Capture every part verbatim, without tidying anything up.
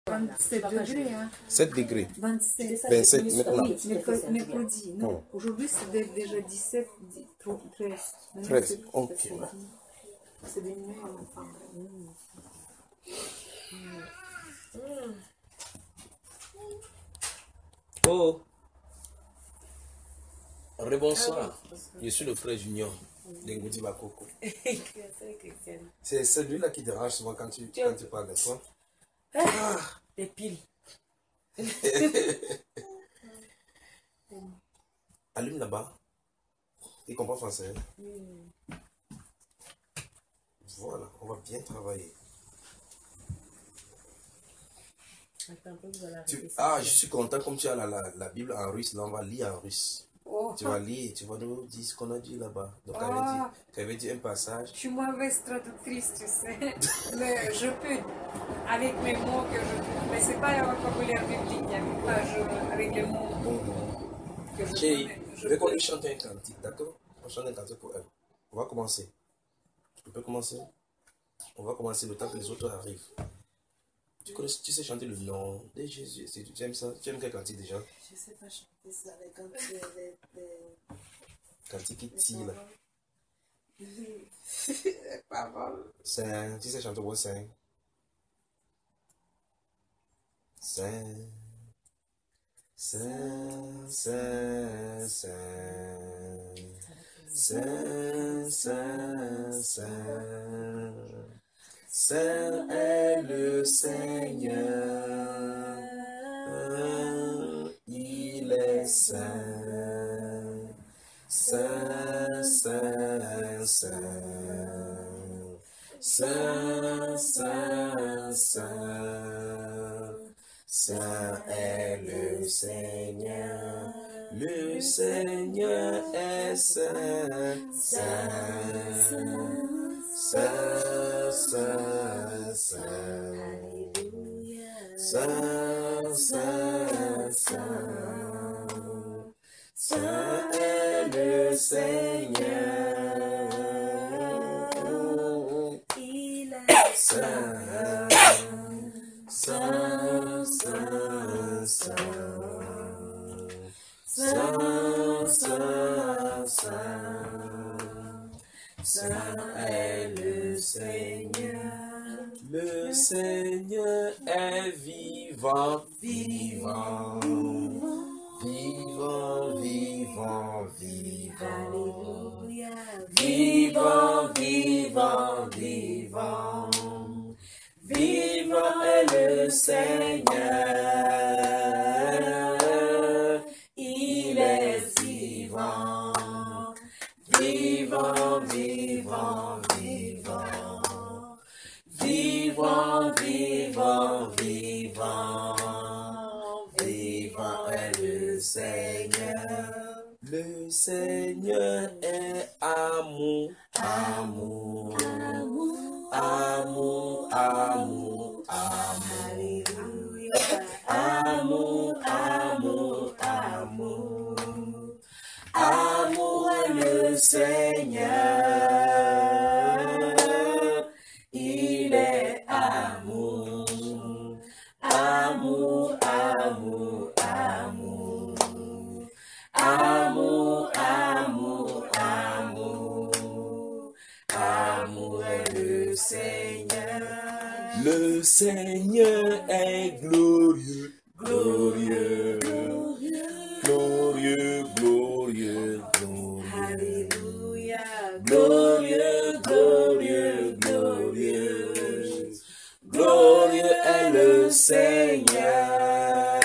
vingt-sept degrés, hein. sept degrés. vingt-sept. vingt-sept maintenant. Oui, mercredi, mercredi. Non, aujourd'hui c'est déjà dix-sept, treize. treize, ok. C'est des nuits en enfant. Oh, rebonsoir. Je suis le frère Junior d'Engodi Bakoko. C'est celui-là qui dérange souvent quand tu, quand tu parles de toi. Ah, des piles. Allume là-bas. Il comprend français. Mm. Voilà, on va bien travailler. Tu... Ah, je suis content comme tu as la, la, la Bible en russe, là on va lire en russe. Oh. Tu vas lire, tu vas nous dire ce qu'on a dit là-bas. Donc, elle avait dit, elle avait dit un passage. Je suis mauvaise traductrice, tu sais. Mais je peux, avec mes mots que je... Mais c'est pas un vocabulaire biblique, il n'y a pas je, avec les mots mm-hmm. que je connais. Je vais qu'on lui chante un cantique, d'accord? On chante un cantique pour elle. On va commencer. Tu peux commencer? On va commencer le temps que les autres arrivent. Tu, connais, tu sais chanter le nom de Jésus. Tu aimes ça? Tu aimes quel cantique déjà? Je sais pas chanter ça, les cantiques. Les, les... Cantique qui tire là. Pas mal. Saint, tu sais chanter quoi, Saint? Saint, Saint, Saint, Saint, Saint, Saint, Saint. Saint est le Seigneur, il est saint, saint, saint, saint, saint, saint, saint, saint est le Seigneur, le Seigneur est saint, saint, saint, saint, saint, saint, saint, saint, saint est le Seigneur, il est saint, saint, saint, saint, saint, saint, saint. Saint est le Seigneur, le Seigneur est vivant, vivant, vivant, vivant, vivant, vivant, vivant, vivant, vivant est le Seigneur, il est vivant. Vivant, vivant, vivant, vivant, vivant, vivant, vivant est le Seigneur. Le Seigneur est amour, amour, amour, amour, amour, amour, amour, amour. Amour est le Seigneur, il est amour, amour, amour, amour, amour, amour, amour, amour est le Seigneur. Le Seigneur est glorieux, glorieux, glorieux, glorieux, glorieux. Alléluia. Glorieux, glorieux, glorieux. Glorieux est le Seigneur.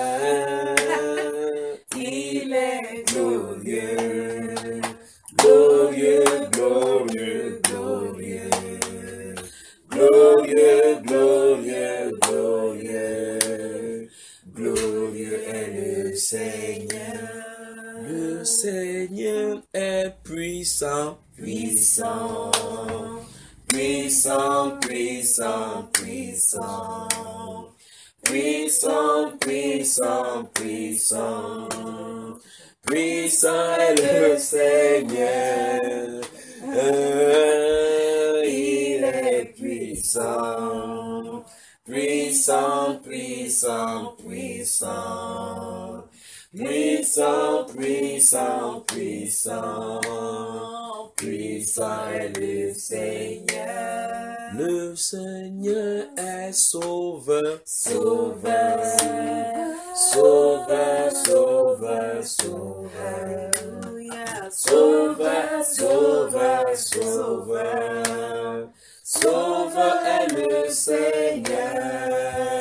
Il est glorieux. Glorieux, glorieux, glorieux. Glorieux, glorieux, glorieux. Glorieux est le Seigneur. Le Seigneur est puissant, puissant, puissant, puissant, puissant, puissant, puissant, puissant, puissant est le Seigneur, il est puissant, puissant, puissant, puissant, puissant, puissant, puissant, puissant est le Seigneur. Le Seigneur est sauveur, sauveur, sauveur, sauveur, sauveur. Sauveur, sauveur, sauveur, sauveur est le Seigneur.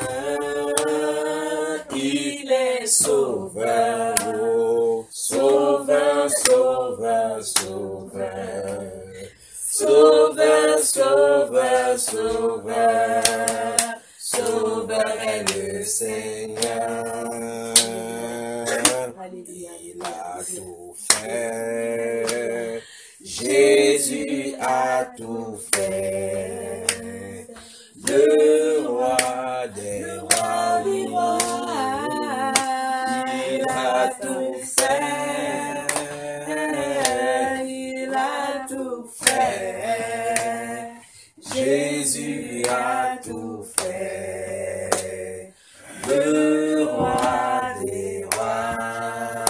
Il est sauveur, oh, sauveur, sauveur, sauveur. Sauveur, sauveur, sauveur, sauveur est le Seigneur. Il a tout fait. Jésus a tout fait. Le roi des rois, le roi, il a tout fait. Il a tout fait. Jésus a tout fait. Le roi des rois,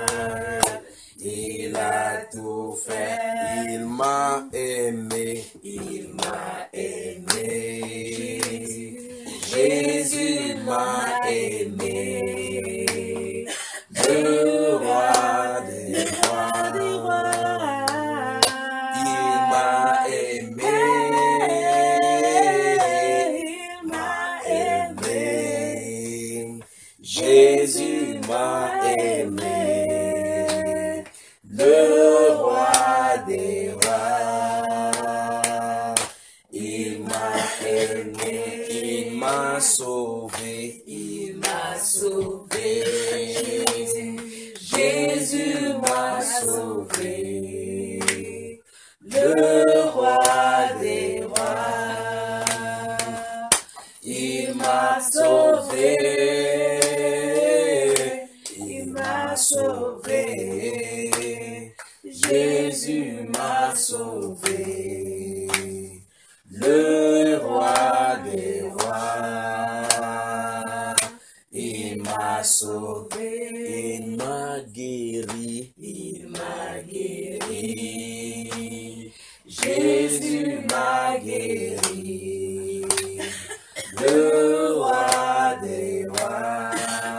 il a tout fait. Il m'a aimé, il m'a aimé. Jésus m'a aimé. Le roi des rois, il m'a aimé. Il m'a aimé. Jésus m'a aimé. Le roi des rois, il m'a aimé, il m'a sauvé, il m'a sauvé. Jésus m'a sauvé. Le roi des rois, il m'a sauvé. Il m'a sauvé. Jésus m'a sauvé. Le roi des rois, il m'a sauvé. Il m'a guéri, il m'a guéri. Jésus m'a guéri. Le roi des rois,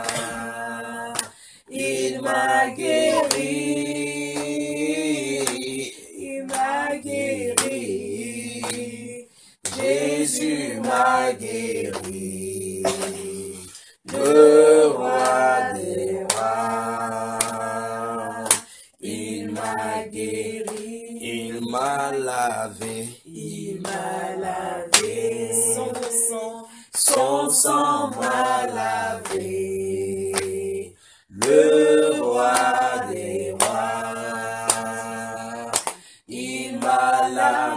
il m'a guéri. Il m'a guéri. Jésus m'a guéri. Le roi des rois, il m'a guéri. Il m'a lavé. Il m'a lavé. Son sang, son sang m'a lavé. Le roi des rois, il m'a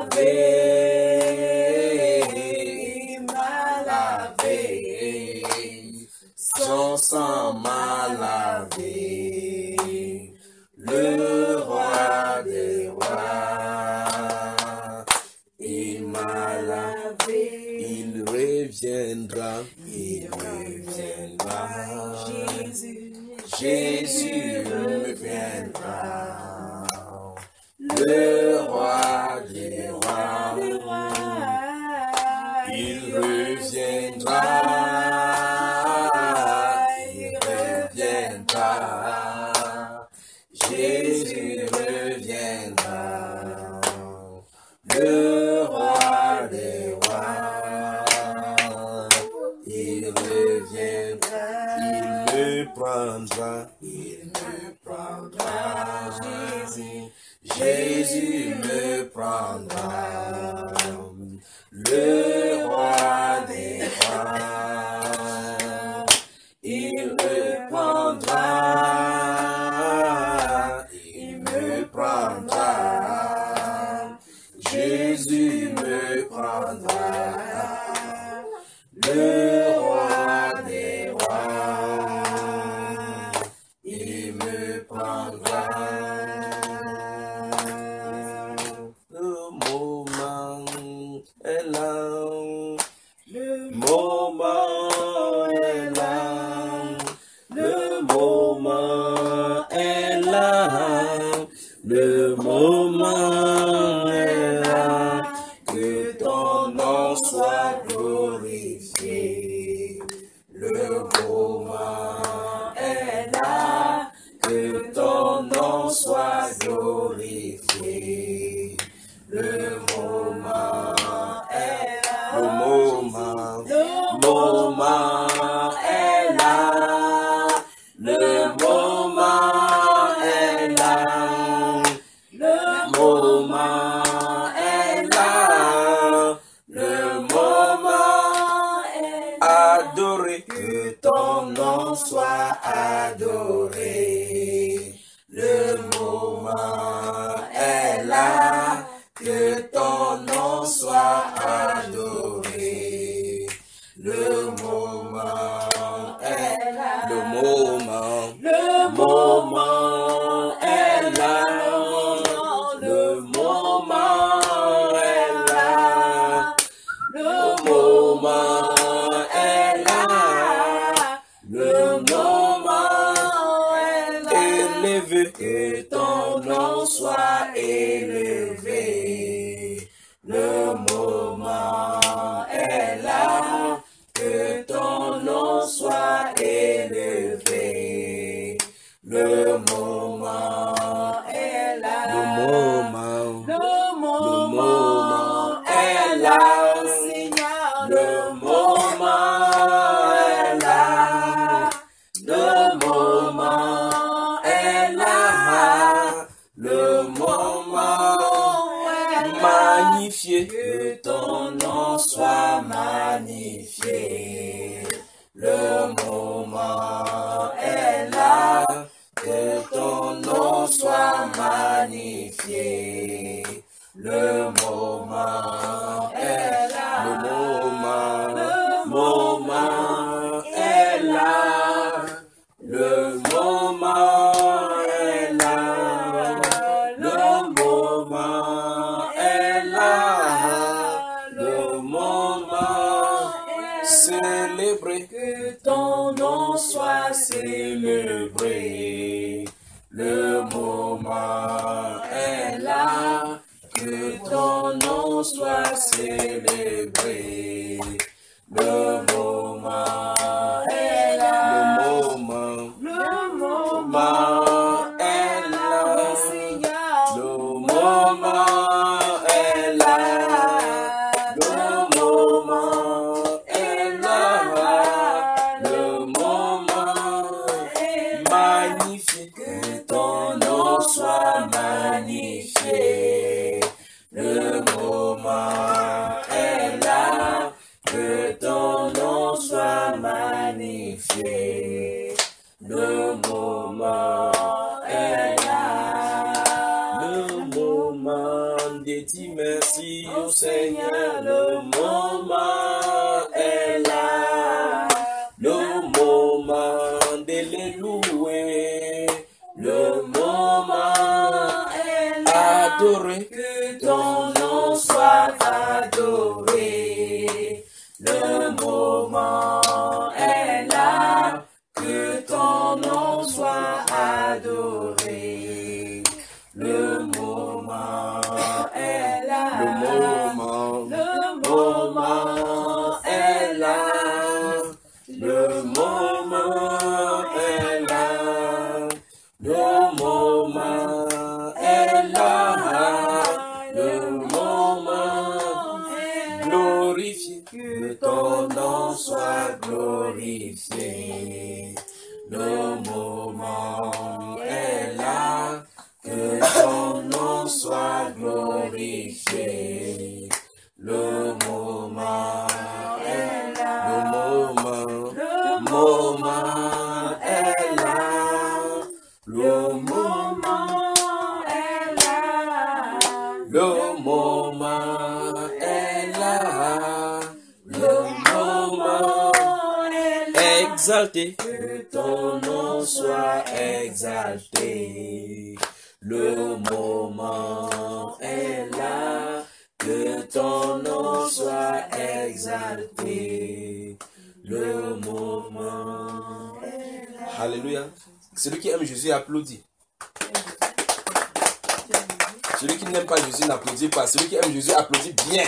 lavé. Il m'a lavé. Son sang m'a lavé. Le roi des rois, il m'a lavé. Il reviendra. Il reviendra. Jésus, Jésus reviendra. Le roi des rois, il reviendra. Il reviendra. Jésus reviendra. Le roi des rois, il reviendra. Il me prendra. Il me prendra. Jésus, Jésus me prendra. Le roi des rois, il me prendra. Il me prendra. Jésus me prendra. Le roi des rois, il me prendra. Le moment est là. moment est là. Le moment est là. Le moment est là. Le moment est là. Adoré, que ton nom soit adoré. Le moment est là. Que ton nom soit adoré. Le moment est là. Le moment. Le moment est là. Le moment est là. Le moment est là. Le moment est là. Élevé, que ton nom soit élevé. Le moment est là. Que ton nom soit élevé. Le moment est là. Le moment. Le moment est là. Seigneur, le moment est là. Le moment est là. Le moment est magnifié. Que ton nom soit magnifié. Le moment est là. Que ton nom soit magnifié. Le moment est là. Le moment, le moment est là. Le moment est là. Le moment est là. Le moment est célébré. Que ton nom soit célébré. Le moment est là. Que ton nom soit célébré. Le moment est là. Le moment. Le moment est là. Seigneur. Le moment est là. Le moment est là. Le moment est magnifié. Que ton nom soit magnifié. Le moment est là. Que ton nom soit magnifié. Le moment est là. Le moment de dire merci au Seigneur. Le moment est là. Le moment de les louer. Le moment est là. Adoré. Que ton nom soit adoré. Le moment est là. Que ton nom soit adoré. Le moment est là. Le moment. Le moment est là. Le moment est là. Le moment est là. Le moment est glorifié. Que ton nom soit glorifié. Le moment est là. Que ton nom soit glorifié. Le moment est là. Le moment. Le moment est là. Le moment est là. Le moment est là. Le moment est là. Exalté. Que ton nom soit exalté. Le moment est là. Que ton nom soit exalté. Le moment est là. Alléluia. Celui qui aime Jésus applaudit. Celui qui n'aime pas Jésus n'applaudit pas. Celui qui aime Jésus applaudit bien.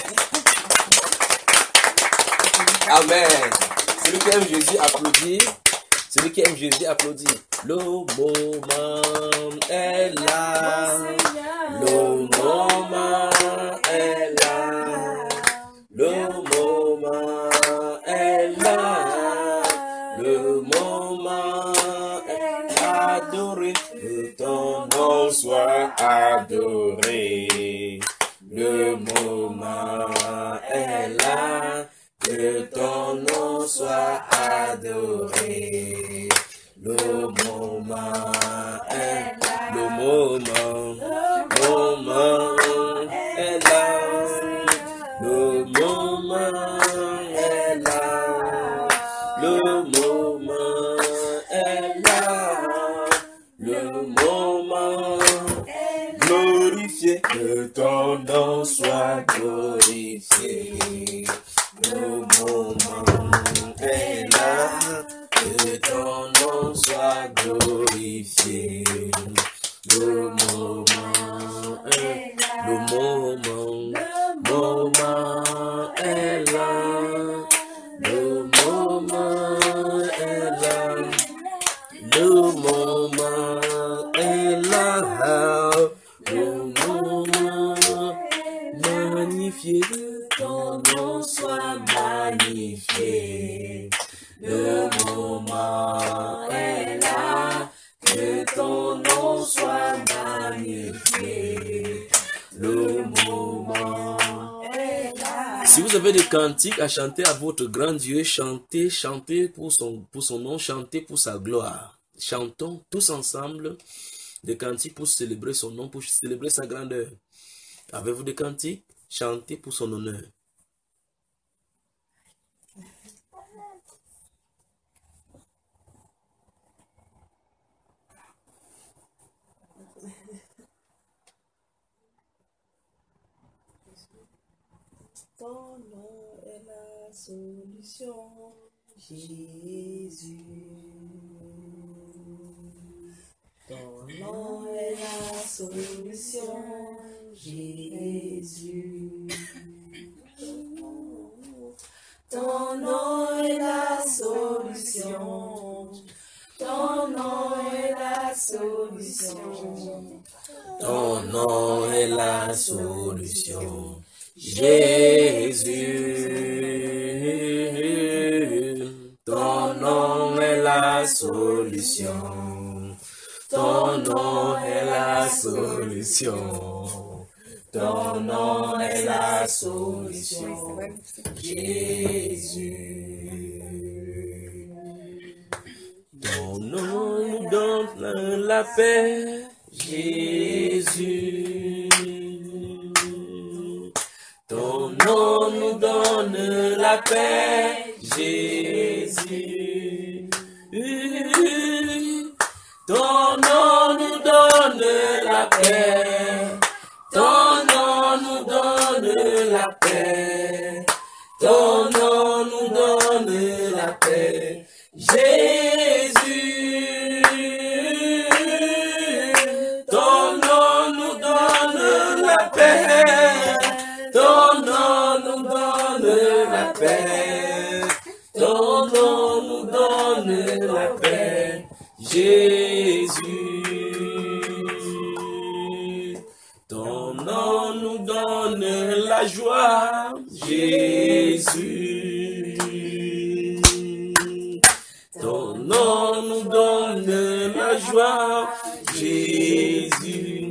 Amen. Celui qui aime Jésus applaudit. Celui qui aime Jésus applaudit. Le moment est là. Le moment est là. Le moment est là. adoré, que ton nom soit adoré. Le moment est là, que ton nom soit adoré. Le moment est là, le moment, moment est là, le moment est là, le moment est là, le moment est glorifié, que ton nom soit glorifié. Le moment est là, que ton nom soit glorifié. Le moment est là, le moment, moment est là, le moment est là, le moment est là, le moment magnifié, que ton nom soit magnifié. Le moment est là, que ton nom soit magnifié. Le moment est là. Si vous avez des cantiques à chanter à votre grand Dieu, chantez, chantez pour son, pour son nom, chantez pour sa gloire. Chantons tous ensemble des cantiques pour célébrer son nom, pour célébrer sa grandeur. Avez-vous des cantiques? Chantez pour son honneur. Ton nom est la solution, Jésus. Ton nom est la solution, Jésus. Ton nom est la solution. Ton nom est la solution. Ton nom est la solution. Jésus, ton nom est la solution. Ton nom est la solution. Ton nom est la solution. Jésus. Ton nom nous donne la paix. Jésus. Ton nom nous donne la paix, Jésus. Ton nom nous donne la paix. Ton nom nous donne la paix. Ton nom nous donne la paix, Jésus. Ton nom nous donne la paix. Ton nom nous donne la paix. Ton nom nous donne la paix, Jésus. Ton nom nous donne la joie, Jésus. Ton nom nous donne la joie, Jésus.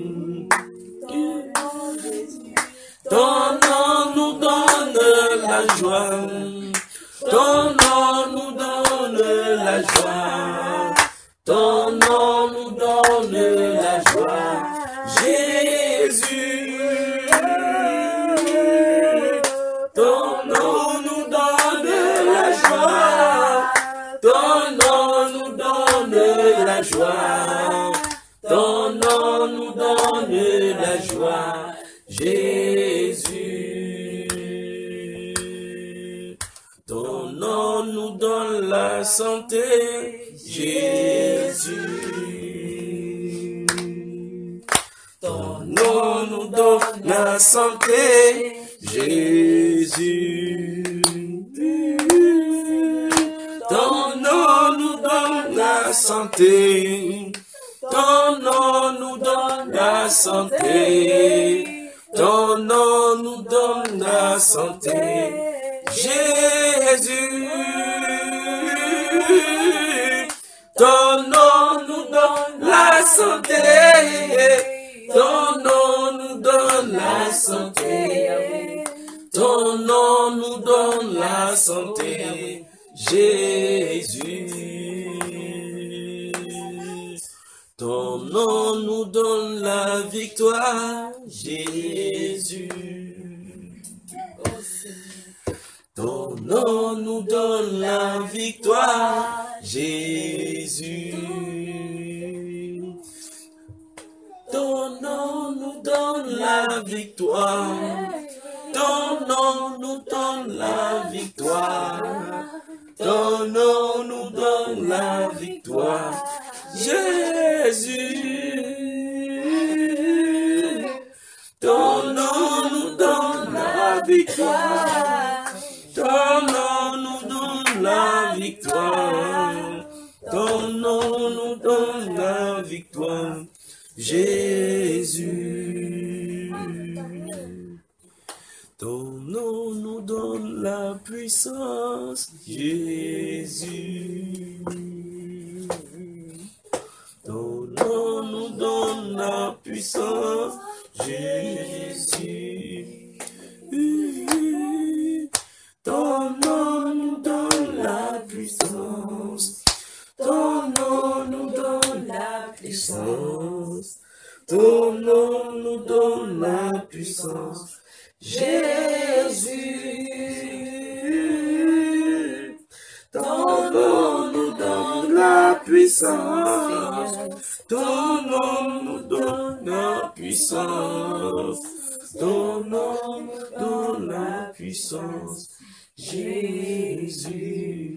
Ton nom nous donne la joie. Ton nom nous donne la joie. Ton nom nous donne la joie, Jésus. Ton nom nous donne la joie. Ton nom nous donne la joie. Ton nom nous donne la joie, Jésus. Ton nom nous donne la santé, Jésus. Ton nom nous donne la santé, Jésus. Ton nom nous donne la santé. Ton nom nous donne la santé. Ton nom nous donne la santé, Jésus. Ton nom nous donne la Jésus. Ton nom nous donne la victoire, Jésus. Ton nom nous donne la victoire, Jésus. Ton nom nous donne la victoire. Ton nom nous donne la victoire. Ton nom nous donne la victoire, Jésus. Ton nom nous donne la victoire. Ton nom nous donne la victoire. Ton nom nous donne la victoire, Jésus. Ton nom nous donne la puissance, Jésus. Ton nom nous donne la puissance, Jésus. Ton nom nous donne la puissance. Ton nom nous donne la puissance. Ton nom nous donne la puissance, Jésus. Ton nom nous donne la puissance. Ton nom nous donne la puissance. Ton nom nous donne la puissance, Jésus.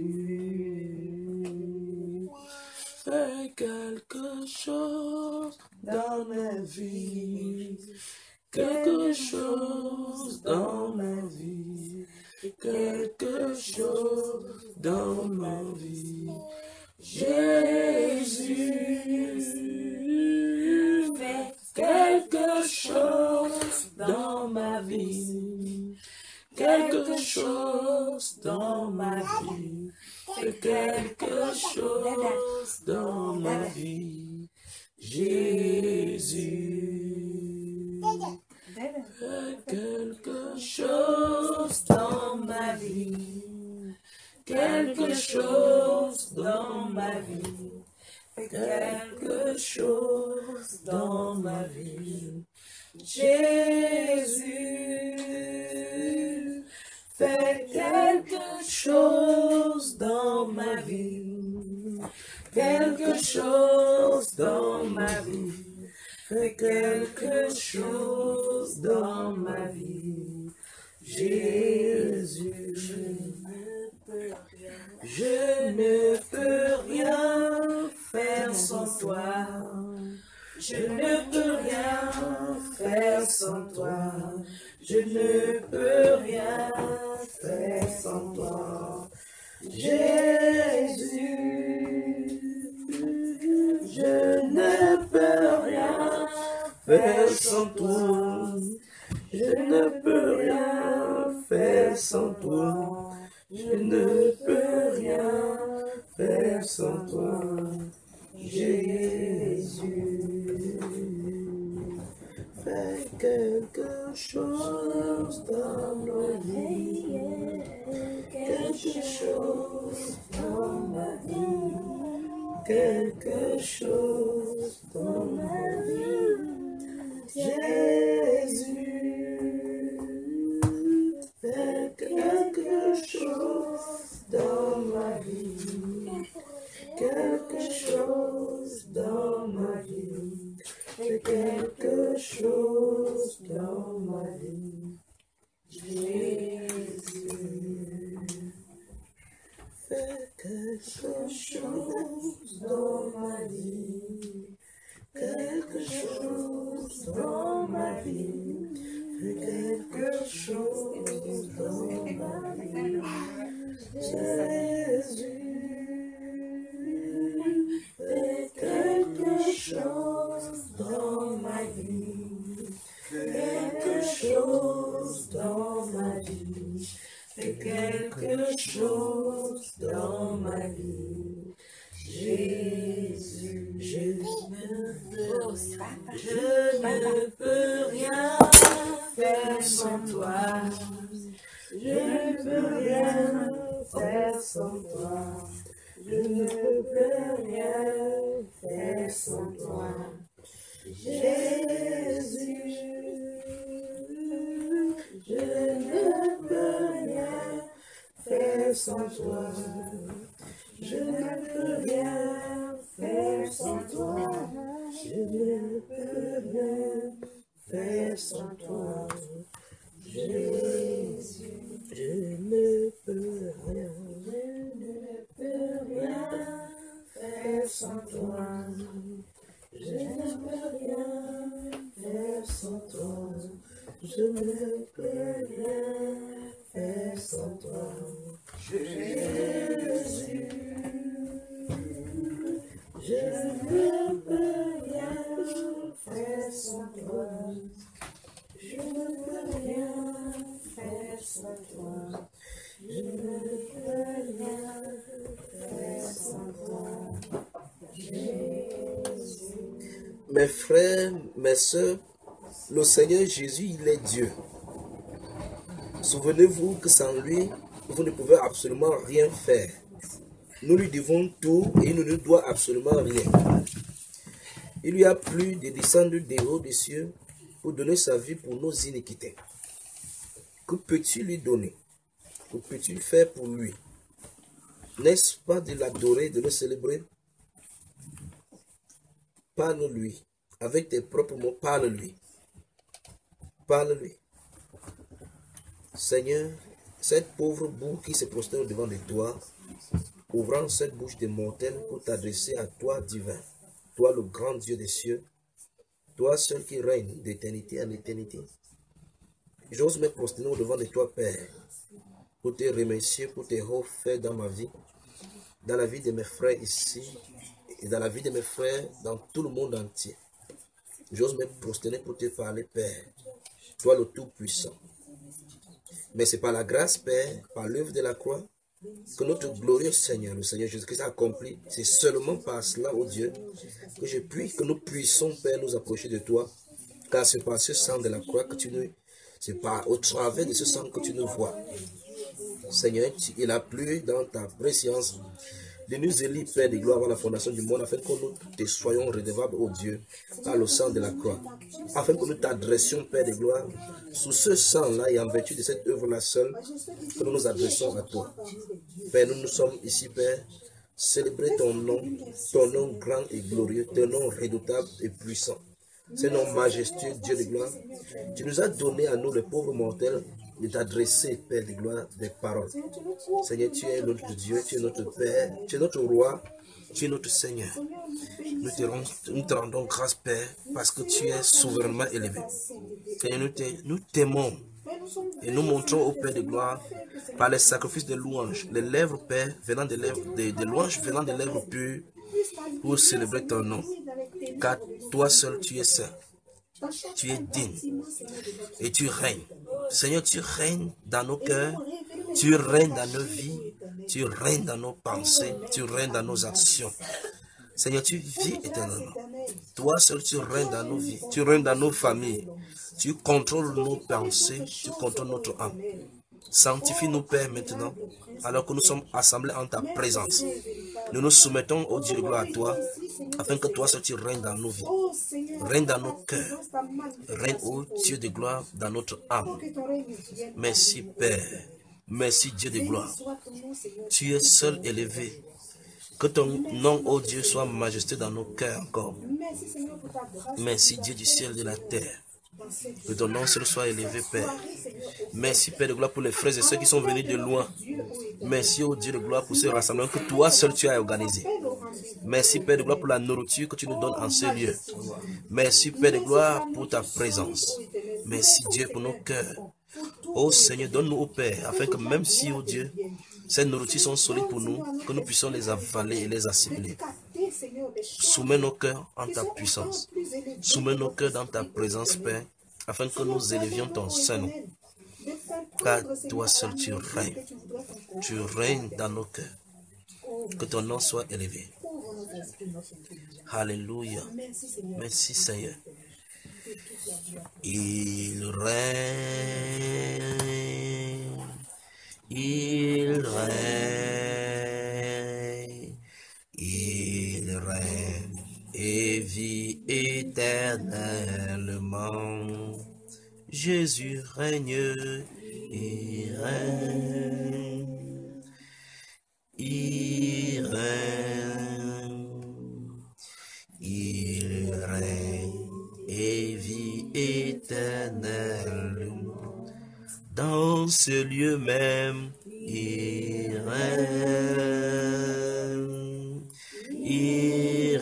Fais quelque chose dans ma vie. Quelque chose dans ma vie. Quelque chose dans ma vie. Jésus, fais quelque chose dans ma vie. Quelque chose dans ma vie. Fais quelque chose dans ma vie. Jésus. Fais quelque chose dans ma vie. Quelque chose dans ma vie. Fais quelque chose dans ma vie. Jésus. Fais quelque chose dans ma vie. Quelque chose dans ma vie. Fais quelque chose dans ma vie, Jésus. Je ne peux rien faire sans toi. Je ne peux rien faire sans toi. Je ne peux rien faire sans toi, Jésus. Je ne peux rien faire sans toi. Je ne peux rien faire sans toi. Je ne peux rien faire sans toi, Jésus. Fais quelque chose dans ma vie. Quelque chose dans ma vie. Quelque chose dans ma vie, Jésus. Fais quelque chose dans ma vie. Quelque chose dans ma vie. Fais quelque chose dans ma vie, Jésus. Fais quelque chose dans ma vie. Quelque chose dans ma vie. Fais quelque chose dans ma vie, Jésus. Fais quelque chose dans ma vie. Quelque chose dans ma vie. Fais quelque chose dans ma vie, Jésus. Je ne peux, je ne peux rien faire sans toi. Je ne peux rien faire sans toi. faire sans toi. Jésus, je ne peux rien faire sans toi. Je ne peux rien faire sans toi. Je ne peux rien faire sans toi. Jésus, je ne peux rien, je ne peux rien faire sans toi. Je ne peux rien faire sans toi. Je ne peux rien faire sans toi. Jésus, je ne peux rien faire sans toi. Je ne peux rien faire sans toi. Je ne peux rien faire sans toi. Jésus. Mes frères, mes soeurs, le Seigneur Jésus, il est Dieu. Souvenez-vous que sans lui, vous ne pouvez absolument rien faire. Nous lui devons tout et il ne nous doit absolument rien. Il lui a plu de descendre des hauts des cieux pour donner sa vie pour nos iniquités. Que peux-tu lui donner? Que peux-tu faire pour lui? N'est-ce pas de l'adorer, de le célébrer? Parle-lui. Avec tes propres mots, parle-lui. Parle-lui. Seigneur, cette pauvre bouche qui se prosterne devant de toi, ouvrant cette bouche de mortel pour t'adresser à toi divin, toi le grand Dieu des cieux, toi seul qui règne d'éternité en éternité. J'ose me prosterner devant de toi, Père, pour te remercier pour tes hauts faits dans ma vie, dans la vie de mes frères ici, et dans la vie de mes frères dans tout le monde entier. J'ose me prosterner pour te parler, Père, toi le Tout-Puissant. Mais c'est par la grâce, Père, par l'œuvre de la croix, que notre glorieux Seigneur, le Seigneur Jésus-Christ a accompli. C'est seulement par cela, ô Dieu, que je puis, que nous puissions, Père, nous approcher de toi. Car c'est par ce sang de la croix que tu nous... C'est par au travers de ce sang que tu nous vois. Seigneur, il a plu dans ta préscience de nous élire, Père de gloire, avant la fondation du monde, afin que nous te soyons redevables, ô Dieu, par le sang de la croix. Afin que nous t'adressions, Père de gloire, sous ce sang-là et en vertu de cette œuvre-là seule, que nous nous adressons à toi. Père, nous nous sommes ici, Père, célébrer ton nom, ton nom grand et glorieux, ton nom redoutable et puissant. Ce nom majestueux, Dieu de gloire. Tu nous as donné à nous, les pauvres mortels, de t'adresser, Père de gloire, des paroles. Seigneur, tu es notre Dieu, tu es notre Père, tu es notre Roi, tu es notre Seigneur. Nous te, rendons, nous te rendons grâce, Père, parce que tu es souverainement élevé. Seigneur, nous t'aimons et nous montrons au Père de gloire, par les sacrifices de louanges, les lèvres, Père, venant des lèvres, des, des louanges venant des lèvres pures, pour célébrer ton nom. Car toi seul, tu es saint. Tu es digne et tu règnes. Seigneur, tu règnes dans nos cœurs, tu règnes dans nos vies, tu règnes dans nos pensées, tu règnes dans nos actions. Seigneur, tu vis éternellement. Toi seul, tu règnes dans nos vies, tu règnes dans nos familles, tu contrôles nos pensées, tu contrôles notre âme. Sanctifie-nous, Père, maintenant, alors que nous sommes assemblés en ta présence. Nous nous soumettons au Dieu de gloire à toi, afin que toi seul tu règnes dans nos vies, règne dans nos cœurs, règne, ô Dieu de gloire, dans notre âme. Merci, Père. Merci, Dieu de gloire. Tu es seul élevé. Que ton nom, ô Dieu, soit majesté dans nos cœurs encore. Merci, Dieu du ciel et de la terre. Que ton nom seul soit élevé, Père. Merci, Père de gloire, pour les frères et ceux qui sont venus de loin. Merci, ô Dieu de gloire, pour ce rassemblement que toi seul tu as organisé. Merci, Père de gloire, pour la nourriture que tu nous donnes en ce lieu. Merci, Père de gloire, pour ta présence. Merci, Dieu, pour nos cœurs. Ô Seigneur, donne-nous, ô Père, afin que même si, ô Dieu, ces nourritures sont solides pour nous, que nous puissions les avaler et les assimiler. Soumets nos cœurs en ta puissance. Soumets nos cœurs dans ta présence, Père, afin que nous élevions ton Saint-Nom. Car toi seul tu règnes. Tu règnes dans nos cœurs. Que ton nom soit élevé. Alléluia. Merci Seigneur. Il règne. Il règne. Il règne. Et éternellement. Jésus règne, il règne, il règne, il règne et vit éternellement. Dans ce lieu même, il règne, il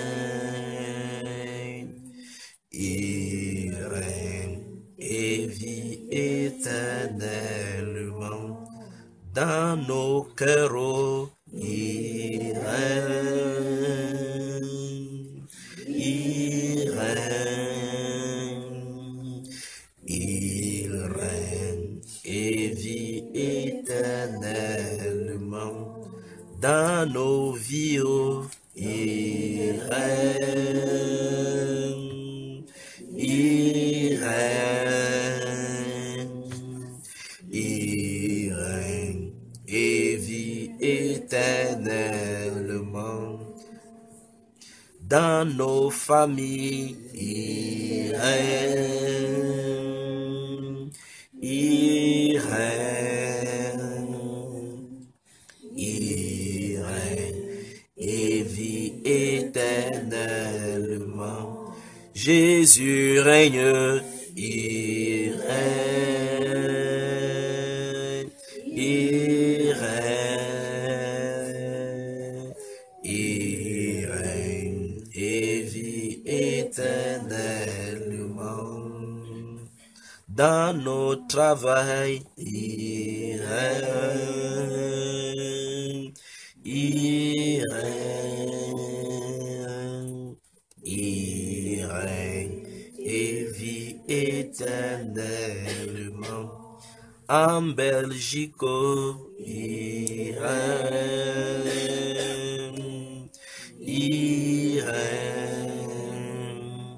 règne, il règne et vit éternellement. Dans nos cœurs, oh, il règne, il règne, il règne et vit éternellement. Dans nos vies, oh, il règne, il règne, il règne et vit éternellement. Dans nos familles, il règne, il règne, il règne et vit éternellement. Jésus règne, il règne, il règne, il règne et vit éternellement. Dans notre travail, il règne, il règne, il règne et vit éternellement. En Belgique, oh, il règne, il règne,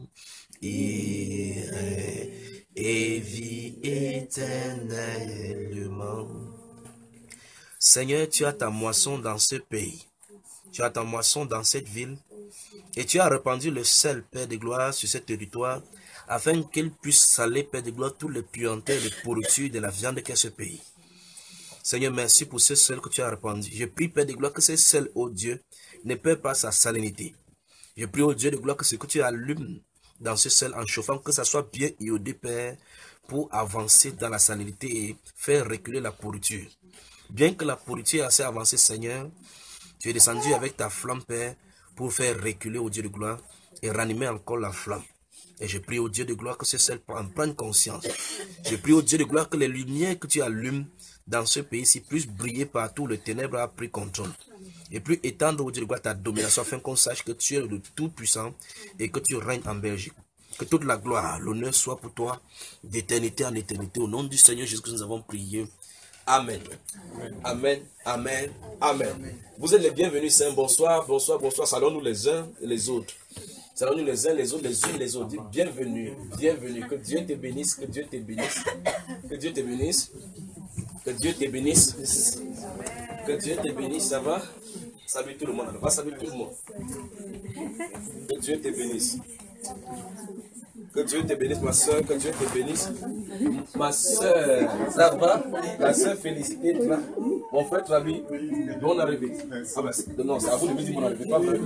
il règne et vit éternellement. Seigneur, tu as ta moisson dans ce pays, tu as ta moisson dans cette ville, et tu as répandu le sel, Père de gloire, sur ce territoire, afin qu'il puisse saler, Père de gloire, tous les puanteurs, les pourritures de la viande qu'est ce pays. Seigneur, merci pour ce sel que tu as répandu. Je prie, Père de gloire, que ce sel, ô Dieu, ne perd pas sa salinité. Je prie, ô Dieu de gloire, que ce que tu allumes dans ce sel en chauffant, que ça soit bien iodé, Père, pour avancer dans la salinité et faire reculer la pourriture. Bien que la pourriture est assez avancée, Seigneur, tu es descendu avec ta flamme, Père, pour faire reculer, au Dieu de gloire, et ranimer encore la flamme. Et je prie au Dieu de gloire que ce sel en prenne conscience. Je prie au Dieu de gloire que les lumières que tu allumes dans ce pays-ci puissent briller partout, le ténèbre a pris contrôle. Et puis étendre au Dieu de gloire ta domination afin qu'on sache que tu es le Tout-Puissant et que tu règnes en Belgique. Que toute la gloire, l'honneur soit pour toi d'éternité en éternité. Au nom du Seigneur Jésus que nous avons prié. Amen. Amen. Amen. Amen. Amen. Vous êtes les bienvenus, Saint. Bonsoir, bonsoir, bonsoir. Saluons-nous les uns et les autres. Saluons-nous les uns, les autres, les unes, les autres. Dites bienvenue, bienvenue. Que Dieu te bénisse, que Dieu te bénisse. Que Dieu te bénisse. Que Dieu te bénisse. Que Dieu te bénisse, ça va? Salut tout le monde. On va saluer tout le monde. Que Dieu te bénisse. Que Dieu te bénisse, ma soeur. Que Dieu te bénisse. Ma soeur, ça va? La soeur Félicité, là. Mon frère Trabi, bon arrivée. Ah ben, non, c'est à vous de me dire mon arrivée, pas vrai.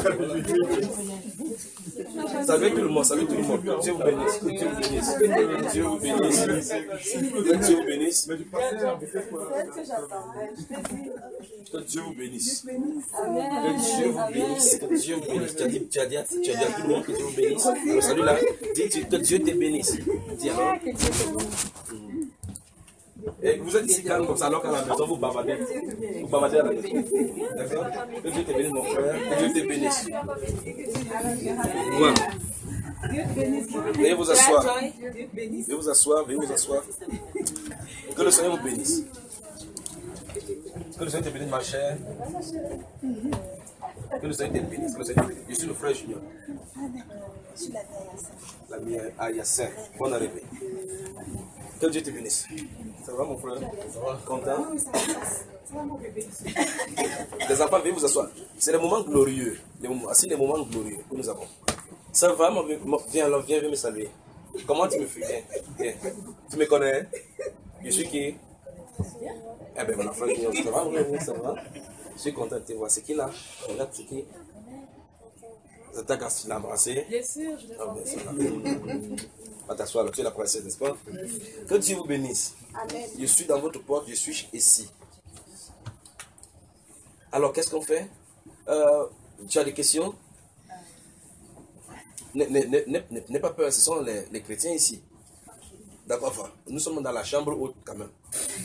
Salut tout le monde, salut tout le monde. Que Dieu vous bénisse, que Dieu vous bénisse. Que Dieu vous bénisse. Que Dieu vous bénisse. Que Dieu vous bénisse. Que Dieu vous bénisse. Que Dieu vous bénisse. Tu as dit, tu as dit, tu as dit à tout le monde que Dieu vous bénisse. Alors, salut là. Dis que Dieu te bénisse. Dis alors. Et vous êtes ici calme comme ça, alors qu'à la maison, vous bavardez. Vous bavardez à la maison. D'accord? Que Dieu te bénisse, mon frère. Que Dieu te bénisse. Voilà. Veuillez vous asseoir. Veuillez vous asseoir, veuillez vous asseoir. Que le Seigneur vous bénisse. Que le Seigneur te bénisse, ma chère. Que le Seigneur te bénisse. Que le Seigneur te bénisse. Je suis le frère Junior. Je suis la La mienne à Yassin. Bonne arrivée. Que Dieu te bénisse. Ça va mon frère? Ça va? Content? Les enfants, veuillez vous asseoir. C'est les moments glorieux. Les moments, c'est les moments glorieux que nous avons. Ça va, mon vieux? Viens alors, viens, viens me saluer. Comment tu me fais? Viens, viens. Tu me connais? Je suis qui? Eh ben, mon enfant, ça va, oui, oui, ça va. Je suis content de te voir. C'est qui là? Regarde, c'est qui? T'as qu'à l'embrasser? Bien sûr, je l'ai Ah, ben, senti. ça va. Va t'asseoir là, tu es la princesse, n'est-ce pas? Que Dieu vous bénisse. Amen. Je suis dans votre porte, je suis ici. Alors, qu'est-ce qu'on fait? Euh, tu as des questions? N'aie pas peur, ce sont les, les chrétiens ici. D'accord, enfin, nous sommes dans la chambre haute quand même.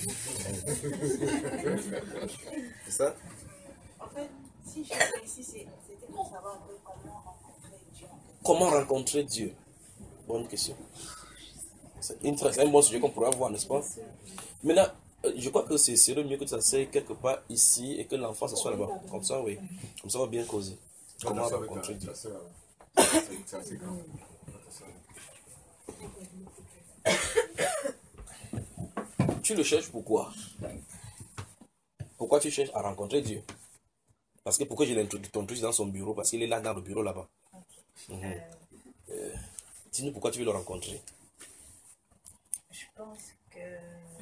C'est ça? En fait, si je suis ici, c'était pour savoir un peu comment rencontrer Dieu. Comment rencontrer Dieu? Bonne question. C'est une très- c'est un bon sujet qu'on pourra voir, n'est-ce pas? Maintenant, euh, je crois que c'est serait mieux que tu t'asseyes quelque part ici et que l'enfant s'assoie là-bas. Comme ça, oui. Comme ça, on va bien causer. Comment rencontrer Dieu? Tu le cherches pourquoi? Pourquoi tu cherches à rencontrer Dieu? Parce que pourquoi je l'introduis dans son bureau? Parce qu'il est là dans le bureau là-bas. Mhm. Euh, Dis-nous pourquoi tu veux le rencontrer. Je pense que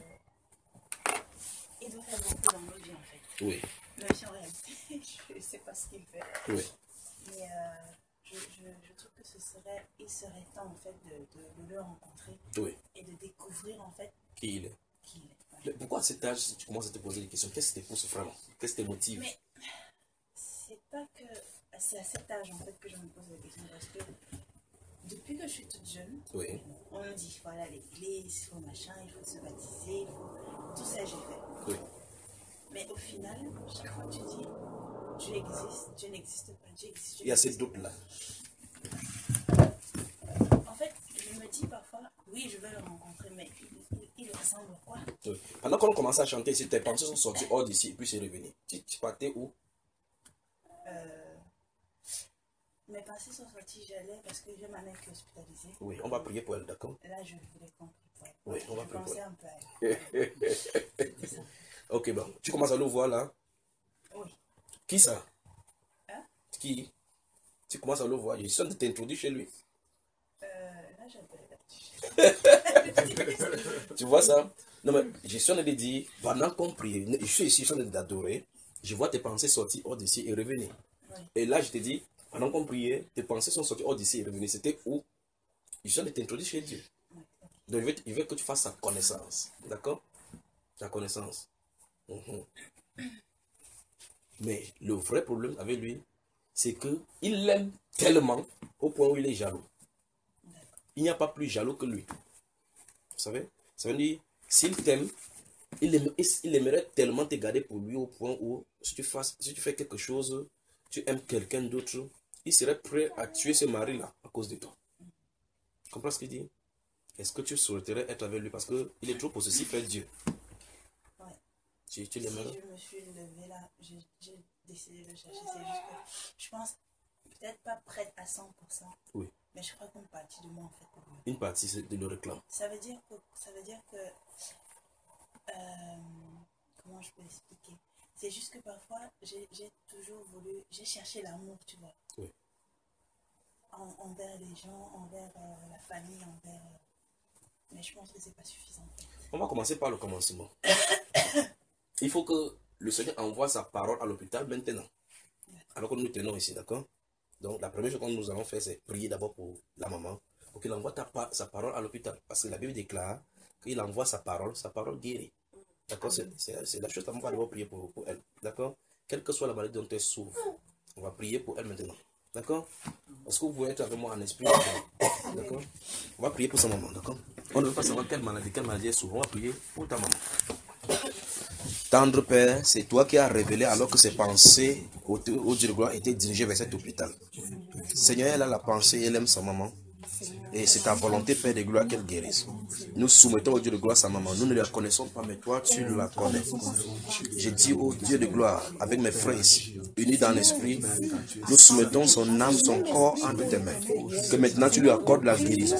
il doit faire beaucoup dans nos vies en fait. Oui, Même si en réalité, je ne sais pas ce qu'il fait. oui. Mais euh, je, je, je trouve que ce serait, il serait temps en fait de, de, de le rencontrer Oui. et de découvrir en fait Qui il est? qui il est. Mais pourquoi à cet âge, si tu commences à te poser des questions, qu'est-ce qui te pousse vraiment? Qu'est-ce qui te motive? Mais c'est pas que c'est à cet âge en fait que je me pose la question parce que depuis que je suis toute jeune, Oui, on me dit voilà l'église, il faut machin, il faut se baptiser, il faut tout ça j'ai fait. oui. Mais au final, chaque fois tu dis Dieu existe, Dieu n'existe pas, Dieu existe. Dieu Il y a ces n'existe doutes-là. En fait, je me dis parfois, oui, je veux le rencontrer, mais il, il, il ressemble à quoi? Oui. Pendant qu'on commence à chanter, si tes pensées sont sorties hors d'ici et puis c'est revenu. Tu, tu partais où? euh, Mes pensées sont sorties, j'allais parce que j'ai ma mère qui est hospitalisée. Oui, on va prier pour elle, d'accord? Là, je voulais qu'on prie pour elle. Oui, on va Je prier pour pensais elle. un peu à elle. C'est ça. Ok, bon. Tu commences à le voir là? Oui. Qui ça? Hein? Qui? Tu commences à le voir. Je suis en train de t'introduire chez lui. Euh, là, j'appelle. Tu vois ça? Non, mais je suis en train de dire, pendant qu'on prie, je suis ici, je suis en train d'adorer, je vois tes pensées sortir hors d'ici et revenir. Oui. Et là, je te dis, pendant qu'on priait, tes pensées sont sorties hors d'ici et revenir. C'était où? Je suis en train de t'introduire chez Dieu. Oui. Donc, il veut, il veut que tu fasses sa connaissance. D'accord? Sa connaissance. Mhm. Mais le vrai problème avec lui, c'est qu'il l'aime tellement au point où il est jaloux. Il n'y a pas plus jaloux que lui. Vous savez? Ça veut dire, s'il t'aime, il, aime, il aimerait tellement te garder pour lui au point où, si tu, fasses, si tu fais quelque chose, tu aimes quelqu'un d'autre, il serait prêt à tuer ce mari-là à cause de toi. Tu comprends ce qu'il dit? Est-ce que tu souhaiterais être avec lui parce qu'il est trop possessif avec Dieu? Ouais. Tu, tu Si l'aimerais? je me suis levée là, j'ai j'ai décidé de chercher. C'est juste que je pense peut-être pas prête à cent pour cent. Oui. Mais je crois qu'une partie de moi en fait. Une partie c'est de le réclame. Ça veut dire que, ça veut dire que euh, comment je peux expliquer? C'est juste que parfois j'ai j'ai toujours voulu, j'ai cherché l'amour, tu vois. Oui. En, envers les gens, envers euh, la famille, envers. Euh, mais je pense que c'est pas suffisant. En fait. On va commencer par le commencement. Il faut que le Seigneur envoie sa parole à l'hôpital maintenant. Alors que nous tenons ici, d'accord? Donc la première chose que nous allons faire, c'est prier d'abord pour la maman, pour qu'il envoie ta, sa parole à l'hôpital. Parce que la Bible déclare qu'il envoie sa parole, sa parole guérit. D'accord? C'est la chose qu'on va d'abord prier pour, pour elle. D'accord? Quelle que soit la maladie dont elle souffre, on va prier pour elle maintenant. D'accord? Est-ce que vous pouvez être avec moi en esprit? D'accord? On va prier pour sa maman, d'accord? On ne veut pas savoir quelle maladie, quelle maladie elle souffre. On va prier pour ta maman. Tendre Père, c'est toi qui as révélé alors que ses pensées au, au Dieu de gloire étaient dirigées vers cet hôpital. Seigneur, elle a la pensée, elle aime sa maman. Et c'est ta volonté, Père de gloire, qu'elle guérisse. Nous soumettons au Dieu de gloire sa maman. Nous ne la connaissons pas, mais toi, tu la connais. Je dis au Dieu de gloire, avec mes frères ici, unis dans l'esprit, nous soumettons son âme, son corps entre tes mains. Que maintenant tu lui accordes la guérison.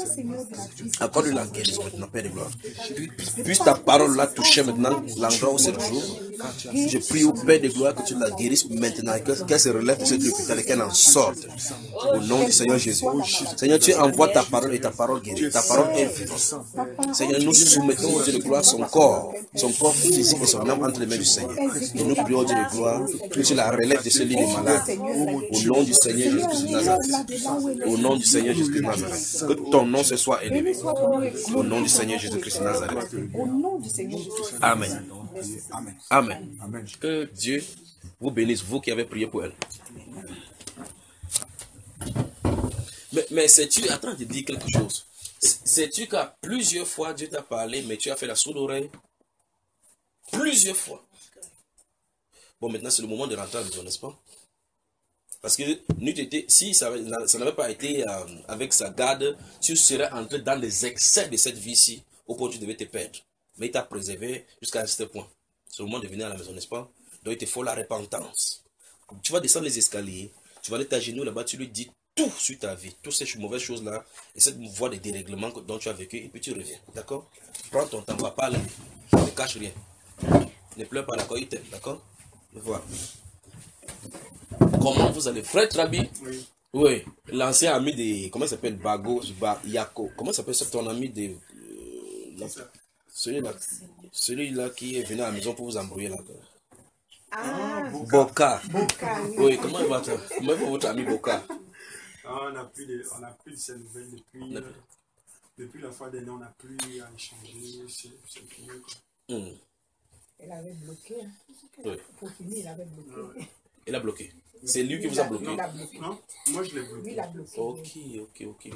Accorde-lui la guérison maintenant, Père de gloire. Puisse ta parole là toucher maintenant l'endroit où se trouve. Je prie au Père de gloire que tu la guérisses maintenant, que- qu'elle se relève de cet hôpital et qu'elle en sorte. Au nom du Seigneur Jésus. Seigneur, tu envoies ta parole et ta parole guérit. Ta parole est vivante. Seigneur, nous soumettons au Dieu de gloire son corps, son corps physique et son âme entre les mains du Seigneur. Et nous prions au Dieu de gloire que tu la relèves de ce lit de malade. Au nom du Seigneur Jésus-Christ de Nazareth. Au nom du Seigneur Jésus-Christ de Nazareth. Que ton nom se soit élevé. Au nom du Seigneur Jésus-Christ de Nazareth. Amen. Amen. Amen. Que Dieu vous bénisse, vous qui avez prié pour elle. Mais, mais sais-tu, attends de dire quelque chose. Sais-tu qu'à plusieurs fois Dieu t'a parlé, mais tu as fait la sourde oreille? Plusieurs fois. Bon, maintenant c'est le moment de rentrer à la maison, n'est-ce pas? Parce que si ça, ça n'avait pas été euh, avec sa garde, tu serais entré dans les excès de cette vie-ci, au point où tu devais te perdre. Mais il t'a préservé jusqu'à ce point. C'est le moment de venir à la maison, n'est-ce pas? Donc il te faut la repentance. Tu vas descendre les escaliers, tu vas aller t'agenouiller là-bas, tu lui dis tout sur ta vie, toutes ces mauvaises choses-là, et cette voie de dérèglement dont tu as vécu, et puis tu reviens, d'accord? Prends ton temps, va pas là, ne cache rien. Ne pleure pas, d'accord? Il t'aime, d'accord? Voilà. Comment vous allez? Frère Trabi? Oui. Oui, l'ancien ami de, comment il s'appelle? Bago, ba, Yako. Comment s'appelle ton ami de... Euh, celui-là, celui-là qui est venu à la maison pour vous embrouiller là. Ah, Boka. Boka, oui. Oui, comment il va toi? Comment va votre ami Boka? Ah, on n'a plus de, on a plus de ces nouvelles depuis, euh, depuis la fois dernière, on n'a plus à échanger, c'est c'est fini quoi. Hmm. Elle avait bloqué. Hein. Oui. Pour finir, il avait bloqué. Ouais. Il a bloqué. C'est lui qui vous a bloqué. Il a bloqué. Non, moi je l'ai bloqué. Lui, il a bloqué. Ok, ok, ok.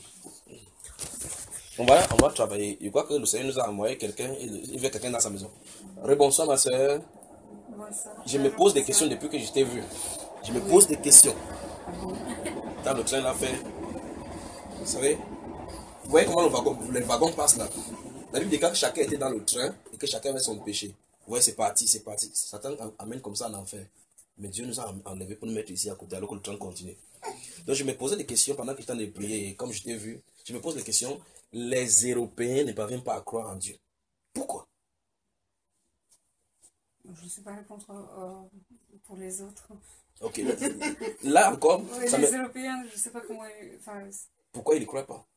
On va, on va travailler. Je crois que le Seigneur nous a envoyé quelqu'un, il veut quelqu'un dans sa maison. Rebonsoir ma soeur. Je me pose des questions depuis que je t'ai vu. Je me pose des questions. Dans le train là fait. Vous savez, vous voyez comment le wagon, le wagon passe là. La Bible dit que chacun était dans le train et que chacun avait son péché. Vous voyez, c'est parti, c'est parti. Satan amène comme ça en enfer. Mais Dieu nous a enlevé pour nous mettre ici à côté alors que le train continue. Donc je me posais des questions pendant que j'étais en train de prier. Et comme je t'ai vu, je me pose des questions. Les Européens ne parviennent pas à croire en Dieu. Pourquoi? Je ne sais pas répondre euh, pour les autres. Ok, là, là encore, Oui, ça les me... Européens, je ne sais pas comment... Enfin, pourquoi ils ne croient pas?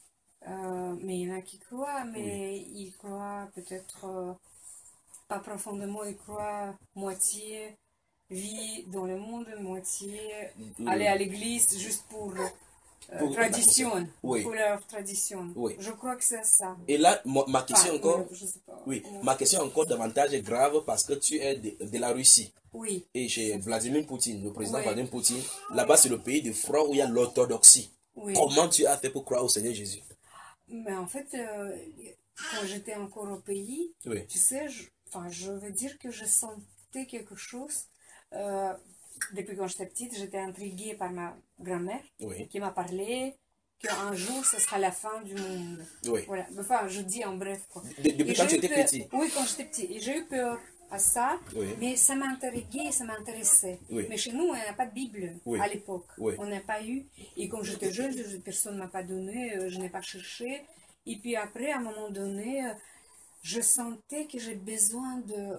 euh, mais il y en a qui croient, mais oui. Ils croient peut-être euh, pas profondément, ils croient moitié vie dans le monde, moitié oui. Aller à l'église juste pour... Euh, pour tradition, oui. Pour leur tradition. Oui. Je crois que c'est ça. Et là, ma, ma question enfin, encore, je sais pas. Oui, oui, ma question encore davantage est grave parce que tu es de, de la Russie. Oui. Et chez Vladimir Poutine, le président oui. Vladimir Poutine, là-bas c'est le pays de froid où il y a l'orthodoxie. Oui. Comment tu as fait pour croire au Seigneur Jésus? Mais en fait, euh, quand j'étais encore au pays, oui. Tu sais, je, enfin, je veux dire que je sentais quelque chose. Euh, Depuis quand j'étais petite, j'étais intriguée par ma grand-mère oui. Qui m'a parlé qu'un jour, ce sera la fin du monde. Oui. Voilà. Enfin, je dis en bref. Quoi. De, depuis quand tu étais petit? Oui, quand j'étais petite. Et j'ai eu peur à ça, oui. Mais ça m'a intriguée, ça m'intéressait. Oui. Mais chez nous, on n'a pas de Bible oui. À l'époque. Oui. On n'a pas eu. Et quand j'étais jeune, personne ne m'a pas donné, je n'ai pas cherché. Et puis après, à un moment donné, je sentais que j'ai besoin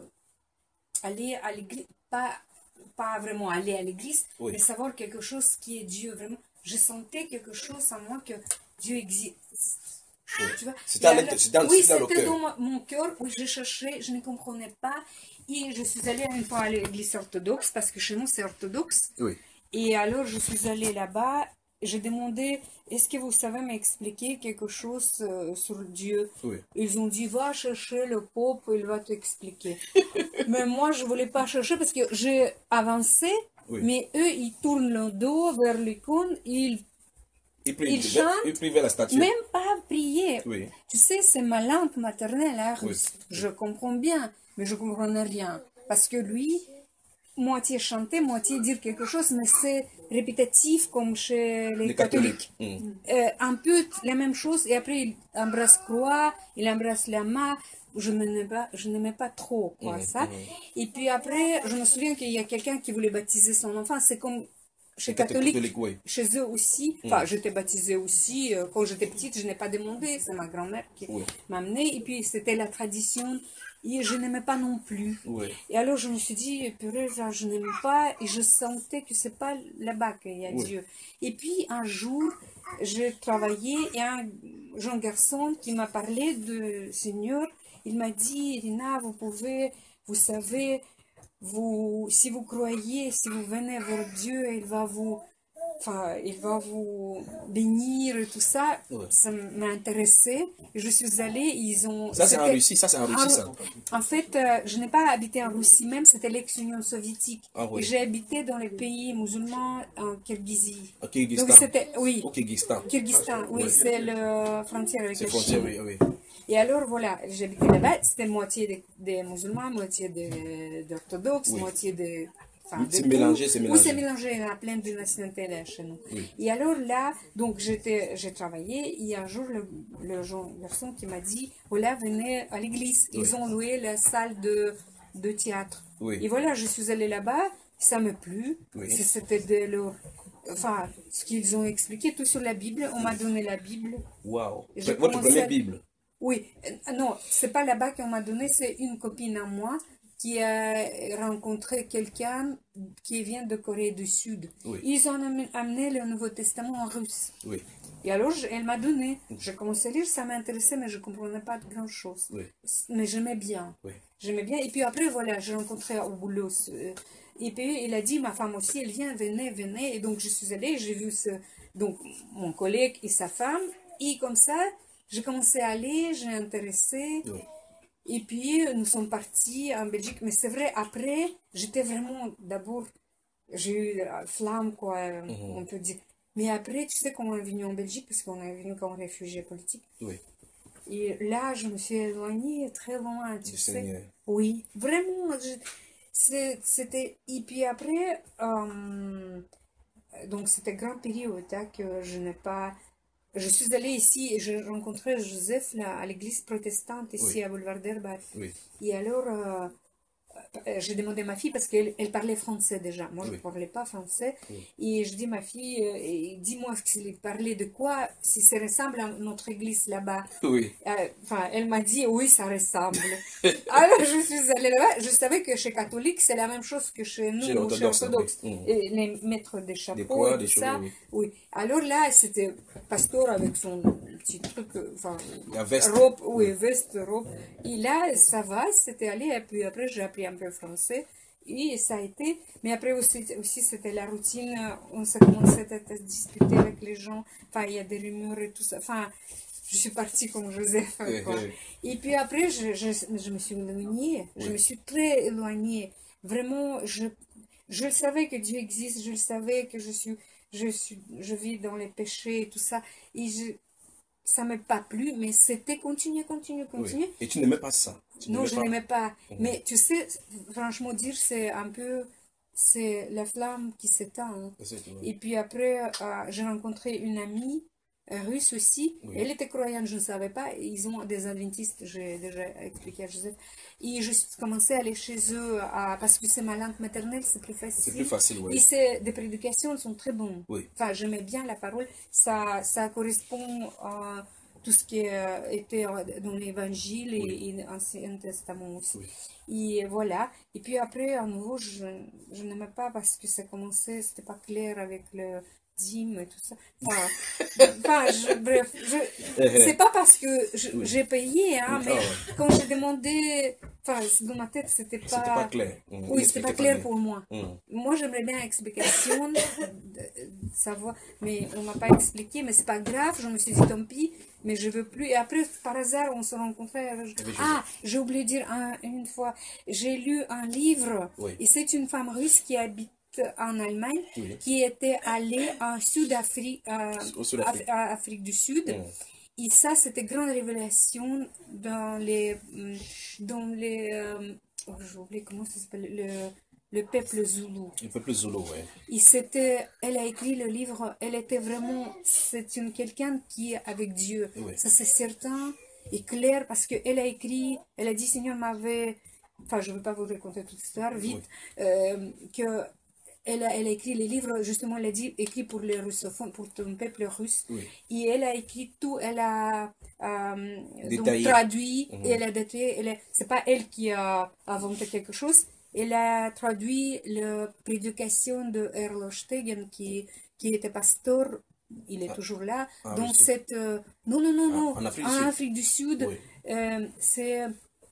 d'aller à l'église. Pas... pas vraiment aller à l'église, oui. Mais savoir quelque chose qui est Dieu, vraiment. Je sentais quelque chose en moi que Dieu existe. Oui. Tu vois? C'est dans, dans, oui, dans le c'était cœur. dans mon cœur, où je cherchais, je ne comprenais pas. Et je suis allée une fois à l'église orthodoxe, parce que chez nous c'est orthodoxe. Oui. Et alors je suis allée là-bas, j'ai demandé, est-ce que vous savez m'expliquer quelque chose euh, sur Dieu? Oui. Ils ont dit, va chercher le pape, il va t'expliquer. Mais moi, je ne voulais pas chercher parce que j'ai avancé, oui. Mais eux, ils tournent le dos vers l'icône, ils, ils, prient, ils chantent, ils prient vers la statue. Même pas prier. Oui. Tu sais, c'est ma langue maternelle, hein, oui. Je comprends bien, mais je ne comprenais rien. Parce que lui, moitié chanter, moitié dire quelque chose, mais c'est répétitif comme chez les, les catholiques. catholiques. Mmh. Euh, un peu la même chose, et après il embrasse croix, il embrasse la main. Je n'aimais pas, je n'aimais pas trop quoi, mmh. ça. Mmh. Et puis après, je me souviens qu'il y a quelqu'un qui voulait baptiser son enfant. C'est comme chez les catholiques, catholique, oui. Chez eux aussi. Enfin, mmh. J'étais baptisée aussi. Quand j'étais petite, je n'ai pas demandé. C'est ma grand-mère qui oui. m'a amenée. Et puis c'était la tradition. et je n'aimais pas non plus. Oui. Et alors je me suis dit, purée, là, je n'aime pas, et je sentais que c'est pas là-bas qu'il y a Oui. Dieu. Et puis un jour, j'ai travaillé, et un jeune garçon qui m'a parlé du Seigneur, il m'a dit, Irina, vous pouvez, vous savez, vous, si vous croyez, si vous venez vers Dieu, il va vous, enfin, il va vous bénir et tout ça. Ouais. Ça m'a intéressé. Je suis allée, ils ont... Ça, c'est en c'était- Russie, ça, c'est en Russie, ça. En fait, euh, je n'ai pas habité en Russie même, c'était l'ex-Union soviétique. Ah oui. Et j'ai habité dans les pays musulmans en Kirghizie. Au Kyrgyzstan. Donc c'était, oui, Au Kyrgyzstan. Kyrgyzstan, oui, Ouais. c'est la frontière avec C'est la frontière, Chine. oui, oui. Et alors, voilà, j'habitais là-bas, c'était moitié des, des musulmans, moitié des, d'orthodoxes, Oui. moitié des... enfin, Oui, de c'est tout. mélangé, c'est Oui, mélangé. c'est mélangé, il y a plein de nationalités là chez nous. Oui. Et alors là, donc j'étais, j'ai travaillé, et un jour, le, le jeune garçon qui m'a dit, voilà, venez à l'église. Ils Oui. ont loué la salle de, de théâtre. Oui. Et voilà, je suis allée là-bas, ça me plut. Oui. C'était de leur... Enfin, ce qu'ils ont expliqué, tout sur la Bible, on m'a donné la Bible. Waouh. J'ai Votre commencé première à- Bible. Oui, euh, non, c'est pas là-bas qu'on m'a donné, c'est une copine à moi qui a rencontré quelqu'un qui vient de Corée du Sud. Oui. Ils ont am- amené le Nouveau Testament en russe. Oui. Et alors, je- elle m'a donné. J'ai commencé à lire, ça m'intéressait, mais je comprenais pas de grand-chose. Oui. Mais j'aimais bien. Oui. J'aimais bien. Et puis après, voilà, j'ai rencontré au boulot. ce- Et puis, il a dit, ma femme aussi, elle vient, venez, venez. Et donc, je suis allée, j'ai vu ce, donc, mon collègue et sa femme. Et comme ça, j'ai commencé à aller, j'ai intéressé. Oui. Et puis, nous sommes partis en Belgique. Mais c'est vrai, après, j'étais vraiment, d'abord, j'ai eu la flamme, quoi, Mhm. on peut dire. Mais après, tu sais comment on est venu en Belgique, parce qu'on est venu comme réfugié politique. Oui. Et là, je me suis éloignée très loin, tu Du sais. Seigneur. Oui, vraiment. je- c'est- C'était. Et puis après, euh, donc c'était grande période hein, que je n'ai pas. Je suis allée ici et j'ai rencontré Joseph là, à l'église protestante ici Oui. à Boulevard d'Herbach. Oui. Et alors, euh, euh, j'ai demandé à ma fille parce qu'elle elle parlait français déjà. Moi, je Oui. ne parlais pas français. Oui. Et je dis à ma fille, euh, et dis-moi s'il parlait de quoi, si ça ressemble à notre église là-bas. Oui. Euh, Enfin, elle m'a dit, oui, ça ressemble. Alors, je suis allée là-bas. Je savais que chez catholique, c'est la même chose que chez nous, Chez chez l'orthodoxe, orthodoxes. oui. Mhm. Et les maîtres des chapeaux Des croix, et des tout choses, ça. oui. Oui. Alors là, c'était pasteur avec son petit truc, euh, enfin, La veste. robe, oui, veste, robe. Et là, ça va, c'était allé. Et puis après, j'ai appris un peu français. Et ça a été. Mais après aussi, aussi c'était la routine. On s'est commencé à se disputer avec les gens. Enfin, il y a des rumeurs et tout ça. Enfin, je suis partie comme Joseph. Oui, quoi. oui. Et puis après, je, je, je me suis éloignée. Je Oui. me suis très éloignée. Vraiment, je, je savais que Dieu existe. Je le savais que je suis, je suis, je vis dans les péchés et tout ça. Et je, ça ne m'a pas plu, mais c'était continuer, continuer, continuer. Oui. Et tu n'aimais pas ça. Tu Non, n'aimais je pas- n'aimais pas. Mhm. Mais tu sais, franchement dire, c'est un peu, c'est la flamme qui s'éteint. hein. C'est tout. Et puis après, euh, j'ai rencontré une amie euh, russe aussi. Oui. Elle était croyante, je ne savais pas. Ils ont des adventistes, j'ai déjà expliqué à Joseph. Et je suis commencé à aller chez eux à- parce que c'est ma langue maternelle, c'est plus facile. C'est plus facile, Et oui. c'est, des prédications sont très bonnes. Oui. Enfin, j'aimais bien la parole. Ça, ça correspond à tout ce qui euh, était euh, dans l'Évangile et, Oui. et l'Ancien Testament aussi. Oui. Et voilà. Et puis après, à nouveau, je, je n'aimais pas parce que ça commençait, c'était pas clair avec le dîme et tout ça. Enfin, enfin, je- bref, je, c'est pas parce que je- Oui. j'ai payé, hein, Oui. mais Ah ouais. quand j'ai demandé, enfin, dans ma tête, c'était pas... C'était pas clair. Mhm. Oui, Il c'était pas expliquait clair bien. pour moi. Mhm. Moi, j'aimerais bien explication, de, de savoir, mais on m'a pas expliqué, mais c'est pas grave, je me suis dit tant pis, mais je veux plus. Et après, par hasard, on se rencontrait. avec- Avec Ah, j'ai oublié de dire un- une fois, j'ai lu un livre, Oui. et c'est une femme russe qui habite en Allemagne, Oui. qui était allée en Sud-Afrique, euh, Au Sud-Afrique. Af- à Afrique du Sud. Mhm. Et ça, c'était grande révélation dans les, hum, dans les, euh, oh, j'ai oublié comment ça s'appelle, le, le peuple zoulou. Un peu plus zolo, ouais. Et c'était, elle a écrit le livre, elle était vraiment, c'est une quelqu'un qui est avec Dieu. Oui. Ça c'est certain et clair parce qu'elle a écrit, elle a dit, Seigneur m'avait, enfin je ne veux pas vous raconter toute l'histoire, vite, euh, que elle a, elle a écrit les livres, justement, elle a dit, écrit pour les russophones, pour ton peuple russe. Oui. Et elle a écrit tout, elle a euh, donc, Détaillé. traduit, Mhm. et elle a détaillé, elle a- c'est pas elle qui a inventé quelque chose, elle a traduit la prédication de Erlo Stegen, qui, qui était pasteur, il est Ah. toujours là, Ah, dans Russie. cette... euh, non, non, non, Ah, non, en Afrique en du Sud. Afrique du Sud, Oui. euh, c'est...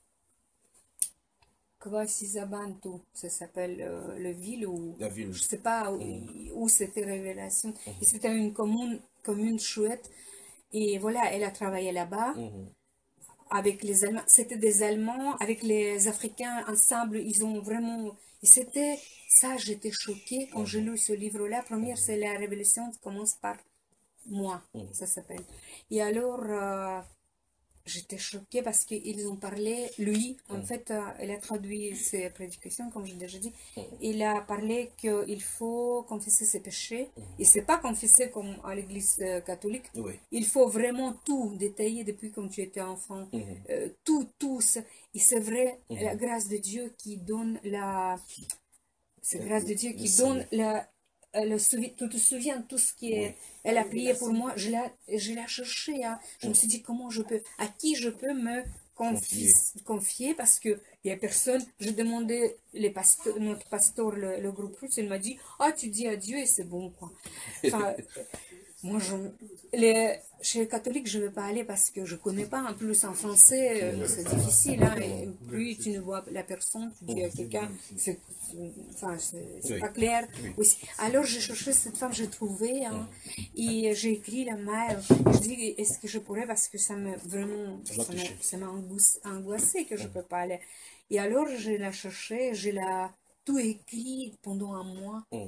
Kwasizabantu, ça s'appelle euh, le ville où La ville. je sais pas où, Mhm. où c'était Révélation. Mhm. Et c'était une commune, commune chouette. Et voilà, elle a travaillé là-bas Mhm. avec les Allemands. C'était des Allemands, avec les Africains ensemble. Ils ont vraiment. Et c'était ça, j'étais choquée quand j'ai lu ce livre-là. Première, c'est La Révélation qui commence par moi, Mhm. ça s'appelle. Et alors. euh, J'étais choquée parce qu'ils ont parlé, lui, en Mm. fait, euh, il a traduit ses prédications, comme j'ai déjà dit. Mm. Il a parlé qu'il faut confesser ses péchés. Mm. Et c'est pas confesser comme à l'église euh, catholique. Oui. Il faut vraiment tout détailler depuis quand tu étais enfant. Mhm. Euh, tout, tout. ça. Et c'est vrai, Mm. la grâce de Dieu qui donne la. C'est Le- grâce de Dieu le qui salut. donne la. euh, Le souvi- tu te souviens tout ce qui est. Oui. Elle a prié pour moi, je l'ai, je l'ai cherché. Hein. Je me suis dit comment je peux, à qui je peux me confier, Confier. confier parce que il y a personne. J'ai demandé les pasteurs, notre pasteur, le, le groupe russe, il m'a dit ah tu dis à Dieu et c'est bon quoi. Enfin, moi je, les, chez les catholiques je ne vais pas aller parce que je connais pas. En plus en français euh, c'est difficile. Hein, et plus tu ne vois la personne, tu dis à quelqu'un, c'est, enfin c'est, c'est Oui. pas clair. Oui. Aussi. Alors j'ai cherché cette femme, j'ai trouvé hein, et j'ai écrit la mail. Je dis est-ce que je pourrais parce que ça m'a vraiment, Ça m'a ça m'a, touché. ça m'a angoissé, angoissé que je peux pas aller. Et alors je l'ai cherché, je l'ai tout écrit pendant un mois. Mm.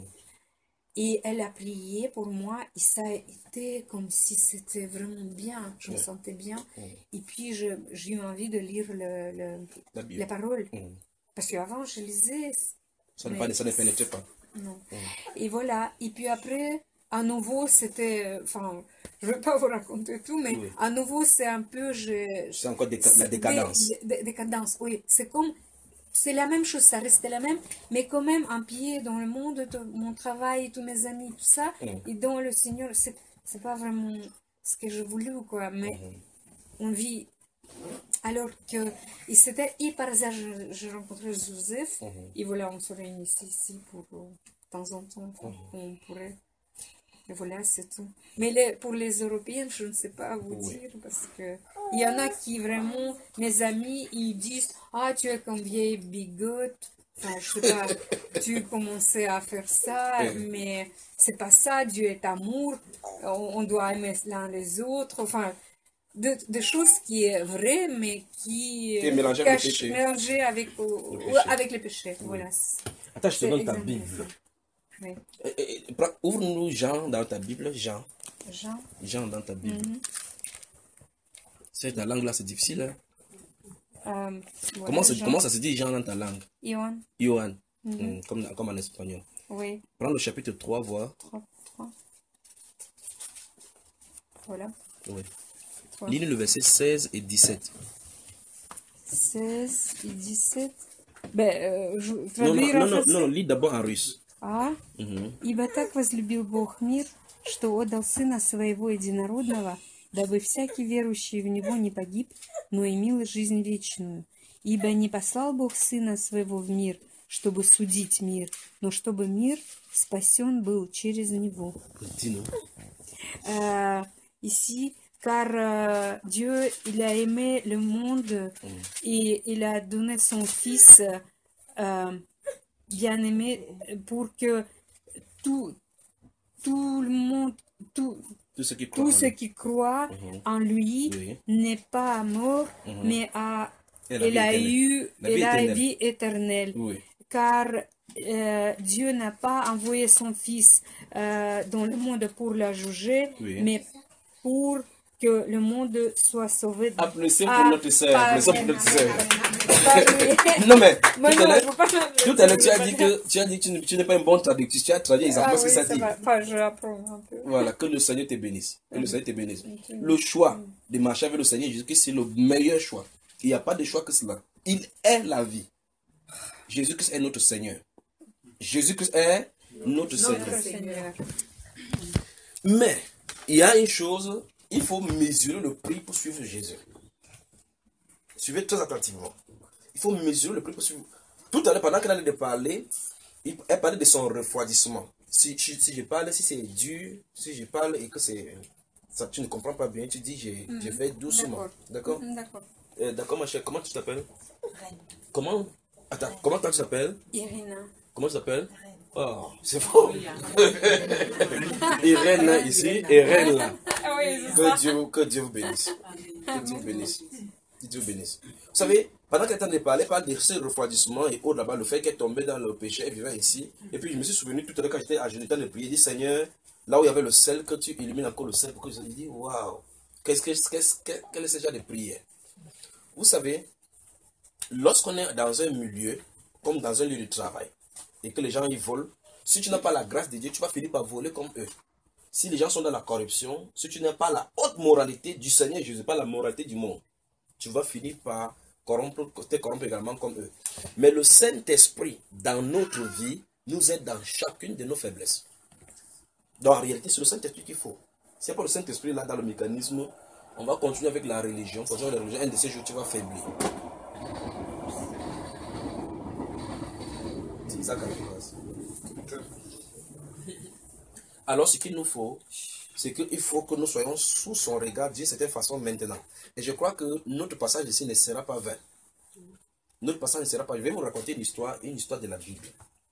Et elle a prié pour moi et ça a été comme si c'était vraiment bien. Je me Ouais. sentais bien. Mm. Et puis je- j'ai eu envie de lire le, le, La Bible. les paroles. Mm. Parce qu'avant je lisais. Ça ne mais- pas- ça ne pénétrait pas. Non. Mm. Et voilà. Et puis après, à nouveau, c'était. Enfin, je ne vais pas vous raconter tout, mais Oui. à nouveau, c'est un peu. Je, C'est encore déca- la c'est décadence. Des, des- décadence, oui. C'est comme. C'est la même chose, ça restait la même, mais quand même un pied dans le monde, tout- mon travail, tous mes amis, tout ça, Mm. et dans le Seigneur, c'est, c'est pas vraiment ce que je voulais, quoi, mais Mhm. on vit. Alors que, et c'était, et par hasard, je, je rencontrais Joseph, Mhm. et voilà, on se réunissait ici pour, euh, de temps en temps, enfin, on pourrait. Et voilà, c'est tout. Mais les- pour les Européens, je ne sais pas vous Oui. dire, parce que il y en a qui vraiment, mes amis, ils disent ah, tu es comme vieille bigote. Enfin, je sais pas, tu commençais à faire ça, Oui. mais c'est pas ça, Dieu est amour, on, on doit aimer l'un les autres. Enfin, de- des choses qui est vraies, mais qui Qui est euh, mélangée avec le cachent- péché. mélangées avec, euh, Le ouais, péché. avec les péchés. Oui. Voilà. Attends, je te C'est donne ta exactement Bible. ça. Oui. Eh, eh, eh, prends- Ouvre-nous Jean dans ta Bible. Jean. Jean. Jean dans ta Bible. Mhm. C'est ta langue là, c'est difficile. Hein? Euh, Comment, voilà, ça, Jean. comment ça se dit Jean dans ta langue? Ioan. Johan. Mhm. Mm, comme, comme en espagnol. Oui, Prends le chapitre trois, voir. trois, trois. Voilà. Oui. trois. Lis le verset seize et dix-sept. seize et dix-sept. Ben, euh, je Non, non, traduire non, en non, français. non, lis d'abord en russe. А, Mhm. ибо так возлюбил Бог мир, что отдал Сына Своего Единородного, дабы всякий верующий в Него не погиб, но имел жизнь вечную. Ибо не послал Бог Сына Своего в мир, чтобы судить мир, но чтобы мир спасен был через Него. Dis-nous. Euh, ici, car euh, Dieu, il a aimé le monde et il a donné son Fils euh, bien-aimé pour que tout, tout le monde, tout, Tout ce qui croit tout en ce lui. qui croit Mhm. en lui Oui. n'est pas mort, Mhm. mais a, Et la il vie a éternelle. eu La vie il a éternelle. vie éternelle. Oui. Car euh, Dieu n'a pas envoyé son Fils euh, dans le monde pour la juger, Oui. mais pour que le monde soit sauvé. Applaudissez pour Ah, notre sœur. par- Applaudissez pour notre sœur. par- Non mais, Moi, tout non, à l'heure, je veux pas la- tout à l'heure, tu as dit que tu as dit que tu ne- tu n'es pas un bon traducteur. Tu as traduit exactement Ah ce que oui, ça ça dit. va. Enfin, je apprends un peu. Voilà, que le Seigneur te bénisse. Que le Seigneur te bénisse. Ok. Le choix de marcher avec le Seigneur Jésus-Christ, c'est le meilleur choix. Il n'y a pas de choix que cela. Il est la vie. Jésus-Christ est notre Seigneur. Jésus-Christ est notre Seigneur. Notre Seigneur. Mais, il y a une chose, il faut mesurer le prix pour suivre Jésus. Suivez très attentivement. Il faut mesurer le prix pour suivre. Tout à l'heure, pendant qu'elle allait de parler, elle parlait de son refroidissement. Si, si, si je parle, si c'est dur, si je parle et que c'est, ça, tu ne comprends pas bien, tu dis, je, mm-hmm. je vais doucement. D'accord? Mm-hmm, D'accord. Euh, D'accord, ma chère, comment tu t'appelles? Reine. Comment? Attends, Reine. Comment toi tu t'appelles? Irina. Comment tu t'appelles? Oh, c'est faux. Irène ici et Reine là. Oui, que, Dieu, que Dieu vous bénisse. Que Dieu vous bénisse. Que Dieu vous bénisse. Vous savez, pendant qu'elle t'en parlait, elle parle de ce refroidissement et autres là-bas, le fait qu'elle tombait dans le péché, elle vivait ici. Et puis je me suis souvenu tout à l'heure quand j'étais à genoux, de prier, dit Seigneur, là où il y avait le sel, que tu illumines encore le sel. Pour que je dis, waouh, qu'est-ce que qu'est-ce que quel est ce genre de prière? Vous savez, lorsqu'on est dans un milieu, comme dans un lieu de travail, et que les gens y volent, si tu n'as pas la grâce de Dieu, tu vas finir par voler comme eux. Si les gens sont dans la corruption, si tu n'as pas la haute moralité du Seigneur Jésus, pas la moralité du monde, tu vas finir par corrompre, te corrompre également comme eux. Mais le Saint-Esprit, dans notre vie, nous aide dans chacune de nos faiblesses. Donc en réalité, c'est le Saint-Esprit qu'il faut. S'il n'y a pas le Saint-Esprit là dans le mécanisme, on va continuer avec la religion. Continuer avec la religion, un de ces jours, tu vas faiblir. C'est ça quand même. Alors, ce qu'il nous faut, c'est qu'il faut que nous soyons sous son regard d'une certaine façon maintenant. Et je crois que notre passage ici ne sera pas vain. Notre passage ne sera pas vain. Je vais vous raconter une histoire, une histoire de la Bible.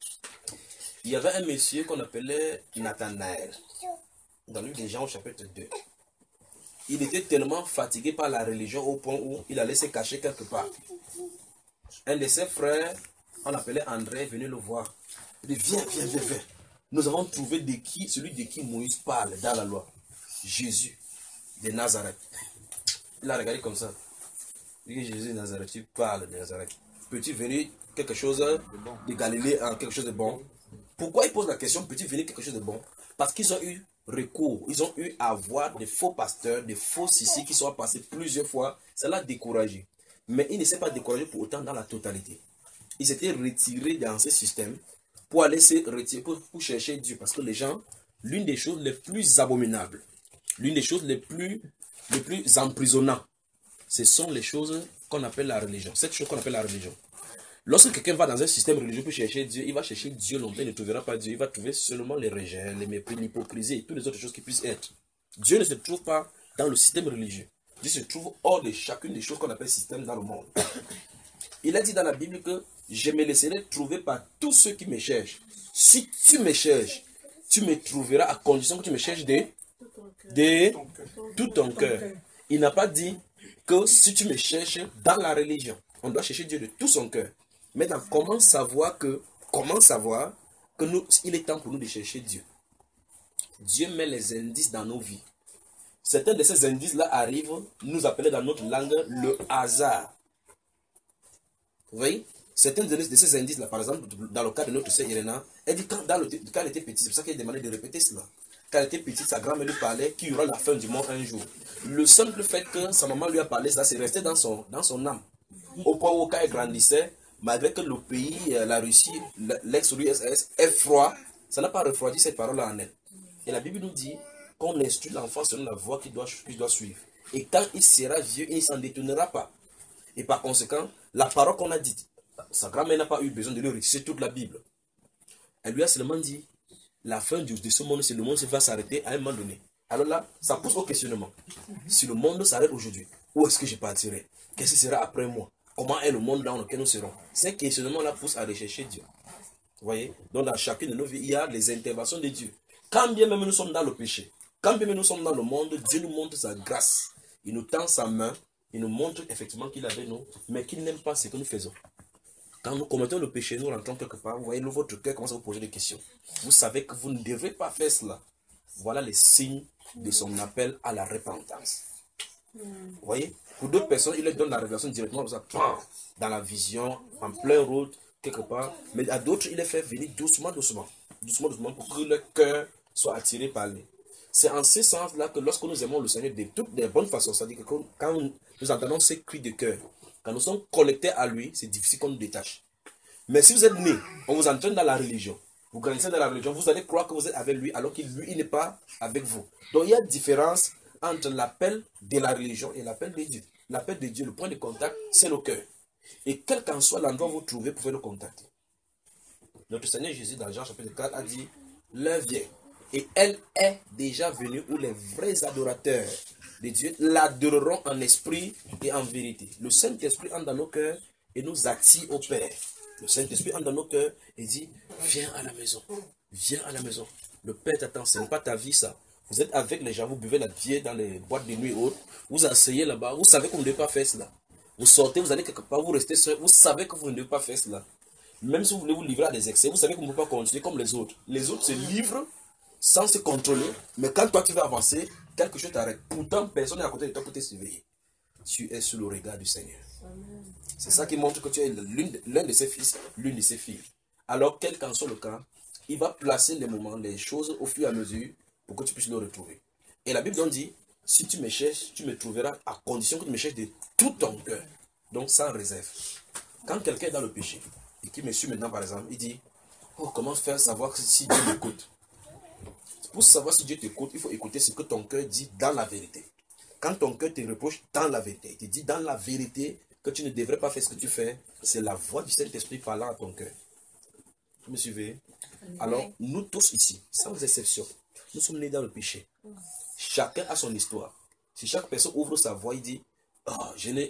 Il y avait un monsieur qu'on appelait Nathanaël, dans le livre de Jean au chapitre deux. Il était tellement fatigué par la religion au point où il allait se cacher quelque part. Un de ses frères, on appelait André, est venu le voir. Il dit, viens, viens, viens, viens. Nous avons trouvé de qui, celui de qui Moïse parle dans la loi. Jésus de Nazareth. Il a regardé comme ça. Il dit, Jésus de Nazareth, tu parles de Nazareth. Peux-tu venir quelque chose de Galilée en quelque chose de bon? Pourquoi il pose la question, peux-tu venir quelque chose de bon? Parce qu'ils ont eu recours, ils ont eu à voir des faux pasteurs, des faux ici qui sont passés plusieurs fois. Ça l'a découragé. Mais il ne s'est pas découragé pour autant dans la totalité. Il s'était retiré dans ce système pour aller se retirer, pour, pour chercher Dieu. Parce que les gens, l'une des choses les plus abominables, l'une des choses les plus, les plus emprisonnantes, ce sont les choses qu'on appelle la religion. Cette chose qu'on appelle la religion. Lorsque quelqu'un va dans un système religieux pour chercher Dieu, il va chercher Dieu longtemps, il ne trouvera pas Dieu. Il va trouver seulement les rejets, les mépris, l'hypocrisie et toutes les autres choses qui puissent être. Dieu ne se trouve pas dans le système religieux. Dieu se trouve hors de chacune des choses qu'on appelle système dans le monde. Il a dit dans la Bible que je me laisserai trouver par tous ceux qui me cherchent. Si tu me cherches, tu me trouveras à condition que tu me cherches de, de tout ton cœur. Il n'a pas dit que si tu me cherches dans la religion, on doit chercher Dieu de tout son cœur. Maintenant, comment savoir que, comment savoir que nous, il est temps pour nous de chercher Dieu? Dieu met les indices dans nos vies. Certains de ces indices-là arrivent, nous appelons dans notre langue le hasard. Vous voyez? Certains de ces indices-là, par exemple, dans le cas de notre sœur Irena, elle dit quand, dans le, quand elle était petite, c'est pour ça qu'elle demandait de répéter cela. Quand elle était petite, sa grand-mère lui parlait qu'il y aura la fin du monde un jour. Le simple fait que sa maman lui a parlé, ça c'est resté dans son, dans son âme. Au point où quand elle grandissait, malgré que le pays, la Russie, l'ex-U R S S est froid, ça n'a pas refroidi cette parole-là en elle. Et la Bible nous dit qu'on instruit l'enfant selon la voie qu'il doit, qu'il doit suivre. Et quand il sera vieux, il ne s'en détournera pas. Et par conséquent, la parole qu'on a dite, sa grand-mère n'a pas eu besoin de lui réciter toute la Bible. Elle lui a seulement dit, la fin de ce monde, c'est le monde va s'arrêter à un moment donné. Alors là, ça pousse au questionnement. Si le monde s'arrête aujourd'hui, où est-ce que je partirai? Qu'est-ce qui sera après moi? Comment est le monde dans lequel nous serons? Ces questionnements-là poussent à rechercher Dieu. Vous voyez? Donc dans chacune de nos vies, il y a les interventions de Dieu. Quand bien même nous sommes dans le péché, quand bien même nous sommes dans le monde, Dieu nous montre sa grâce. Il nous tend sa main, il nous montre effectivement qu'il est avec nous, mais qu'il n'aime pas ce que nous faisons. Quand nous commettons le péché, nous rentrons quelque part, vous voyez, votre cœur commence à vous poser des questions. Vous savez que vous ne devrez pas faire cela. Voilà les signes de son appel à la repentance. Vous voyez? Pour d'autres personnes, il leur donne la révélation directement dans la vision, en plein route, quelque part. Mais à d'autres, il les fait venir doucement, doucement. Doucement, doucement, pour que leur cœur soit attiré par lui. C'est en ce sens-là que lorsque nous aimons le Seigneur de toutes les bonnes façons, c'est-à-dire que quand nous entendons ces cris de cœur, quand nous sommes connectés à lui, c'est difficile qu'on nous détache. Mais si vous êtes né, on vous entraîne dans la religion, vous grandissez dans la religion, vous allez croire que vous êtes avec lui alors qu'il lui, il n'est pas avec vous. Donc il y a une différence entre l'appel de la religion et l'appel de Dieu. L'appel de Dieu, le point de contact, c'est le cœur. Et quel qu'en soit l'endroit où vous trouvez, vous pouvez le contacter. Notre Seigneur Jésus, dans Jean chapitre quatre, a dit, l'heure vient. Et elle est déjà venue où les vrais adorateurs de Dieu l'adoreront en esprit et en vérité. Le Saint-Esprit entre dans nos cœurs et nous attire au Père. Le Saint-Esprit entre dans nos cœurs et dit, viens à la maison. Viens à la maison. Le Père t'attend, ce n'est pas ta vie ça. Vous êtes avec les gens, vous buvez la bière dans les boîtes de nuit et autres. Vous asseyez là-bas, vous savez que vous ne devez pas faire cela. Vous sortez, vous allez quelque part, vous restez seul, vous savez que vous ne devez pas faire cela. Même si vous voulez vous livrer à des excès, vous savez que vous ne pouvez pas continuer comme les autres. Les autres se livrent sans se contrôler, mais quand toi tu veux avancer, quelque chose t'arrête. Pourtant, personne n'est à côté de toi pour te surveiller. Tu es sous le regard du Seigneur. C'est ça qui montre que tu es l'un de ses fils, l'une de ses filles. Alors, quel qu'en soit le cas, il va placer les moments, les choses au fur et à mesure pour que tu puisses le retrouver. Et la Bible donc dit, si tu me cherches, tu me trouveras à condition que tu me cherches de tout ton cœur. Donc, sans réserve. Quand quelqu'un est dans le péché, et qui me suit maintenant par exemple, il dit, oh, comment faire savoir si Dieu m'écoute? Pour savoir si Dieu t'écoute, il faut écouter ce que ton cœur dit dans la vérité. Quand ton cœur te reproche dans la vérité, il te dit dans la vérité que tu ne devrais pas faire ce que tu fais, c'est la voix du Saint-Esprit parlant à ton cœur. Vous me suivez? Alors, nous tous ici, sans exception, nous sommes nés dans le péché. Chacun a son histoire. Si chaque personne ouvre sa voix, il dit, oh, j'ai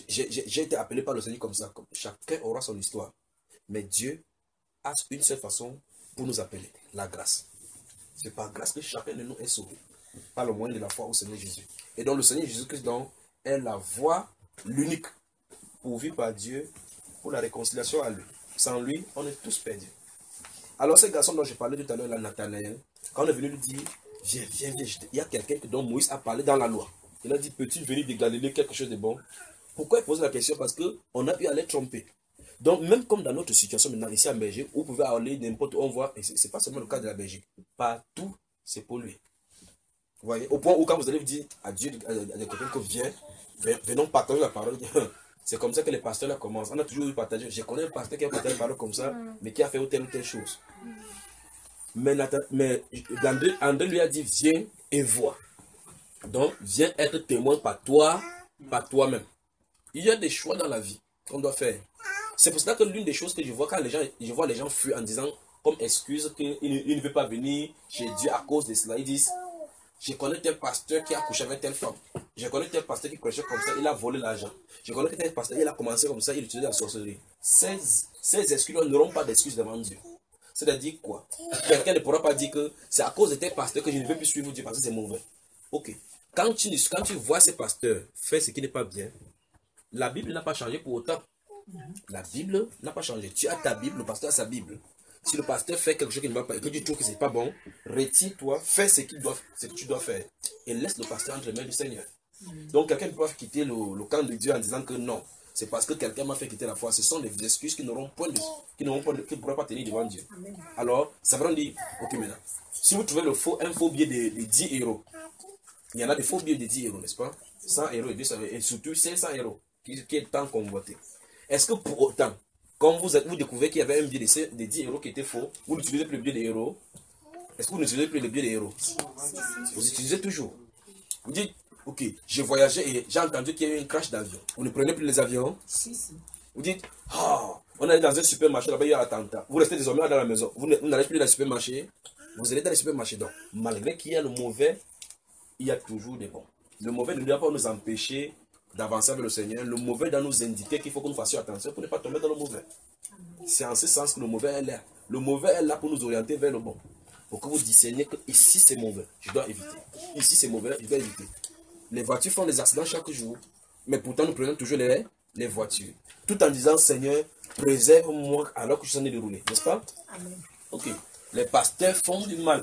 été appelé par le Seigneur comme ça. Chacun aura son histoire. Mais Dieu a une seule façon pour nous appeler, la grâce. C'est par grâce que chacun de nous est sauvé. Par le moyen de la foi au Seigneur Jésus. Et donc le Seigneur Jésus-Christ donc est la voie, l'unique, pourvue par Dieu pour la réconciliation à lui. Sans lui, on est tous perdus. Alors ce garçon dont je parlais tout à l'heure, Nathanaël, quand on est venu lui dire, viens, viens, viens, il y a quelqu'un dont Moïse a parlé dans la loi. Il a dit, peux-tu venir de Galilée, quelque chose de bon? Pourquoi il pose la question? Parce qu'on a pu aller tromper. Donc, même comme dans notre situation maintenant, ici en Belgique, vous pouvez aller n'importe où on voit, et ce n'est pas seulement le cas de la Belgique, partout, c'est pollué. Vous voyez, au point où quand vous allez dire à Dieu, à, à quelqu'un que viens, venons partager la parole, c'est comme ça que les pasteurs là commencent. On a toujours eu partagé. Je connais un pasteur qui a partagé la parole comme ça, mais qui a fait telle ou telle chose. Mais, mais André, André lui a dit, viens et vois. Donc, viens être témoin par toi, par toi-même. Il y a des choix dans la vie qu'on doit faire. C'est pour cela que l'une des choses que je vois quand les gens, je vois les gens fuient en disant comme excuse qu'ils ne, ne veulent pas venir chez Dieu à cause de cela. Ils disent, je connais tel pasteur qui a couché avec telle femme. Je connais tel pasteur qui prêchait comme ça, il a volé l'argent. Je connais tel pasteur, il a commencé comme ça, il utilisait la sorcellerie. Ces, ces excuses n'auront pas d'excuses devant Dieu. C'est-à-dire quoi? Quelqu'un ne pourra pas dire que c'est à cause de tel pasteur que je ne veux plus suivre Dieu parce que c'est mauvais. Ok. Quand tu, quand tu vois ces pasteurs faire ce qui n'est pas bien, la Bible n'a pas changé pour autant. La Bible n'a pas changé. Tu as ta Bible, le pasteur a sa Bible. Si le pasteur fait quelque chose qui ne va pas et que tu trouves que ce n'est pas bon, retire-toi, fais ce, qu'il doit, ce que tu dois faire et laisse le pasteur entre les mains du Seigneur. Donc quelqu'un ne peut pas quitter le, le camp de Dieu en disant que non, c'est parce que quelqu'un m'a fait quitter la foi. Ce sont des excuses qui n'auront point de, qui n'auront point de, qui ne pourront pas tenir devant Dieu. Alors, ça va dire, ok maintenant, si vous trouvez le faux, un faux billet de, de dix euros, il y en a des faux billets de dix euros, n'est-ce pas? cent euros et, et surtout cinq cents euros qui, qui est tant convoité. Est-ce que pour autant, quand vous, êtes, vous découvrez qu'il y avait un billet de, de dix euros qui était faux, vous n'utilisez plus le billet de euros? Est-ce que vous n'utilisez plus le billet de euros? Vous utilisez toujours. Vous dites, ok, j'ai voyagé et j'ai entendu qu'il y a eu un crash d'avion. Vous ne prenez plus les avions? Vous dites, oh, on est dans un supermarché, là-bas il y a un attentat. Vous restez désormais dans la maison. Vous n'allez plus dans le supermarché. Vous allez dans le supermarché. Donc, malgré qu'il y a le mauvais, il y a toujours des bons. Le mauvais ne doit pas nous empêcher d'avancer avec le Seigneur. Le mauvais doit nous indiquer qu'il faut que nous fassions attention pour ne pas tomber dans le mauvais. C'est en ce sens que le mauvais est là. Le mauvais est là pour nous orienter vers le bon. Pour que vous discerniez que ici c'est mauvais, je dois éviter. Ici c'est mauvais, je dois éviter. Les voitures font des accidents chaque jour. Mais pourtant nous prenons toujours les, les voitures. Tout en disant, Seigneur, préserve-moi alors que je suis en train de rouler. N'est-ce pas? Amen. Ok. Les pasteurs font du mal.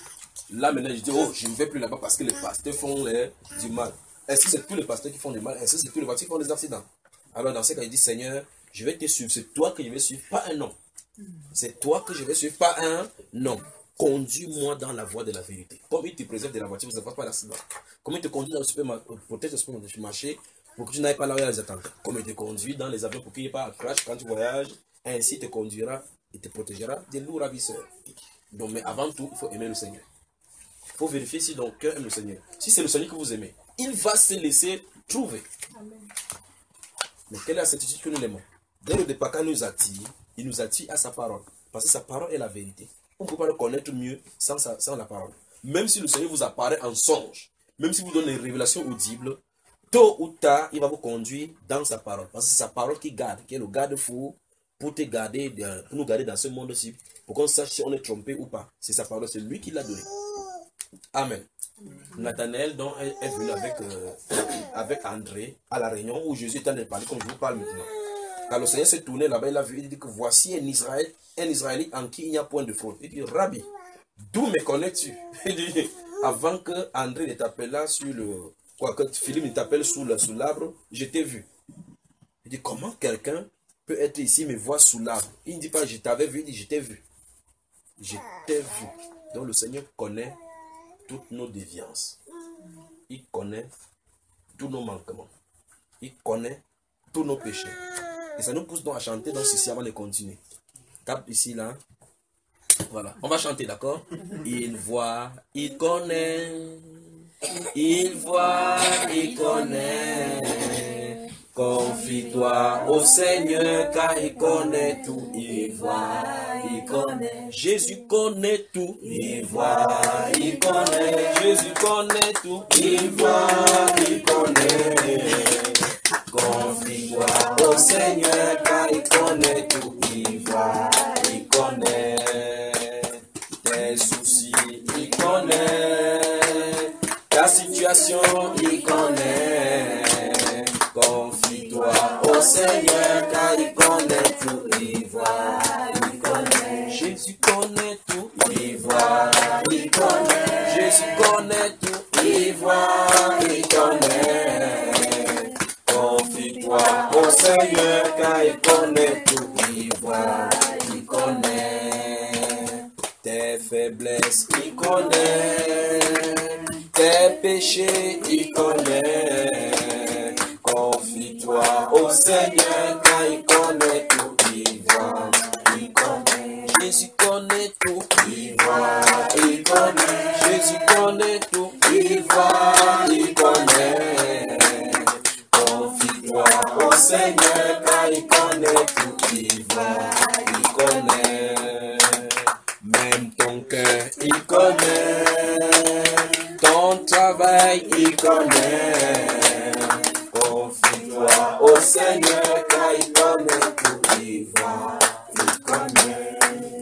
Là maintenant je dis, oh, je ne vais plus là-bas parce que les pasteurs font les, du mal. Est-ce que c'est tous les pasteurs qui font du mal? Est-ce que c'est tous les voitures qui font des accidents? Alors dans ce cas, il dit, Seigneur, je vais te suivre. C'est toi que je vais suivre, pas un homme. C'est toi que je vais suivre, pas un homme. Conduis-moi dans la voie de la vérité. Comme il te préserve de la voiture, vous ne faites pas d'accident. Comme il te conduit dans le supermarché pour que tu n'ailles pas là où il y a les attentats. Comme il te conduit dans les avions pour qu'il n'y ait pas un crash quand tu voyages. Ainsi il te conduira et te protégera des loups ravisseurs. Donc, mais avant tout, il faut aimer le Seigneur. Il faut vérifier si ton cœur aime le Seigneur. Si c'est le Seigneur que vous aimez, il va se laisser trouver. Amen. Mais quelle est la certitude que nous l'aimons? Dès le départ, quand il nous attire, il nous attire à sa parole. Parce que sa parole est la vérité. On ne peut pas le connaître mieux sans, sa, sans la parole. Même si le Seigneur vous apparaît en songe, même si vous donne des révélations audibles, tôt ou tard, il va vous conduire dans sa parole. Parce que c'est sa parole qui garde, qui est le garde-fou pour te garder, pour nous garder dans ce monde-ci, pour qu'on sache si on est trompé ou pas. C'est sa parole, c'est lui qui l'a donné. Amen. Nathanaël donc est, est venu avec, euh, avec André à la réunion où Jésus était en train de parler comme je vous parle maintenant. Quand le Seigneur s'est tourné là-bas, il a vu, il dit que voici un Israël, un Israélite en qui il n'y a point de fraude. Il dit, Rabbi, d'où me connais-tu? Il dit, avant que André ne t'appelle là sur le, quoi, que Philippe ne t'appelle sous l'arbre, je t'ai vu. Il dit, comment quelqu'un peut être ici, me voir sous l'arbre? Il ne dit pas, je t'avais vu, il dit, je t'ai vu. Je t'ai vu. Donc le Seigneur connaît toutes nos déviances. Il connaît tous nos manquements. Il connaît tous nos péchés. Et ça nous pousse donc à chanter dans ceci avant de continuer. Tape ici, là. Voilà. On va chanter, d'accord? Il voit, il connaît. Il voit, il connaît. Confie-toi au Seigneur car il connaît tout. Il voit, il connaît. Jésus connaît tout. Il voit, il connaît. Jésus connaît tout. Il voit, il connaît. Confie-toi au Seigneur car il connaît tout. Il voit, il connaît. Tes soucis, il connaît. Ta situation, il connaît. Confie-toi au Seigneur car il connaît tout. Il voit, il connaît. Jésus connaît tout. Il voit, il connaît. Jésus connaît tout. Il voit, il connaît. Confie-toi au Seigneur car il connaît tout. Il voit, il connaît. Tes faiblesses, il connaît. Tes péchés, il connaît. Confie-toi au Seigneur car il connaît tout. Il voit, il connaît. Jésus connaît tout. Il voit, il connaît. Jésus connaît tout. Il voit, il connaît. Confie-toi au Seigneur car il connaît tout. Il voit, il connaît. Même ton cœur, il connaît. Ton travail, il connaît. Confie-toi au Seigneur car il connaît tout. Il voit, il connaît.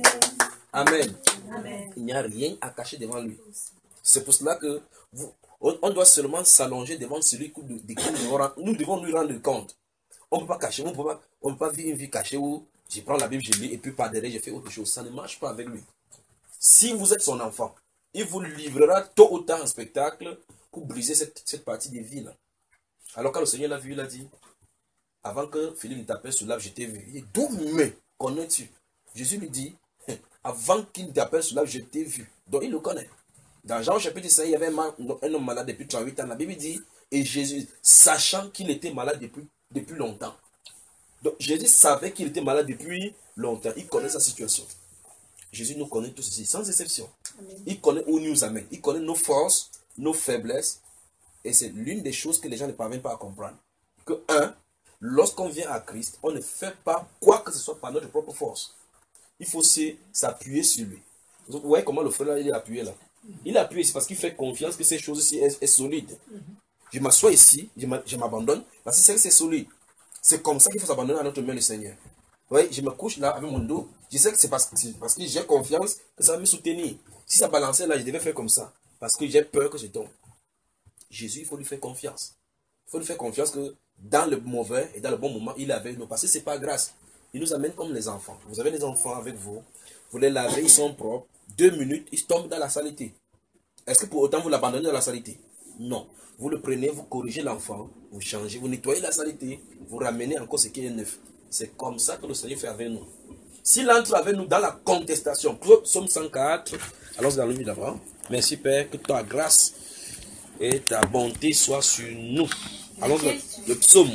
Amen. Amen. Il n'y a rien à cacher devant lui. C'est pour cela que vous, on, on doit seulement s'allonger devant celui que nous, nous devons lui rendre compte. On ne peut pas cacher, on ne peut pas, on peut pas vivre une vie cachée où je prends la Bible, je lis et puis par derrière je fais autre chose. Ça ne marche pas avec lui. Si vous êtes son enfant, il vous livrera tôt ou tard un spectacle pour briser cette, cette partie de vie là. Alors quand le Seigneur l'a vu, il a dit, avant que Philippe ne t'appelle sur l'arbre, je t'ai vu. Il dit, d'où me connais-tu? Jésus lui dit, avant qu'il ne t'appelle sur l'arbre, je t'ai vu. Donc il le connaît. Dans Jean chapitre cinq, il y avait un, un homme malade depuis trente-huit ans. La Bible dit, et Jésus, sachant qu'il était malade depuis, depuis longtemps. Donc Jésus savait qu'il était malade depuis longtemps. Il connaît sa situation. Jésus nous connaît tous ici, sans exception. Amen. Il connaît où nous amène. Il connaît nos forces, nos faiblesses. Et c'est l'une des choses que les gens ne parviennent pas à comprendre. Que, un, lorsqu'on vient à Christ, on ne fait pas quoi que ce soit par notre propre force. Il faut s'appuyer sur lui. Vous voyez comment le frère là, il est appuyé là. Il est appuyé ici parce qu'il fait confiance que ces choses-ci est, est solide. Je m'assois ici, je m'abandonne, parce que c'est solide. C'est comme ça qu'il faut s'abandonner à notre main, le Seigneur. Vous voyez, je me couche là avec mon dos. Je sais que c'est parce, parce que j'ai confiance que ça va me soutenir. Si ça balançait là, je devais faire comme ça. Parce que j'ai peur que je tombe. Jésus, il faut lui faire confiance. Il faut lui faire confiance que dans le mauvais et dans le bon moment, il est avec nous. Parce que ce n'est pas grâce. Il nous amène comme les enfants. Vous avez des enfants avec vous. Vous les lavez, ils sont propres. Deux minutes, ils tombent dans la saleté. Est-ce que pour autant vous l'abandonnez dans la saleté? Non. Vous le prenez, vous corrigez l'enfant, vous changez, vous nettoyez la saleté, vous ramenez encore ce qui est neuf. C'est comme ça que le Seigneur fait avec nous. S'il entre avec nous dans la contestation, Psaume cent quatre, allons dans le livre d'abord. Merci Père, que ta grâce et ta bonté soient sur nous. Allons dans le psaume.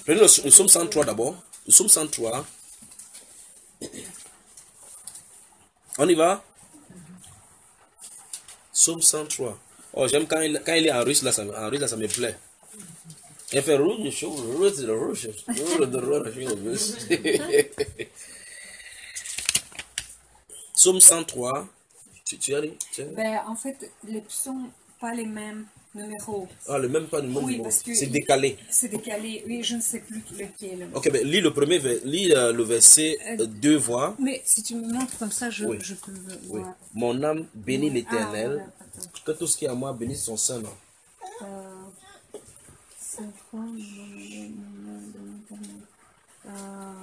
Prenez le, le psaume cent trois d'abord. Le psaume cent trois. On y va? Psaume cent trois. Oh, j'aime quand il, quand il est en russe, là, ça, en russe, là, ça me plaît. Il fait rouge, chaud, rouge, rouge, rouge. Psaume cent trois. Tu, tu as dit? Ben, en fait, les psaumes, pas les mêmes numéros. Ah, le même pas le même Oui, numéro. parce que c'est décalé. C'est décalé, oui, je ne sais plus lequel. Ok, ben, lis le premier, lis euh, le verset euh, deux voix. Mais si tu me montres comme ça, je, oui. je peux oui. voir. Mon âme bénit oui. l'Éternel, ah, voilà, que tout ce qui est à moi bénisse son Saint nom. Euh, c'est quoi euh,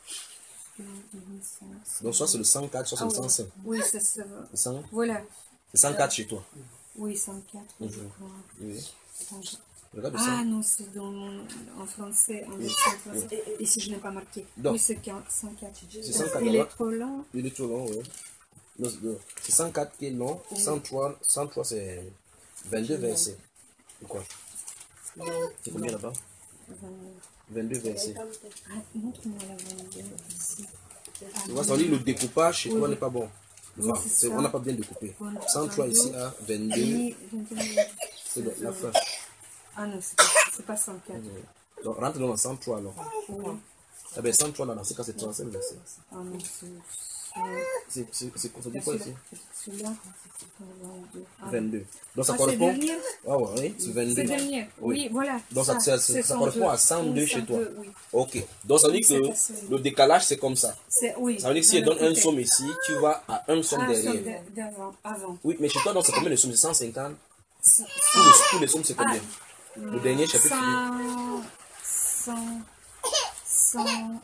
Donc soit c'est le cent quatre, soit c'est ah, le cent cinq. Oui, c'est ça. cent... Voilà. C'est cent quatre chez toi. Oui, cent quatre. Mmh. Oui. Regarde ah ça. Non, c'est dans mon, en français. En oui. français. Oui. Ici, je n'ai pas marqué. Donc, oui, c'est cent quatre. C'est cent quatre. Il est trop long. Il est trop long, oui. C'est cent quatre qui est long. Oui. cent trois, cent trois c'est vingt-deux versets. C'est quoi? C'est combien là-bas? vingt-deux versets. Ah, montre-moi la vingt-deux ici. Tu vois, ça dit le découpage chez oui. toi n'est pas bon. Enfin, oui, on n'a pas bien découpé. cent trois ici à vingt-deux. C'est la fin. Ah non, c'est pas cent quatre. Mmh. Donc rentre dans cent trois alors. Oui. Ah ben cent trois là, dans ce cas c'est trente-cinq versets. Ah non, c'est. C'est ça dit quoi ici? Celui-là, vingt-deux. Donc ça ah, correspond. Ah oui, c'est vingt-deux. C'est dernier. Oui. oui, voilà. Donc ça, ça, ça, ça correspond à cent deux chez toi. Oui. Ok. Donc ça veut dire oui, que le décalage c'est comme ça. Oui. Ça veut dire que si elle donne un somme ici, tu vas à un somme ah, derrière. D'avant, avant. Oui, mais chez toi, donc c'est combien de sommes? C'est cent cinquante. Tous les, tous les sommes c'est combien? Ah, le dernier chapitre. cent. cent.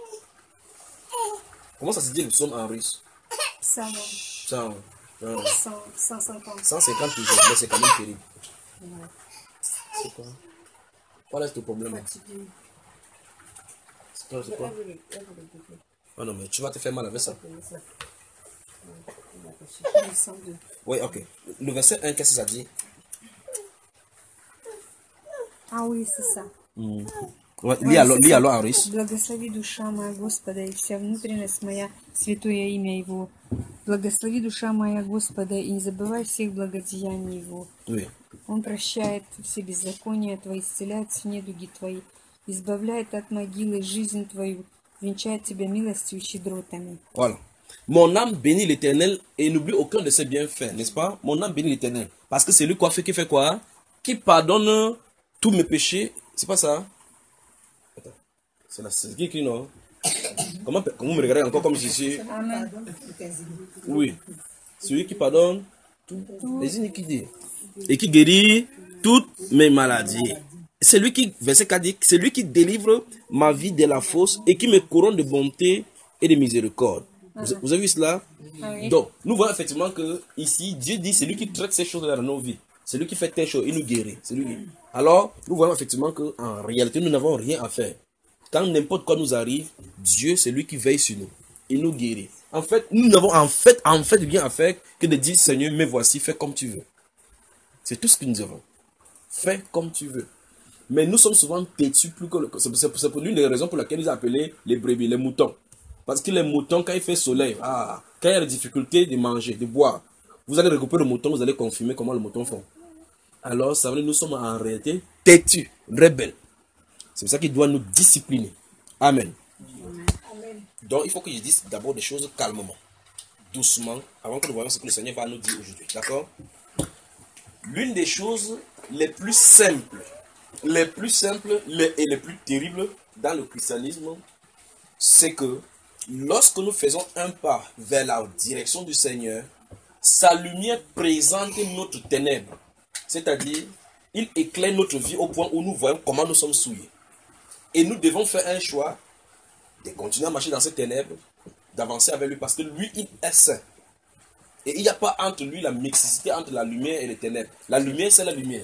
Comment ça se dit le psaume en russe? cent. cent. cent cinquante. cent cinquante toujours, mais c'est quand même terrible. Ouais. C'est quoi? Quel est ton problème? C'est quoi? C'est quoi? Oh non, mais tu vas te faire mal avec ça. Oui, ok. Le verset un, qu'est-ce que ça dit? Ah oui, c'est ça. Mm. Ли алло, Арис. Благослови душа моя Господа и вся внутренность моя, святое имя Его. Благослови душа моя Господа и не забывай всех благодеяний Его. Oui. Он прощает все беззакония Твои, исцеляет все недуги Твои, избавляет от могилы жизнь Твою, венчает Тебя милостью и щедротами. Voilà. Mon âme bénit l'Éternel et n'oublie aucun de ses bienfaits, n'est-ce pas? Mon âme bénit l'Éternel. Parce que c'est lui quoi fait, qui fait quoi? Qui pardonne tous mes péchés. C'est pas ça? C'est la c'est qui écrit non? Comment, comment me regardez encore comme je suis? Amen. Oui. Celui qui pardonne toutes les iniquités et qui guérit toutes mes maladies. C'est lui qui, verset quatre dit, c'est lui qui délivre ma vie de la fosse et qui me couronne de bonté et de miséricorde. Vous, vous avez vu cela? Oui. Donc, nous voyons effectivement que ici, Dieu dit, c'est lui qui traite ces choses-là dans nos vies. C'est lui qui fait telle chose, il nous guérit. C'est lui. Alors, nous voyons effectivement qu'en réalité, nous n'avons rien à faire. Quand n'importe quoi nous arrive, Dieu, c'est lui qui veille sur nous. Il nous guérit. En fait, nous n'avons en fait, en fait rien à faire que de dire, Seigneur, mais voici, fais comme tu veux. C'est tout ce que nous avons. Fais comme tu veux. Mais nous sommes souvent têtus plus que le... C'est pour l'une des raisons pour laquelle ils appellent les brebis, les moutons. Parce que les moutons, quand il fait soleil, ah, quand il y a la difficulté de manger, de boire, vous allez récupérer le mouton, vous allez confirmer comment le mouton fait. Alors, ça veut dire que nous sommes en réalité têtus, rebelles. C'est pour ça qu'il doit nous discipliner. Amen. Amen. Donc, il faut que je dise d'abord des choses calmement, doucement, avant que nous voyions ce que le Seigneur va nous dire aujourd'hui. D'accord? L'une des choses les plus simples, les plus simples et les plus terribles dans le christianisme, c'est que lorsque nous faisons un pas vers la direction du Seigneur, sa lumière présente notre ténèbre. C'est-à-dire, il éclaire notre vie au point où nous voyons comment nous sommes souillés. Et nous devons faire un choix de continuer à marcher dans ces ténèbres, d'avancer avec lui, parce que lui, il est saint. Et il n'y a pas entre lui la mixité entre la lumière et les ténèbres. La lumière, c'est la lumière.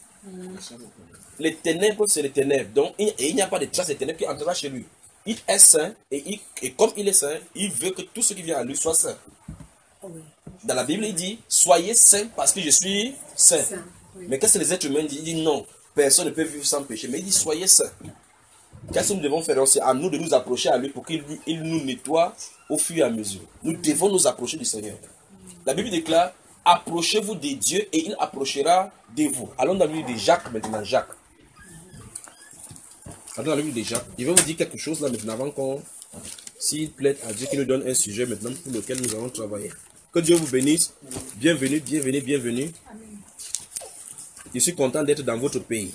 Les ténèbres, c'est les ténèbres. Donc, et il n'y a pas de trace des ténèbres qui entrera chez lui. Il est saint, et, il, et comme il est saint, il veut que tout ce qui vient à lui soit saint. Dans la Bible, il dit, soyez saints parce que je suis saint. Mais qu'est-ce que les êtres humains disent? Il dit non, personne ne peut vivre sans péché. Mais il dit, soyez saints. Qu'est-ce que nous devons faire? C'est à nous de nous approcher à lui pour qu'il il nous nettoie au fur et à mesure. Nous devons nous approcher du Seigneur. La Bible déclare, approchez-vous de Dieu et il approchera de vous. Allons dans le livre de Jacques maintenant, Jacques. Allons dans le livre de Jacques. Je vais vous dire quelque chose là maintenant avant qu'on, s'il plaît à Dieu qu'il nous donne un sujet maintenant pour lequel nous allons travailler. Que Dieu vous bénisse. Bienvenue, bienvenue, bienvenue. Je suis content d'être dans votre pays.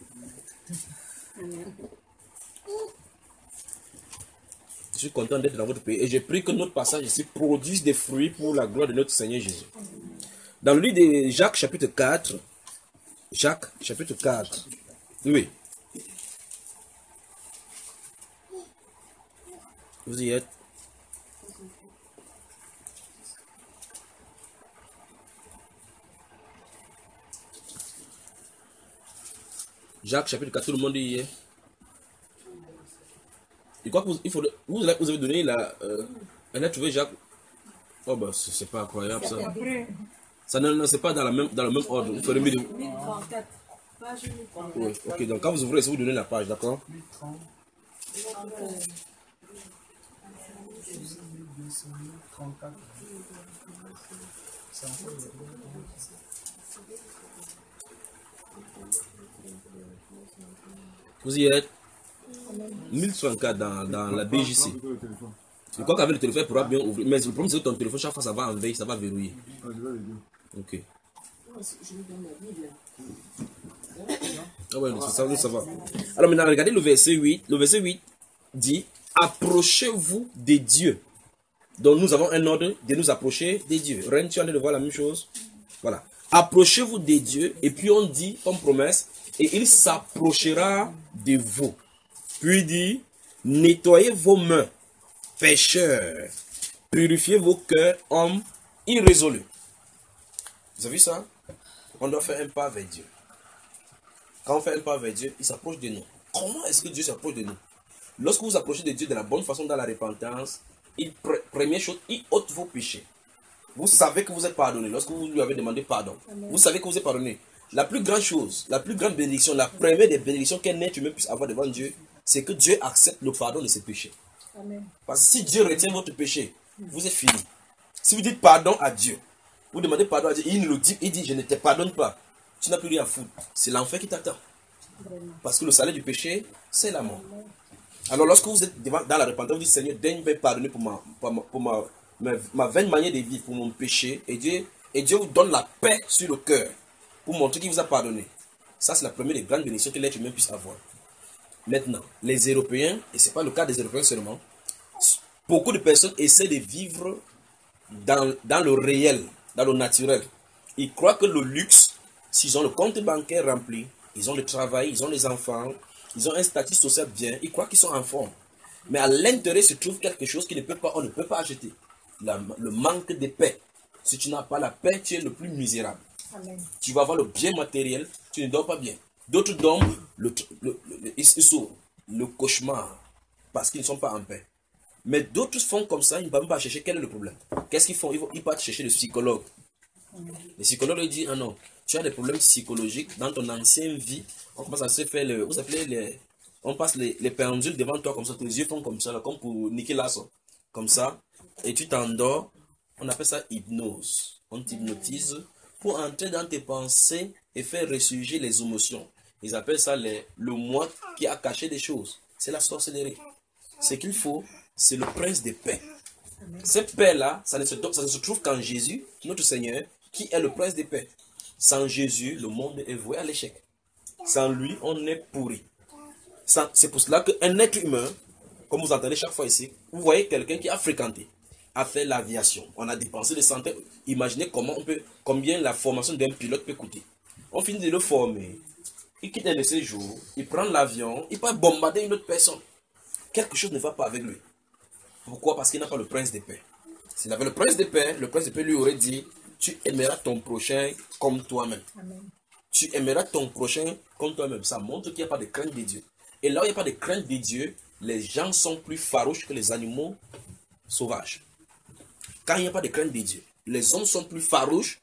Je suis content d'être dans votre pays. Et je prie que notre passage ici produise des fruits pour la gloire de notre Seigneur Jésus. Dans le livre de Jacques chapitre quatre. Jacques chapitre quatre. Oui. Vous y êtes. Jacques chapitre quatre, tout le monde y est. Je crois que vous, il faut, vous, vous avez donné la... Euh, elle a trouvé Jacques. Oh bah c'est pas incroyable ça. Ça non, non c'est pas dans, la même, dans le même ordre. Il faut le milieu. Oui, ok, donc quand vous ouvrez, vous donnez la page, d'accord? Vous y êtes? mille trente-quatre dans, dans la B J C. Je crois qu'avec le téléphone, il pourra bien ouvrir. Mais le problème, c'est que ton téléphone, chaque fois, ça va en veille, ça va verrouiller. Ok. Ah ouais, c'est ça, ça va. Alors maintenant, regardez le verset huit. Le verset huit dit, approchez-vous des dieux. Donc nous avons un ordre de nous approcher des dieux. Reine, tu es en train de voir la même chose? Voilà. Approchez-vous des dieux. Et puis on dit, comme promesse, et il s'approchera de vous. Puis il dit, nettoyez vos mains, pécheurs. Purifiez vos cœurs, hommes irrésolus. Vous avez vu ça? On doit faire un pas vers Dieu. Quand on fait un pas vers Dieu, il s'approche de nous. Comment est-ce que Dieu s'approche de nous? Lorsque vous approchez de Dieu de la bonne façon dans la repentance, il, première chose, il ôte vos péchés. Vous savez que vous êtes pardonné. Lorsque vous lui avez demandé pardon, Amen. Vous savez que vous êtes pardonné. La plus grande chose, la plus grande bénédiction, la première des bénédictions qu'un être humain puisse avoir devant Dieu, c'est que Dieu accepte le pardon de ses péchés. Amen. Parce que si Dieu retient votre péché, vous êtes fini. Si vous dites pardon à Dieu, vous demandez pardon à Dieu, il nous le dit, il dit, je ne te pardonne pas. Tu n'as plus rien à foutre. C'est l'enfer qui t'attend. Parce que le salaire du péché, c'est la mort. Alors lorsque vous êtes devant, dans la repentance, vous dites, Seigneur, daigne me pardonner pour ma, pour ma, pour ma, ma, ma vaine manière de vivre, pour mon péché. Et Dieu, et Dieu vous donne la paix sur le cœur pour montrer qu'il vous a pardonné. Ça, c'est la première des grandes bénédictions que l'être humain puisse avoir. Maintenant, les Européens, et ce n'est pas le cas des Européens seulement, beaucoup de personnes essaient de vivre dans, dans le réel, dans le naturel. Ils croient que le luxe, s'ils ont le compte bancaire rempli, ils ont le travail, ils ont les enfants, ils ont un statut social bien, ils croient qu'ils sont en forme. Mais à l'intérieur se trouve quelque chose qui ne peut pas, on ne peut pas acheter. La, le manque de paix. Si tu n'as pas la paix, tu es le plus misérable. Amen. Tu vas avoir le bien matériel, tu ne dors pas bien. D'autres dorment le, le, le, le, le cauchemar parce qu'ils ne sont pas en paix. Mais d'autres font comme ça, ils ne vont pas chercher quel est le problème. Qu'est-ce qu'ils font? Ils, vont, ils partent chercher le psychologue. Le psychologue lui dit, ah non, tu as des problèmes psychologiques dans ton ancienne vie. On commence à se faire le, vous appelez les, on passe les, les pendules devant toi comme ça, tes yeux font comme ça, là, comme pour niquer l'assaut. Comme ça, et tu t'endors. On appelle ça hypnose. On t'hypnotise pour entrer dans tes pensées et faire ressurgir les émotions. Ils appellent ça les, le moi qui a caché des choses. C'est la sorcellerie. Ce qu'il faut, c'est le prince de paix. Cette paix-là, ça ne se, ça ne se trouve qu'en Jésus, notre Seigneur, qui est le prince de paix. Sans Jésus, le monde est voué à l'échec. Sans lui, on est pourri. C'est pour cela qu'un être humain, comme vous entendez chaque fois ici, vous voyez quelqu'un qui a fréquenté, a fait l'aviation. On a dépensé des centaines. Imaginez comment on peut, combien la formation d'un pilote peut coûter. On finit de le former. Il quitte un de ses jours, il prend l'avion, il peut bombarder une autre personne. Quelque chose ne va pas avec lui. Pourquoi? Parce qu'il n'a pas le prince de paix. S'il avait le prince de paix, le prince de paix lui aurait dit, tu aimeras ton prochain comme toi-même. Tu aimeras ton prochain comme toi-même. Ça montre qu'il n'y a pas de crainte de Dieu. Et là où il n'y a pas de crainte de Dieu, les gens sont plus farouches que les animaux sauvages. Quand il n'y a pas de crainte de Dieu, les hommes sont plus farouches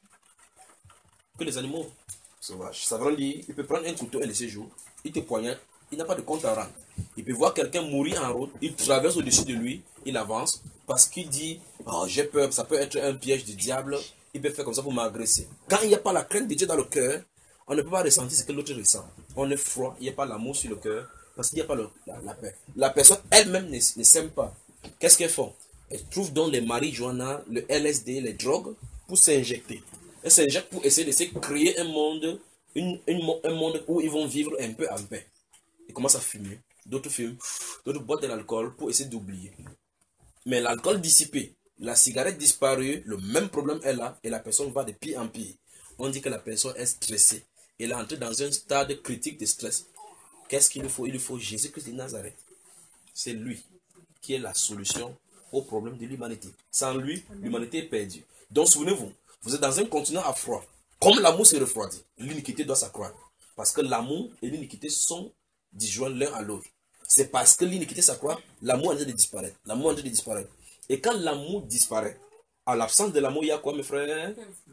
que les animaux sauvages. Ça veut dire, il peut prendre un couteau un de ces jours, il te poignarde, il n'a pas de compte à rendre. Il peut voir quelqu'un mourir en route, il traverse au-dessus de lui, il avance, parce qu'il dit, oh, j'ai peur, ça peut être un piège du diable, il peut faire comme ça pour m'agresser. Quand il n'y a pas la crainte de Dieu dans le cœur, on ne peut pas ressentir ce que l'autre ressent. On est froid, il n'y a pas l'amour sur le cœur, parce qu'il n'y a pas le, la, la paix. La personne elle-même ne, ne s'aime pas. Qu'est-ce qu'elle fait? Elle trouve donc les marijuana, le L S D, les drogues, pour s'injecter. Elle s'injecte pour essayer de se créer un monde, une, une, un monde où ils vont vivre un peu en paix. Ils commencent à fumer, d'autres fument, d'autres boivent de l'alcool pour essayer d'oublier. Mais l'alcool dissipé, la cigarette disparue, le même problème est là et la personne va de pire en pire. On dit que la personne est stressée. Elle est entrée dans un stade critique de stress. Qu'est-ce qu'il lui faut? Il lui faut Jésus-Christ de Nazareth. C'est lui qui est la solution au problème de l'humanité. Sans lui, l'humanité est perdue. Donc souvenez-vous, vous êtes dans un continent à froid. Comme l'amour se refroidit, l'iniquité doit s'accroître. Parce que l'amour et l'iniquité sont disjoints l'un à l'autre. C'est parce que l'iniquité s'accroît, l'amour est en train de disparaître. L'amour est en train de disparaître. Et quand l'amour disparaît, à l'absence de l'amour, il y a quoi, mes frères?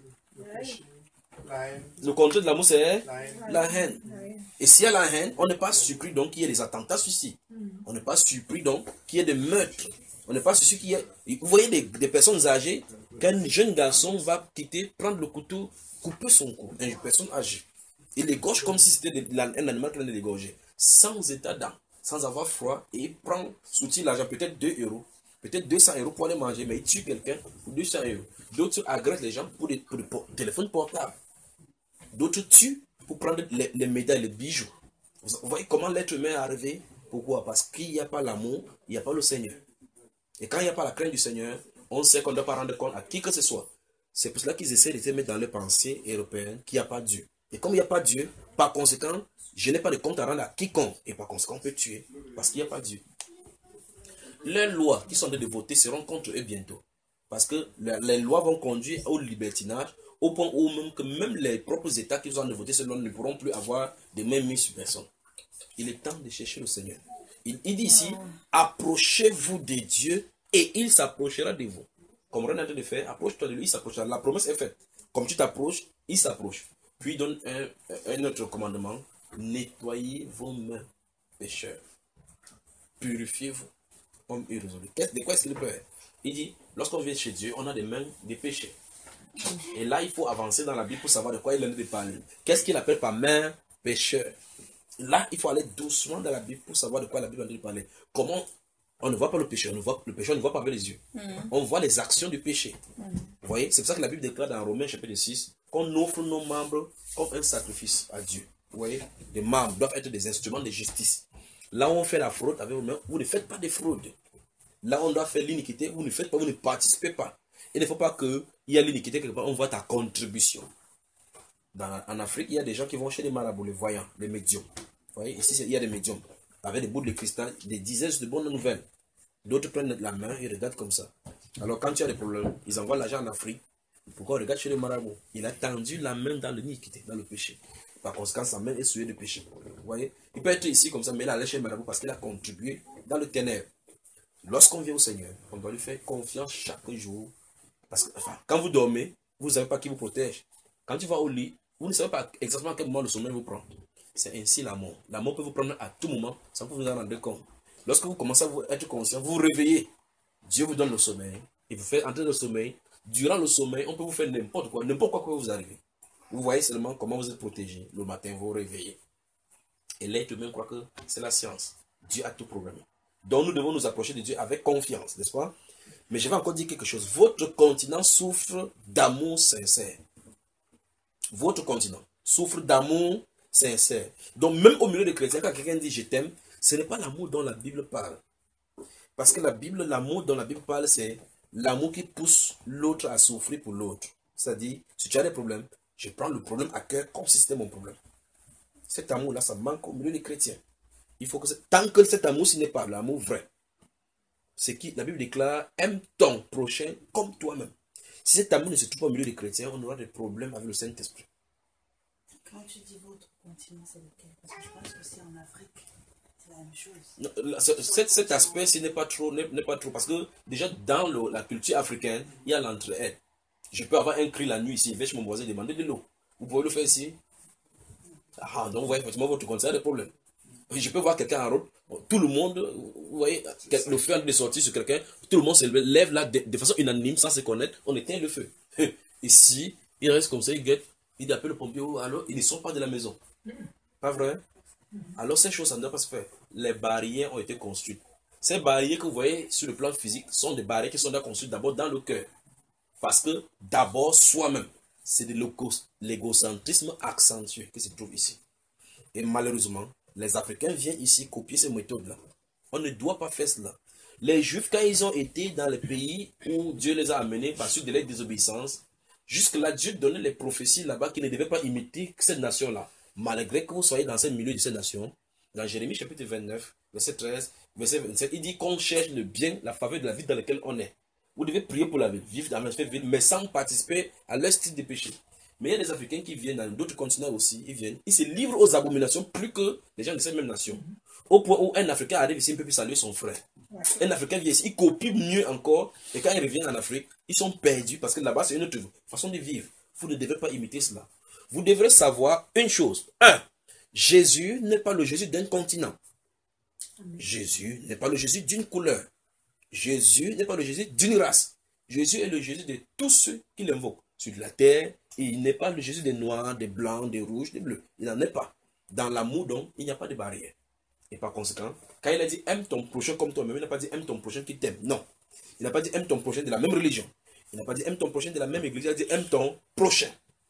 La haine. Le contraire de l'amour, c'est La haine. la haine. Et s'il y a la haine, on n'est pas surpris donc qu'il y ait des attentats suicides. On n'est pas surpris donc qu'il y ait des meurtres. On n'est pas surpris qu'il y ait... Vous voyez des, des personnes âgées, qu'un jeune garçon va quitter, prendre le couteau, couper son cou. Une personne âgée. Il l'égorge comme si c'était un animal qui allait l'égorger. Sans état d'âme, sans avoir froid, et il prend, soutient l'argent, peut-être deux euros, peut-être deux cents euros pour aller manger, mais il tue quelqu'un pour deux cents euros. D'autres agressent les gens pour des, pour des pour téléphones portables. D'autres tuent pour prendre les, les médailles, les bijoux. Vous voyez comment l'être humain est arrivé? Pourquoi? Parce qu'il n'y a pas l'amour, il n'y a pas le Seigneur. Et quand il n'y a pas la crainte du Seigneur, on sait qu'on ne doit pas rendre compte à qui que ce soit. C'est pour cela qu'ils essaient de se mettre dans les pensées européennes qu'il n'y a pas Dieu. Et comme il n'y a pas Dieu, par conséquent, je n'ai pas de compte à rendre à quiconque. Et par conséquent, on peut tuer. Parce qu'il n'y a pas Dieu. Les lois qui sont en train de voter seront contre eux bientôt. Parce que les lois vont conduire au libertinage, au point où même, que même les propres États qui sont en train de voter ces lois ne pourront plus avoir de main mise sur personne. Il est temps de chercher le Seigneur. Il, il dit ici, approchez-vous de Dieu et il s'approchera de vous. Comme René est en train de faire, approche-toi de lui, il s'approchera. La promesse est faite. Comme tu t'approches, il s'approche. Puis il donne un, un autre commandement. Nettoyez vos mains, pécheurs. Purifiez-vous, homme irrésolu. De quoi est-ce qu'il peut? Il dit, lorsqu'on vient chez Dieu, on a des mains des péchés. Et là, il faut avancer dans la Bible pour savoir de quoi il est en train de parler. Qu'est-ce qu'il appelle par main pécheur? Là, il faut aller doucement dans la Bible pour savoir de quoi la Bible est en train de parler. Comment on ne voit pas le péché, on ne voit, le péché, on ne voit pas avec les yeux. Mm. On voit les actions du péché. Mm. Vous voyez, c'est pour ça que la Bible déclare dans Romains chapitre six qu'on offre nos membres comme un sacrifice à Dieu. Vous voyez, les membres doivent être des instruments de justice. Là où on fait la fraude avec vos mains, vous ne faites pas de fraude. Là où on doit faire l'iniquité, vous ne faites pas, vous ne participez pas. Il ne faut pas qu'il y ait l'iniquité quelque part, on voit ta contribution. Dans, en Afrique, il y a des gens qui vont chez les marabouts, les voyants, les médiums. Vous voyez, ici, il y a des médiums avec des bouts de cristal, des dizaines de bonnes nouvelles. D'autres prennent la main et regardent comme ça. Alors, quand tu as des problèmes, ils envoient l'argent en Afrique. Pourquoi on regarde chez les marabouts? Il a tendu la main dans l'iniquité, dans le péché. Par conséquent, sa main est souillée de péché. Vous voyez, il peut être ici comme ça, mais là, aller chez le marabout parce qu'il a contribué dans le ténèbre. Lorsqu'on vient au Seigneur, on doit lui faire confiance chaque jour. Parce que, enfin, quand vous dormez, vous ne savez pas qui vous protège. Quand tu vas au lit, vous ne savez pas exactement à quel moment le sommeil vous prend. C'est ainsi l'amour. L'amour peut vous prendre à tout moment sans que vous vous en rendez compte. Lorsque vous commencez à vous être conscient, vous vous réveillez. Dieu vous donne le sommeil. Et vous faites entrer le sommeil. Durant le sommeil, on peut vous faire n'importe quoi. N'importe quoi peut vous arriver. Vous voyez seulement comment vous êtes protégé. Le matin, vous vous réveillez. Et l'être humain croit que c'est la science. Dieu a tout programmé. Donc nous devons nous approcher de Dieu avec confiance, n'est-ce pas? Mais je vais encore dire quelque chose. Votre continent souffre d'amour sincère. Votre continent souffre d'amour sincère. Donc même au milieu des chrétiens, quand quelqu'un dit je t'aime, ce n'est pas l'amour dont la Bible parle. Parce que la Bible, l'amour dont la Bible parle, c'est l'amour qui pousse l'autre à souffrir pour l'autre. C'est-à-dire, si tu as des problèmes, je prends le problème à cœur comme si c'était mon problème. Cet amour-là, ça manque au milieu des chrétiens. Il faut que tant que cet amour, ce n'est pas l'amour vrai, c'est qui la Bible déclare, aime ton prochain comme toi-même. Si cet amour ne se trouve pas au milieu des chrétiens, on aura des problèmes avec le Saint-Esprit. Quand tu dis votre continent, c'est lequel? Parce que je pense que c'est en Afrique, c'est la même chose. Non, cet, cet, cet aspect, ce n'est pas trop, n'est pas trop, parce que déjà dans le, la culture africaine, il y a l'entraide. Je peux avoir un cri la nuit ici, je vais chez mon voisin demander de l'eau. Vous pouvez le faire ici. Ah, donc vous voyez, effectivement, votre continent a des problèmes. Je peux voir quelqu'un en route, tout le monde, vous voyez, le feu de sortir sur quelqu'un, tout le monde se lève là de, de façon unanime, sans se connaître, on éteint le feu. Ici, il reste comme ça, il guette, il appelle le pompier, alors ils ne sont pas de la maison. Pas vrai? Alors ces choses, ça ne doit pas se faire. Les barrières ont été construites. Ces barrières que vous voyez sur le plan physique sont des barrières qui sont construites d'abord dans le cœur. Parce que d'abord soi-même, c'est de l'égocentrisme accentué qui se trouve ici. Et malheureusement, les Africains viennent ici copier ces méthodes-là. On ne doit pas faire cela. Les Juifs, quand ils ont été dans les pays où Dieu les a amenés par suite de leur désobéissance, jusque-là, Dieu donnait les prophéties là-bas qui ne devaient pas imiter cette nation-là. Malgré que vous soyez dans ce milieu de cette nation, dans Jérémie chapitre vingt-neuf, verset treize, verset vingt-sept, il dit qu'on cherche le bien, la faveur de la vie dans laquelle on est. Vous devez prier pour la vie, vivre dans la ville, mais sans participer à leur style de péché. Mais il y a des Africains qui viennent dans d'autres continents aussi, ils viennent, ils se livrent aux abominations plus que les gens de cette même nation. Au point où un Africain arrive ici, il ne peut plus saluer son frère. Un Africain vient ici, il copie mieux encore, et quand il revient en Afrique, ils sont perdus parce que là-bas, c'est une autre façon de vivre. Vous ne devez pas imiter cela. Vous devrez savoir une chose. Un, Jésus n'est pas le Jésus d'un continent. Amen. Jésus n'est pas le Jésus d'une couleur. Jésus n'est pas le Jésus d'une race. Jésus est le Jésus de tous ceux qui l'invoquent sur la terre. Et il n'est pas le Jésus des noirs, des blancs, des rouges, des bleus. Il n'en est pas. Dans l'amour, donc, il n'y a pas de barrière. Et par conséquent, quand il a dit aime ton prochain comme toi-même, il n'a pas dit aime ton prochain qui t'aime. Non. Il n'a pas dit aime ton prochain de la même religion. Il n'a pas dit aime ton prochain de la même église. Il a dit aime ton prochain.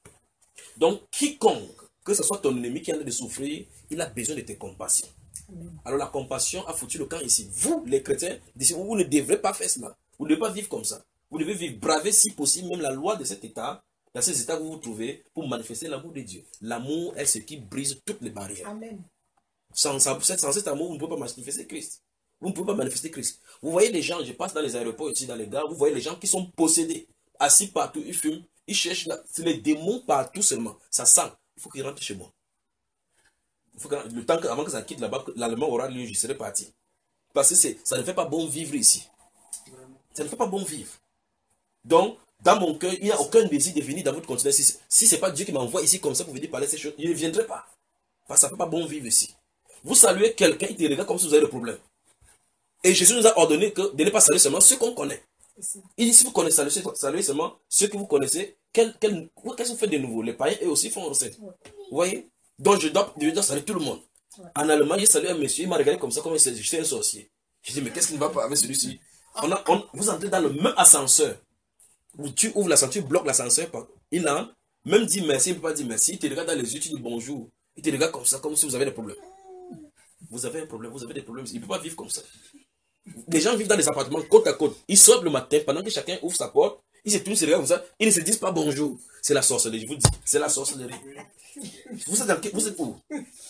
Donc, quiconque, que ce soit ton ennemi qui est en train de souffrir, il a besoin de tes compassions. Amen. Alors, la compassion a foutu le camp ici. Vous, les chrétiens, d'ici, vous ne devrez pas faire cela. Vous ne devez pas vivre comme ça. Vous devez vivre, braver si possible, même la loi de cet état, dans ces états que vous vous trouvez, pour manifester l'amour de Dieu. L'amour est ce qui brise toutes les barrières. Amen. Sans, sans, sans cet amour, vous ne pouvez pas manifester Christ. Vous ne pouvez pas manifester Christ. Vous voyez les gens, je passe dans les aéroports ici, dans les gares, vous voyez les gens qui sont possédés, assis partout, ils fument, ils cherchent, c'est les démons partout seulement. Ça sent. Il faut qu'ils rentrent chez moi. Il faut que, le temps que, avant que ça quitte là-bas, l'allemand aura lieu, je serai parti. Parce que ça ne fait pas bon vivre ici. Ça ne fait pas bon vivre. Donc, dans mon cœur, il n'y a aucun désir de venir dans votre continent. Si, si ce n'est pas Dieu qui m'envoie ici comme ça pour venir parler de ces choses, je ne viendrai pas. Parce que ça ne fait pas bon vivre ici. Vous saluez quelqu'un, il te regarde comme si vous avez des problèmes. Et Jésus nous a ordonné que de ne pas saluer seulement ceux qu'on connaît. Il dit, si vous connaissez, saluez, saluez seulement ceux que vous connaissez, qu'est-ce que vous faites de nouveau? Les païens, eux aussi, font recette. Vous voyez? Donc, je dois, je dois saluer tout le monde. Ouais. En allemand, j'ai salué un monsieur, il m'a regardé comme ça, comme si j'étais un sorcier. Je dis, mais qu'est-ce qui ne va pas avec celui-ci? on a, on, Vous entrez dans le même ascenseur, où tu ouvres l'ascenseur, tu bloques l'ascenseur, il entre, même dit merci, il ne peut pas dire merci, il te regarde dans les yeux, tu dis bonjour. Il te regarde comme ça, comme si vous avez des problèmes. Vous avez un problème, vous avez des problèmes, il ne peut pas vivre comme ça. Les gens vivent dans des appartements côte à côte. Ils sortent le matin, pendant que chacun ouvre sa porte, ils se tous se regardent comme ça, ils ne se disent pas bonjour. C'est la sorcellerie, je vous dis, c'est la sorcellerie. Vous êtes, dans, vous êtes où?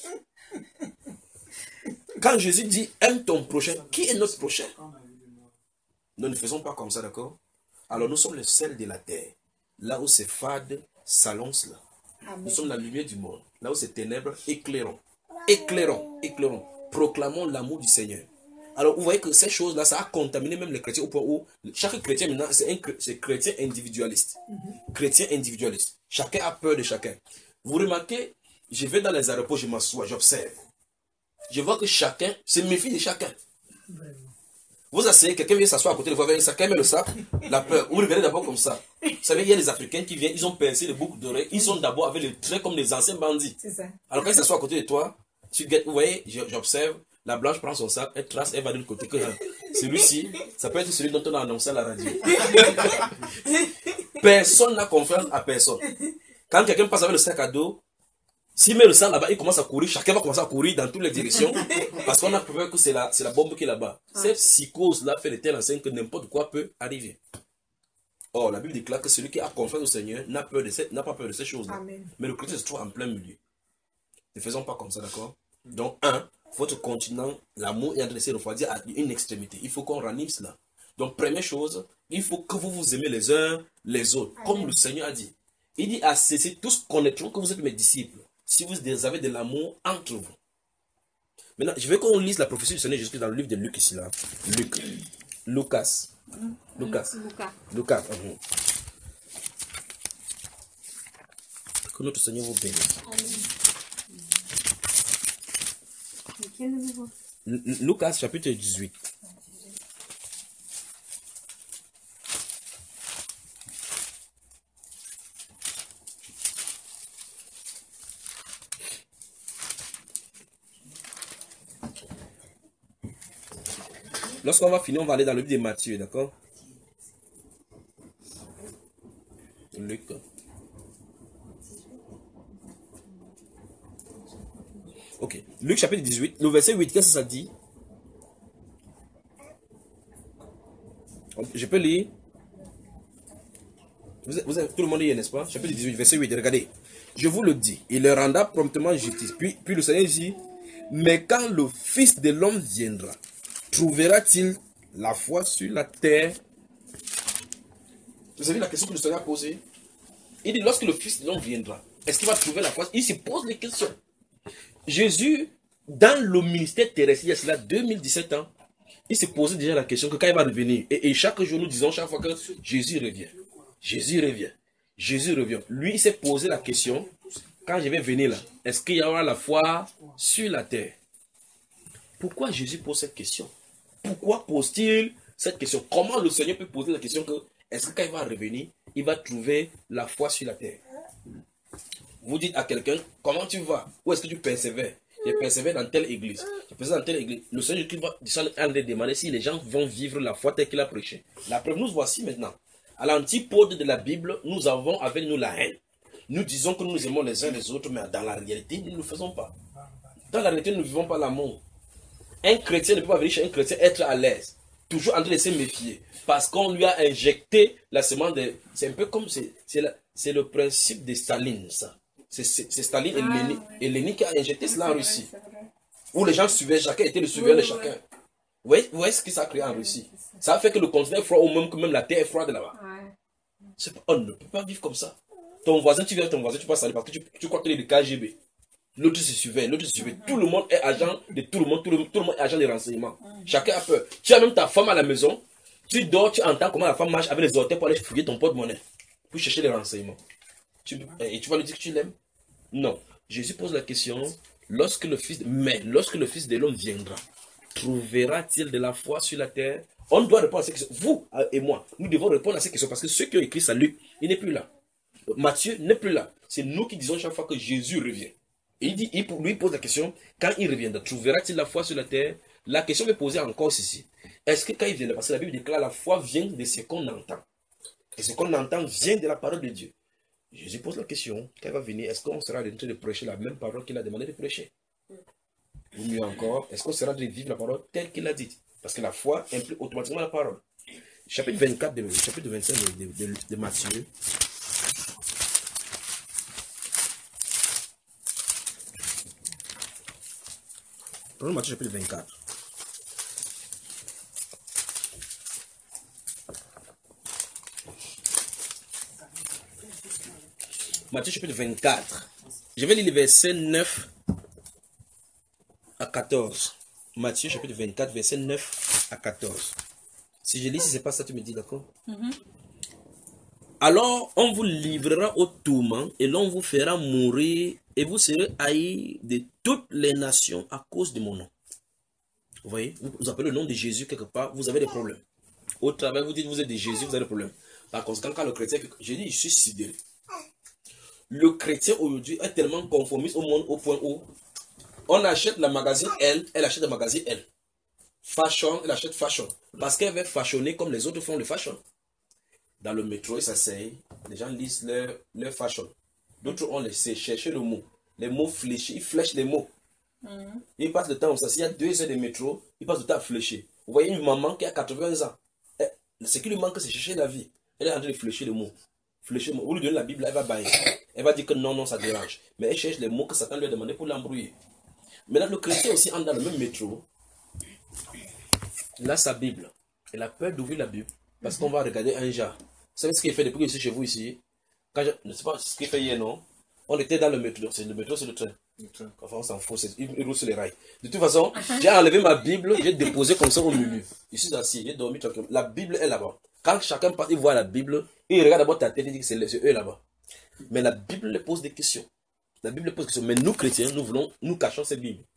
Quand Jésus dit aime ton prochain, qui est notre prochain? Nous ne faisons pas comme ça, d'accord? Alors nous sommes le sel de la terre. Là où c'est fade, s'allonce là. Amen. Nous sommes la lumière du monde. Là où c'est ténèbres, éclairons. Éclairons, éclairons. Proclamons l'amour du Seigneur. Alors vous voyez que ces choses-là, ça a contaminé même les chrétiens au point où chaque chrétien maintenant, c'est un chrétien individualiste. Mm-hmm. Chrétien individualiste. Chacun a peur de chacun. Vous remarquez, je vais dans les aéroports, je m'assois, j'observe. Je vois que chacun se méfie de chacun. Vous asseyez, quelqu'un vient s'asseoir à côté de vous avec un sac, met le sac, la peur. Vous regardez d'abord comme ça. Vous savez, il y a les Africains qui viennent, ils ont pincé les boucles d'oreilles, ils sont d'abord avec les traits comme des anciens bandits. C'est ça. Alors quand ils s'assoient à côté de toi, tu guettes, vous voyez, j'observe, la blanche prend son sac, elle trace, elle va de l'autre côté. Que celui-ci, ça peut être celui dont on a annoncé à la radio. Personne n'a confiance à personne. Quand quelqu'un passe avec le sac à dos, s'il met le sang là-bas, il commence à courir, chacun va commencer à courir dans toutes les directions, parce qu'on a peur que c'est la, la bombe qui est là-bas. Ah. Cette psychose-là fait de telle enseigne que n'importe quoi peut arriver. Or, la Bible déclare que celui qui a confiance au Seigneur n'a pas peur de ces choses-là. Mais le chrétien se trouve en plein milieu. Ne faisons pas comme ça, d'accord? Donc, un, votre continent, l'amour est en train de se refroidir à une extrémité. Il faut qu'on ranime cela. Donc, première chose, il faut que vous vous aimez les uns les autres, Amen. Comme le Seigneur a dit. Il dit à ceci, tous connaîtront que vous êtes mes disciples, si vous avez de l'amour entre vous. Maintenant, je veux qu'on lise la prophétie du Seigneur Jésus dans le livre de Luc ici, là. Luc. Lucas. Lucas. Lucas. Lucas. Uh-huh. Que notre Seigneur vous bénisse. Quel numéro? Lucas chapitre dix-huit. Lorsqu'on va finir, on va aller dans le livre de Matthieu, d'accord? Luc. Ok. Luc chapitre dix-huit, le verset huit, qu'est-ce que ça dit? Je peux lire? Vous, vous avez, tout le monde lit, n'est-ce pas? Chapitre dix-huit, verset huit, regardez. Je vous le dis, il leur renda promptement justice. Puis, puis le Seigneur dit, mais quand le Fils de l'homme viendra, trouvera-t-il la foi sur la terre? Vous avez la question que le Seigneur a posée? Il dit, lorsque le Fils de l'homme viendra, est-ce qu'il va trouver la foi? Il se pose les questions. Jésus, dans le ministère terrestre, il y a cela deux mille dix-sept ans, il se posait déjà la question que quand il va revenir, et, et chaque jour nous disons chaque fois que Jésus revient, Jésus revient, Jésus revient. Lui, il s'est posé la question, quand je vais venir là, est-ce qu'il y aura la foi sur la terre? Pourquoi Jésus pose cette question? Pourquoi pose-t-il cette question? Comment le Seigneur peut poser la question que, est-ce que quand il va revenir, il va trouver la foi sur la terre? Vous dites à quelqu'un, comment tu vas? Où est-ce que tu persévères? Je persévère dans telle église. Je persévère dans telle église. Le Seigneur va aller demander si les gens vont vivre la foi telle qu'il a prêché. La preuve, nous voici maintenant. À l'antipode de la Bible, nous avons avec nous la haine. Nous disons que nous aimons les uns les autres, mais dans la réalité, nous ne le faisons pas. Dans la réalité, nous ne vivons pas l'amour. Un chrétien ne peut pas venir chez un chrétien être à l'aise. Toujours en train de se méfier. Parce qu'on lui a injecté la semence de... C'est un peu comme... C'est le principe de Staline, ça. C'est Staline ah, et, Lénine, oui. et Lénine qui a injecté cela en Russie. Où les gens suivaient, chacun était le suiveur oui, de chacun. Oui. Vous voyez, vous voyez ce que ça a créé en Russie? Ça a fait que le continent est froid, ou même que même la terre est froide là-bas. Ouais. On ne peut pas vivre comme ça. Ton voisin, tu viens ton voisin, tu passes à lui parce que tu, tu crois qu'il est de K G B. L'autre se suivait, l'autre se suivait. Mm -hmm. Tout le monde est agent de tout le monde, tout le, tout le monde est agent de renseignement. Mm -hmm. Chacun a peur. Tu as même ta femme à la maison, tu dors, tu entends comment la femme marche avec les orteils pour aller fouiller ton porte-monnaie, pour chercher les renseignements. Tu, et tu vas lui dire que tu l'aimes? Non. Jésus pose la question, lorsque le fils, mais lorsque le Fils de l'homme viendra, trouvera-t-il de la foi sur la terre? On doit répondre à ces questions. Vous et moi, nous devons répondre à ces questions parce que ceux qui ont écrit ça, Luc, il n'est plus là. Matthieu n'est plus là. C'est nous qui disons chaque fois que Jésus revient. Et il dit, il lui pose la question, quand il reviendra, trouvera-t-il la foi sur la terre? La question est posée encore ceci. Est-ce que quand il viendra, parce que la Bible déclare la foi vient de ce qu'on entend. Et ce qu'on entend vient de la parole de Dieu. Jésus pose la question, quand il va venir, est-ce qu'on sera en train de prêcher la même parole qu'il a demandé de prêcher? Ou mieux encore, est-ce qu'on sera en train de vivre la parole telle qu'il a dit? Parce que la foi implique automatiquement la parole. Chapitre vingt-quatre, de, chapitre vingt-cinq de, de, de, de Matthieu. Prenons Matthieu chapitre vingt-quatre. Matthieu chapitre vingt-quatre. Je vais lire les versets neuf à quatorze. Matthieu chapitre vingt-quatre, versets neuf à quatorze. Si je lis, si ce n'est pas ça, tu me dis, d'accord? Mm-hmm. Alors, on vous livrera au tourment et l'on vous fera mourir et vous serez haïs de toutes les nations à cause de mon nom. Vous voyez, vous appelez le nom de Jésus quelque part, vous avez des problèmes. Au travail, vous dites vous êtes de Jésus, vous avez des problèmes. Par conséquent, quand le chrétien, je dis, je suis sidéré. Le chrétien aujourd'hui est tellement conformiste au monde au point où on achète la magazine L, elle achète le magazine L. Fashion, elle achète fashion. Parce qu'elle veut fashionner comme les autres font le fashion. Dans le métro, ils s'asseyent, les gens lisent leur, leur fashion. D'autres ont laissé chercher le mot. Les mots fléchis, ils flèchent les mots. Mm-hmm. Ils passent le temps comme ça. S'il y a deux heures de métro, ils passent le temps à flécher. Vous voyez une maman qui a quatre-vingts ans. Elle, ce qui lui manque, c'est chercher la vie. Elle est en train de flécher le mot. Flécher le mot. Vous lui donnez la Bible, elle va bailler. Elle va dire que non, non, ça dérange. Mais elle cherche les mots que Satan lui a demandé pour l'embrouiller. Maintenant, le chrétien aussi entre dans le même métro. Il a sa Bible. Il a peur d'ouvrir la Bible. Parce qu'on va regarder un genre. Vous savez ce qu'il fait depuis que je suis chez vous ici? Quand je ne sais pas ce qu'il fait hier, non? On était dans le métro. C'est le métro, c'est le train. Okay. Enfin, on s'en fout. Il, il roule sur les rails. De toute façon, j'ai enlevé ma Bible, j'ai déposé comme ça au milieu. Je suis assis, j'ai dormi tranquille. La Bible est là-bas. Quand chacun part, il voit la Bible, il regarde d'abord ta tête, il dit que c'est eux là-bas. Mais la Bible pose des questions. La Bible pose des questions. Mais nous, chrétiens, nous voulons, nous cachons cette Bible.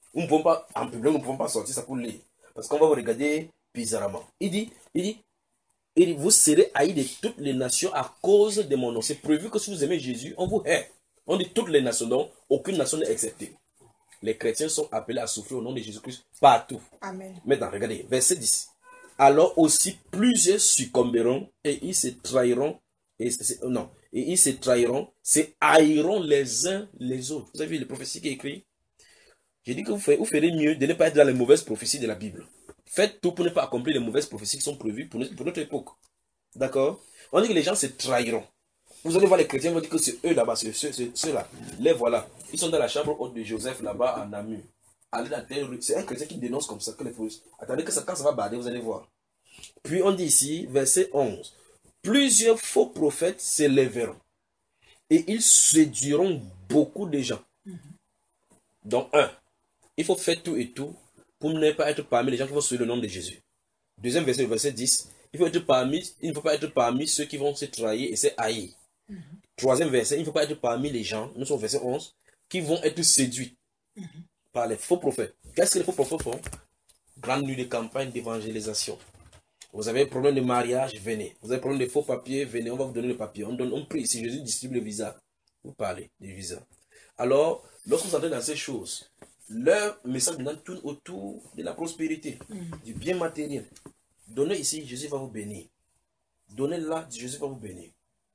Nous ne pouvons pas, en public, nous ne pouvons pas sortir ça pour lire. Parce qu'on va vous regarder bizarrement. Il dit, il dit, il dit, vous serez haïs de toutes les nations à cause de mon nom. C'est prévu que si vous aimez Jésus, on vous hait. On dit toutes les nations, donc aucune nation n'est exceptée. Les chrétiens sont appelés à souffrir au nom de Jésus-Christ partout. Amen. Maintenant, regardez, verset dix. Alors aussi plusieurs succomberont et ils se trahiront. Et, non, et ils se trahiront, se haïront les uns les autres. Vous avez vu les prophéties qui est écrites? J'ai dit que vous ferez, vous ferez mieux de ne pas être dans les mauvaises prophéties de la Bible. Faites tout pour ne pas accomplir les mauvaises prophéties qui sont prévues pour notre, pour notre époque. D'accord? On dit que les gens se trahiront. Vous allez voir les chrétiens, vont dire que c'est eux là-bas, c'est ceux-là. Ceux les voilà. Ils sont dans la chambre haute de Joseph là-bas à Namur. C'est un chrétien qui dénonce comme ça que les polices. Attendez que ça, quand ça va bader, vous allez voir. Puis on dit ici, verset onze. Plusieurs faux prophètes s'élèveront et ils séduiront beaucoup de gens. Mm-hmm. Donc, un, il faut faire tout et tout pour ne pas être parmi les gens qui vont suivre le nom de Jésus. Deuxième verset, verset dix, il, faut être parmi, il ne faut pas être parmi ceux qui vont se trahir et se haïr. Mm-hmm. Troisième verset, il ne faut pas être parmi les gens, nous sommes au verset onze, qui vont être séduits mm-hmm. par les faux prophètes. Qu'est-ce que les faux prophètes font? Grande nuit de campagne d'évangélisation. Vous avez un problème de mariage, venez. Vous avez un problème de faux papiers, venez, on va vous donner le papier. On, donne, on prie, si Jésus distribue le visa, vous parlez des visas. Alors, lorsque vous entrez dans ces choses, leur message maintenant tourne autour de la prospérité, mm. du bien matériel. Donnez ici, Jésus va vous bénir. Donnez là, Jésus va vous bénir.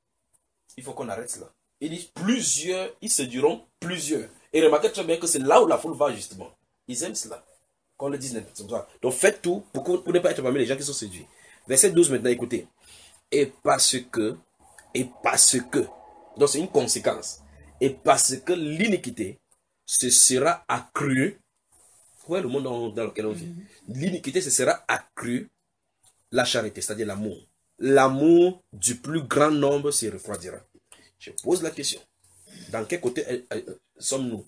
Il faut qu'on arrête cela. Il dit plusieurs, ils se diront plusieurs. Et remarquez très bien que c'est là où la foule va justement. Ils aiment cela. Qu'on le dise n'importe quoi. Donc faites tout pour, que, pour ne pas être parmi les gens qui sont séduits. Verset douze maintenant, écoutez. Et parce que, et parce que, donc c'est une conséquence. Et parce que l'iniquité se sera accrue. Vous voyez le monde dans, dans lequel on vit. Mm-hmm. L'iniquité se sera accrue. La charité, c'est-à-dire l'amour. L'amour du plus grand nombre se refroidira. Je pose la question. Dans quel côté euh, euh, sommes-nous?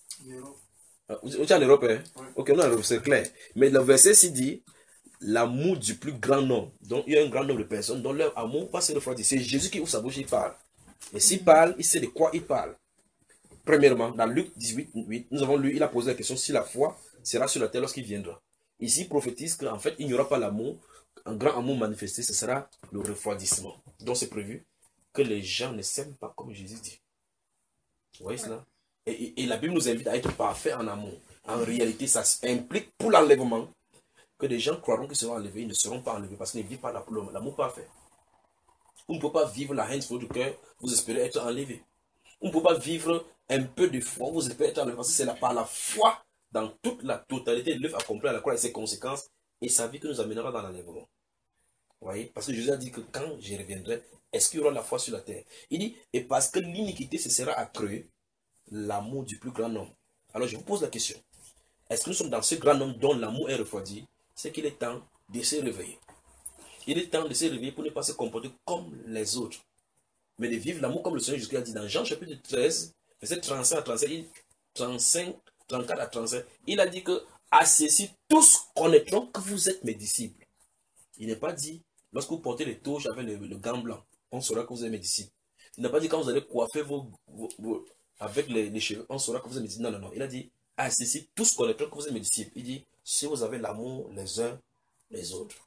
Vous êtes en Europe, hein? Ouais. Ok, non, c'est clair. Mais le verset ci dit l'amour du plus grand nombre. Donc, il y a un grand nombre de personnes dont leur amour va se refroidir. C'est Jésus qui ouvre sa bouche, il parle. Et s'il parle, il sait de quoi il parle. Premièrement, dans Luc dix-huit, huit, nous avons lu, il a posé la question si la foi sera sur la terre lorsqu'il viendra. Ici, il prophétise qu'en fait, il n'y aura pas l'amour. Un grand amour manifesté, ce sera le refroidissement. Donc, c'est prévu que les gens ne s'aiment pas comme Jésus dit. Vous voyez cela? Et, et, et la Bible nous invite à être parfaits en amour. En réalité, ça implique pour l'enlèvement que des gens croiront qu'ils seront enlevés, ils ne seront pas enlevés parce qu'ils ne vivent pas l'amour parfait. Vous ne pouvez pas vivre la haine sur votre cœur, vous espérez être enlevé. Vous ne pouvez pas vivre un peu de foi, vous espérez être enlevé parce que c'est par la foi dans toute la totalité de l'œuvre accomplie à la croix et ses conséquences et sa vie que nous amènera dans l'enlèvement. Vous voyez? Parce que Jésus a dit que quand je reviendrai, est-ce qu'il y aura la foi sur la terre? Il dit, et parce que l'iniquité se sera accrue, l'amour du plus grand nombre. Alors je vous pose la question. Est-ce que nous sommes dans ce grand nombre dont l'amour est refroidi? C'est qu'il est temps de se réveiller. Il est temps de se réveiller pour ne pas se comporter comme les autres. Mais de vivre l'amour comme le Seigneur Jésus a dit dans Jean chapitre treize, verset trente-cinq à trente-cinq, trente-cinq, trente-quatre à trente-cinq, il a dit que à ceci tous connaîtront que vous êtes mes disciples. Il n'est pas dit, lorsque vous portez les touches avec le, le gant blanc, on saura que vous êtes mes disciples. Il n'a pas dit quand vous allez coiffer vos, vos, vos avec les, les cheveux, on saura que vous êtes mes disciples. Non, non, non. Il a dit, à ceci, tous connaîtront que vous êtes mes disciples. Il dit, si vous avez l'amour les uns les autres.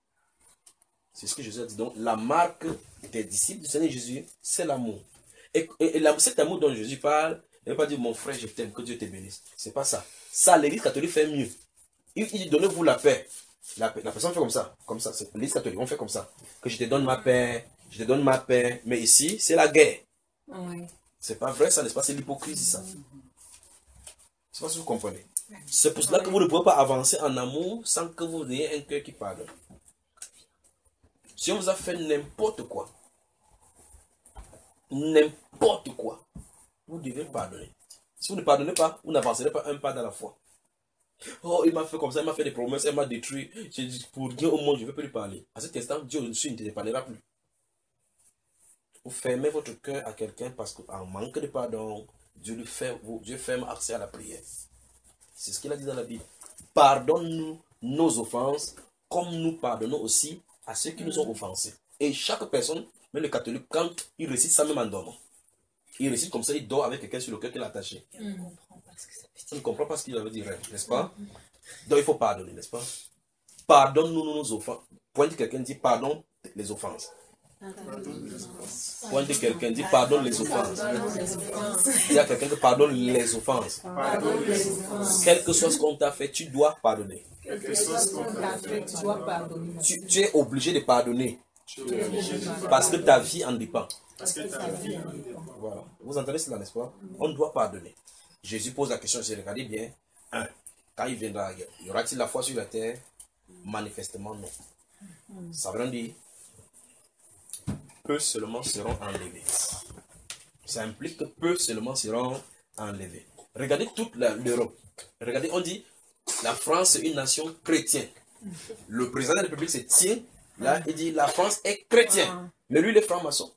C'est ce que Jésus a dit. Donc, la marque des disciples du Seigneur Jésus, c'est l'amour. Et, et, et la, cet amour dont Jésus parle, il n'a pas dit, mon frère, je t'aime, que Dieu te bénisse. C'est pas ça. Ça, l'Église catholique fait mieux. Il, il dit, donnez-vous la paix. La, la personne fait comme ça. Comme ça. L'Église catholique, on fait comme ça. Que je te donne ma paix, je te donne ma paix. Mais ici, c'est la guerre. Oui. C'est pas vrai, ça, n'est-ce pas? C'est l'hypocrisie, ça. Je ne sais pas si vous comprenez. C'est pour cela que vous ne pouvez pas avancer en amour sans que vous ayez un cœur qui pardonne. Si on vous a fait n'importe quoi, n'importe quoi, vous devez pardonner. Si vous ne pardonnez pas, vous n'avancerez pas un pas dans la foi. Oh, il m'a fait comme ça, il m'a fait des promesses, il m'a détruit. J'ai dit, pour Dieu au monde, je ne veux plus lui parler. À cet instant, Dieu ne te parlera plus. Vous fermez votre cœur à quelqu'un parce qu'en manque de pardon, Dieu, lui ferme, Dieu ferme accès à la prière. C'est ce qu'il a dit dans la Bible. Pardonne-nous nos offenses comme nous pardonnons aussi à ceux qui nous ont offensés. Et chaque personne, même les catholiques, quand ils récitent ça même en dormant. il récite comme ça, il dort avec quelqu'un sur le cœur qu'il a attaché. Et on comprend pas ce que ça veut dire. On ne comprend pas ce qu'il avait dit, n'est-ce pas? Donc il faut pardonner, n'est-ce pas? Pardonne-nous nos offenses. Pointe quelqu'un, dit pardonne les offenses. Pointe quelqu'un, dit pardonne les offenses. Dis à quelqu'un que pardonne les offenses. Quel que soit ce qu'on t'a fait, tu dois pardonner. Tu, tu es obligé de pardonner. Parce que ta vie en dépend. Voilà. Vous entendez cela, n'est-ce pas? On doit pardonner. Jésus pose la question, j'ai regardé bien. Un, quand il viendra, y aura-t-il la foi sur la terre? Manifestement non. Ça veut dire peu seulement seront enlevés. Ça implique que peu seulement seront enlevés. Regardez toute l'Europe. Regardez, on dit la France est une nation chrétienne. Le président de la République se tient là et dit la France est chrétienne. Mais lui, il est franc-maçon.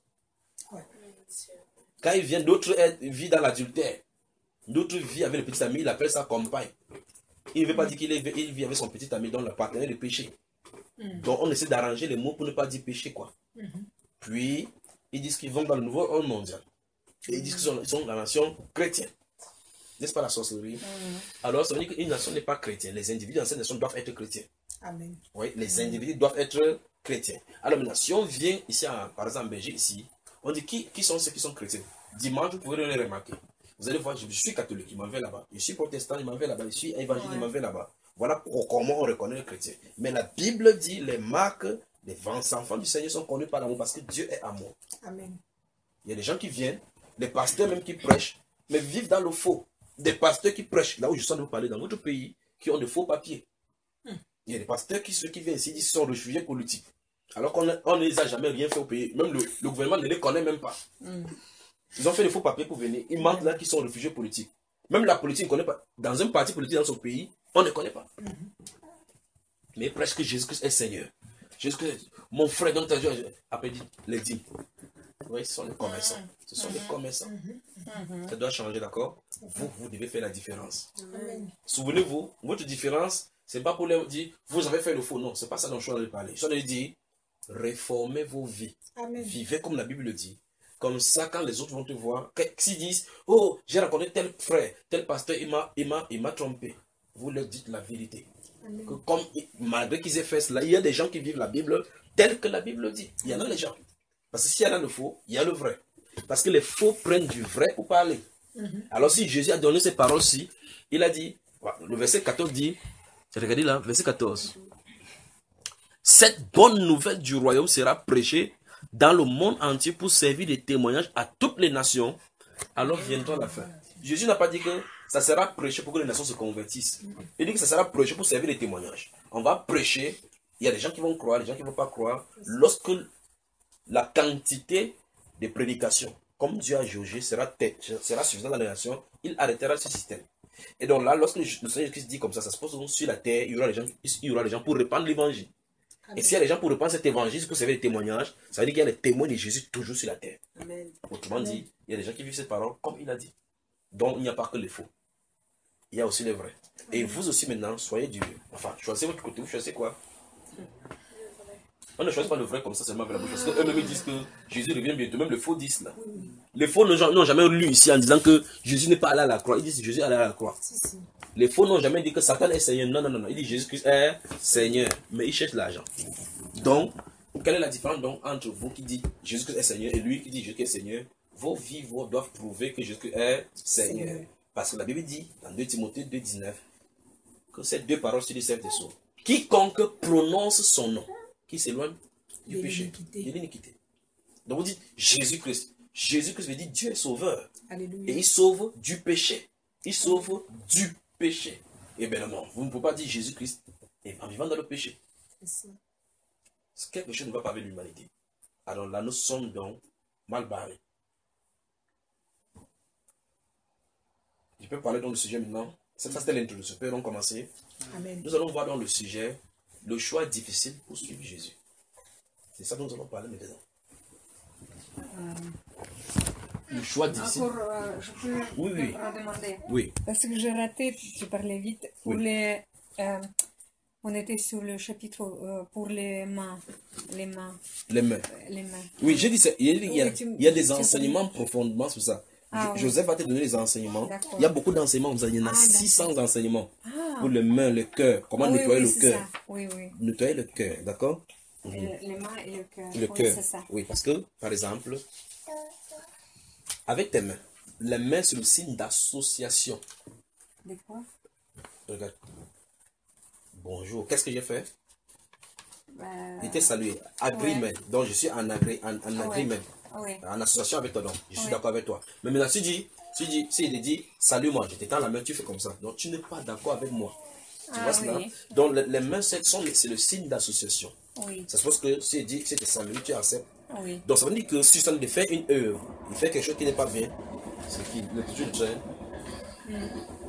Quand il vient, d'autres vivent dans l'adultère. D'autres vivent avec le petit ami, il appelle ça compagne. Il ne veut pas dire qu'il vit avec son petit ami, dont le partenaire de péché. Donc on essaie d'arranger les mots pour ne pas dire péché, quoi. Puis, ils disent qu'ils vont dans le nouveau ordre mondial. Et ils disent qu'ils sont, ils sont la nation chrétienne. N'est-ce pas la sorcellerie? Alors, ça veut dire qu'une nation n'est pas chrétienne. Les individus dans cette nation doivent être chrétiens. Amen. Oui, les individus doivent être chrétiens. Alors maintenant, si on vient ici, à, par exemple en Belgique, ici, on dit qui, qui sont ceux qui sont chrétiens? Dimanche, vous pouvez les remarquer. Vous allez voir, je suis catholique, il m'en va là-bas. Je suis protestant, il m'en va là-bas. Je suis évangélique, il m'en va là-bas. Voilà comment on reconnaît les chrétiens. Mais la Bible dit, les marques, les enfants du Seigneur sont connus par l'amour parce que Dieu est amour. Amen. Il y a des gens qui viennent, des pasteurs même qui prêchent, mais vivent dans le faux. Des pasteurs qui prêchent, là où je suis en train de vous parler, dans votre pays, qui ont de faux papiers. Hmm. Il y a des pasteurs qui, ceux qui viennent ici, disent qu'ils sont réfugiés politiques. Alors qu'on ne les a jamais rien fait au pays. Même le, le gouvernement ne les connaît même pas. Hmm. Ils ont fait des faux papiers pour venir. Ils mentent là qu'ils sont réfugiés politiques. Même la politique ne connaît pas. Dans un parti politique dans son pays, on ne connaît pas. Hmm. Mais presque Jésus-Christ est Seigneur. Jésus-Christ, mon frère, donc tu as dit, après dit, les dîmes. Oui, ce sont les commerçants. Ce sont les commerçants. Ça doit changer, d'accord? Vous, vous devez faire la différence. Souvenez-vous, votre différence, ce n'est pas pour leur dire, vous avez fait le faux. Non, ce n'est pas ça dont je suis en train de parler. Je suis en train de dire, réformez vos vies. Amen. Vivez comme la Bible le dit. Comme ça, quand les autres vont te voir, s'ils disent, oh, j'ai rencontré tel frère, tel pasteur, il m'a, il m'a, il m'a trompé. Vous leur dites la vérité. Amen. Que comme, malgré qu'ils aient fait cela, il y a des gens qui vivent la Bible telle que la Bible dit. Il y en a les gens. Parce que s'il y en a le faux, il y a le vrai. Parce que les faux prennent du vrai pour parler. Mm-hmm. Alors si Jésus a donné ces paroles-ci, il a dit, le verset quatorze dit, regardez là, verset quatorze. Cette bonne nouvelle du royaume sera prêchée dans le monde entier pour servir de témoignage à toutes les nations. Alors viendra la fin. Jésus n'a pas dit que ça sera prêché pour que les nations se convertissent. Il dit que ça sera prêché pour servir de témoignage. On va prêcher, il y a des gens qui vont croire, des gens qui ne vont pas croire. Lorsque la quantité de prédications, comme Dieu a jaugé, sera, sera suffisante dans les nations, il arrêtera ce système. Et donc là, lorsque le Seigneur Christ dit comme ça, ça se pose sur la terre, il y aura les gens, il y aura les gens pour répandre l'évangile. Et s'il y a les gens pour répandre cet évangile, pour servir des témoignages, ça veut dire qu'il y a les témoins de Jésus toujours sur la terre. Amen. Autrement Amen. dit, il y a des gens qui vivent cette parole comme il a dit. Donc il n'y a pas que les faux. Il y a aussi les vrais. Amen. Et vous aussi maintenant, soyez du... Enfin, choisissez votre côté, vous choisissez quoi? On ne choisit pas le vrai comme ça seulement avec la bouche. Parce qu'eux-mêmes disent que Jésus revient bientôt. Même les faux disent là. Les faux n'ont jamais lu ici en disant que Jésus n'est pas allé à la croix. Ils disent que Jésus est allé à la croix. Si, si. Les faux n'ont jamais dit que Satan est Seigneur. Non, non, non, non. Ils disent que Jésus-Christ est Seigneur. Mais ils cherchent l'argent. Donc, quelle est la différence donc entre vous qui dites Jésus-Christ est Seigneur et lui qui dit Jésus-Christ est Seigneur? Vos vies vos doivent prouver que Jésus-Christ est Seigneur. Seigneur. Parce que la Bible dit dans deux Timothée deux, dix-neuf que ces deux paroles se disent des sceaux. Quiconque prononce son nom, qui s'éloigne du péché, de l'iniquité. Donc vous dites Jésus-Christ. Jésus-Christ veut dire Dieu est sauveur. Alléluia. Et il sauve du péché. Il sauve du péché. Et bien non, vous ne pouvez pas dire Jésus-Christ en vivant dans le péché. C'est ça. Quelque chose ne va pas avec l'humanité. Alors là, nous sommes donc mal barrés. Je peux parler dans le sujet maintenant. Ça, c'était l'introduction. Nous allons commencer. Amen. Nous allons voir dans le sujet le choix difficile pour suivre Jésus. C'est ça dont nous allons parler maintenant. Euh, le choix difficile. Encore, euh, je peux oui, oui. redemander. Oui. Parce que j'ai raté, je parlais vite. Pour oui. les, euh, on était sur le chapitre euh, pour les mains. Les mains. Les mains. Les mains. Oui, j'ai dit ça. Il y a, il y a, il y a des enseignements profondément sur ça. Ah, Joseph oui. va te donner les enseignements. Il y a beaucoup d'enseignements. Il y en a ah, six cents enseignements. Ah. Pour les mains, le cœur. Comment ah, nettoyer oui, oui, le cœur. Oui, oui. Nettoyer le cœur, d'accord? Le, les mains et le cœur. Le oui, cœur. C'est ça. Oui, parce que, par exemple, avec tes mains, les mains, c'est le signe d'association. De quoi? Regarde. Bonjour. Qu'est-ce que j'ai fait? Bah... Il t'ai salué. Agreement. Ouais. Donc, je suis en, agree, en, en ah, agreement. Ouais. En association avec toi. Donc, je suis ouais. d'accord avec toi. Mais maintenant, si tu dis, si dis, si il dit, salut-moi, je t'étends la main, tu fais comme ça. Donc, tu n'es pas d'accord avec moi. Tu ah, vois cela? Oui. Donc, les, les mains, c'est le signe d'association. Oui. Ça suppose que si il dit, si tu salues, tu acceptes. Oui. Donc, ça veut dire que si tu de faire une œuvre, il fait quelque chose qui n'est pas bien, c'est qui le petit train. Mm.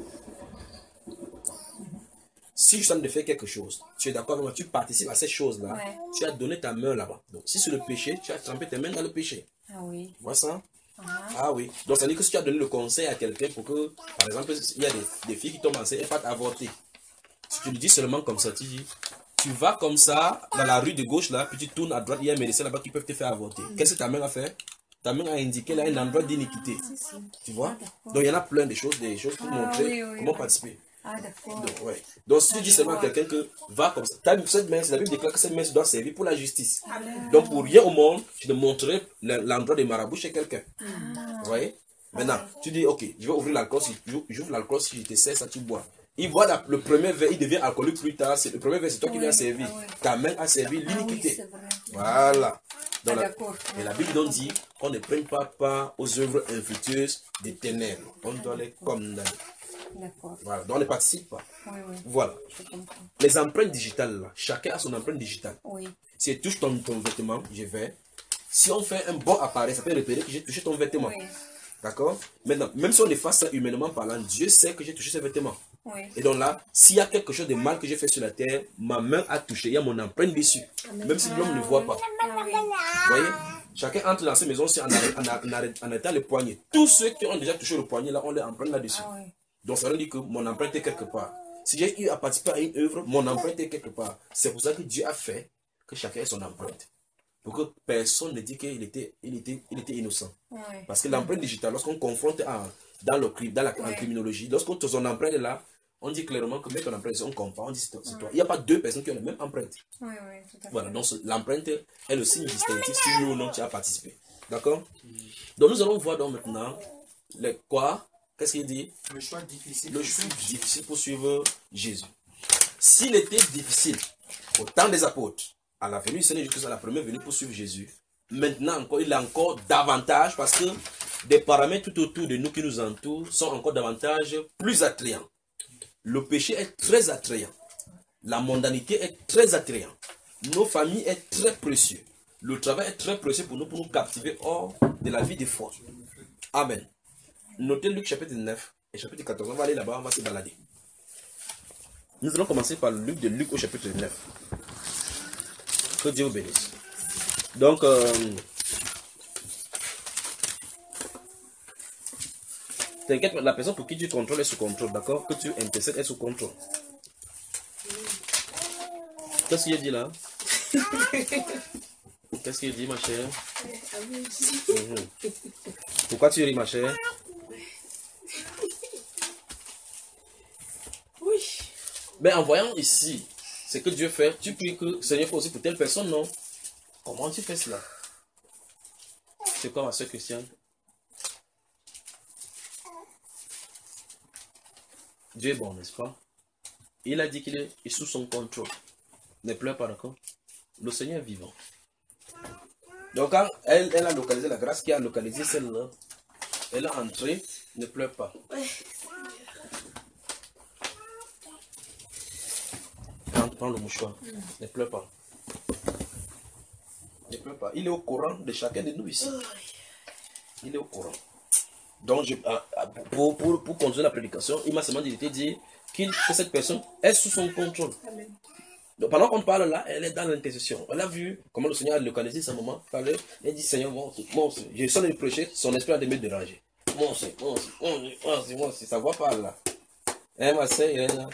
Si je sens de faire quelque chose, tu es d'accord avec moi, tu participes à cette chose-là, ouais. Tu as donné ta main là-bas. Donc, si c'est le péché, tu as trempé tes mains dans le péché. Ah oui. Tu vois ça? Uh-huh. Ah oui. Donc, ça veut dire que si tu as donné le conseil à quelqu'un pour que, par exemple, il y a des, des filles qui tombent enceintes et pas avorter. Si tu lui dis seulement comme ça, tu dis, tu vas comme ça, dans la rue de gauche là, puis tu tournes à droite, il y a un médecin là-bas qui peut te faire avorter. Mm. Qu'est-ce que ta main a fait? Ta main a indiqué là un endroit d'iniquité. Ah, tu vois? Ah, donc, il y en a plein de choses, des choses pour ah, montrer oui, oui, comment oui. participer. Ah, d'accord. Donc, ouais. Donc, si ah, tu dis seulement à quelqu'un que va comme ça, cette main, la Bible déclare que cette main doit servir pour la justice. Ah, donc, pour rien au monde, tu te montrerais l'endroit des marabouts chez quelqu'un. Ah. Vous voyez? Maintenant, ah, tu dis, ok, je vais ouvrir l'alcool, si j'ouvre l'alcool, si je te sers, ça tu bois. Il voit la, le premier verre, il devient alcoolique plus tard. Le premier verre, c'est toi oui, qui lui as servi. Ah, oui. Ta main a servi l'iniquité. Ah, oui, voilà. Donc, ah, la, et la Bible donc dit qu'on ne prenne pas part aux œuvres infructueuses des ténèbres. On doit les condamner. D'accord. Voilà, donc on ne participe pas. Oui, oui. Voilà. Les empreintes digitales, là, chacun a son empreinte digitale. Oui. Si tu touches ton, ton vêtement, je vais. Si on fait un bon appareil, ça peut repérer que j'ai touché ton vêtement. Oui. D'accord? Maintenant, même si on efface ça humainement parlant, Dieu sait que j'ai touché ce vêtement. Oui. Et donc là, s'il y a quelque chose de mal que j'ai fait sur la terre, ma main a touché, il y a mon empreinte dessus. Amen. Même si l'homme ah, ne voit pas. Ah, oui. Vous voyez? Chacun entre dans cette maison en arrêtant le poignet. Tous ceux qui ont déjà touché le poignet, là, on les empreinte là-dessus. Ah, oui. Donc ça veut dire que mon empreinte est quelque part. Si j'ai eu à participer à une œuvre, mon empreinte est quelque part. C'est pour ça que Dieu a fait que chacun ait son empreinte. Pour que personne ne dise qu'il était, il était, il était innocent. Oui. Parce que l'empreinte digitale, lorsqu'on confronte à, dans, le, dans la oui. criminologie, lorsqu'on te son empreinte est là, on dit clairement que mettre ton empreinte, on compare, on dit c'est toi. Oui. Il n'y a pas deux personnes qui ont la même empreinte. Oui, oui, tout à fait. Voilà, donc l'empreinte est le signe distinctif si oui ou non tu as participé. D'accord? Donc nous allons voir donc maintenant les quoi. Qu'est-ce qu'il dit? Le choix difficile. Le choix difficile pour suivre Jésus. S'il était difficile au temps des apôtres, à la venue du Seigneur Jésus, à la première venue pour suivre Jésus, maintenant encore, il est encore davantage parce que des paramètres tout autour de nous qui nous entourent sont encore davantage plus attrayants. Le péché est très attrayant. La mondanité est très attrayante. Nos familles est très précieux. Le travail est très précieux pour nous, pour nous captiver hors de la vie de foi. Amen. Notez Luc chapitre neuf et chapitre quatorze. On va aller là-bas, on va se balader. Nous allons commencer par Luc de Luc au chapitre neuf. Que Dieu vous bénisse. Donc, euh, t'inquiète, la personne pour qui tu contrôles est sous contrôle, d'accord? Que tu intercèdes est sous contrôle. Qu'est-ce qu'il a dit là? Qu'est-ce qu'il dit, ma chère? Mmh. Pourquoi tu ris, ma chère? Oui. Mais en voyant ici ce que Dieu fait, tu pries que Seigneur fait aussi pour telle personne, non? Comment tu fais cela? C'est quoi, ma soeur Christiane? Dieu est bon, n'est-ce pas? Il a dit qu'il est sous son contrôle. Ne pleure pas, d'accord? Le Seigneur est vivant. Donc, quand elle, elle a localisé la grâce qui a localisé celle-là, elle a entré, ne pleure pas. Prends, prends le mouchoir, ne pleure pas. Ne pleure pas. Il est au courant de chacun de nous ici. Il est au courant. Donc, je, pour, pour, pour continuer la prédication, il m'a seulement dit, dit qu'il, que cette personne est sous son contrôle. Amen. Donc, pendant qu'on parle là, elle est dans l'intercession. Elle a vu comment le Seigneur a localisé ce moment. Elle dit, Seigneur, mon Dieu, je sens le prêcher, son esprit a de me déranger. Mon Dieu, mon Dieu, mon Dieu, mon Dieu, mon Dieu, ça va pas là. Hein, ma sœur, elle est là.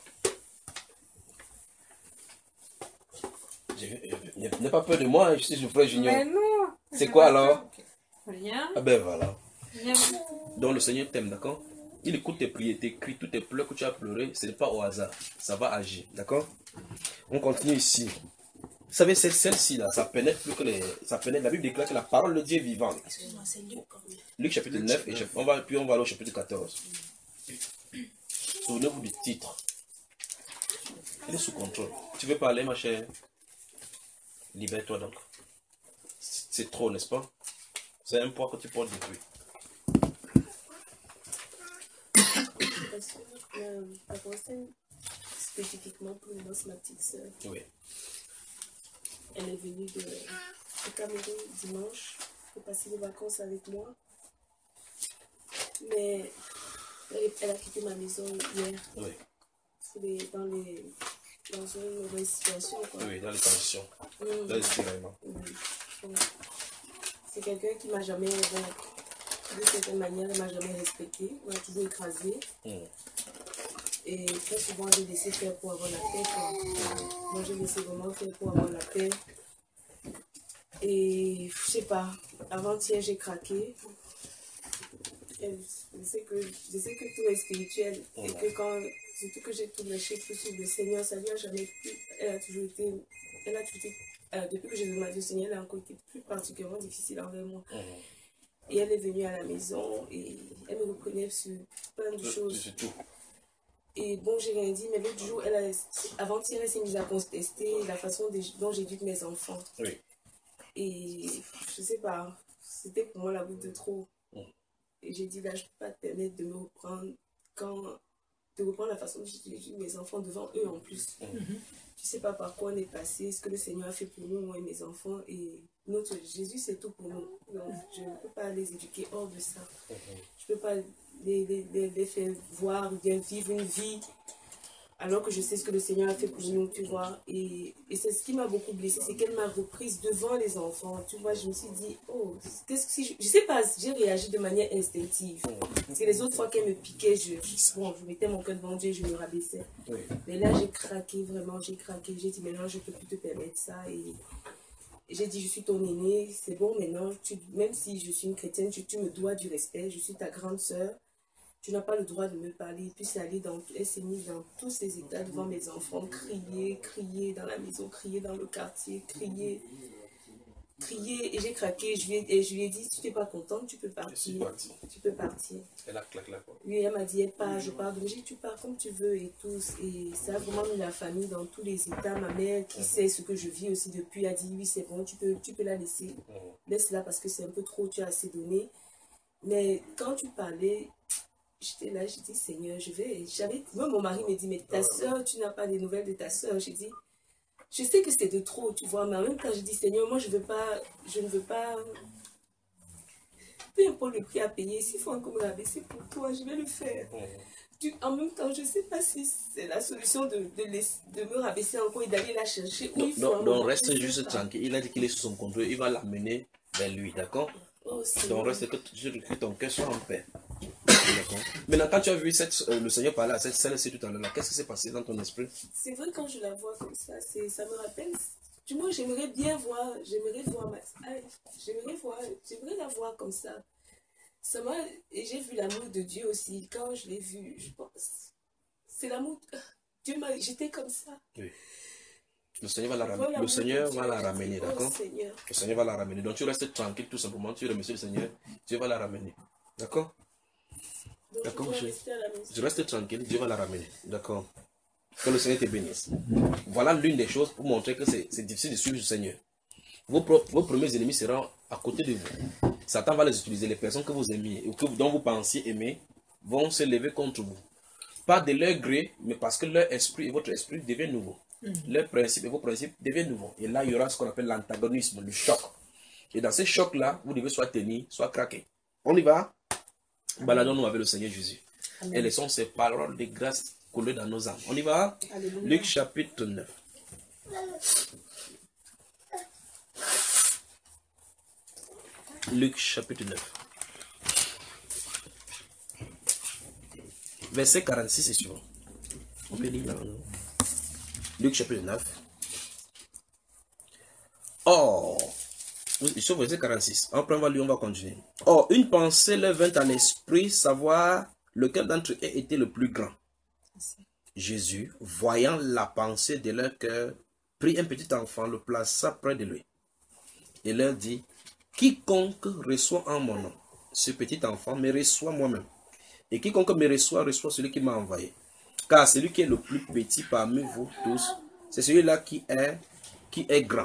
N'aie pas peur de moi, je suis le frère Junior. Mais non. C'est quoi alors? Rien. Ah ben voilà. Rien. Donc le Seigneur t'aime, d'accord? Il écoute tes prières, tes cris, tous tes pleurs que tu as pleuré, ce n'est pas au hasard. Ça va agir, d'accord? On continue ici. Vous savez, celle-ci, là, ça pénètre plus que les... Ça pénètre. La Bible déclare que la parole de Dieu est vivante. Excuse-moi, c'est Luc combien? Luc chapitre neuf, et on va, puis on va aller au chapitre quatorze. Souvenez-vous du titre. Il est sous contrôle. Tu veux parler, ma chère? Libère-toi donc. C'est trop, n'est-ce pas? C'est un poids que tu portes depuis. Parce que euh, la personne, spécifiquement pour moi, c'est ma petite soeur. Oui. Elle est venue de, de Cameroun dimanche pour passer les vacances avec moi. Mais elle, elle a quitté ma maison hier. Oui. Les, dans, les, dans une mauvaise situation. Quoi. Oui, dans les conditions. Mmh. Dans les tiraillements. Oui. Donc, c'est quelqu'un qui m'a jamais, bon, de certaine manière, elle m'a jamais respecté. Elle m'a toujours écrasé. Mmh. Et très souvent, j'ai laissé faire pour avoir la paix. Quoi. Mmh. Moi, j'ai laissé vraiment faire pour avoir la paix. Et je sais pas, avant-hier, j'ai craqué. Et je sais que, je sais que tout est spirituel. Mmh. Et que quand, surtout que j'ai tout lâché plus sur le Seigneur, ça lui a jamais pu. Elle a toujours été, elle a toujours été, euh, depuis que j'ai donné ma vie au Seigneur, elle a encore été plus particulièrement difficile envers moi. Mmh. Et elle est venue à la maison et elle me reprenait sur plein de choses. C'est tout. Et bon, j'ai rien dit, mais l'autre jour, elle a, avant-hier, elle s'est mise à contester la façon de, dont j'éduque mes enfants. Oui. Et je sais pas, c'était pour moi la goutte de trop. Mmh. Et j'ai dit, là, je ne peux pas te permettre de me reprendre quand, de reprendre la façon dont j'éduque mes enfants devant eux en plus. Mmh. Tu sais pas par quoi on est passé, ce que le Seigneur a fait pour nous, moi et mes enfants. Et notre Jésus, c'est tout pour nous. Donc, je ne peux pas les éduquer hors de ça. Mmh. Je ne peux pas les, les, les, les faire voir ou bien vivre une vie alors que je sais ce que le Seigneur a fait pour nous, tu vois. Et, et c'est ce qui m'a beaucoup blessée, c'est qu'elle m'a reprise devant les enfants. Tu vois, je me suis dit, oh, qu'est-ce que si je... Je sais pas, j'ai réagi de manière instinctive. Parce que les autres fois qu'elle me piquait, je, je, bon, je mettais mon cœur devant Dieu et je me rabaissais. Oui. Mais là, j'ai craqué, vraiment, j'ai craqué. J'ai dit, maintenant, je ne peux plus te permettre ça. Et, et j'ai dit, je suis ton aînée, c'est bon, maintenant, tu, même si je suis une chrétienne, tu, tu me dois du respect, je suis ta grande sœur. Tu n'as pas le droit de me parler. Puis c'est allé dans, elle s'est mise dans tous ces états devant mes enfants, crier, crier dans la maison, crier dans le quartier, crier, crier. Et j'ai craqué. Je lui ai, et je lui ai dit, si tu n'es pas contente, tu peux partir. Tu peux partir. Elle a claqué la porte. Oui, elle m'a dit, elle part, je pars. Donc j'ai dit, tu pars comme tu veux et tout. Et ça a vraiment mis la famille dans tous les états. Ma mère, qui sait ce que je vis aussi depuis, a dit, oui, c'est bon, tu peux, tu peux la laisser. Laisse-la parce que c'est un peu trop, tu as assez donné. Mais quand tu parlais... J'étais là, j'ai dit, Seigneur, je vais... J'avais, moi, mon mari me dit, mais ta soeur, tu n'as pas des nouvelles de ta soeur. J'ai dit, je sais que c'est de trop, tu vois, mais en même temps, je dis, Seigneur, moi, je veux pas, je ne veux pas... Peu importe le prix à payer, s'il faut encore me rabaisser pour toi, je vais le faire. Tu, en même temps, je ne sais pas si c'est la solution de, de, laisser, de me rabaisser encore et d'aller la chercher. Non, il faut non, non reste juste tranquille. Il a dit qu'il est sous son contrôle, il va l'amener vers lui, d'accord? Oh, donc reste que, que ton cœur soit en paix. Maintenant, quand tu as vu cette, euh, le Seigneur parler à cette celle-ci tout à l'heure, qu'est-ce qui s'est passé dans ton esprit? C'est vrai, quand je la vois comme ça, ça me rappelle. Du moins, j'aimerais bien voir, j'aimerais voir ma. J'aimerais voir, j'aimerais la voir comme ça. Ça m'a. Et j'ai vu l'amour de Dieu aussi. Quand je l'ai vu, je pense. C'est l'amour. Dieu m'a. J'étais comme ça. Oui. Le Seigneur va la ramener, le Seigneur va la ramener, d'accord? Le Seigneur va la ramener. Donc tu restes tranquille, tout simplement, tu remercies le Seigneur, Dieu va la ramener. D'accord? D'accord, je, je reste tranquille, Dieu va la ramener. D'accord? Que le Seigneur te bénisse. Voilà l'une des choses pour montrer que c'est difficile de suivre le Seigneur. Vos, vos premiers ennemis seront à côté de vous. Satan va les utiliser. Les personnes que vous aimiez ou que, dont vous pensiez aimer vont se lever contre vous. Pas de leur gré, mais parce que leur esprit et votre esprit deviennent nouveaux. Mm-hmm. Leurs principes et vos principes deviennent nouveaux. Et là, il y aura ce qu'on appelle l'antagonisme, le choc. Et dans ce choc-là, vous devez soit tenir, soit craquer. On y va? Baladons-nous avec le Seigneur Jésus. Amen. Et laissons ces paroles de grâce couler dans nos âmes. On y va? Alléluia. Luc chapitre neuf. Luc chapitre neuf. Verset quarante-six et suivant. On peut lire dans Luc chapitre neuf. Or, Je suis au verset quarante-six. Après, on va lire, on va continuer. Or, une pensée leur vint à l'esprit, savoir lequel d'entre eux était le plus grand. Jésus, voyant la pensée de leur cœur, prit un petit enfant, le plaça près de lui, et leur dit, quiconque reçoit en mon nom, ce petit enfant me reçoit moi-même. Et quiconque me reçoit, reçoit celui qui m'a envoyé. Car celui qui est le plus petit parmi vous tous, c'est celui-là qui est, qui est grand.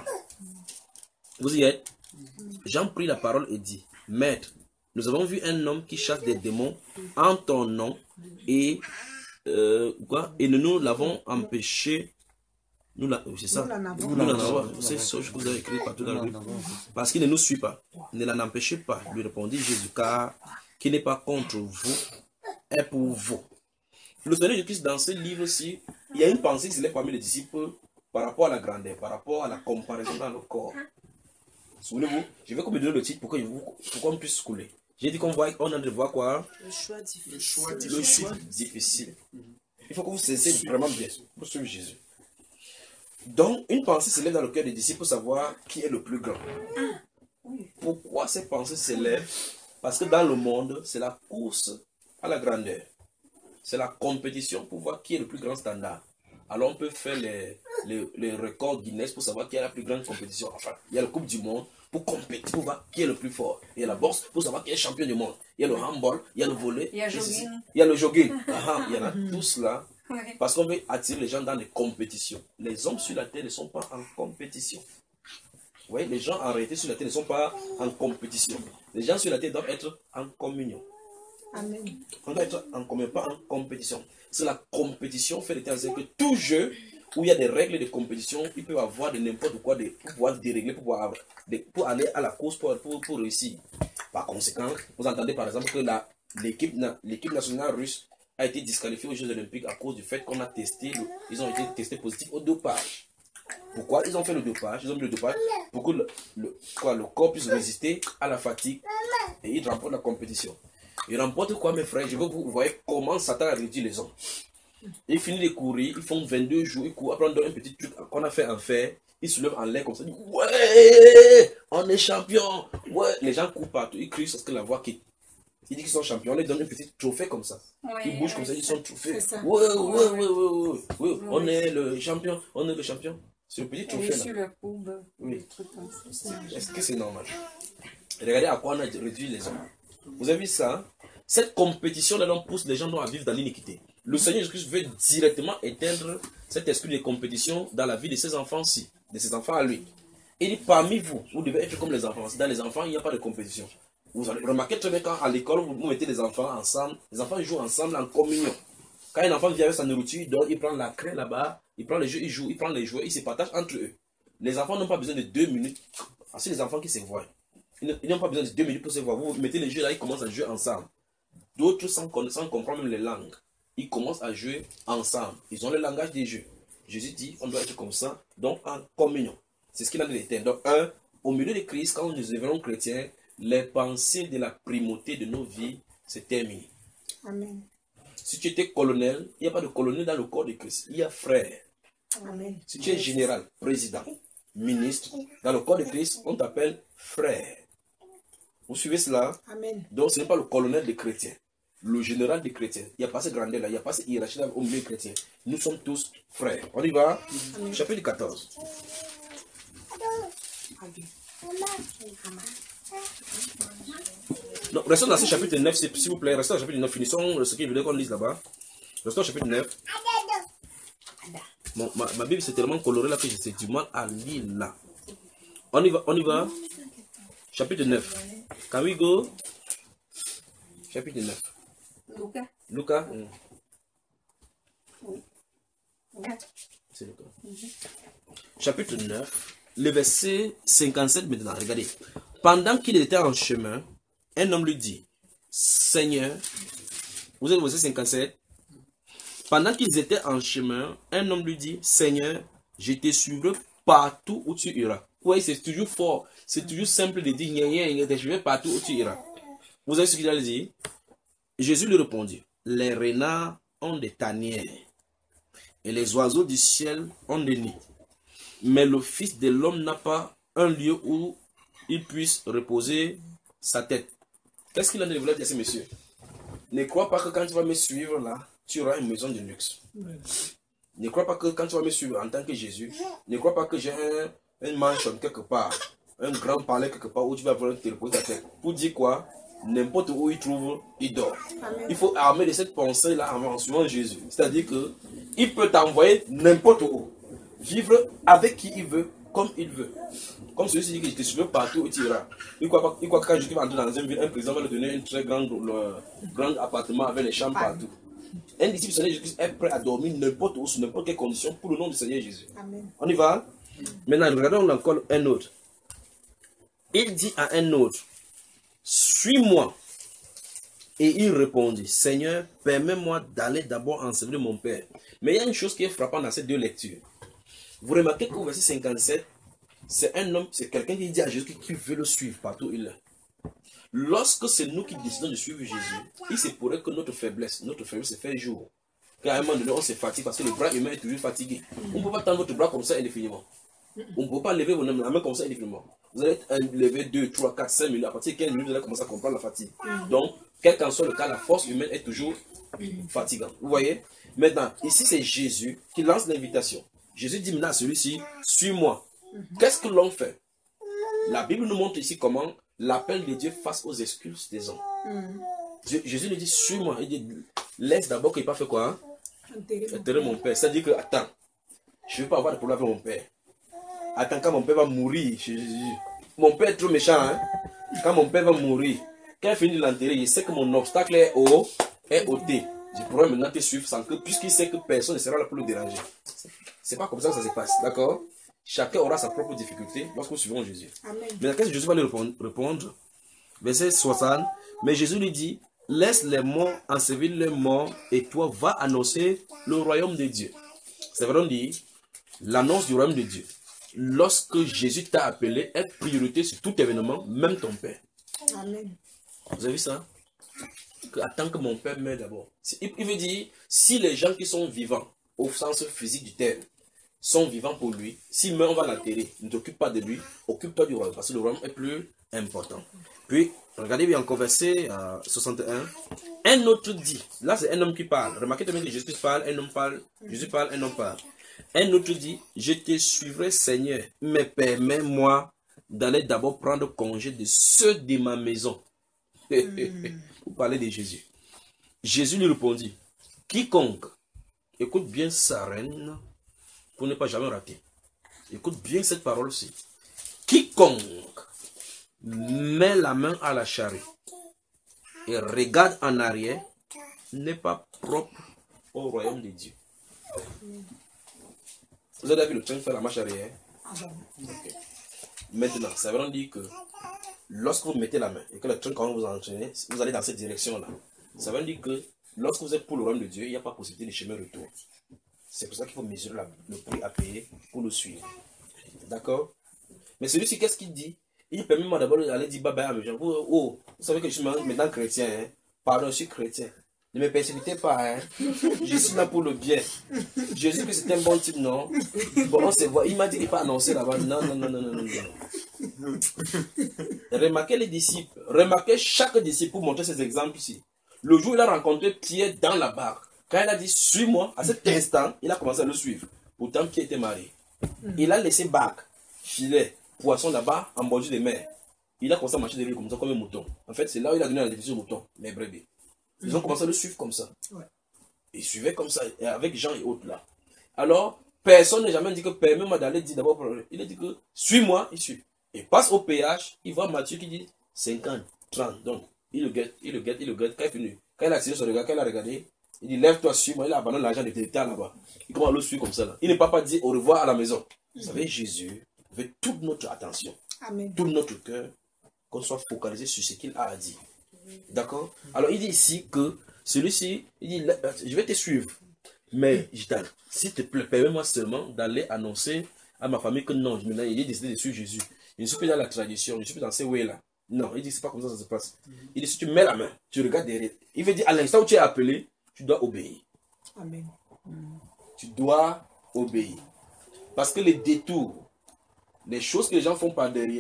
Vous y êtes? Jean prit la parole et dit, Maître, nous avons vu un homme qui chasse des démons en ton nom, et, euh, quoi, et nous, nous l'avons empêché. Nous c'est ça. Nous l'en avons. C'est ce que vous avez écrit partout dans la Bible. Parce qu'il ne nous suit pas. Ne l'en empêchez pas, lui répondit Jésus, car qui n'est pas contre vous est pour vous. Le Seigneur Jésus-Christ, dans ce livre-ci, il y a une pensée qui se lève parmi les disciples par rapport à la grandeur, par rapport à la comparaison dans le corps. Souvenez-vous, je vais comme donner le titre pour qu'on puisse couler. J'ai dit qu'on voit, on a de voir quoi? Le choix difficile. Le choix difficile. Le choix difficile. Il faut que vous cessiez vraiment bien pour suivre Jésus. Donc, une pensée s'élève dans le cœur des disciples pour savoir qui est le plus grand. Pourquoi ces pensées s'élèvent? Parce que dans le monde, c'est la course à la grandeur. C'est la compétition pour voir qui est le plus grand standard. Alors, on peut faire les, les, les records Guinness pour savoir qui est la plus grande compétition. Enfin, il y a la Coupe du Monde pour compétir, pour voir qui est le plus fort. Il y a la boxe pour savoir qui est champion du monde. Il y a le handball, il y a le volley. Il y a, jogging. Il y a le jogging. Ah, il y en a tous là. Parce qu'on veut attirer les gens dans les compétitions. Les hommes sur la terre ne sont pas en compétition. Vous voyez, les gens en réalité sur la terre ne sont pas en compétition. Les gens sur la terre doivent être en communion. Amen. On doit être en communion, pas en compétition. C'est la compétition fait de telle sorte que tout jeu où il y a des règles de compétition, il peut avoir de n'importe quoi de, pour pouvoir dérégler, pour, pouvoir, de, pour aller à la course, pour, pour, pour réussir. Par conséquent, vous entendez par exemple que l'équipe nationale russe a été disqualifiée aux Jeux Olympiques à cause du fait qu'on a testé, ils ont été testés positifs au dopage. Pourquoi ils ont fait le dopage? Ils ont mis le dopage pour que le, le, quoi, le corps puisse résister à la fatigue et ils remportent la compétition. Ils remportent quoi, mes frères? Je veux que vous voyez comment Satan a réduit les hommes. Ils finissent de courir, ils font vingt-deux jours, ils courent, après on donne un petit truc qu'on a fait en fer, ils se lèvent en l'air comme ça, ils disent ouais, on est champion. Ouais, les gens courent partout, ils crient parce que la voix quitte. Ils disent qu'ils sont champions, on les donne un petit trophée comme ça. Ouais, ils bougent ouais, comme ça, ils sont trophées. Ouais, ouais, ouais, ouais, ouais, ouais, ouais, ouais. On est le champion, on est le champion. C'est le petit trophée là. Sur le poube, oui. Est-ce que c'est normal? Regardez à quoi on a réduit les hommes. Vous avez vu ça? Cette compétition là, on pousse les gens à vivre dans l'iniquité. Le Seigneur Jésus-Christ veut directement éteindre cet esprit de compétition dans la vie de ses enfants-ci, de ses enfants à lui. Il dit, parmi vous, vous devez être comme les enfants. Dans les enfants, il n'y a pas de compétition. Vous allez remarquer très bien quand à l'école, vous mettez les enfants ensemble, les enfants jouent ensemble en communion. Quand un enfant vient avec sa nourriture, il, donne, il prend la craie là-bas, il prend les jeux, il joue, il prend les jouets, ils se partagent entre eux. Les enfants n'ont pas besoin de deux minutes. Ah, c'est les enfants qui se voient. Ils n'ont pas besoin de deux minutes pour se voir. Vous mettez les jeux là, ils commencent à jouer ensemble. D'autres, sans, sans comprendre même les langues, ils commencent à jouer ensemble. Ils ont le langage des jeux. Jésus dit, on doit être comme ça, donc en communion. C'est ce qu'il a dit l'éternel. Donc, un, au milieu de Christ, quand nous devenons chrétiens, les pensées de la primauté de nos vies, c'est terminé. Amen. Si tu étais colonel, il n'y a pas de colonel dans le corps de Christ. Il y a frère. Amen. Si tu es général, président, ministre, dans le corps de Christ, on t'appelle frère. Vous suivez cela? Amen. Donc, ce n'est pas le colonel des chrétiens. Le général des chrétiens. Il n'y a pas cette grandeur là, il n'y a pas cette hiérarchie là au milieu des chrétiens. Nous sommes tous frères. On y va? Amen. Chapitre quatorze. Non, restons dans ce chapitre neuf, s'il vous plaît. Restons dans le chapitre neuf. Finissons ce qu'il voulait qu'on lise là-bas. Restons au chapitre neuf. Bon, ma, ma Bible c'est tellement coloré là que j'ai du mal à lire là. On y va, on y va. Chapitre neuf. Can we go? Chapitre neuf. Lucas. Lucas. Mm. Oui. C'est Lucas. Mm-hmm. Chapitre neuf. Le verset cinquante-sept maintenant. Regardez. Pendant qu'il était en chemin, un homme lui dit, Seigneur, vous êtes au verset cinquante-sept. Pendant qu'ils étaient en chemin, un homme lui dit, Seigneur, je te suivrai partout où tu iras. Oui, c'est toujours fort. C'est toujours simple de dire, je vais partout où tu iras. Vous avez ce qu'il a dit? Jésus lui répondit, les renards ont des tanières et les oiseaux du ciel ont des nids. Mais le Fils de l'homme n'a pas un lieu où il puisse reposer sa tête. Qu'est-ce qu'il a de dire à ces messieurs? Ne crois pas que quand tu vas me suivre là, tu auras une maison de luxe. Ne crois pas que quand tu vas me suivre en tant que Jésus, ne crois pas que j'ai un, un mansion quelque part, un grand palais quelque part où tu vas vraiment te reposer ta tête. Pour dire quoi? N'importe où il trouve, il dort. Il faut armer de cette pensée-là en suivant Jésus. C'est-à-dire que il peut t'envoyer n'importe où. Vivre avec qui il veut, comme il veut. Comme celui-ci dit que je te suivrai partout où tu iras. Il croit, il croit que quand je vais entrer dans une ville, un président va lui donner un très grand, le, grand appartement avec les chambres partout. Un disciple du Seigneur Jésus est prêt à dormir n'importe où, sous n'importe quelle condition, pour le nom du Seigneur Jésus. Amen. On y va? Maintenant, regardons encore un autre. Il dit à un autre, suis-moi. Et il répondit, Seigneur, permets-moi d'aller d'abord ensevelir mon Père. Mais il y a une chose qui est frappante dans ces deux lectures. Vous remarquez qu'au verset cinquante-sept, c'est un homme, c'est quelqu'un qui dit à Jésus qu'il veut le suivre partout où il est. Lorsque c'est nous qui décidons de suivre Jésus, il se pourrait que notre faiblesse, notre faiblesse se fait jour. Qu'à un moment donné, on se fatigue parce que le bras humain est toujours fatigué. On ne peut pas tendre votre bras comme ça indéfiniment. On ne peut pas lever la main comme ça indéfiniment. Vous allez lever deux, trois, quatre, cinq minutes. À partir de quinze minutes, vous allez commencer à comprendre la fatigue. Donc, quel qu'en soit le cas, la force humaine est toujours fatigante. Vous voyez? Maintenant, ici, c'est Jésus qui lance l'invitation. Jésus dit maintenant à celui-ci, suis-moi. Qu'est-ce que l'on fait? La Bible nous montre ici comment l'appel de Dieu face aux excuses des hommes. Jésus lui dit, suis-moi. Il dit, laisse d'abord qu'il n'ait pas fait quoi? Hein? Enterrer mon père. C'est-à-dire que, attends, je ne veux pas avoir de problème avec mon père. Attends, quand mon père va mourir, je, je, mon père est trop méchant. Hein? Quand mon père va mourir, quand il finit de l'enterrer, il sait que mon obstacle est haut, est ôté. Je pourrais maintenant te suivre sans que, puisqu'il sait que personne ne sera là pour le déranger. C'est pas comme ça que ça se passe, d'accord? Chacun aura sa propre difficulté lorsque nous suivons Jésus. Amen. Mais qu'est-ce que Jésus va lui répondre? Verset soixante. Mais Jésus lui dit, laisse les morts ensevelir les morts et toi va annoncer le royaume de Dieu. C'est vraiment dire l'annonce du royaume de Dieu. Lorsque Jésus t'a appelé, est priorité sur tout événement, même ton Père. Amen. Vous avez vu ça? Que, attends que mon Père meure d'abord. Il, il veut dire, si les gens qui sont vivants, au sens physique du terme, sont vivants pour lui, s'il meurt, on va l'enterrer. Ne t'occupe pas de lui, occupe-toi du royaume, parce que le royaume est plus important. Puis, regardez bien encore verset euh, soixante et un. Un autre dit, là c'est un homme qui parle. Remarquez bien que Jésus parle, un homme parle, Jésus parle, un homme parle. Un autre dit, je te suivrai Seigneur, mais permets-moi d'aller d'abord prendre congé de ceux de ma maison. Mm. Vous parlez de Jésus. Jésus lui répondit, quiconque, écoute bien sa reine, pour ne pas jamais rater. Écoute bien cette parole-ci. Quiconque met la main à la charrue et regarde en arrière n'est pas propre au royaume de Dieu. Vous avez vu le train faire la marche arrière? Okay. Maintenant, ça veut dire que lorsque vous mettez la main et que le train, quand vous entraînez, vous allez dans cette direction-là. Ça veut dire que lorsque vous êtes pour le royaume de Dieu, il n'y a pas possibilité de chemin retour. C'est pour ça qu'il faut mesurer la, le prix à payer pour le suivre. D'accord? Mais celui-ci, qu'est-ce qu'il dit? Il permet moi d'abord d'aller dire bye bye à mes gens. Oh, oh, vous savez que je suis maintenant chrétien. Hein? Pardon, je suis chrétien. Ne me persécutez pas. Hein? Je suis là pour le bien. Jésus, que c'est un bon type, non? Bon, on se voit. Il m'a dit qu'il n'est pas annoncé là-bas. Non, non, non, non, non, non. Remarquez les disciples. Remarquez chaque disciple pour montrer ces exemples ici. Le jour où il a rencontré Pierre dans la barque, quand il a dit suis-moi, à cet instant, il a commencé à le suivre. Pourtant, Pierre était marié. Il a laissé barque, filet, poisson là-bas, en bordure de mer. Il a commencé à marcher derrière comme ça, comme un mouton. En fait, c'est là où il a donné la définition du mouton, les brebis. Ils ont commencé à le suivre comme ça. Ouais. Ils suivaient comme ça, avec Jean et autres là. Alors, personne n'a jamais dit que permets-moi d'aller dire d'abord. Il a dit que suis-moi, il suit. Il passe au péage, il voit Matthieu qui dit cinquante, trente. Donc, il le guette, il le guette, il le guette. Quand il est fini, quand il a tiré son regard, quand il a regardé, il dit lève-toi, suis-moi. Il a abandonné l'argent de l'État là-bas. Il commence à le suivre comme ça. Là. Il n'est pas pas dit au revoir à la maison. Vous savez, Jésus veut toute notre attention, Amen. Tout notre cœur, qu'on soit focalisé sur ce qu'il a à dire. D'accord? Alors il dit ici que celui-ci, il dit, je vais te suivre. Mais, s'il te plaît, permets-moi seulement d'aller annoncer à ma famille que non, maintenant il est décidé de suivre Jésus. Je ne suis plus dans la tradition, je ne suis plus dans ces ways-là. Non, il dit, c'est pas comme ça que ça se passe. Il dit, si tu mets la main, tu regardes derrière. Il veut dire, à l'instant où tu es appelé, tu dois obéir. Amen. Tu dois obéir. Parce que les détours, les choses que les gens font par derrière,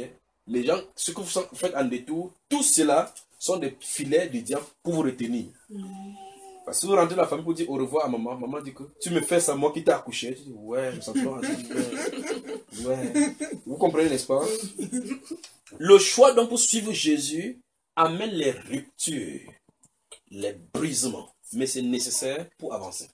les gens, ce que vous faites en détour, tout cela sont des filets du diable pour vous retenir. Mm. Parce que vous rentrez dans la famille pour dire au revoir à maman, maman dit que tu me fais ça, moi qui t'ai accouché. Tu dis, ouais, je me sens trop ouais. ouais. Vous comprenez, n'est-ce pas? Le choix donc pour suivre Jésus amène les ruptures, les brisements, mais c'est nécessaire pour avancer.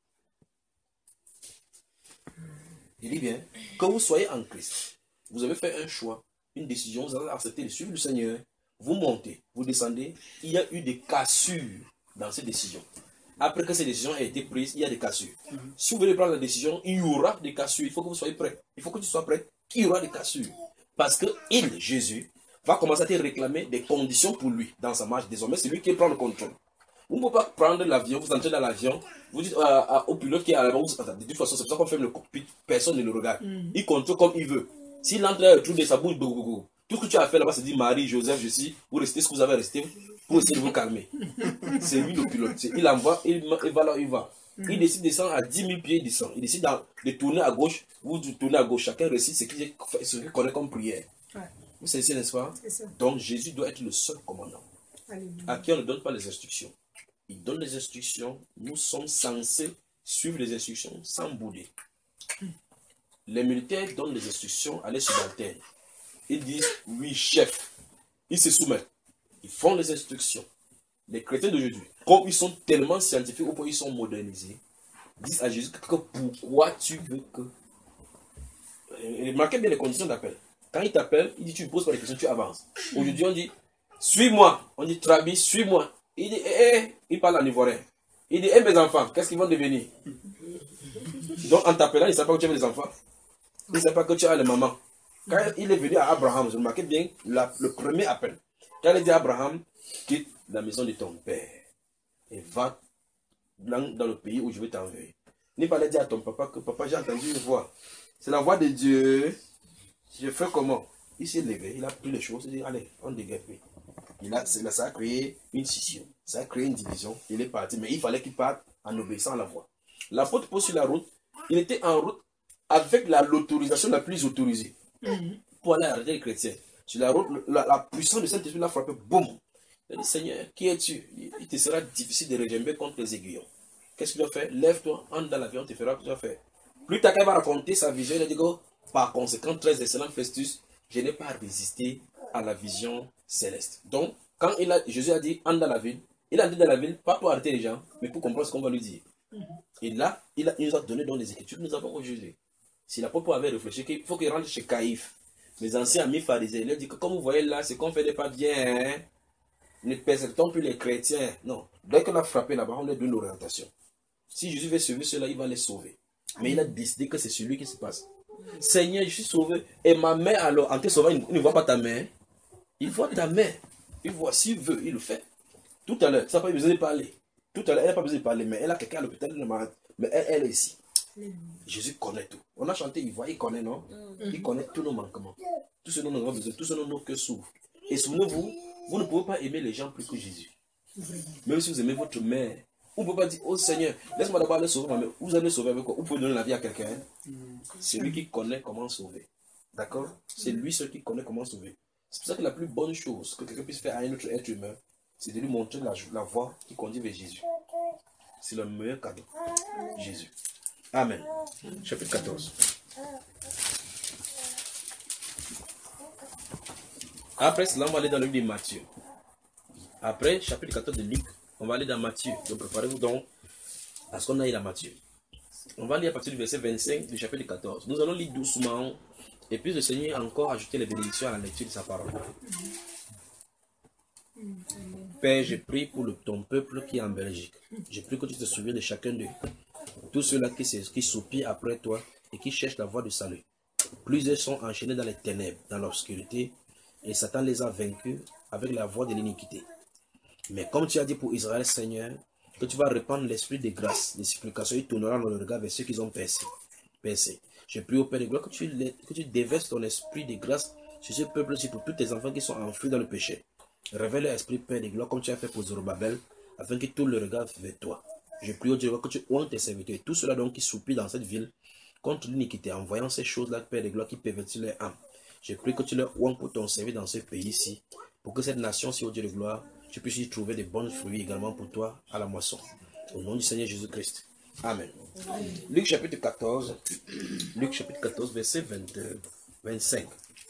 Il dit bien, quand vous soyez en Christ, vous avez fait un choix, une décision, vous avez accepté de suivre le Seigneur, vous montez, vous descendez, il y a eu des cassures dans ces décisions. Après que ces décisions aient été prises, il y a des cassures. Mm-hmm. Si vous voulez prendre la décision, il y aura des cassures, il faut que vous soyez prêts. Il faut que tu sois prêt, il y aura des cassures. Parce que il, Jésus, va commencer à te réclamer des conditions pour lui dans sa marche. Désormais, c'est lui qui prend le contrôle. Vous ne pouvez pas prendre l'avion, vous entrez dans l'avion, vous dites à, à, au pilote qui est à l'avant, de toute façon, c'est pour ça qu'on ferme le cockpit, personne ne le regarde. Mm. Il contrôle comme il veut. S'il entre dans le trou de sa bouche, tout ce que tu as fait là-bas, c'est dire Marie, Joseph, je suis, vous restez ce que vous avez resté pour essayer de vous calmer. C'est lui le pilote. Il envoie, il, il va là où il va. Mm. Il décide de descendre à dix mille pieds, il descend. Il décide de tourner à gauche, vous tournez à gauche. Chacun récite ce qu'il qu connaît comme prière. Ouais. Vous savez, n'est-ce pas? Donc Jésus doit être le seul commandant. Alléluia. À qui on ne donne pas les instructions. Il donne les instructions, nous sommes censés suivre les instructions sans bouder. Les militaires donnent les instructions à les subalternes. Ils disent, oui, chef. Ils se soumettent. Ils font les instructions. Les chrétiens d'aujourd'hui, comme ils sont tellement scientifiques ou ils sont modernisés, disent à Jésus que pourquoi tu veux que... Remarquez bien les conditions d'appel. Quand il t'appelle, il dit, tu ne poses pas de questions, tu avances. Aujourd'hui, on dit, suis-moi. On dit, Trabi, suis-moi. Il dit, eh, eh, il parle en ivoirien. Il dit, eh, mes enfants, qu'est-ce qu'ils vont devenir? Donc, en t'appelant, il ne sait pas que tu as des enfants. Il ne sait pas que tu as les mamans. Quand il est venu à Abraham, je remarquais bien la, le premier appel. Quand il dit à Abraham, quitte la maison de ton père et va dans, dans le pays où je vais t'envoyer. Il fallait dire à ton papa que papa, j'ai entendu une voix. C'est la voix de Dieu. Je fais comment? Il s'est levé, il a pris les choses, il dit, allez, on déguerre. Il a, ça a créé une scission, ça a créé une division, il est parti, mais il fallait qu'il parte en obéissant à la voix. L'apôtre Paul sur la route, il était en route avec l'autorisation la, la plus autorisée mm-hmm. pour aller arrêter les chrétiens. Sur la route, la, la puissance de Saint-Esprit l'a frappé, boum. Il a dit, Seigneur, qui es-tu? Il te sera difficile de retomber contre les aiguillons. Qu'est-ce qu'il a fait? Lève-toi, entre dans l'avion, on te fera ce que tu vas faire. Plus tard, il va raconter sa vision, il a dit, oh, par conséquent, très excellent Festus, je n'ai pas résisté à la vision céleste. Donc, quand il a, Jésus a dit, entre dans la ville, il a dit dans la ville, pas pour arrêter les gens, mais pour comprendre ce qu'on va lui dire. Et là, il, a, il nous a donné dans les Écritures, nous avons aujourd'hui. Si l'apôtre avait réfléchi, qu'il faut qu'il rentre chez Caïphe, mes anciens amis pharisiens, il a dit que comme vous voyez là, c'est qu'on fait des pas bien, hein? Ne persécutons plus les chrétiens. Non, dès qu'on a frappé là-bas, on a donné l'orientation. Si Jésus veut sauver ceux-là, il va les sauver. Mais il a décidé que c'est celui qui se passe. Seigneur, je suis sauvé. Et ma main, alors, en te sauvant, il ne voit pas ta main. Il voit ta main. Il voit, s'il veut, il le fait. Tout à l'heure, ça n'a pas besoin de parler. Tout à l'heure, elle n'a pas besoin de parler, mais elle a quelqu'un à l'hôpital, elle est malade. Mais elle, elle est ici. Mmh. Jésus connaît tout. On a chanté, il voit, il connaît, non? Mmh. Il connaît tous nos manquements. Tout ce dont nous avons besoin, tout ce dont nos cœurs s'ouvrent. Et souvenez-vous, vous ne pouvez pas aimer les gens plus que Jésus. Mmh. Même si vous aimez votre mère, vous ne pouvez pas dire, oh Seigneur, laisse-moi d'abord aller sauver ma mère. Vous allez sauver avec quoi? Vous pouvez donner la vie à quelqu'un. Mmh. C'est lui qui connaît comment sauver. D'accord? C'est lui seul qui connaît comment sauver. C'est pour ça que la plus bonne chose que quelqu'un puisse faire à un autre être humain, c'est de lui montrer la, la voie qui conduit vers Jésus. C'est le meilleur cadeau. Jésus. Amen. Chapitre quatorze. Après cela, on va aller dans le livre de Matthieu. Après, chapitre quatorze de Luc, on va aller dans Matthieu. Donc, préparez-vous donc à ce qu'on aille dans Matthieu. On va lire à partir du verset vingt-cinq du chapitre quatorze. Nous allons lire doucement. Et puis le Seigneur a encore ajouté les bénédictions à la lecture de sa parole. Père, je prie pour le, ton peuple qui est en Belgique. Je prie que tu te souviennes de chacun d'eux. Tous ceux-là qui, qui soupirent après toi et qui cherchent la voie du salut. Plusieurs sont enchaînés dans les ténèbres, dans l'obscurité, et Satan les a vaincus avec la voie de l'iniquité. Mais comme tu as dit pour Israël, Seigneur, que tu vas répandre l'esprit de grâce, les supplications, il tournera dans le regard vers ceux qui ont percé. percé. Je prie au Père de gloire que tu, que tu déverses ton esprit de grâce sur ce peuple-ci pour tous tes enfants qui sont enfouis dans le péché. Révèle l'esprit, Père de gloire, comme tu as fait pour Zorobabel, afin que tout le regard vers toi. Je prie au Dieu que tu oignes tes serviteurs et tout cela donc qui soupirent dans cette ville contre l'iniquité, en voyant ces choses-là, Père de gloire, qui pervertissent leur âme. Je prie que tu leur ouvres pour ton service dans ce pays-ci, pour que cette nation-ci, au Dieu de gloire, tu puisses y trouver des bons fruits également pour toi à la moisson. Au nom du Seigneur Jésus-Christ. Amen. Luc chapitre quatorze, Luc chapitre quatorze, verset vingt-deux, vingt-cinq.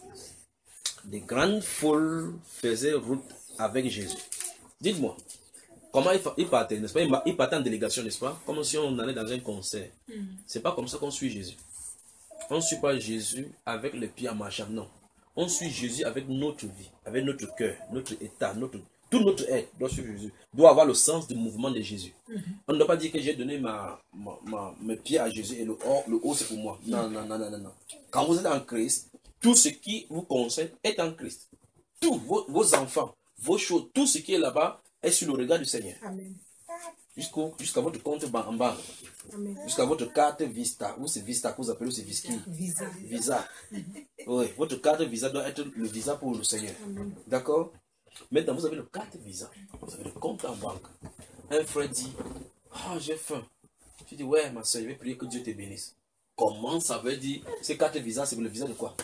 Des grandes foules faisaient route avec Jésus. Dites-moi, comment il partait, n'est-ce pas? Il partait en délégation, n'est-ce pas? Comme si on allait dans un concert. C'est pas comme ça qu'on suit Jésus. On ne suit pas Jésus avec les pieds en marchant, non. On suit Jésus avec notre vie, avec notre cœur, notre état, notre... Tout notre être doit suivre Jésus, doit avoir le sens du mouvement de Jésus. Mm-hmm. On ne doit pas dire que j'ai donné ma, ma, ma, mes pieds à Jésus et le haut, le haut c'est pour moi. Non, non, non, non, non, non. Quand vous êtes en Christ, tout ce qui vous concerne est en Christ. Tous vos, vos enfants, vos choses, tout ce qui est là-bas est sur le regard du Seigneur. Amen. Jusqu'au, jusqu'à votre compte en banque. Jusqu'à votre carte Vista. Ou c'est Vista que vous appelez, ou c'est Visky. Visa. Visa. Mm-hmm. Oui, votre carte Visa doit être le visa pour le Seigneur. D'accord? Maintenant, vous avez le carte Visa, vous avez le compte en banque. Un frère dit, ah, oh, j'ai faim. Je dis, ouais, ma soeur, je vais prier que Dieu te bénisse. Comment ça veut dire, ces cartes Visa, c'est le visa de quoi?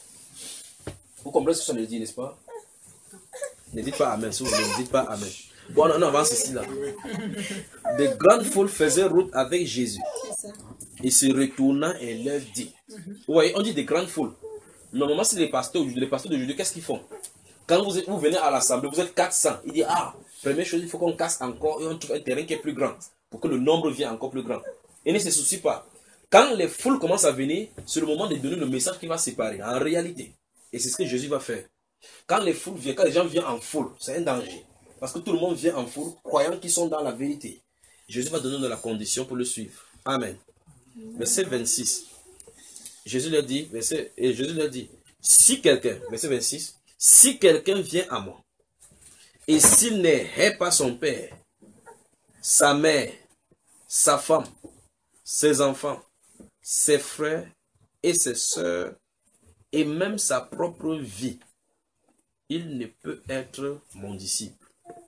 Vous comprenez ce que ça veut dire, n'est-ce pas? Ne dites pas Amen, si vous ne dites pas Amen. Bon, on avance ici, là. De grandes foules faisaient route avec Jésus. Il se retourna et leur dit. Vous voyez, on dit des grandes foules. Normalement, c'est les pasteurs, les pasteurs de Jésus, qu'est-ce qu'ils font? Quand vous, êtes, vous venez à l'assemblée, vous êtes quatre cents. Il dit, ah, première chose, il faut qu'on casse encore et on trouve un terrain qui est plus grand. Pour que le nombre vienne encore plus grand. Et ne se soucie pas. Quand les foules commencent à venir, c'est le moment de donner le message qui va séparer. En réalité. Et c'est ce que Jésus va faire. Quand les foules viennent, quand les gens viennent en foule, c'est un danger. Parce que tout le monde vient en foule, croyant qu'ils sont dans la vérité. Jésus va donner la condition pour le suivre. Amen. Verset vingt-six. Jésus leur dit, verset, et Jésus leur dit, si quelqu'un, verset vingt-six, si quelqu'un vient à moi, et s'il n'est pas son père, sa mère, sa femme, ses enfants, ses frères et ses sœurs, et même sa propre vie, il ne peut être mon disciple.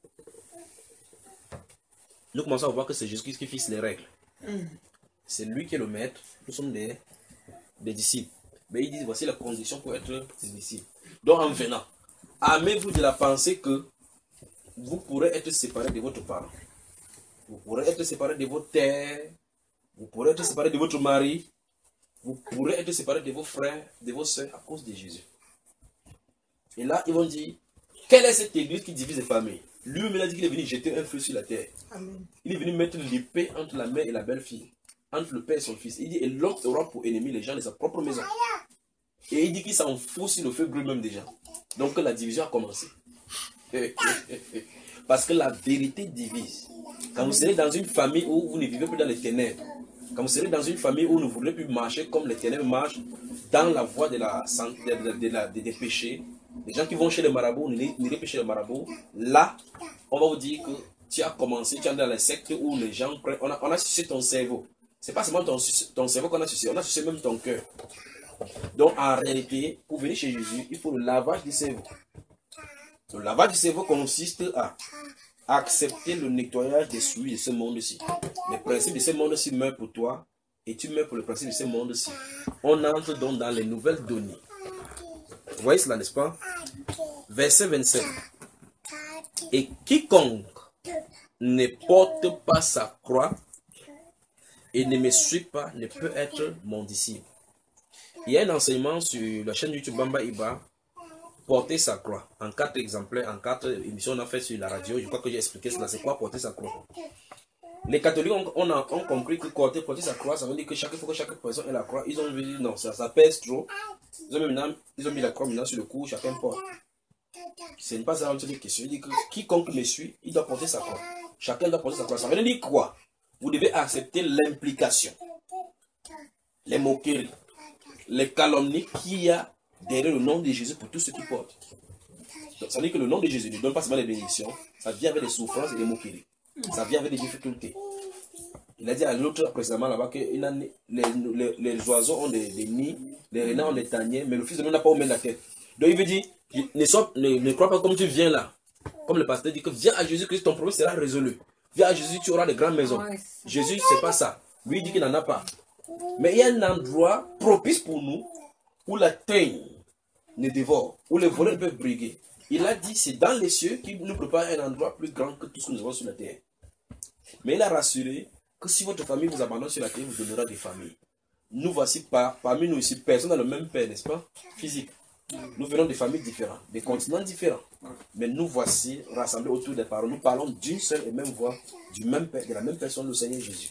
Nous commençons à voir que c'est Jésus qui fixe les règles. C'est lui qui est le maître, nous sommes des, des disciples. Mais il dit, voici la condition pour être des disciples. Donc en venant, armez-vous de la pensée que vous pourrez être séparés de votre parent. Vous pourrez être séparés de votre terre. Vous pourrez être séparés de votre mari. Vous pourrez être séparés de vos frères, de vos soeurs à cause de Jésus. Et là, ils vont dire, quelle est cette église qui divise les familles? Lui-même a dit qu'il est venu jeter un feu sur la terre. Amen. Il est venu mettre l'épée entre la mère et la belle-fille, entre le père et son fils. Il dit, et l'homme aura pour ennemi les gens de sa propre maison. Et il dit qu'il s'en fout si le feu brûle même déjà. Donc la division a commencé. Parce que la vérité divise. Quand vous serez dans une famille où vous ne vivez plus dans les ténèbres, quand vous serez dans une famille où vous ne voulez plus marcher comme les ténèbres marchent, dans la voie de la, de, de, de la, de, des péchés, les gens qui vont chez les marabouts, n'irez plus chez les marabouts, là, on va vous dire que tu as commencé, tu es dans les sectes où les gens prennent, on a, on a sucé ton cerveau. C'est pas seulement ton, ton cerveau qu'on a sucé, on a sucé même ton cœur. Donc en réalité, pour venir chez Jésus, il faut le lavage du cerveau. Le lavage du cerveau consiste à accepter le nettoyage des souilles de ce monde-ci. Les principes de ce monde-ci meurent pour toi et tu meurs pour le principe de ce monde-ci. On entre donc dans les nouvelles données. Vous voyez cela, n'est-ce pas? Verset vingt-sept. Et quiconque ne porte pas sa croix et ne me suit pas ne peut être mon disciple. Il y a un enseignement sur la chaîne YouTube Bamba Iba, porter sa croix, en quatre exemplaires, en quatre émissions on a fait sur la radio. Je crois que j'ai expliqué cela, c'est quoi porter sa croix. Les catholiques ont, on a, ont compris que porter, porter sa croix, ça veut dire que chaque fois que chaque personne ait la croix, ils ont dit non, ça, ça pèse trop. Ils ont, mis maintenant, ils ont mis la croix maintenant sur le cou, chacun porte. Ce n'est pas ça une question. Il dit que quiconque me suit, il doit porter sa croix. Chacun doit porter sa croix. Ça veut dire quoi? Vous devez accepter l'implication, les moqueries, les calomnies qu'il y a derrière le nom de Jésus pour tous ceux qui portent. Donc, ça veut dire que le nom de Jésus ne donne pas seulement les bénédictions, ça vient avec des souffrances et des moqueries. Ça vient avec des difficultés. Il a dit à l'autre précédemment là-bas que les, les, les oiseaux ont des, des nids, les renards ont des taniers, mais le fils de l'homme n'a pas au même la tête. Donc il veut dire, ne, sois, ne, ne crois pas comme tu viens là. Comme le pasteur dit que viens à Jésus-Christ, ton problème sera résolu. Viens à Jésus, tu auras de grandes maisons. Jésus, c'est pas ça. Lui, il dit qu'il n'en a pas. Mais il y a un endroit propice pour nous où la teigne, ne dévore, où les voleurs ne peuvent briguer. Il a dit, c'est dans les cieux qu'il nous prépare un endroit plus grand que tout ce que nous avons sur la terre. Mais il a rassuré que si votre famille vous abandonne sur la terre, il vous donnera des familles. Nous voici par, parmi nous ici, personne n'a le même père, n'est-ce pas? Physique. Nous venons de familles différentes, des continents différents. Mais nous voici rassemblés autour des paroles. Nous parlons d'une seule et même voix, du même père, de la même personne, le Seigneur Jésus.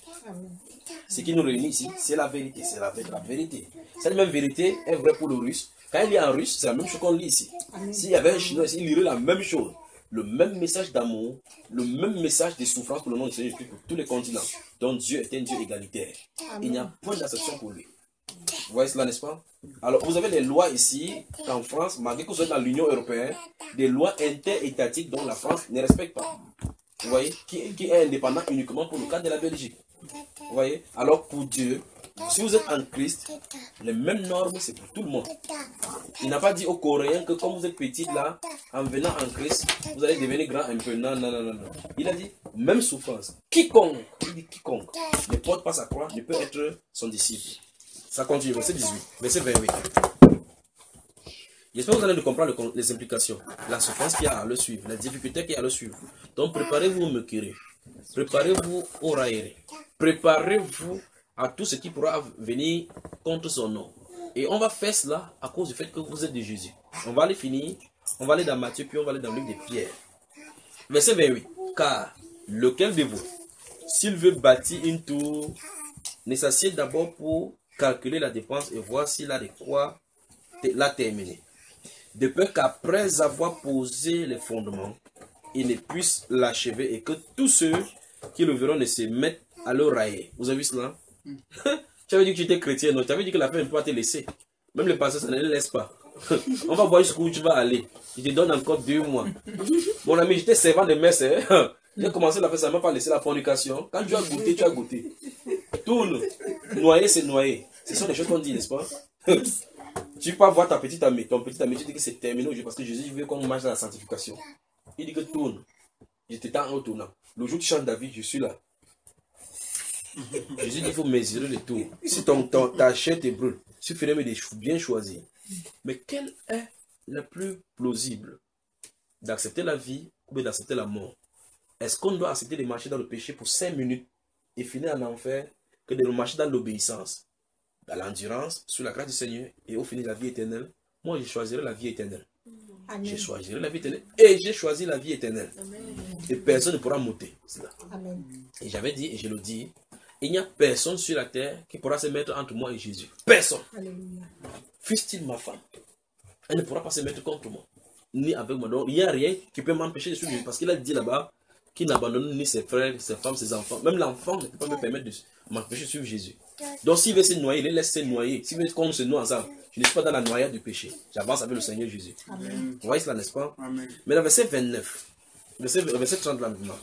Ce qui nous réunit ici, c'est la vérité. C'est la, la vérité. Cette même vérité est vraie pour le russe. Quand il lit en russe, c'est la même chose qu'on lit ici. S'il y avait un chinois ici, il lirait la même chose. Le même message d'amour, le même message de souffrance pour le nom du Seigneur Jésus pour tous les continents. Donc Dieu est un Dieu égalitaire. Il n'y a point d'exception pour lui. Vous voyez cela, n'est-ce pas? Alors, vous avez les lois ici, en France, malgré que vous êtes dans l'Union européenne, des lois interétatiques dont la France ne respecte pas. Vous voyez? Qui, qui est indépendant uniquement pour le cas de la Belgique. Vous voyez? Alors, pour Dieu, si vous êtes en Christ, les mêmes normes, c'est pour tout le monde. Il n'a pas dit aux Coréens que comme vous êtes petits là, en venant en Christ, vous allez devenir grand un peu. Non, non, non, non. Il a dit, même souffrance. Quiconque, il dit quiconque, ne porte pas sa croix, ne peut être son disciple. Ça continue, verset dix-huit, verset vingt-huit. J'espère que vous allez comprendre les implications, la souffrance qu'il y a à le suivre, la difficulté qu'il y a à le suivre. Donc préparez-vous au meurtrier, préparez-vous au raillerie, préparez-vous à tout ce qui pourra venir contre son nom. Et on va faire cela à cause du fait que vous êtes de Jésus. On va aller finir, on va aller dans Matthieu, puis on va aller dans le livre des Pierres. Verset vingt-huit. Car lequel de vous, s'il veut bâtir une tour, ne s'assied d'abord pour calculer la dépense et voir s'il a de quoi la terminer. De peur qu'après avoir posé les fondements, il ne puisse l'achever et que tous ceux qui le verront ne se mettent à le railler. Vous avez vu cela? Tu avais dit que tu étais chrétien, non? Tu avais dit que la fin ne peut pas te laisser. Même le pasteur, ça ne le laisse pas. On va voir jusqu'où tu vas aller. Il te donne encore deux mois. Mon ami, j'étais servant de messe. Hein? J'ai commencé la fête, ça ne m'a pas laissé la fornication. Quand tu as goûté, tu as goûté. Tourne. Noyer, c'est noyer. Ce sont des choses qu'on dit, n'est-ce pas? Tu peux voir ta petite amie. Ton petit ami, tu dis que c'est terminé aujourd'hui parce que Jésus veut qu'on marche dans la sanctification. Il dit que tourne. Je t'étends en tournant. Le jour où tu chantes David, je suis là. Jésus dit qu'il faut mesurer le tour. Si ton, ton, ta chair te brûle, il suffirait de bien choisir. Mais quel est le plus plausible? D'accepter la vie ou d'accepter la mort? Est-ce qu'on doit accepter de marcher dans le péché pour cinq minutes et finir en enfer que de marcher dans l'obéissance, dans l'endurance, sous la grâce du Seigneur et au final la vie éternelle? Moi, je choisirai la vie éternelle. Amen. Je choisirai la vie éternelle et j'ai choisi la vie éternelle. Amen. Et personne ne pourra m'ôter cela. Amen. Et j'avais dit, et je le dis, il n'y a personne sur la terre qui pourra se mettre entre moi et Jésus. Personne. Fût-il ma femme, elle ne pourra pas se mettre contre moi, ni avec moi. Donc, il n'y a rien qui peut m'empêcher de suivre Jésus. Parce qu'il a dit là-bas qu'il n'abandonne ni ses frères, ses femmes, ses enfants. Même l'enfant ne peut pas me permettre de m'empêcher de suivre Jésus. Donc, s'il veut se noyer, il les laisse se noyer. S'il veut qu'on se noie ensemble, je ne suis pas dans la noyade du péché. J'avance avec le Seigneur Jésus. Amen. Vous voyez cela, n'est-ce pas? Amen. Mais dans verset vingt-neuf, verset, verset trente là maintenant,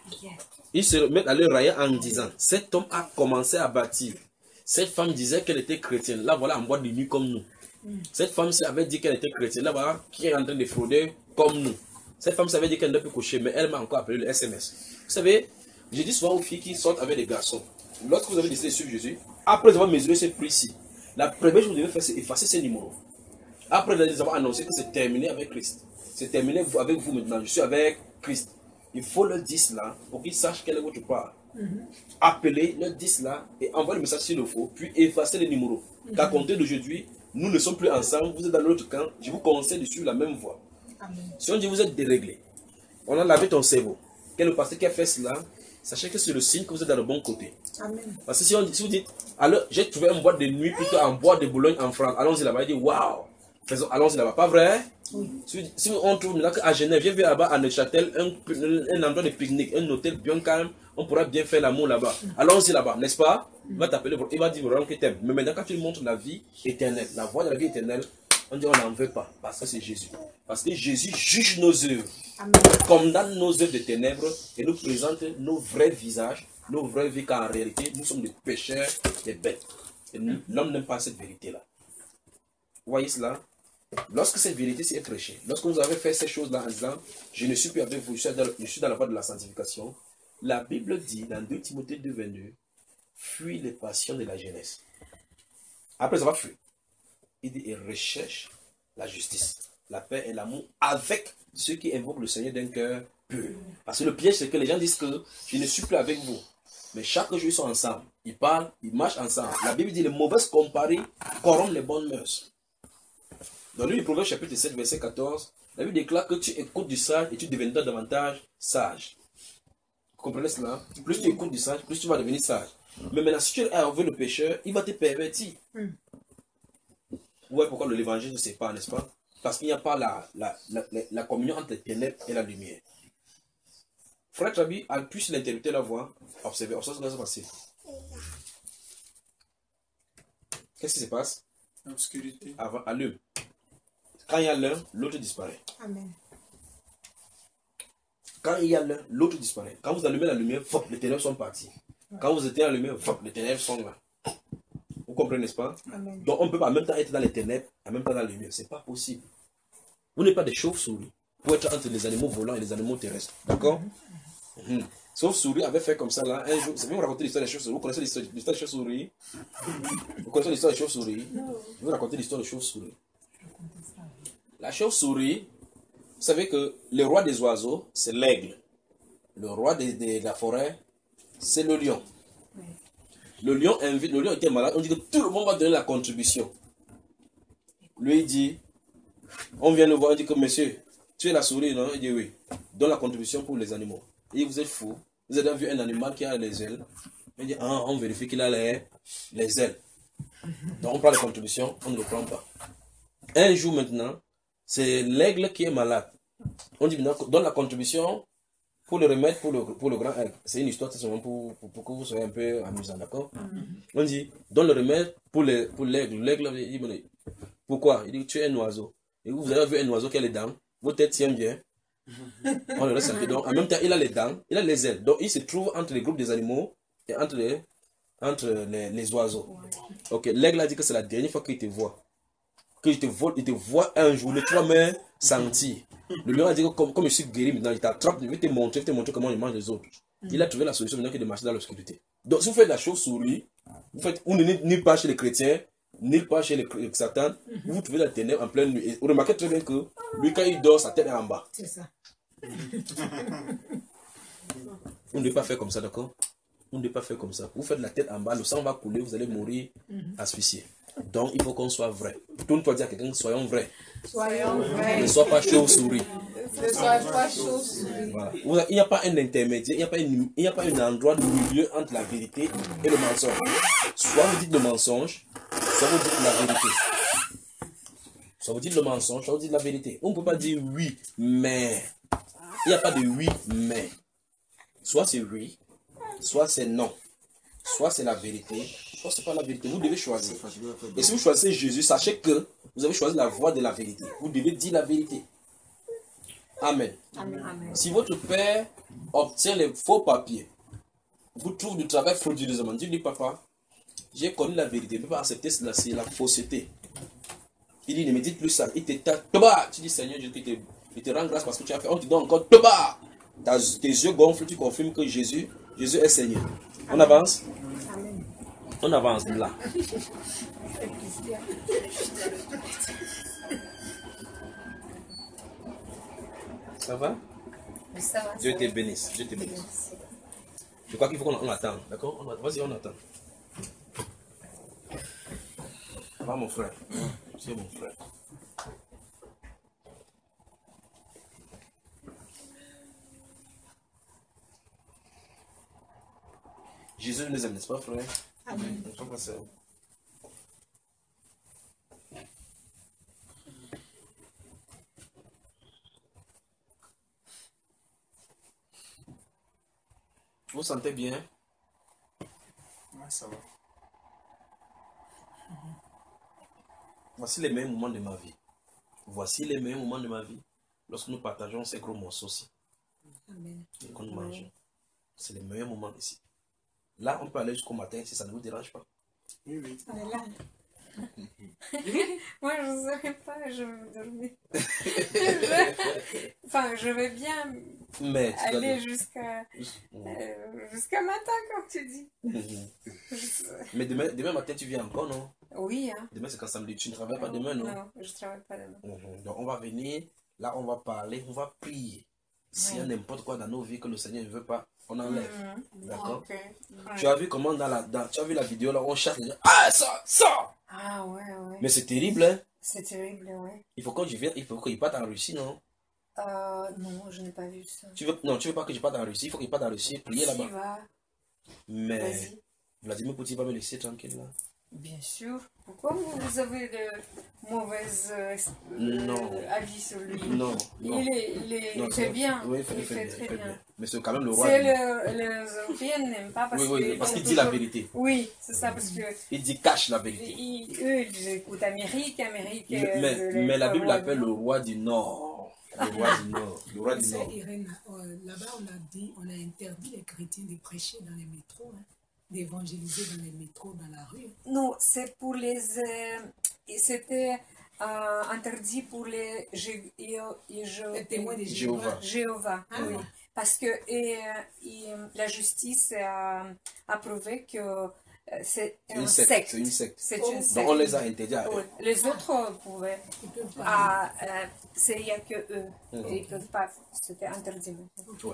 il se met à le railler en disant, cet homme a commencé à bâtir. Cette femme disait qu'elle était chrétienne. Là, voilà, en boîte de nuit comme nous. Cette femme avait dit qu'elle était chrétienne. Là, voilà, qui est en train de frauder comme nous. Cette femme savait dire qu'elle ne peut coucher, mais elle m'a encore appelé le S M S. Vous savez, je dis souvent aux filles qui sortent avec des garçons, lorsque vous avez décidé de suivre Jésus, après avoir mesuré ce prix-ci, la première chose que vous devez faire, c'est effacer ces numéros. Après avoir annoncé que c'est terminé avec Christ. C'est terminé avec vous maintenant. Je suis avec Christ. Il faut leur dire cela pour qu'ils sachent quelle est votre part. Mm-hmm. Appelez, leur dire cela et envoyez le message s'il le faut, puis effacez les numéros. Mm-hmm. Qu'à compter d'aujourd'hui, nous ne sommes plus ensemble, vous êtes dans l'autre camp, je vous conseille de suivre la même voie. Amen. Si on dit vous êtes déréglé, on a lavé ton cerveau, quel est le pasteur qui a fait cela, sachez que c'est le signe que vous êtes dans le bon côté. Amen. Parce que si, on dit, si vous dites, alors j'ai trouvé un boîte de nuit plutôt en bois de Boulogne en France, allons-y là-bas, il dit waouh, allons-y là-bas, pas vrai? Oui. Si, si on trouve là qu'à Genève, j'ai vu là-bas à Neuchâtel un, un endroit de pique-nique, un hôtel bien calme, on pourra bien faire l'amour là-bas. Mm. Allons-y là-bas, n'est-ce pas? Mm. Il va t'appeler, il va dire vraiment que t'aimes. Mais maintenant, quand tu lui montres la vie éternelle, la voie de la vie éternelle, on dit on n'en veut pas, parce que c'est Jésus. Parce que Jésus juge nos œuvres, Amen. Condamne nos œuvres de ténèbres et nous présente nos vrais visages, nos vraies vies, car en réalité, nous sommes des pécheurs, des bêtes. Et l'homme n'aime pas cette vérité-là. Vous voyez cela? Lorsque cette vérité s'est prêchée, lorsque vous avez fait ces choses-là en disant, je ne suis plus avec vous, je suis dans, je suis dans la voie de la sanctification, la Bible dit dans deux Timothée deux, vingt-deux, fuis les passions de la jeunesse. Après avoir fui, il dit, et recherche la justice, la paix et l'amour avec ceux qui invoquent le Seigneur d'un cœur pur. Parce que le piège, c'est que les gens disent que je ne suis plus avec vous. Mais chaque jour, ils sont ensemble. Ils parlent, ils marchent ensemble. La Bible dit les mauvaises comparées corrompent les bonnes mœurs. Dans le livre du Proverbe chapitre sept, verset quatorze, la Bible déclare que tu écoutes du sage et tu deviendras davantage sage. Vous comprenez cela? Plus tu écoutes du sage, plus tu vas devenir sage. Mais maintenant, si tu es avec le pécheur, il va te pervertir. Mm. Ouais, pourquoi l'évangile ne sait pas, n'est-ce pas? Parce qu'il n'y a pas la, la, la, la, la communion entre les ténèbres et la lumière. Frère Trabi a pu l'interpréter la voix. Observez, observez ce qui va se passer. Qu'est-ce qui se passe? L'obscurité. Avant, allume. Quand il y a l'un, l'autre disparaît. Amen. Quand il y a l'un, l'autre disparaît. Quand vous allumez la lumière, les ténèbres sont parties. Quand vous éteignez la lumière, les ténèbres sont là. Vous comprenez, n'est-ce pas? Amen. Donc on ne peut pas en même temps être dans les ténèbres, en même temps dans la lumière. Ce n'est pas possible. Vous n'êtes pas des chauves-souris pour être entre les animaux volants et les animaux terrestres. D'accord? Mm-hmm. Mm-hmm. Chauve-souris avait fait comme ça là. Un jour, vous savez, vous raconter l'histoire des chauves-souris. Vous connaissez l'histoire des chauves-souris? Vous connaissez l'histoire des chauves-souris? Je vais raconter l'histoire des chauves-souris. La chauve-souris, vous savez que le roi des oiseaux, c'est l'aigle. Le roi de, de, de la forêt, c'est le lion. Oui. Le lion invite, le lion était malade, on dit que tout le monde va donner la contribution. Lui, il dit, on vient le voir, on dit que monsieur, tu es la souris, non? Il dit oui, donne la contribution pour les animaux. Et vous êtes fou, vous avez vu un animal qui a les ailes. Il dit, ah, on vérifie qu'il a les, les ailes. Donc on prend la contribution, on ne le prend pas. Un jour maintenant, c'est l'aigle qui est malade. On dit, donne la contribution pour le remettre pour le, pour le grand aigle. C'est une histoire pour, pour, pour que vous soyez un peu amusant, d'accord? Mm-hmm. On dit, donne le remède pour l'aigle. Pour l'aigle, il dit, bon, pourquoi? Il dit, tu es un oiseau. Et vous avez vu un oiseau qui a les dents, votre tête tient bien. On le reste un peu. Donc, en même temps, il a les dents, il a les ailes. Donc, il se trouve entre les groupes des animaux et entre les, entre les, les oiseaux. Ok, l'aigle a dit que c'est la dernière fois qu'il te voit. Que je te vois, il te voit un jour, tu vas me sentir. Le lion a dit que comme, comme je suis guéri maintenant, il t'attrape, il va te montrer, te montrer comment il mange les autres. Il a trouvé la solution maintenant que de marcher dans l'obscurité. Donc si vous faites la chauve-souris, vous faites, vous n'êtes ni pas chez les chrétiens, ni pas chez les, les Satan, vous, vous trouvez la ténèbre en pleine nuit. Et vous remarquez très bien que lui, quand il dort, sa tête est en bas. C'est ça. Vous ne devez pas faire comme ça, d'accord? Vous ne devez pas faire comme ça. Vous faites la tête en bas, le sang va couler, vous allez mourir asphyxié. Donc, il faut qu'on soit vrai. Tourne-toi dire à quelqu'un, soyons vrais. Soyons vrais. Ne sois pas chauve-souris. Ne sois pas chauve-souris. Voilà. Il n'y a pas un intermédiaire, il n'y a, pas une, il n'y a pas un endroit de milieu entre la vérité et le mensonge. Soit vous dites le mensonge, soit vous dites la vérité. Soit vous dites le mensonge, soit vous dites la vérité. On ne peut pas dire oui, mais. Il n'y a pas de oui, mais. Soit c'est oui, soit c'est non. Soit c'est la vérité, soit c'est pas la vérité. Vous devez choisir. Et si vous choisissez Jésus, sachez que vous avez choisi la voie de la vérité. Vous devez dire la vérité. Amen. Amen. Si votre père obtient les faux papiers, vous trouve du travail frauduleusement, dites-lui, papa, j'ai connu la vérité, je ne peux pas accepter cela, c'est la fausseté. Il dit, ne me dites plus ça. Il te tape. Tu dis, Seigneur, je te, je te rends grâce parce que tu as fait. On te donne encore. Tes yeux gonflent, tu confirmes que Jésus, Jésus est Seigneur. On avance? Amen. On avance là. Ça va? Ça va. Dieu te bénisse. Dieu te bénisse. Je crois qu'il faut qu'on attende. D'accord? Vas-y, on attend. Ça va, mon frère? C'est mon frère. Jésus nous aime, n'est-ce pas, frère? Amen. Vous vous sentez bien? Ouais, ça va. Voici les meilleurs moments de ma vie. Voici les meilleurs moments de ma vie lorsque nous partageons ces gros morceaux-ci. Amen. Et qu'on nous mangeons. C'est les meilleurs moments ici. Là, on peut aller jusqu'au matin si ça ne vous dérange pas. Oui, oui. On est là. Moi, je ne saurais pas, je veux dormir. je... Enfin, je vais bien mais, aller jusqu'à euh, jusqu'à matin, comme tu dis. Mais demain, demain matin, tu viens encore, non? Oui, hein. Demain, c'est quand samedi. Tu ne travailles pas demain, non? Non, je ne travaille pas demain. Mm-hmm. Donc, on va venir, là, on va parler, on va prier. S'il y a n'importe quoi dans nos vies que le Seigneur ne veut pas, on enlève. Mm-hmm. D'accord? Okay. Ouais. Tu as vu comment dans la, dans, tu as vu la vidéo là, on cherche les gens. Ah, ça, ça! Ah, ouais, ouais. Mais c'est terrible, hein? C'est terrible, ouais. Il faut que je vienne, il faut qu'il parte en Russie, non? Euh, non, je n'ai pas vu ça. Tu veux, non, tu veux pas que je parte en Russie, il faut qu'il parte en Russie, prier là-bas. Tu vas. Mais Vladimir Poutine va me laisser tranquille là. Bien sûr. Pourquoi vous avez de mauvaises euh, non. avis sur lui? Non. non. Il, est, il, est, non, il fait bien. Oui, il fait, il fait, fait bien, très fait bien. bien. Mais c'est quand même le roi. C'est le, les Européens n'aiment pas parce oui, oui, qu'il parce qu'il dit la vérité. Oui, c'est ça parce que. Il dit cache la vérité. Il, eux, ils écoutent Amérique, Amérique. Le, mais, mais la Bible l'appelle le roi du Nord. Le roi du Nord. Le roi du Nord. Irène, euh, là-bas, on a dit, on a interdit les chrétiens de prêcher dans les métros, hein, d'évangéliser dans les métros, dans la rue. Non, c'est pour les. Euh, C'était euh, interdit pour les Jé les témoins de Jéhovah. Jéhovah, ah, oui. Parce que et, et, la justice a, a prouvé que c'est une secte. C'est une secte. C'est oh. une secte. Donc on les a interdits. Oui. Les autres pouvaient. Ah, euh, il n'y a que eux. Mm-hmm. Ils ne peuvent pas. C'était interdit. Ouais.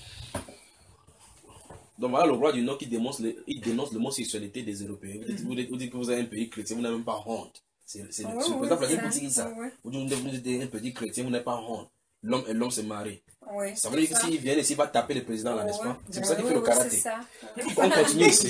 Donc voilà le roi du Nord qui dénonce, le, il dénonce l'homosexualité des Européens. Vous dites, vous, dites, vous dites que vous avez un pays chrétien, vous n'avez même pas honte. C'est le président Vladimir Poutine qui dit ça. Vous dites que vous êtes un pays chrétien, vous n'avez pas honte. L'homme et l'homme se marient. Oui, ça veut dire que s'il vient ici, il va taper le président là, n'est-ce pas? C'est pour ça qu'il oui, fait le karaté. On continue ici.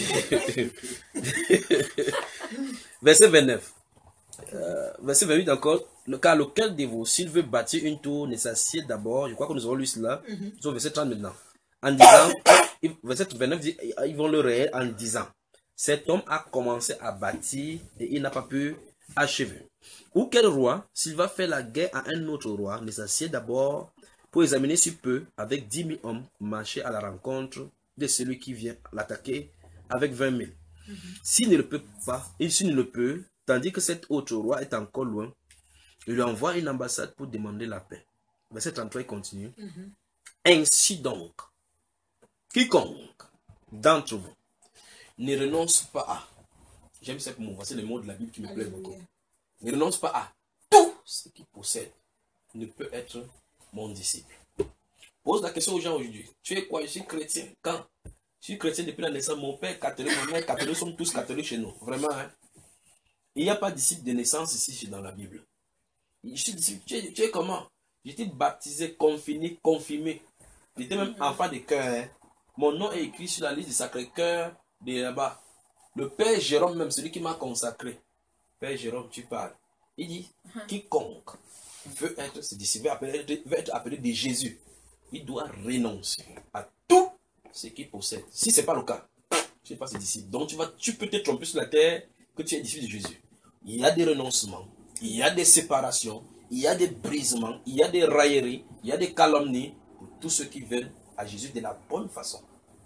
Verset vingt-neuf. Euh, verset vingt-huit encore. Le cas lequel de vous, s'il veut bâtir une tour, ne s'assied d'abord. Je crois que nous avons lu cela. Mm-hmm. Sur verset trente maintenant. En disant, verset vingt-neuf dit, ils vont le réel en disant, cet homme a commencé à bâtir et il n'a pas pu achever. Ou quel roi, s'il va faire la guerre à un autre roi, ne s'assied d'abord pour examiner si peu, avec dix mille hommes, marcher à la rencontre de celui qui vient l'attaquer avec vingt mille. Mm-hmm. S'il ne le peut pas, et s'il ne le peut, tandis que cet autre roi est encore loin, il lui envoie une ambassade pour demander la paix. Verset trente-trois, il continue. Mm-hmm. Ainsi donc, quiconque d'entre vous ne renonce pas à, j'aime ce mot, c'est le mot de la Bible qui me plaît beaucoup, ne renonce pas à tout ce qu'il possède, ne peut être mon disciple. Pose la question aux gens aujourd'hui. Tu es quoi? Je suis chrétien. Quand? Je suis chrétien depuis la naissance. Mon père catholique, ma mère catholique, nous sommes tous catholiques chez nous. Vraiment, hein? Il n'y a pas de disciple de naissance ici dans la Bible. Je suis disciple. Tu es, tu es comment? J'étais baptisé, confirmé, confirmé. J'étais même mm-hmm. enfant de cœur. Hein? Mon nom est écrit sur la liste du Sacré-Cœur de là-bas. Le Père Jérôme, même celui qui m'a consacré. Père Jérôme, tu parles. Il dit, mm-hmm. quiconque veut être ce disciple, veut être appelé de Jésus, il doit renoncer à tout ce qu'il possède. Si ce n'est pas le cas, tu n'es pas ce disciple. Donc tu, vas, tu peux te tromper sur la terre que tu es disciple de Jésus. Il y a des renoncements, il y a des séparations, il y a des brisements, il y a des railleries, il y a des calomnies pour tous ceux qui veulent à Jésus de la bonne façon.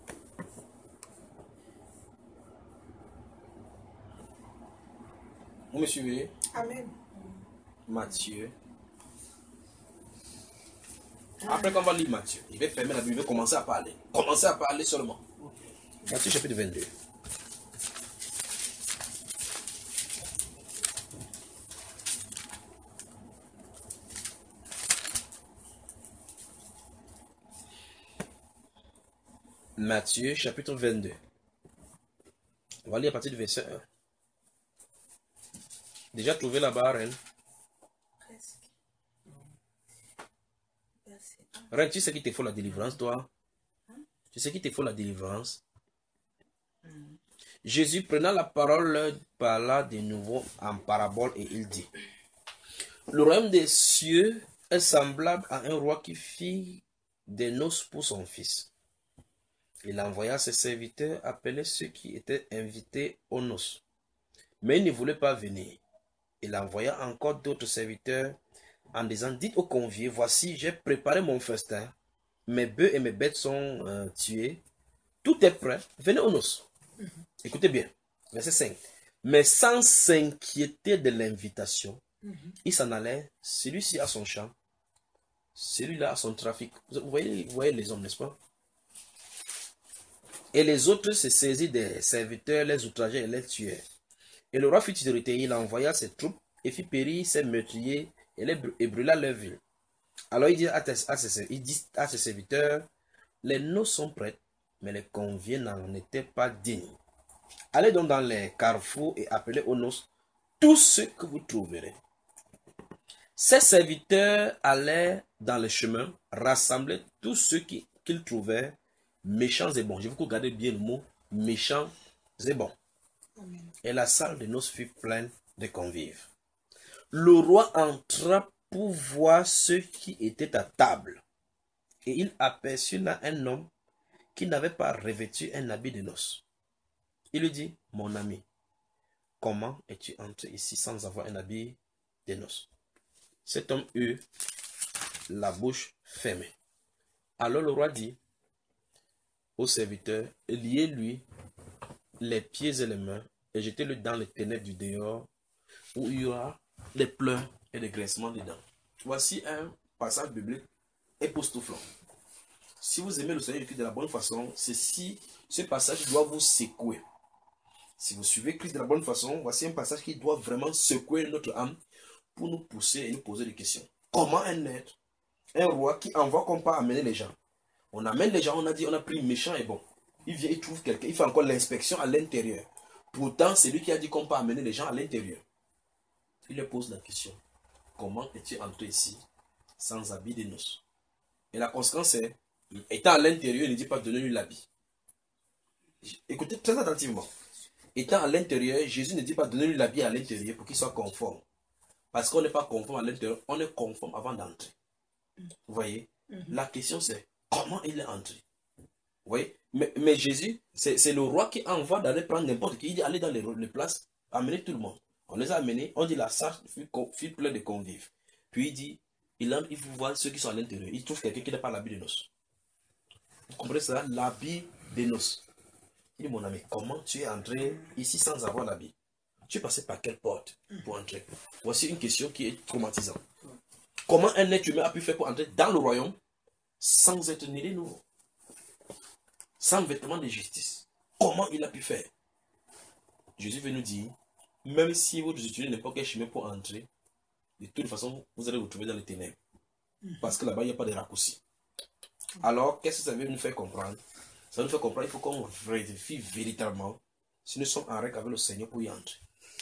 Vous me suivez? Amen. Matthieu. Après qu'on va lire Matthieu, il va fermer la Bible, il va commencer à parler. Commencer à parler seulement. Matthieu chapitre vingt-deux. Matthieu chapitre vingt-deux. On va lire à partir du verset un. Déjà trouvé la barre, hein? Reine, tu sais qu'il te faut la délivrance, toi? Tu sais qu'il te faut la délivrance? Mm. Jésus, prenant la parole, parla de nouveau en parabole et il dit, le royaume des cieux est semblable à un roi qui fit des noces pour son fils. Il envoya ses serviteurs appeler ceux qui étaient invités aux noces. Mais ils ne voulaient pas venir. Il envoya encore d'autres serviteurs en disant, dites aux conviés, voici, j'ai préparé mon festin, mes bœufs et mes bêtes sont euh, tués, tout est prêt, venez aux noces. Mm-hmm. Écoutez bien, verset cinq. Mais sans s'inquiéter de l'invitation, mm-hmm. il s'en allait, celui-ci a son champ, celui-là a son trafic. Vous voyez, vous voyez les hommes, n'est-ce pas? Et les autres se saisirent des serviteurs, les outragèrent et les tuèrent. Et le roi fut irrité, il envoya ses troupes et fit périr ses meurtriers et, les, et brûla leur ville. Alors il dit à, tes, à, ses, il dit à ses serviteurs, les noces sont prêtes, mais les conviés n'en étaient pas dignes. Allez donc dans les carrefours et appelez aux noces tous ceux que vous trouverez. Ses serviteurs allaient dans les chemins, rassemblaient tous ceux qu'ils qui trouvaient méchants et bons. Je veux que vous gardez bien le mot méchants et bons. Amen. Et la salle de noces fut pleine de convives. Le roi entra pour voir ceux qui étaient à table. Et il aperçut là un homme qui n'avait pas revêtu un habit de noces. Il lui dit, mon ami, comment es-tu entré ici sans avoir un habit de noces? Cet homme eut la bouche fermée. Alors le roi dit au serviteur, liez-lui les pieds et les mains et jetez-le dans les ténèbres du dehors où il y aura des pleurs et des graissements dedans. Voici un passage biblique époustouflant. Si vous aimez le Seigneur Jésus de la bonne façon, c'est si ce passage doit vous secouer. Si vous suivez Christ de la bonne façon, voici un passage qui doit vraiment secouer notre âme pour nous pousser et nous poser des questions. Comment un être, un roi qui envoie comme pas amener les gens? On amène les gens, on a dit, on a pris méchant et bon. Il vient, il trouve quelqu'un, il fait encore l'inspection à l'intérieur. Pourtant, c'est lui qui a dit qu'on peut amener les gens à l'intérieur. Il leur pose la question. Comment es-tu entré ici sans habit de noces? Et la conséquence est, étant à l'intérieur, il ne dit pas donner-lui l'habit. Écoutez très attentivement. Étant à l'intérieur, Jésus ne dit pas donner-lui l'habit à l'intérieur pour qu'il soit conforme. Parce qu'on n'est pas conforme à l'intérieur, on est conforme avant d'entrer. Vous voyez? Mm-hmm. La question c'est, comment il est entré? Vous voyez? Mais, mais Jésus, c'est le roi qui envoie d'aller prendre n'importe qui. Il dit, allez dans les, les places, amener tout le monde. On les a amenés, on dit la salle fut pleine de convives. Puis il dit, il, il faut voir ceux qui sont à l'intérieur. Il trouve quelqu'un qui n'a pas l'habit de noces. Vous comprenez ça? L'habit de noces. Il dit, mon ami, comment tu es entré ici sans avoir l'habit? Tu es passé par quelle porte pour entrer? Voici une question qui est traumatisante. Comment un être humain a pu faire pour entrer dans le royaume sans être né de nouveau? Sans vêtements de justice. Comment il a pu faire? Jésus veut nous dire, même si vous utilisez n'importe quel chemin pour entrer, de toute façon, vous allez vous trouver dans les ténèbres. Parce que là-bas, il n'y a pas de raccourci. Alors, qu'est-ce que ça veut nous faire comprendre? Ça nous fait comprendre qu'il faut qu'on vérifie véritablement si nous sommes en règle avec le Seigneur pour y entrer.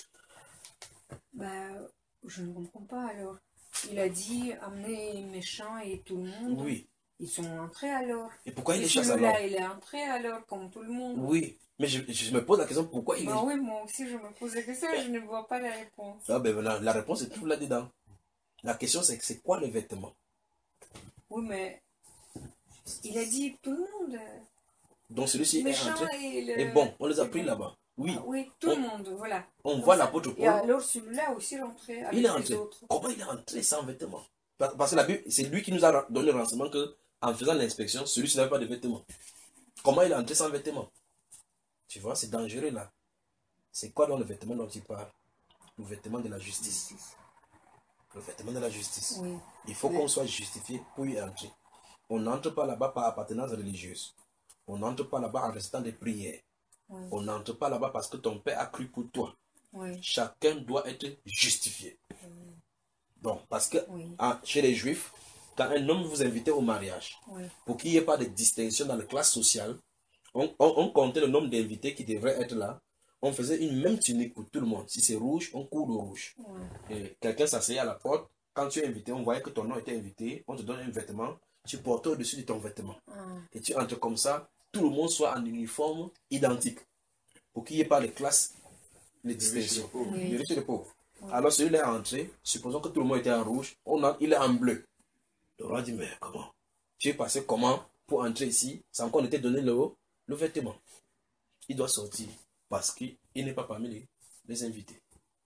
Bah, je ne comprends pas alors. Il a dit amener les méchants et tout le monde. Oui. Ils sont entrés alors. Et pourquoi il et les chasse alors? Là, il est entré alors, comme tout le monde. Oui. Mais je, je me pose la question, pourquoi il bah est... Oui, moi aussi je me pose la question et je ne vois pas la réponse. Ah ben la, la réponse est tout là-dedans. La question c'est c'est quoi le vêtement? Oui, mais il a dit tout le monde. Donc celui-ci est entré. Et, le... et bon, on les a pris là-bas. Oui. Ah, oui, tout on, le monde, voilà. On Comme voit l'apôtre Paul. Et alors celui-là aussi est entré avec il est entré. les autres. Comment il est entré sans vêtements? Parce que la Bible, c'est lui qui nous a donné le renseignement que en faisant l'inspection, celui-ci n'avait pas de vêtements. Comment il est entré sans vêtements? Tu vois, c'est dangereux là. C'est quoi dans le vêtement dont tu parles? Le vêtement de la justice. Le vêtement de la justice. Oui. Il faut qu'on soit justifié pour y entrer. On n'entre pas là-bas par appartenance religieuse. On n'entre pas là-bas en restant des prières. Oui. On n'entre pas là-bas parce que ton père a cru pour toi. Oui. Chacun doit être justifié. Oui. Donc, parce que oui. hein, chez les Juifs, quand un homme vous invitait au mariage, oui. pour qu'il n'y ait pas de distinction dans la classe sociale, on, on, on comptait le nombre d'invités qui devraient être là. On faisait une même tunique pour tout le monde. Si c'est rouge, on court de rouge. Oui. Et quelqu'un s'asseyait à la porte. Quand tu es invité, on voyait que ton nom était invité. On te donne un vêtement. Tu portes au-dessus de ton vêtement. Mm. Et tu entres comme ça. Tout le monde soit en uniforme identique. Pour qu'il n'y ait pas de classe, de distinction. Les riches et les pauvres. Oui. Alors celui-là est entré. Supposons que tout le monde était en rouge. On a, il est en bleu. Le roi dit, mais comment? Tu es passé comment pour entrer ici sans qu'on t'ait donné le, le vêtement? Il doit sortir parce qu'il n'est pas parmi les, les invités.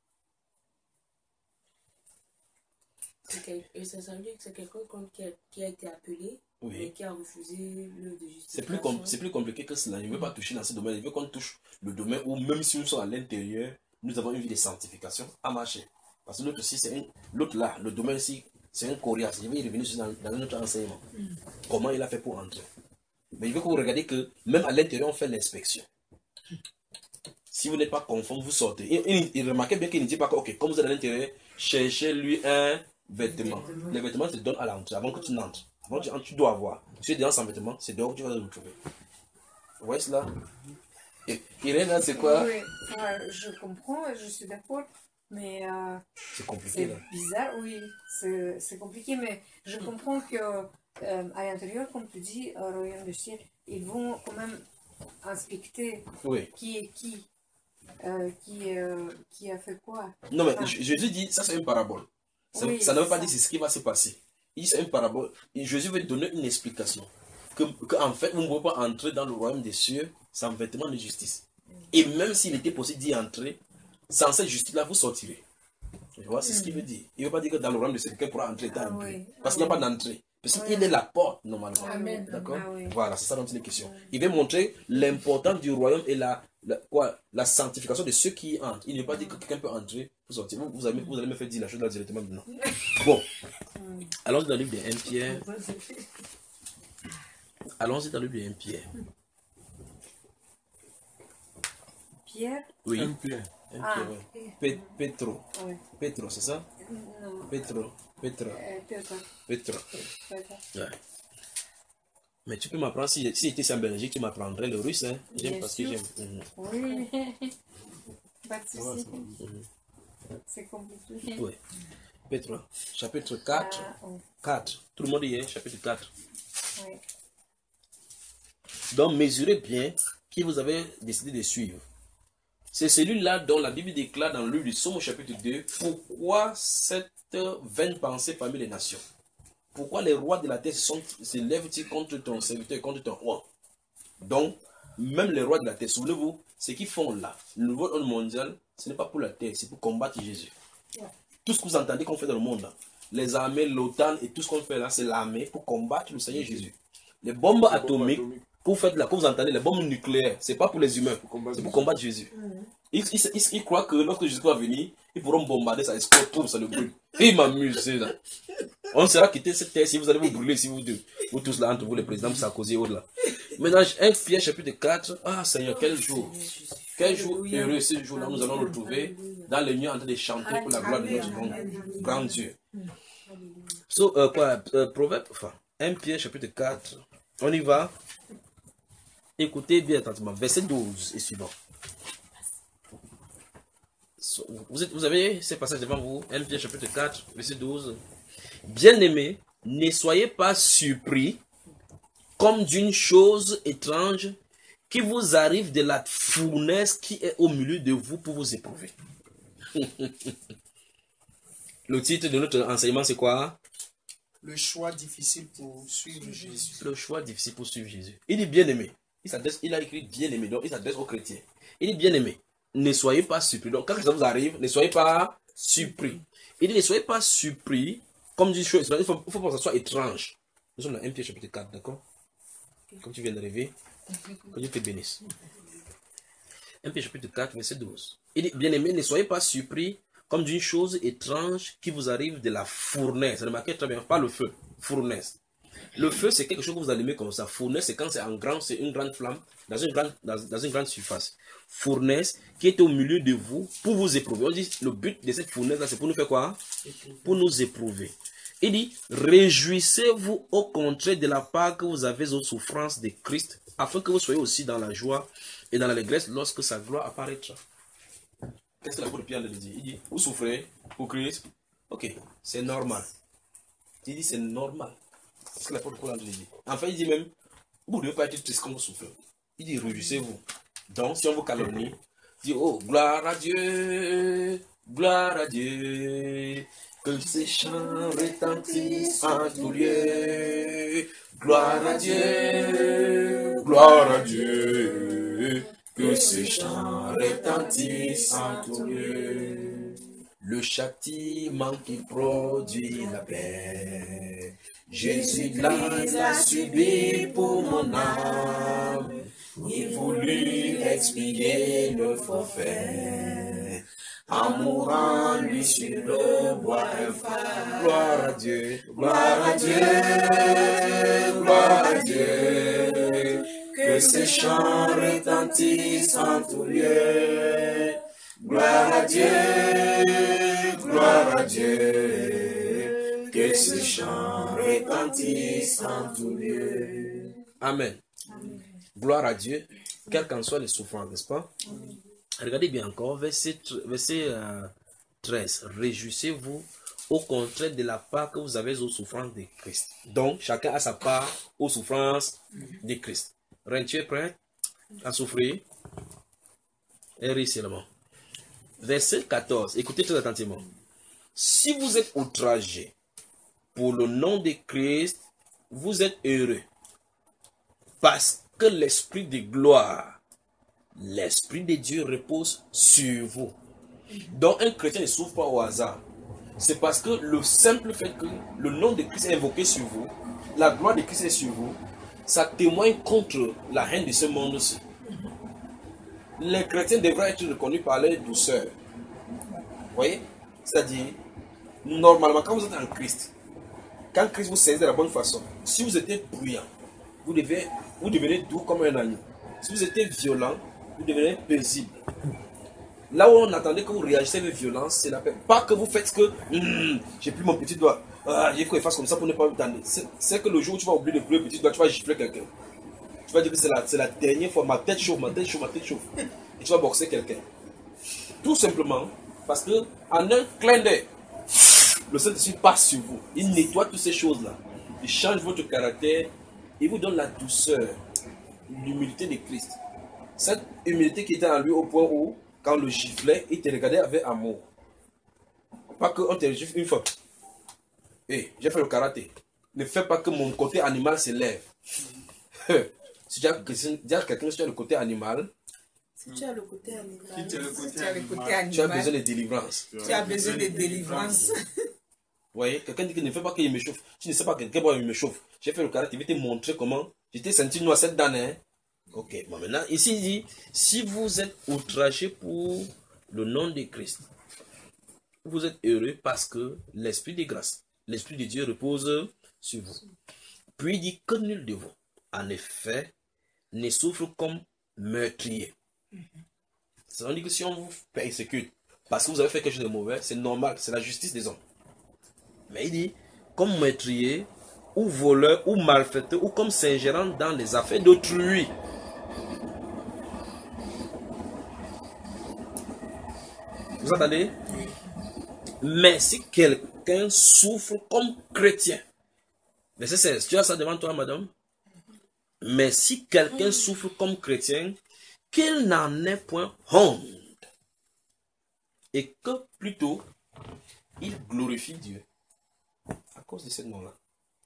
Et ça veut dire que c'est quelqu'un qui a, qui a été appelé, oui. mais qui a refusé l'œuvre de justice. C'est plus, com plus compliqué que cela. Il ne veut pas toucher dans ce domaine. Il veut qu'on touche le domaine où même si nous sommes à l'intérieur, nous avons une vie de sanctification à marcher. Parce que l'autre aussi, c'est l'autre là, le domaine ici, c'est un coriace. Je vais y revenir dans, dans notre enseignement. Mm. Comment il a fait pour entrer. Mais il veut que vous regardiez que même à l'intérieur, on fait l'inspection. Si vous n'êtes pas conforme, vous sortez. Il, il, il remarquait bien qu'il ne dit pas que, ok, comme vous avez l'intérêt, cherchez-lui un vêtement. Les vêtements te donnent à l'entrée, avant que tu n'entres. Avant que tu entres, tu dois avoir. Si tu es dehors sans vêtements, c'est dehors que tu vas le retrouver. Vous voyez cela? Et Irène, c'est quoi? Oui, ouais, je comprends, je suis d'accord. Mais euh, c'est compliqué. C'est bizarre, oui. C'est compliqué, mais je comprends que euh, à l'intérieur, comme tu dis, au royaume du ciel, ils vont quand même inspecter oui. qui est qui. Euh, qui, euh, qui a fait quoi? Non, mais ah. Jésus dit, ça c'est une parabole. Ça, oui, ça ne veut pas ça. dire c'est ce qui va se passer. Il dit c'est une parabole. Et Jésus veut donner une explication. Que, que en fait, vous ne pouvez pas entrer dans le royaume des cieux sans vêtement de justice. Et même s'il était possible d'y entrer, sans cette justice-là, vous sortirez. Tu vois, c'est mm. ce qu'il veut dire. Il ne veut pas dire que dans le royaume de cieux, quelqu'un pourra entrer dans ah, oui. Parce ah, qu'il n'y a oui. pas d'entrée. Parce qu'il oui. est la porte, normalement. D'accord ah, oui. Voilà, c'est ça dont il est question. Il veut montrer l'importance du royaume et la, la, quoi, la sanctification de ceux qui y entrent. Il ne veut pas dire que quelqu'un peut entrer pour sortir. Vous, vous, allez, vous allez me faire dire la chose là directement maintenant. Bon. Allons-y dans le livre de un Pierre. Allons-y dans le livre de un Pierre. Pierre Oui. un Pierre. Un ah. Pierre, oui. Pe Petro. Oui. Petro, c'est ça? Non. Petro. Petro. Euh, Petro. Petro. Petro. Ouais. Mais tu peux m'apprendre, si, si j'étais en Belgique, tu m'apprendrais le russe, hein? J'aime parce que j'aime. Mmh. Oui. Pas de souci. Mmh. C'est compliqué. Oui. Petro, chapitre quatre. Ah, oh. quatre. Tout le monde y est, chapitre quatre. Oui. Donc, mesurez bien qui vous avez décidé de suivre. C'est celui-là dont la Bible déclare dans le livre du Psaume chapitre deux, pourquoi cette vaine pensée parmi les nations? Pourquoi les rois de la terre se lèvent-ils contre ton serviteur, contre ton roi? Donc, même les rois de la terre, souvenez-vous, ce qu'ils font là, le nouveau ordre mondial, ce n'est pas pour la terre, c'est pour combattre Jésus. Yeah. Tout ce que vous entendez qu'on fait dans le monde, là, les armées, l'OTAN et tout ce qu'on fait là, c'est l'armée pour combattre le Seigneur Jésus. Les bombes les atomiques, bombes atomiques. Pour faire de la, comme vous entendez, les bombes nucléaires, c'est pas pour les humains, c'est pour combattre Jésus. Mm-hmm. Ils, ils, ils, ils croient que lorsque Jésus va venir, ils pourront bombarder, ça explose, tout, ça le brûle. Et ils m'amusent, c'est ça. On sera quitté cette terre si vous allez vous brûler, si vous deux, vous tous là, entre vous, les présidents, Sarkozy et autres là. Maintenant, un Pierre chapitre quatre, ah Seigneur, quel jour, quel jour heureux ce jour-là, nous allons nous retrouver dans les nuits en train de chanter pour la gloire de notre grand, grand Dieu. So, euh, quoi, euh, Proverbe, enfin, un Pierre chapitre quatre, on y va. Écoutez bien attentivement, verset douze et suivant. Vous, êtes, vous avez ces passages devant vous, un Pierre chapitre quatre, verset douze. Bien-aimés, ne soyez pas surpris comme d'une chose étrange qui vous arrive de la fournaise qui est au milieu de vous pour vous éprouver. Le titre de notre enseignement, c'est quoi? Le choix difficile pour suivre Jésus. Le choix difficile pour suivre Jésus. Il dit bien-aimé. Il, il a écrit bien-aimé, donc il s'adresse aux chrétiens. Il dit bien-aimé, ne soyez pas surpris. Donc quand ça vous arrive, ne soyez pas surpris. Il dit ne soyez pas surpris comme du chose. Il faut, il faut pas que ça soit étrange. Nous sommes dans un Pierre chapitre quatre, d'accord? Comme tu viens d'arriver, que Dieu te bénisse. un Pierre chapitre quatre, verset douze. Il dit bien-aimé, ne soyez pas surpris comme d'une chose étrange qui vous arrive de la fournaise. Remarquez très bien, pas le feu, fournaise. Le feu, c'est quelque chose que vous allumez comme ça. Fournaise, c'est quand c'est en grand, c'est une grande flamme dans une grande, dans, dans une grande surface. Fournaise qui est au milieu de vous pour vous éprouver. On dit le but de cette fournaise-là, c'est pour nous faire quoi? Pour nous éprouver. Il dit, réjouissez-vous au contraire de la part que vous avez aux souffrances de Christ, afin que vous soyez aussi dans la joie et dans l'allégresse lorsque sa gloire apparaîtra. Qu'est-ce que l'apôtre Pierre dit? Il dit, vous souffrez pour Christ? Ok, c'est normal. Il dit, c'est normal. C'est ce que l'apôtre Paul dit. Enfin, il dit même, vous ne devez pas être triste quand vous souffrez. Il dit, réjouissez-vous. Donc, si on vous calomnie, il dit, oh, gloire à Dieu, gloire à Dieu, que ces chants retentissent en tout lieu. Gloire à Dieu, gloire à Dieu, que ces chants retentissent en tout lieu. Le châtiment qui produit la paix, Jésus l'a subi pour mon âme. Il voulut expier le forfait en mourant lui sur le bois infâme. Gloire à Dieu, gloire à Dieu, gloire à Dieu, que Que ces chants retentissent en tout lieu. Gloire à Dieu, gloire à Dieu. Que ces chants retentissent en tout lieu. Amen. Amen. Gloire à Dieu, quelles qu'en soient les souffrances, n'est-ce pas? Amen. Regardez bien encore, verset, verset euh, treize. Réjouissez-vous au contraire de la part que vous avez aux souffrances de Christ. Donc, chacun a sa part aux souffrances de Christ. Reine, tu es prêt à souffrir? Et seulement. Verset quatorze. Écoutez très attentivement. Si vous êtes outragé pour le nom de Christ, vous êtes heureux. Parce que l'Esprit de gloire, l'Esprit de Dieu repose sur vous. Donc, un chrétien ne souffre pas au hasard. C'est parce que le simple fait que le nom de Christ est invoqué sur vous, la gloire de Christ est sur vous, ça témoigne contre la haine de ce monde-ci. Les chrétiens devraient être reconnus par leur douceur. Vous voyez? C'est-à-dire, normalement, quand vous êtes en Christ, quand Christ vous saisit de la bonne façon, si vous êtes bruyant, vous, devez, vous devenez doux comme un agneau. Si vous êtes violent, vous devenez paisible. Là où on attendait que vous réagissez avec violence, c'est la peine. Pas que vous faites que mm, j'ai plus mon petit doigt. Ah, il faut qu'il fasse comme ça pour ne pas me tendre. C'est que le jour où tu vas oublier de plus le petit doigt, tu vas gifler quelqu'un. Tu vas dire que c'est la, la dernière fois, ma tête chauffe, ma tête chauffe, ma tête chauffe. Et tu vas boxer quelqu'un. Tout simplement parce que en un clin d'œil, le Saint-Esprit passe sur vous. Il nettoie toutes ces choses-là. Il change votre caractère. Il vous donne la douceur, l'humilité de Christ. Cette humilité qui était en lui au point où, quand on le giflait, il te regardait avec amour. Pas qu'on te gifle une fois. Hé, hey, j'ai fait le karaté. Ne fais pas que mon côté animal se lève. Si tu as quelqu'un qui a le côté animal, si tu as le côté animal, si tu as le côté, si tu as le côté animal, animal, tu as besoin de délivrance. Tu as besoin de délivrance. Vous voyez, quelqu'un dit que ne fais pas qu'il me chauffe. Tu ne sais pas quelqu'un il me chauffe. J'ai fait le karaté, je vais te montrer comment. J'étais senti noir cette dame. Ok, bon maintenant, ici il dit, si vous êtes outragé pour le nom de Christ, vous êtes heureux parce que l'Esprit de grâce, l'Esprit de Dieu repose sur vous. Puis il dit que nul de vous, en effet, ne souffre comme meurtrier. Ça veut dire que si on vous persécute parce que vous avez fait quelque chose de mauvais, c'est normal, c'est la justice des hommes. Mais il dit, comme meurtrier, ou voleur, ou malfaiteur, ou comme s'ingérant dans les affaires d'autrui. Vous entendez? Mais si quelqu'un souffre comme chrétien, verset seize, tu as ça devant toi, madame? Mais si quelqu'un souffre comme chrétien, qu'il n'en ait point honte, et que plutôt il glorifie Dieu à cause de ce nom-là.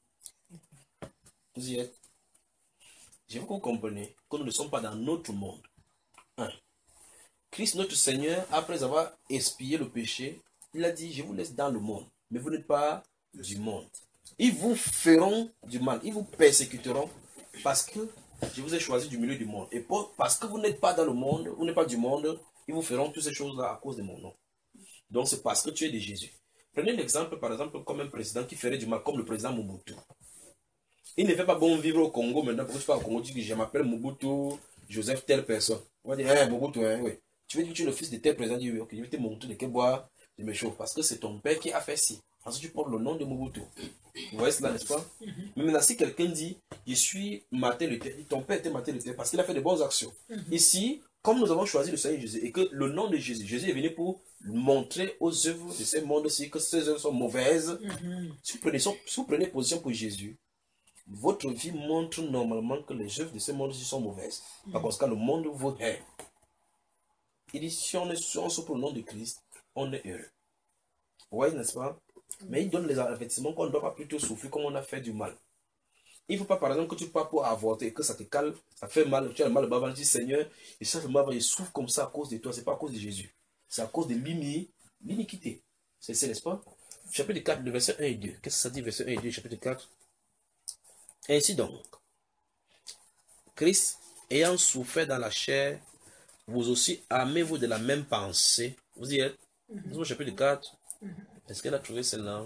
Vous y êtes? Je veux que vous compreniez que nous ne sommes pas dans notre monde. Un. Christ, notre Seigneur, après avoir expié le péché, il a dit, je vous laisse dans le monde, mais vous n'êtes pas du monde. Ils vous feront du mal, ils vous persécuteront parce que je vous ai choisi du milieu du monde. Et parce que vous n'êtes pas dans le monde, vous n'êtes pas du monde, ils vous feront toutes ces choses-là à cause de mon nom. Donc c'est parce que tu es de Jésus. Prenez l'exemple, par exemple, comme un président qui ferait du mal, comme le président Mobutu. Il ne fait pas bon vivre au Congo maintenant, parce que tu parles au Congo, tu dis que je m'appelle Mobutu, Joseph, telle personne. On va dire, hey, Mobutu, hein, oui. Tu veux dire que tu es le fils de tel président, dit, oui, ok, je vais te montrer de quel bois je me chauffe, parce que c'est ton père qui a fait ci. Ensuite, tu portes le nom de Mobutu. Vous voyez cela, n'est-ce pas? Mm-hmm. Mais maintenant, si quelqu'un dit, je suis Martin Luther, ton père était Martin Luther parce qu'il a fait de bonnes actions. Mm-hmm. Ici, comme nous avons choisi le Seigneur Jésus et que le nom de Jésus, Jésus est venu pour montrer aux œuvres de ce monde-ci que ces œuvres sont mauvaises. Mm-hmm. Si, vous prenez, si vous prenez position pour Jésus, votre vie montre normalement que les œuvres de ce monde-ci sont mauvaises. Mm-hmm. Par conséquent, le monde vous hait. Il dit, si on est si on souffre le nom de Christ, on est heureux. Vous voyez, n'est-ce pas? Mais il donne les avertissements qu'on ne doit pas plutôt souffrir comme on a fait du mal. Il ne faut pas, par exemple, que tu pars pour avorter et que ça te cale, ça fait mal, tu as le mal bavant, tu dis Seigneur, et ça fait mal, je souffre comme ça à cause de toi, ce n'est pas à cause de Jésus. C'est à cause de l'iniquité. C'est ça, n'est-ce pas? Chapitre quatre, le verset un et deux. Qu'est-ce que ça dit, verset un et deux, chapitre quatre? Ainsi donc, Christ, ayant souffert dans la chair, vous aussi armez-vous de la même pensée. Vous y êtes? Nous, chapitre quatre. Est-ce qu'elle a trouvé celle-là?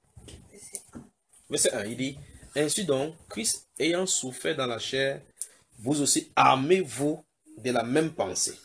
Verset un, il dit, ainsi donc, Christ ayant souffert dans la chair, vous aussi armez-vous de la même pensée.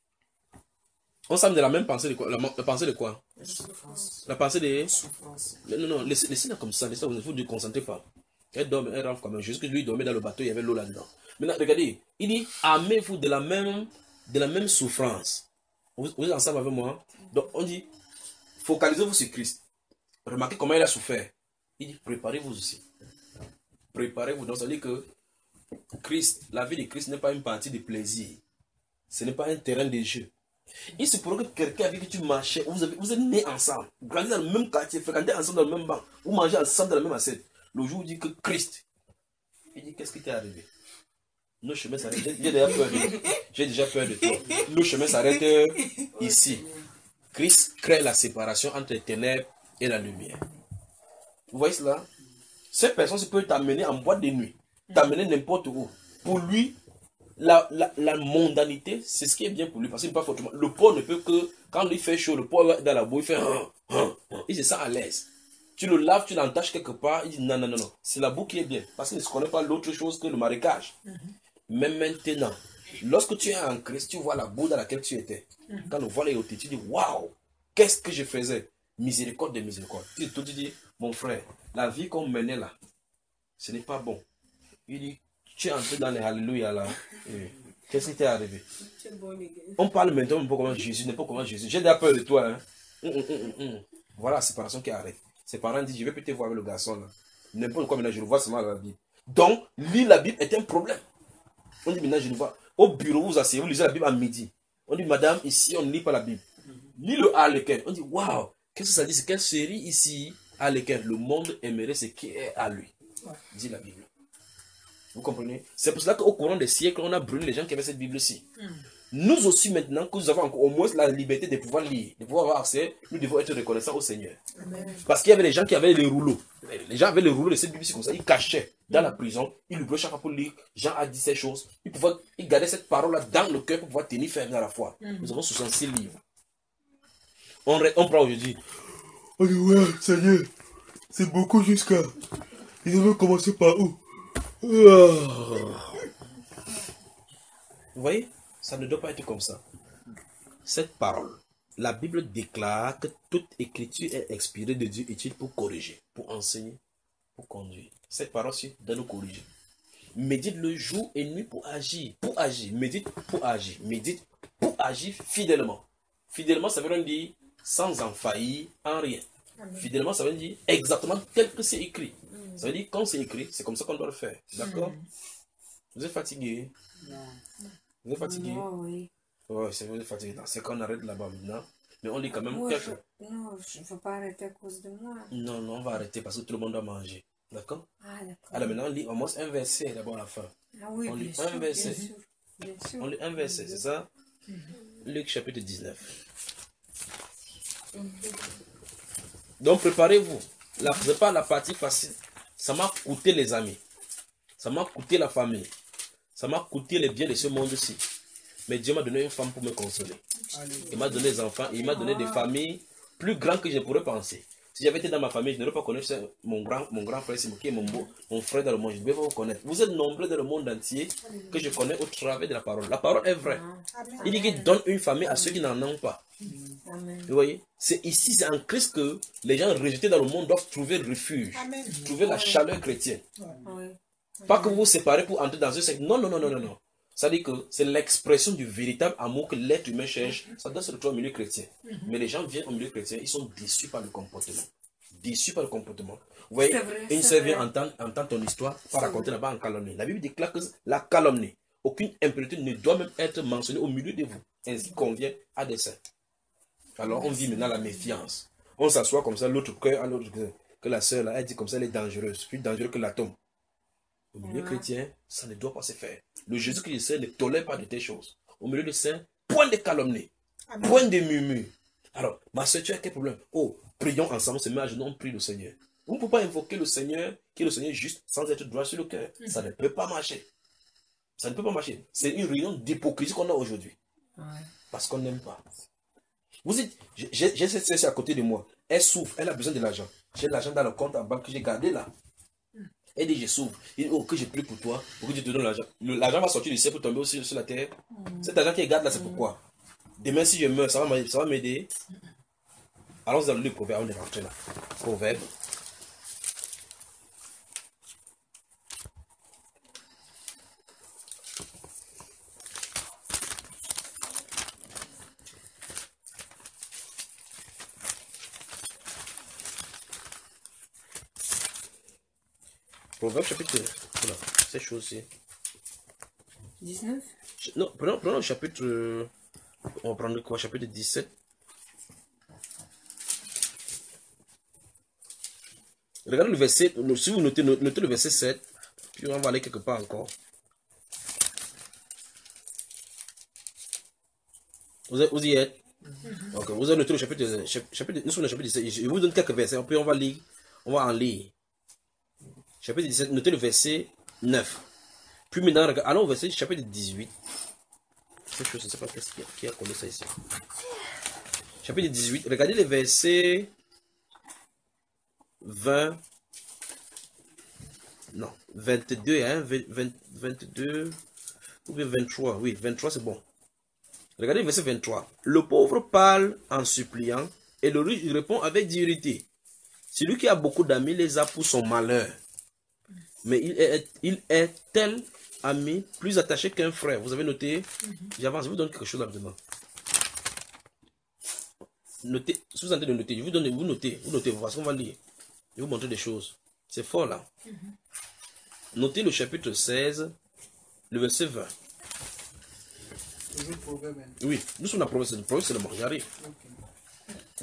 On s'arme de la même pensée de quoi? La, la pensée de quoi? La pensée de... Non, non, laissez, laissez-la comme ça, laissez-la, vous ne vous concentrez pas. Elle dort, elle rentre quand même. Jusque lui dormait dans le bateau, il y avait l'eau là-dedans. Maintenant, regardez, il dit, armez-vous de la même, de la même souffrance. Vous, vous êtes ensemble avec moi? Donc, on dit, focalisez-vous sur Christ. Remarquez comment il a souffert. Il dit, préparez-vous aussi. Préparez-vous. Donc, ça veut dire que Christ, la vie de Christ n'est pas une partie de plaisir. Ce n'est pas un terrain de jeu. Il se pourrait que quelqu'un avec qui tu marchais, vous, avez, vous êtes nés ensemble, grandis dans le même quartier, fréquentez ensemble dans le même banc, vous mangez ensemble dans la même assiette. Le jour où il dit que Christ, il dit, qu'est-ce qui t'est arrivé? Nos chemins s'arrêtent. J'ai déjà peur de J'ai déjà peur de toi. Nos chemins s'arrêtent ici. Christ crée la séparation entre les ténèbres et la lumière. Vous voyez cela? Cette personne peut t'amener en boîte de nuit, t'amener n'importe où. Pour lui, la, la, la mondanité, c'est ce qui est bien pour lui. Parce qu'il pas fortement. Le porc ne peut que, quand il fait chaud, le porc va dans la boue, il fait hein, hein, hein. Il se sent à l'aise. Tu le laves, tu l'entaches quelque part, il dit non, non, non, non. C'est la boue qui est bien. Parce qu'il ne se connaît pas l'autre chose que le marécage. Mm-hmm. Mais maintenant, lorsque tu es en Christ, tu vois la boue dans laquelle tu étais. Mm-hmm. Quand le voile est ôté, tu dis waouh, qu'est-ce que je faisais? Miséricorde de miséricorde. Tu, tu dis, mon frère, la vie qu'on menait là, ce n'est pas bon. Il dit, tu es entré dans les Alléluia là. Qu'est-ce qui t'est arrivé? On parle maintenant un peu comment Jésus, n'est pas comment Jésus. J'ai déjà peur de toi. Hein? Hum, hum, hum, hum. Voilà la séparation qui arrive. Ses parents disent, je vais peut-être voir avec le garçon là. N'importe quoi, maintenant je le vois seulement dans la Bible. Donc, lire la Bible est un problème. On dit, maintenant je le vois. Au bureau, vous asseyez, vous lisez la Bible à midi. On dit, madame, ici, on ne lit pas la Bible. Lis le Harlequin. On dit, waouh, qu'est-ce que ça dit? C'est quelle série ici, Harlequin? Le monde aimerait ce qui est à lui. Dit la Bible. Vous comprenez? C'est pour cela qu'au courant des siècles, on a brûlé les gens qui avaient cette Bible-ci. Mm. Nous aussi, maintenant que nous avons encore au moins la liberté de pouvoir lire, de pouvoir avoir accès, nous devons être reconnaissants au Seigneur. Amen. Parce qu'il y avait des gens qui avaient les rouleaux. Les gens avaient les rouleaux de cette Bible-ci comme ça. Ils cachaient dans mm. la prison. Ils ouvraient chaque fois pour lire. Jean a dit ces choses. Ils, pouvaient, ils gardaient cette parole-là dans le cœur pour pouvoir tenir ferme à la foi. Mm. Nous avons soixante-six livres. On, on prend aujourd'hui. On dit, ouais, Seigneur, c'est beaucoup jusqu'à... Ils devaient commencer par où? Vous voyez, ça ne doit pas être comme ça. Cette parole, la Bible déclare que toute écriture est expirée de Dieu utile pour corriger, pour enseigner, pour conduire. Cette parole-ci doit nous corriger. Médite le jour et nuit pour agir, pour agir, médite pour agir, médite pour agir fidèlement. Fidèlement, ça veut dire sans en faillir en rien. Fidèlement, ça veut dire exactement tel que c'est écrit. Ça veut dire quand c'est écrit, c'est comme ça qu'on doit le faire. D'accord? Mm. Vous êtes fatigué? Non. Vous êtes fatigué? Non, oui. Oui, c'est vous êtes fatigué. C'est qu'on arrête là-bas maintenant. Mais on lit quand même moi, quelque chose. Non, je ne veux pas arrêter à cause de moi. Non, non, on va arrêter parce que tout le monde doit manger. D'accord? Ah, d'accord. Alors maintenant, on lit au moins un verset d'abord à la fin. Ah oui, on bien lit sûr, un verset. Bien sûr, bien sûr. On lit un verset, c'est ça? Mm-hmm. Luc chapitre dix-neuf. Mm-hmm. Donc préparez-vous. Là, ce n'est pas la partie facile. Ça m'a coûté les amis. Ça m'a coûté la famille. Ça m'a coûté les biens de ce monde-ci. Mais Dieu m'a donné une femme pour me consoler. Il m'a donné des enfants. Et il m'a donné des familles plus grandes que je pourrais penser. Si j'avais été dans ma famille, je n'aurais pas connu mon grand, mon grand frère, qui est mon, beau, mon frère dans le monde. Je devais vous connaître. Vous êtes nombreux dans le monde entier que je connais au travers de la parole. La parole est vraie. Il dit qu'il donne une famille à ceux qui n'en ont pas. Amen. Vous voyez, c'est ici, c'est en Christ que les gens rejetés dans le monde doivent trouver refuge, Amen. Trouver la chaleur chrétienne. Ouais. Pas que vous vous séparez pour entrer dans un secte. Non, non, non, non, non, non. Ça dit que c'est l'expression du véritable amour que l'être humain cherche. Ça doit se retrouver au milieu chrétien. Mm-hmm. Mais les gens viennent au milieu chrétien, ils sont déçus par le comportement. Déçus par le comportement. Vous voyez, vrai, une sœur vient entendre, entendre ton histoire, pas raconter là-bas en calomnie. La Bible déclare que la calomnie, aucune impureté ne doit même être mentionnée au milieu de vous. Ainsi convient à des saints. Alors on vit maintenant la méfiance. On s'assoit comme ça, l'autre cœur à l'autre cœur. Que la sœur là, elle dit comme ça, elle est dangereuse. Plus dangereuse que l'atome. Au milieu ouais. chrétien, ça ne doit pas se faire. Le Jésus qui ne tolère pas de telles choses. Au milieu de saints, point de calomnie, Amen. Point de murmure. Alors, ma soeur, tu as quel problème? Oh, prions ensemble, on se met à genoux, on prie le Seigneur. On ne peut pas invoquer le Seigneur, qui est le Seigneur juste, sans être droit sur le cœur. Mm-hmm. Ça ne peut pas marcher. Ça ne peut pas marcher. C'est une réunion d'hypocrisie qu'on a aujourd'hui. Ouais. Parce qu'on n'aime pas. Vous dites, j'ai cette sœur à côté de moi. Elle souffre, elle a besoin de l'argent. J'ai l'argent dans le compte en banque que j'ai gardé là. Elle dit, je s'ouvre. Il dit, oh, que je prie pour toi, pour que tu te donnes l'argent. L'argent va sortir du ciel pour tomber aussi sur la terre. Mm. Cet argent qui est garde là, c'est pourquoi? Demain, si je meurs, ça va m'aider. Allons dans le livre Proverbe, on est rentré là. Proverbe. Proverbe chapitre... Voilà, cette chose-ci. dix-neuf. Non, prenons, prenons le chapitre... Euh, on va prendre quoi? Chapitre dix-sept. Regardez le verset, si vous notez, notez le verset sept, puis on va aller quelque part encore. Vous, vous y êtes? Mm-hmm. Ok, vous avez noté le chapitre, chapitre, nous sommes dans le chapitre dix-sept, je vous donne quelques versets, puis on va lire, on va en lire. Chapitre dix-sept, notez le verset neuf. Puis maintenant, allons au verset chapitre dix-huit. Cette chose, je ne sais pas qui a, qui a collé ça ici. Chapitre dix-huit, regardez les versets vingt, non, vingt-deux, hein, vingt, vingt-deux, ou bien vingt-trois, oui, vingt-trois c'est bon. Regardez le verset vingt-trois. Le pauvre parle en suppliant et le riche répond avec dureté. Celui qui a beaucoup d'amis les a pour son malheur. Mais il est, il est tel ami plus attaché qu'un frère. Vous avez noté? Mm-hmm. J'avance, je vous donne quelque chose là maintenant. Notez, si vous êtes en train de noter, je vous donne, vous notez, vous notez, parce qu'on va lire. Je vais vous montrer des choses. C'est fort là. Mm-hmm. Notez le chapitre seize, le verset vingt. Oui, nous sommes dans la province. Le province, c'est le mort. J'arrive. Okay.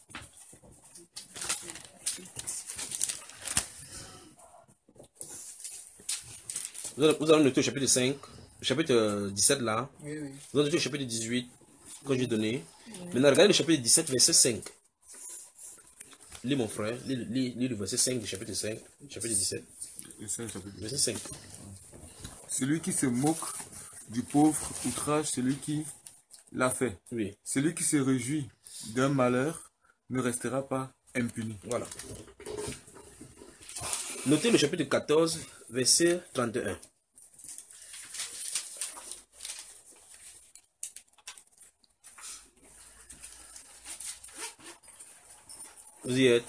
Vous allez, vous allez noter le chapitre cinq, le chapitre dix-sept là. Oui, oui. Vous allez noter le chapitre dix-huit que j'ai donné. Oui. Maintenant, regardez le chapitre dix-sept, verset cinq. Lis mon frère, lis, lis, lis le verset cinq du chapitre cinq, chapitre dix-sept. Verset cinq. Celui qui se moque du pauvre outrage celui qui l'a fait. Oui. Celui qui se réjouit d'un malheur ne restera pas impuni. Voilà. Notez le chapitre quatorze, verset trente et un. Vous y êtes.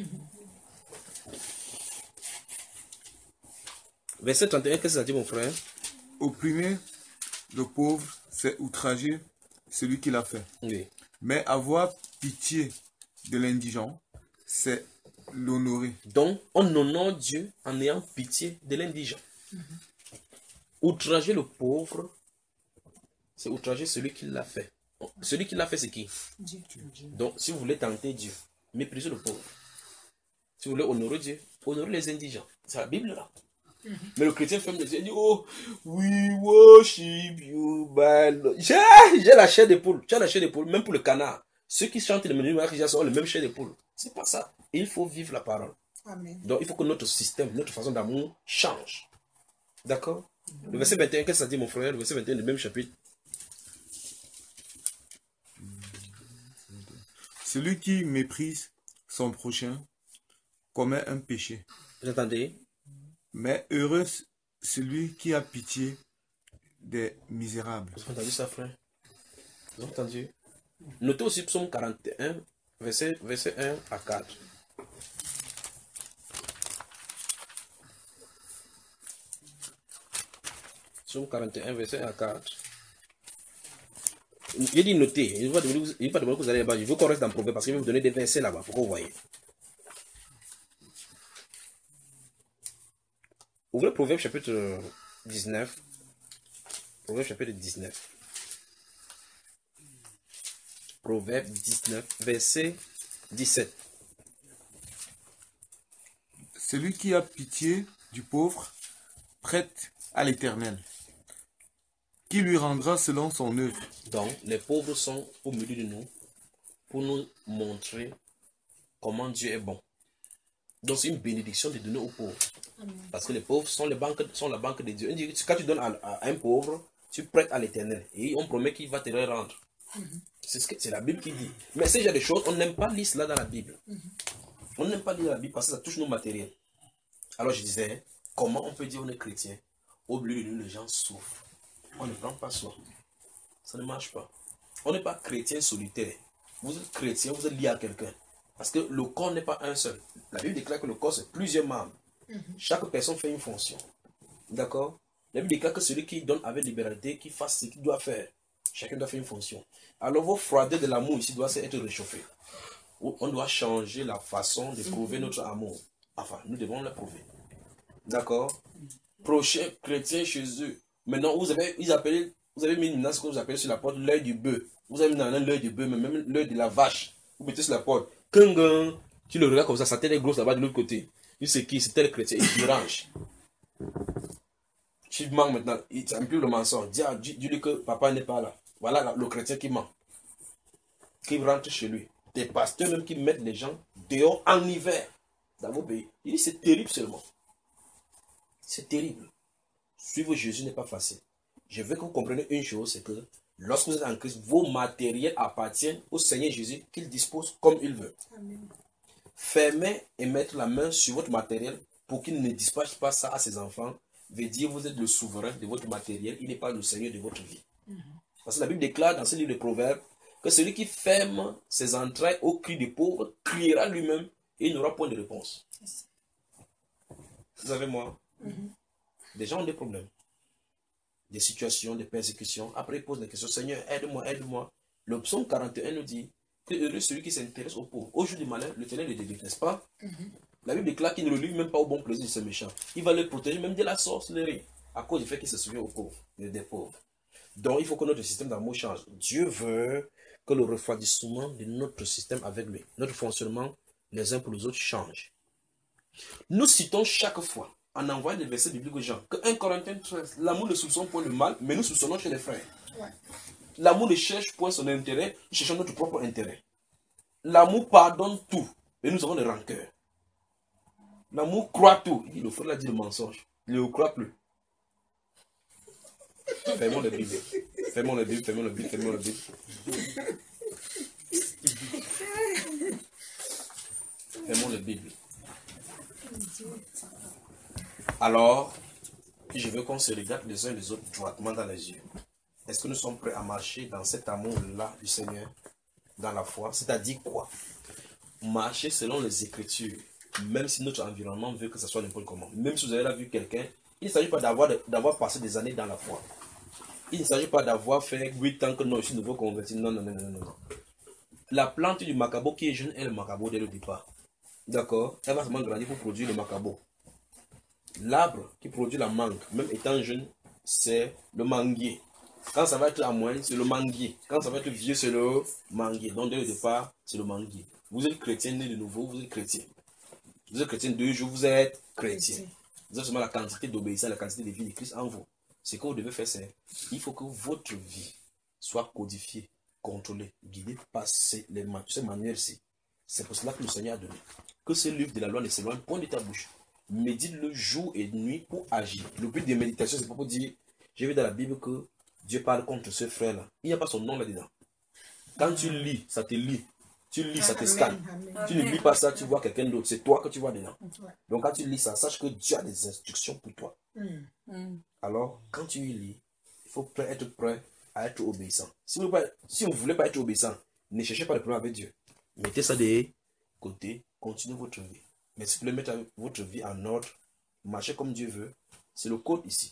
Verset trente et un, qu'est-ce que ça dit, mon frère? Opprimer le pauvre, c'est outrager celui qui l'a fait. Oui. Mais avoir pitié de l'indigent, c'est l'honorer. Donc, on honore Dieu en ayant pitié de l'indigent. Mm-hmm. Outrager le pauvre, c'est outrager celui qui l'a fait. Celui qui l'a fait, c'est qui? Dieu. Donc, si vous voulez tenter Dieu, méprisez le pauvre. Si vous voulez honorer Dieu, honorez les indigents. C'est la Bible là. Mm-hmm. Mais le chrétien ferme les yeux et dit, oh, we worship you, j'ai la chair des poules. Tu as la chair des poules, même pour le canard. Ceux qui chantent les menus ont le même chair des poules. C'est pas ça. Il faut vivre la parole. Amen. Donc il faut que notre système, notre façon d'amour change. D'accord? Mm-hmm. Le verset vingt et un, qu'est-ce que ça dit, mon frère? Le verset vingt et un, le même chapitre. Celui qui méprise son prochain commet un péché. Vous entendez? Mais heureux celui qui a pitié des misérables. Vous avez entendu ça, frère? Vous avez entendu? Notez aussi Psaume quarante et un, verset, verset un à quatre. Psaume quarante et un, verset un à quatre. Il dit noter. Il ne va pas demander que vous allez là-bas. Je veux qu'on reste dans le proverbe parce qu'il va vous donner des versets là-bas. Faut que vous voyez. Ouvrez Proverbe chapitre dix-neuf. Proverbe chapitre dix-neuf. Proverbe dix-neuf, verset dix-sept. Celui qui a pitié du pauvre prête à l'Éternel, qui lui rendra selon son œuvre. Donc, les pauvres sont au milieu de nous pour nous montrer comment Dieu est bon. Donc, c'est une bénédiction de donner aux pauvres. Amen. Parce que les pauvres sont, les banques, sont la banque de Dieu. Quand tu donnes à, à un pauvre, tu prêtes à l'Éternel. Et on promet qu'il va te le rendre. Mm-hmm. C'est ce que, c'est la Bible qui dit. Mais ces genre de choses, on n'aime pas lire cela dans la Bible. Mm-hmm. On n'aime pas lire la Bible parce que ça touche nos matériels. Alors je disais, comment on peut dire on est chrétien, au milieu de nous les gens souffrent. On ne prend pas soin. Ça ne marche pas. On n'est pas chrétien solitaire. Vous êtes chrétien, vous êtes lié à quelqu'un. Parce que le corps n'est pas un seul. La Bible déclare que le corps, c'est plusieurs membres. Mm-hmm. Chaque personne fait une fonction. D'accord? La Bible déclare que celui qui donne avec libéralité, qui fasse ce qu'il doit faire. Chacun doit faire une fonction. Alors vos froideurs de l'amour ici doivent être réchauffés. On doit changer la façon de prouver mm-hmm. notre amour. Enfin, nous devons le prouver. D'accord? Prochain chrétien chez eux. Maintenant, vous avez, ils appellent, vous avez mis une menace que vous appelez sur la porte l'œil du bœuf. Vous avez mis dans l'œil du bœuf, mais même l'œil de la vache. Vous mettez sur la porte. Quand tu le regardes comme ça, sa tête est grosse là-bas de l'autre côté. Tu sais qui? C'est tel chrétien. Il dérange. Tu mens maintenant. C'est un peu le mensonge. Dis, dis, dis-lui que papa n'est pas là. Voilà le chrétien qui ment. Qui rentre chez lui. Des pasteurs même qui mettent les gens dehors en hiver dans vos pays. Il dit c'est terrible seulement. C'est terrible. Suivre Jésus n'est pas facile. Je veux que vous compreniez une chose, c'est que lorsque vous êtes en Christ, vos matériels appartiennent au Seigneur Jésus qu'il dispose comme il veut. Amen. Fermer et mettre la main sur votre matériel pour qu'il ne dispatche pas ça à ses enfants veut dire que vous êtes le souverain de votre matériel, il n'est pas le Seigneur de votre vie. Mm-hmm. Parce que la Bible déclare dans ce livre de Proverbes que celui qui ferme ses entrailles au cri des pauvres criera lui-même et il n'aura point de réponse. Vous savez moi, mm-hmm. des gens ont des problèmes, des situations, des persécutions. Après, ils posent des questions. Seigneur, aide-moi, aide-moi. Le psaume quarante et un nous dit que heureux celui qui s'intéresse aux pauvres. Au jour du malheur, le Ténèbre ne le déteste pas. Mm-hmm. La Bible déclare qu'il ne le livre même pas au bon plaisir de ce méchant. Il va le protéger même de la sorcellerie à cause du fait qu'il se souvient aux pauvres, des pauvres. Donc, il faut que notre système d'amour change. Dieu veut que le refroidissement de notre système avec lui, notre fonctionnement les uns pour les autres change. Nous citons chaque fois, en envoyant des versets bibliques aux gens, que un Corinthiens treize, l'amour ne soupçonne point le mal, mais nous soupçonnons chez les frères. Ouais. L'amour ne cherche point son intérêt, nous cherchons notre propre intérêt. L'amour pardonne tout, mais nous avons des rancœurs. L'amour croit tout. Le frère l'a dit le mensonge. Il ne le croit plus. Fermons la Bible. Fermons la Bible, fermons la Bible, fermons la Bible. Fermons la Bible. Alors, je veux qu'on se regarde les uns les autres droitement dans les yeux. Est-ce que nous sommes prêts à marcher dans cet amour-là du Seigneur, dans la foi? C'est-à-dire quoi? Marcher selon les Écritures, même si notre environnement veut que ce soit n'importe comment. Même si vous avez là vu quelqu'un, il ne s'agit pas d'avoir d'avoir passé des années dans la foi. Il ne s'agit pas d'avoir fait huit ans que non, je suis nouveau converti. Non, non, non, non, non. La plante du macabo qui est jeune est le macabo dès le départ. D'accord? Elle va seulement grandir pour produire le macabo. L'arbre qui produit la mangue, même étant jeune, c'est le manguier. Quand ça va être à moine, c'est le manguier. Quand ça va être vieux, c'est le manguier. Donc dès le départ, c'est le manguier. Vous êtes chrétien né de nouveau, vous êtes chrétien. Vous êtes chrétien deux jours, vous êtes chrétien. Vous avez seulement la quantité d'obéissance, la quantité de vie de Christ en vous. Ce que vous devez faire, c'est il faut que votre vie soit codifiée, contrôlée, guidée par ces, les, ces manuels-ci. C'est pour cela que le Seigneur a donné. Que ce livre de la loi ne s'éloigne point de ta bouche. Médite-le jour et nuit pour agir. Le but des méditations, c'est pas pour dire, j'ai vu dans la Bible que Dieu parle contre ce frère-là. Il n'y a pas son nom là-dedans. Quand tu lis, ça te lit. Tu lis, ça te scanne. Tu ne lis pas ça, tu vois quelqu'un d'autre. C'est toi que tu vois dedans. Donc quand tu lis ça, sache que Dieu a des instructions pour toi. Alors, quand tu lis, il faut être prêt à être obéissant. Si vous ne voulez pas être obéissant, ne cherchez pas le problème avec Dieu. Mettez ça de côté, continuez votre vie. Mais si vous voulez mettre votre vie en ordre, marchez comme Dieu veut, c'est le code ici.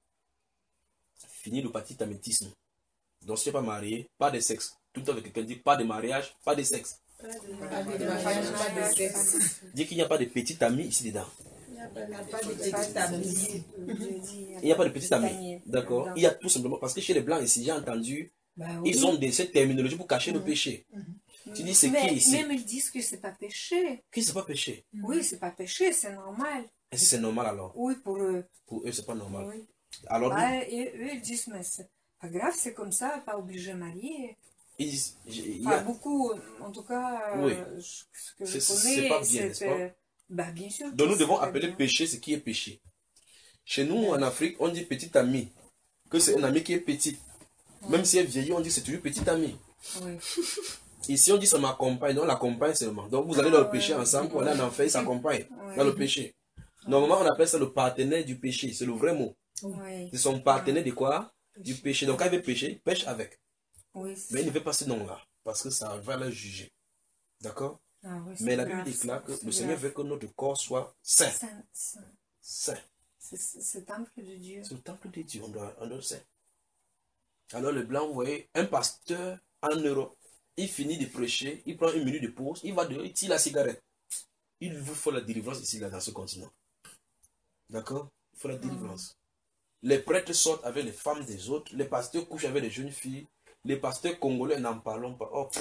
Fini le petit amétisme. Donc si tu n'es pas marié, pas de sexe. Tout le temps avec quelqu'un dit pas de mariage, pas de sexe. Pas de mariage, pas de sexe. Dis qu'il n'y a pas de petit ami ici dedans. Il n'y a pas de petit ami. Il n'y a pas de petit ami. D'accord. Il y a tout simplement, parce que chez les Blancs ici, j'ai entendu, bah oui. Ils ont des, cette terminologie pour cacher mmh. le péché. Mmh. Tu dis c'est qui ici? Même ils disent que c'est pas péché. Que c'est pas péché? Oui, c'est pas péché, c'est normal. Et si c'est normal alors? Oui, pour eux. Pour eux, c'est pas normal. Oui. Alors, bah, nous... et eux, ils disent, mais c'est pas grave, c'est comme ça, pas obligé de marier. Ils disent, il y a... a... beaucoup, en tout cas, oui. euh, ce que je connais, c'est pas bien, n'est-ce pas? Bah, bien sûr. Donc nous devons appeler bien. Péché ce qui est péché. Chez nous, en Afrique, on dit petit ami. Que c'est un ami qui est petit. Ouais. Même si elle vieillit, on dit c'est toujours petit ami. Oui. Ici, on dit ça m'accompagne. Non, l'accompagne seulement. Donc vous allez ah, dans le péché ouais. ensemble, pour aller en enfer, ils s'accompagnent ouais. dans le péché. Normalement, on appelle ça le partenaire du péché. C'est le vrai mot. Oui. C'est son partenaire de quoi? Du péché. Donc, quand il veut pécher, il pêche avec. Oui, Mais il ne veut pas ce nom-là. Parce que ça va le juger. D'accord? Ah, oui, Mais la grave, Bible déclare que c'est le Seigneur grave. veut que notre corps soit saint. Saint, saint. Saint. C'est c'est le temple de Dieu. C'est le temple de Dieu. On doit, on doit le saint. Alors, le blanc, vous voyez, un pasteur en Europe, il finit de prêcher, il prend une minute de pause, il va dehors, il tire la cigarette. Il vous faut la délivrance ici, là, dans ce continent. D'accord? Il faut la délivrance. Mm. Les prêtres sortent avec les femmes des autres, les pasteurs couchent avec les jeunes filles, les pasteurs congolais n'en parlons pas. Oh,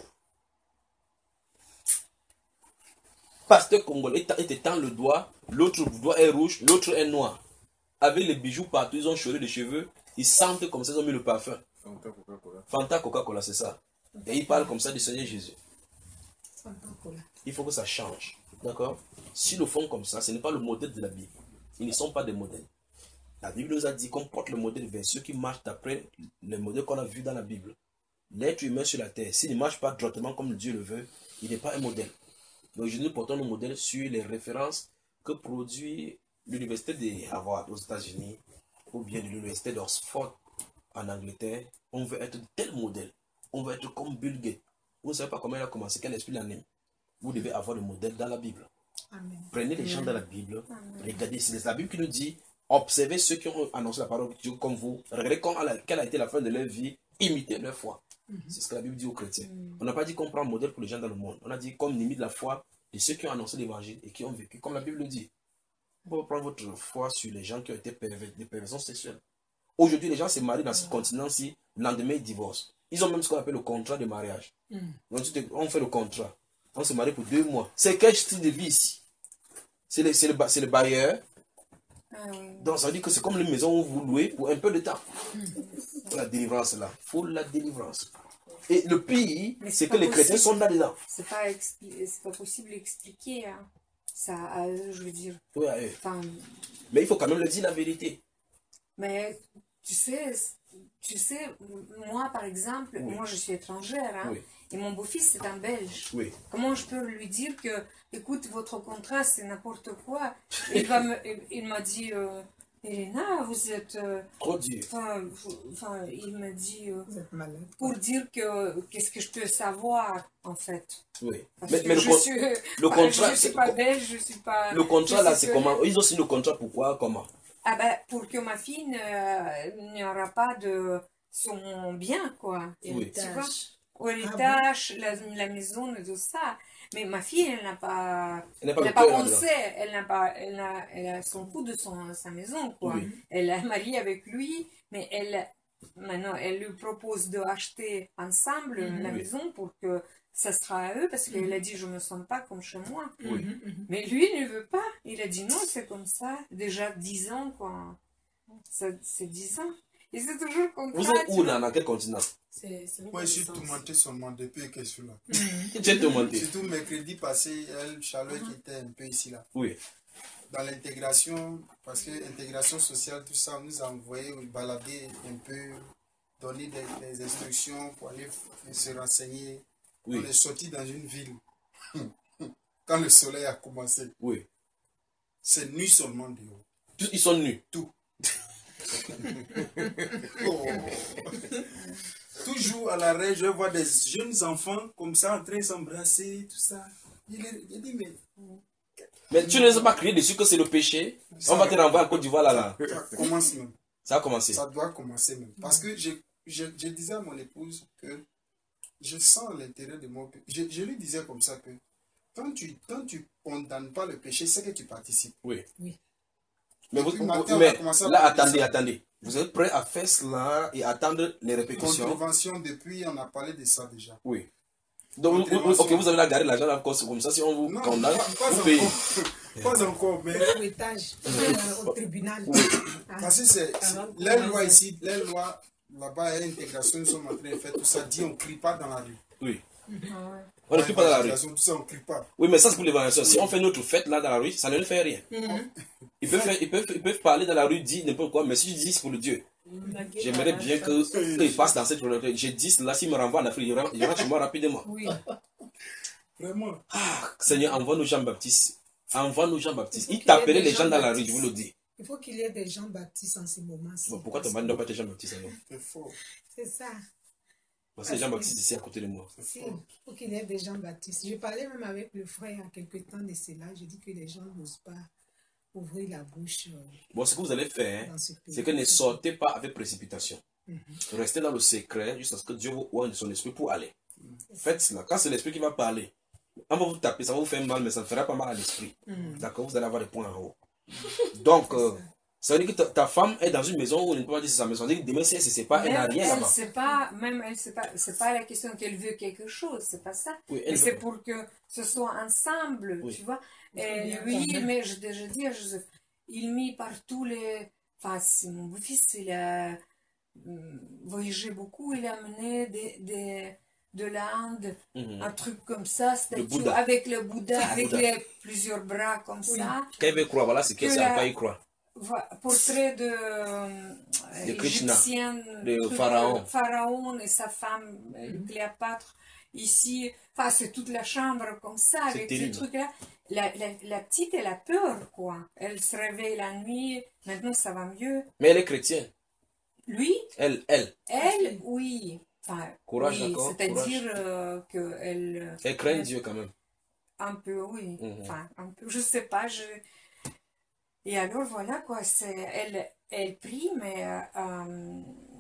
pasteur congolais, il te tend le doigt, l'autre doigt est rouge, l'autre est noir. Avec les bijoux partout, ils ont choré de cheveux, ils sentent comme ça, ils ont mis le parfum. Fanta Coca-Cola. Fanta Coca-Cola, c'est ça. Et ils parlent comme ça du Seigneur Jésus. Il faut que ça change. D'accord? S'ils le font comme ça, ce n'est pas le modèle de la Bible. Ils ne sont pas des modèles. La Bible nous a dit qu'on porte le modèle vers ceux qui marchent d'après le modèle qu'on a vu dans la Bible. L'être humain sur la terre, s'il ne marche pas droitement comme Dieu le veut, il n'est pas un modèle. Donc, nous portons nos modèles sur les références que produit l'université de Harvard aux États-Unis ou bien de l'université d'Oxford en Angleterre. On veut être tel modèle. On veut être comme Bill Gates. Vous ne savez pas comment il a commencé, quel esprit l'anime. Vous devez avoir le modèle dans la Bible. Amen. Prenez les gens dans la Bible. Amen. Regardez, c'est la Bible qui nous dit, observez ceux qui ont annoncé la parole de Dieu comme vous. Regardez quand, quelle a été la fin de leur vie. Imitez leur foi. Mm-hmm. C'est ce que la Bible dit aux chrétiens. Mm-hmm. On n'a pas dit qu'on prend un modèle pour les gens dans le monde. On a dit comme limite la foi de ceux qui ont annoncé l'évangile et qui ont vécu, comme la Bible le dit. Vous pouvez prendre votre foi sur les gens qui ont été pervers, des perversions sexuelles. Aujourd'hui, les gens se marient dans ce continent-ci, le lendemain, ils divorcent. Ils ont même ce qu'on appelle le contrat de mariage. Mm. Donc, on fait le contrat. On se marie pour deux mois. C'est quel style de vie ici? C'est le, le, le bailleur. Ah, oui. Donc, ça veut dire que c'est comme une maison où vous louez pour un peu de temps. Mm. Pour la délivrance, là. Il faut la délivrance. Et le pire, c'est que les possible. chrétiens sont là-dedans. C'est pas, pas possible d'expliquer hein. Ça à eux, je veux dire. Oui, à eux. Enfin, mais il faut quand même leur dire la vérité. Mais tu sais, tu sais, moi par exemple, oui. moi je suis étrangère, hein, oui. et mon beau-fils c'est un Belge. Oui. Comment je peux lui dire que, écoute, votre contrat c'est n'importe quoi? Il va me, il m'a dit, euh, Elena, vous êtes euh, trop dur. Enfin, il m'a dit euh, vous êtes malade, pour dire que qu'est-ce que je peux savoir en fait. Oui. Parce mais, que mais le, je con suis, le contrat, je suis pas belge, je suis pas. Le contrat là, c'est comment? Ils ont signé le contrat pourquoi? Comment? Ah ben, pour que ma fille n'y aura pas de son bien, quoi. Oui. Tu vois? Ou l'héritage, ah bon? la, la maison et tout ça. Mais ma fille, elle n'a pas, elle n'a pas, pas pensé. Elle n'a pas, elle a, elle a son coup de son, sa maison, quoi. Oui. Elle est mariée avec lui, mais elle, maintenant, elle lui propose d'acheter ensemble mm-hmm. la oui. maison pour que ça sera à eux, parce qu'elle a dit, je me sens pas comme chez moi. Oui. Mais lui, il ne veut pas. Il a dit, non, c'est comme ça. Déjà dix ans, quoi. C'est dix ans. Et c'est toujours comme ça. Vous êtes où, là, dans quel continent? Moi, je suis tourmenté seulement depuis que je suis là. Tu es tourmenté? Surtout mercredi passé, elle, Charlotte, qui était un peu ici, là. Oui. Dans l'intégration, parce que l'intégration sociale, tout ça, nous a envoyé balader un peu, donner des, des instructions pour aller se renseigner. Oui. On est sorti dans une ville quand le soleil a commencé. Oui. C'est nuit seulement dehors. Tous, ils sont nus. Tout. Oh. Toujours à l'arrêt, je vois des jeunes enfants comme ça en train de s'embrasser, tout ça. Il a dit, mais. Mais tu ne les as pas crié dessus que c'est le péché? Ça, on va te renvoyer à Côte d'Ivoire là, là. Ça commence même. Ça a commencé. Ça doit commencer même. Parce que je, je, je disais à mon épouse que je sens l'intérêt de mon péché. Je, je lui disais comme ça que quand tu quand tu condamnes pas le péché, c'est que tu participes. Oui. Oui. Mais, vous, vous, mais là, attendez, attendez. Vous êtes prêts à faire cela et attendre les répétitions? Contravention, depuis, on a parlé de ça déjà. Oui. Donc, vous, ok, vous avez la garé l'argent là, comme ça, si on vous condamne, vous payez. Pas encore, mais... Au étage, au tribunal. Oui. Parce que c'est... Les lois ici, les lois, là-bas, l'intégration, nous sommes en train de faire tout ça, dit on ne crie pas dans la rue. Oui. On ne crie pas dans la rue. Tout ça, on crie pas. Oui, mais ça, c'est pour l'évaluation. Si on fait notre fête là dans la rue, ça ne fait rien. Ils peuvent, faire, ils, peuvent, ils peuvent parler dans la rue, dire n'importe quoi, mais si je dis c'est pour le Dieu, j'aimerais bien qu'ils passent dans cette volonté. Je dis là, s'ils me renvoient en Afrique, ils rentrent chez moi rapidement. Oui. Vraiment. Ah, Seigneur, envoie nos Jean-Baptiste Envoie-nous Jean-Baptiste. Il t'appelait les gens dans la rue, je vous le dis. Il faut qu'il y ait des gens baptistes en ce moment-ci. Bon, pourquoi ton mari ne doit pas être Jean-Baptiste alors? C'est faux. C'est ça. Parce que Jean-Baptiste ici à côté de moi. Si, il faut qu'il y ait des gens baptistes. Je parlais même avec le frère il y a quelque temps de cela. Je dis que les gens n'osent pas ouvrir la bouche. Euh, bon, ce que vous allez faire, ce c'est que ne sortez pas avec précipitation. Mm-hmm. Restez dans le secret jusqu'à ce que Dieu vous ouvre son esprit pour aller. Faites cela. Quand c'est l'esprit qui va parler, on va vous taper, ça va vous faire mal, mais ça ne fera pas mal à l'esprit. Mm-hmm. D'accord? Vous allez avoir des points en haut. Donc, euh, ça veut dire que ta, ta femme est dans une maison où on ne peut pas dire c'est sa maison. Ça veut dire que demain, si elle ne sait pas, elle n'a rien là-bas. C'est pas, même elle, c'est pas, c'est pas la question qu'elle veut quelque chose, c'est pas ça. Oui, mais c'est pour que ce soit ensemble, oui. Tu vois. Et lui, mais je déjà dit à Joseph, il mit partout les. Enfin, mon beau-fils, il a voyagé beaucoup, il a amené des. des de l'Inde, mm-hmm. un truc comme ça, statue avec le Bouddha, le avec Bouddha. Les plusieurs bras comme oui. Ça. Quand il veut croire, voilà, c'est que ça n'a pas y croire. Portrait de euh, égyptienne, de pharaon. pharaon et sa femme mm-hmm. Cléopâtre. Ici, enfin, c'est toute la chambre comme ça, avec ces trucs-là. La, la, la petite, elle a peur, quoi. Elle se réveille la nuit, maintenant ça va mieux. Mais elle est chrétienne. Lui? Elle, elle. Elle, oui. Enfin, courage, oui, d'accord. C'est-à-dire euh, qu'elle... Elle craint Dieu quand même. Un peu, oui. Mm-hmm. Enfin, un peu, je sais pas. Je... Et alors, voilà, quoi. Elle, elle prie, mais euh,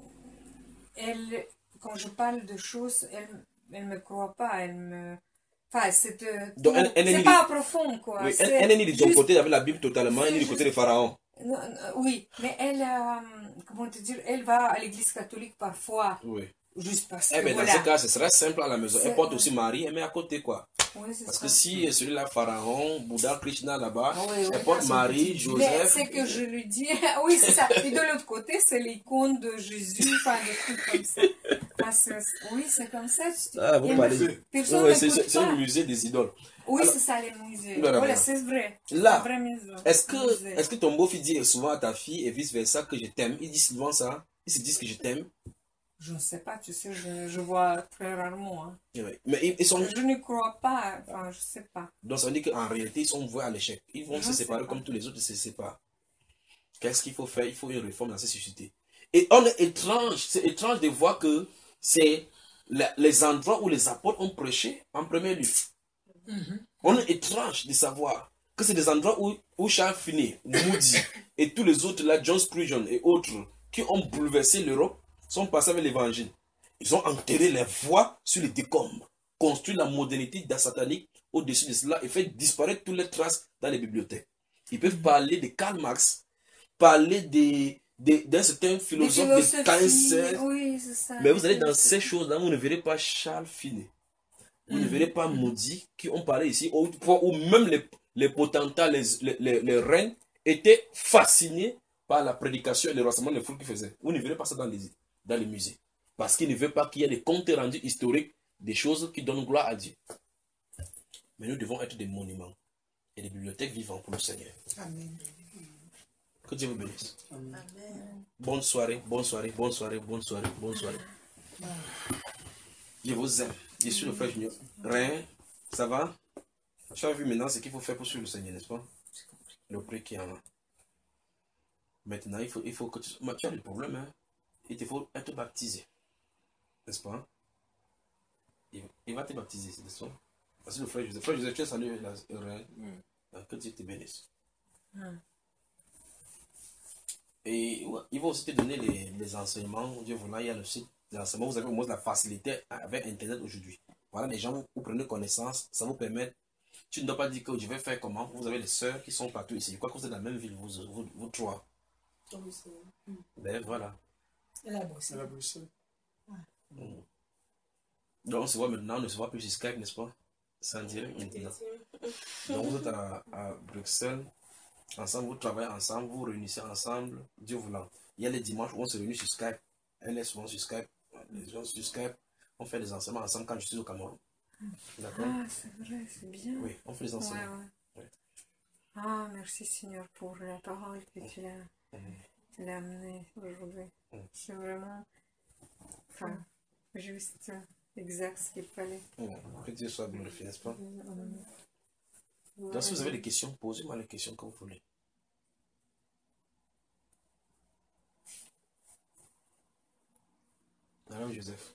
elle, quand je parle de choses, elle ne me croit pas. Elle me... Enfin, c'est euh, pas profond, quoi. Oui, elle, elle est née de ton côté avec la Bible totalement, elle est née du côté des pharaons. Non, non, oui, mais elle, euh, comment te dire, elle va à l'église catholique parfois. Oui. Juste parce eh que. Ben, voilà. dans ce cas, ce serait simple à la maison. Elle porte aussi Marie, elle met à côté, quoi. Oui, parce ça. que si celui-là, Pharaon, Bouddha, Krishna là-bas, oui, oui, elle porte Marie, Joseph. C'est que je lui dis, oui, c'est ça. Et de l'autre côté, c'est l'icône de Jésus, enfin, des trucs comme ça. Parce que, oui, c'est comme ça. Ah, vous parlez. Ouais, c'est un musée des idoles. Oui, c'est ça, les musées. Voilà, voilà c'est vrai. Là, est-ce que, est que ton beau-fils dit souvent à ta fille et vice-versa que je t'aime? Il dit souvent ça? Ils se disent que je t'aime? Je ne sais pas, tu sais, je, je vois très rarement. Hein. Oui. Mais ils, ils sont... Je ne crois pas, enfin, je ne sais pas. Donc ça veut dire qu'en réalité, ils sont voués à l'échec. Ils vont je se séparer comme tous les autres se séparent. Qu'est-ce qu'il faut faire? Il faut une réforme dans ces sociétés. Et on est étrange, c'est étrange de voir que c'est les endroits où les apôtres ont prêché en premier lieu. Mm-hmm. On est étrange de savoir que c'est des endroits où, où Charles Finney, Moody et tous les autres, là, John Spurgeon et autres, qui ont bouleversé l'Europe, sont passés avec l'évangile. Ils ont enterré les voies sur les décombres, construit la modernité satanique au-dessus de cela et fait disparaître toutes les traces dans les bibliothèques. Ils peuvent parler de Karl Marx, parler d'un certain philosophe de cancer. Oui, c'est ça. Mais vous allez dans ces choses-là, vous ne verrez pas Charles Finney. Vous mmh. ne verrez pas Moody qui ont parlé ici, où, où même les, les potentats, les, les, les, les reines étaient fascinés par la prédication et le rassemblement des foules qu'ils faisaient. Vous ne verrez pas ça dans les, dans les musées. Parce qu'ils ne veulent pas qu'il y ait des comptes rendus historiques des choses qui donnent gloire à Dieu. Mais nous devons être des monuments et des bibliothèques vivantes pour le Seigneur. Amen. Que Dieu vous bénisse. Amen. Bonne soirée, bonne soirée, bonne soirée, bonne soirée, bonne soirée. Je vous aime. Je suis le frère Junior. Rien, ça va? Tu as vu maintenant ce qu'il faut faire pour suivre le Seigneur, n'est-ce pas? Le prix qui en a. Maintenant, il faut, il faut que tu... Mais tu as le problème, hein? Il te faut être baptisé. N'est-ce pas? Il, il va te baptiser, n'est-ce pas? Parce que le frère Joseph, frère Joseph, tu as salué la reine. Mm. Que Dieu te bénisse. Mm. Et il va aussi te donner les, les enseignements. Dieu voulant, il y a le site d'enseignement. Vous avez au moins la facilité avec Internet aujourd'hui. Voilà, les gens, vous prenez connaissance, ça vous permet. Tu ne dois pas dire que je vais faire comment. Vous avez les sœurs qui sont partout ici. Je crois que vous êtes dans la même ville, vous, vous, vous trois. Oui, c'est vrai. Mm. Ben voilà. Elle a bossé. Elle a bossé. Ah. Mm. Donc on se voit maintenant, on ne se voit plus sur Skype, n'est-ce pas? C'est en direct maintenant. Donc vous êtes à, à Bruxelles, ensemble, vous travaillez ensemble, vous vous réunissez ensemble, Dieu voulant. Il y a les dimanches où on se réunit sur Skype. Elle est souvent sur Skype. Les gens sur Skype, on fait des enseignements ensemble quand je suis au Cameroun. D'accord? Ah, c'est vrai, c'est bien. Oui, on fait des enseignements. Ouais, ouais. Ouais. Ah, merci Seigneur pour la parole que tu l'as mm. amenée aujourd'hui. Mm. C'est vraiment, enfin, juste exact ce qu'il fallait. Mm. Que Dieu soit glorifié, n'est-ce pas? Mm. Ouais. Donc si vous avez des questions, posez-moi les questions que vous voulez. Madame Joseph.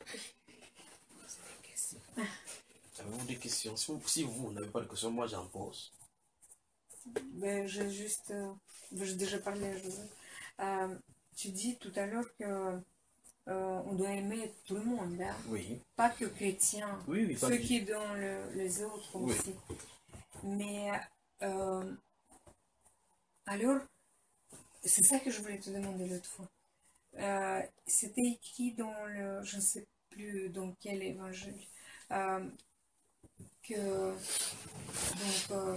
Avez-vous des questions? Si vous, si vous n'avez pas de questions, moi j'en pose. Ben, j'ai juste... Euh, j'ai déjà parlé à Joseph. Euh, tu dis tout à l'heure que euh, on doit aimer tout le monde, hein? Oui. Pas que chrétiens, oui, oui, ceux qui donnent le, les autres oui. aussi. Mais euh, alors, c'est ça que je voulais te demander l'autre fois. Euh, C'était écrit dans le, je ne sais plus dans quel évangile, euh, que donc euh,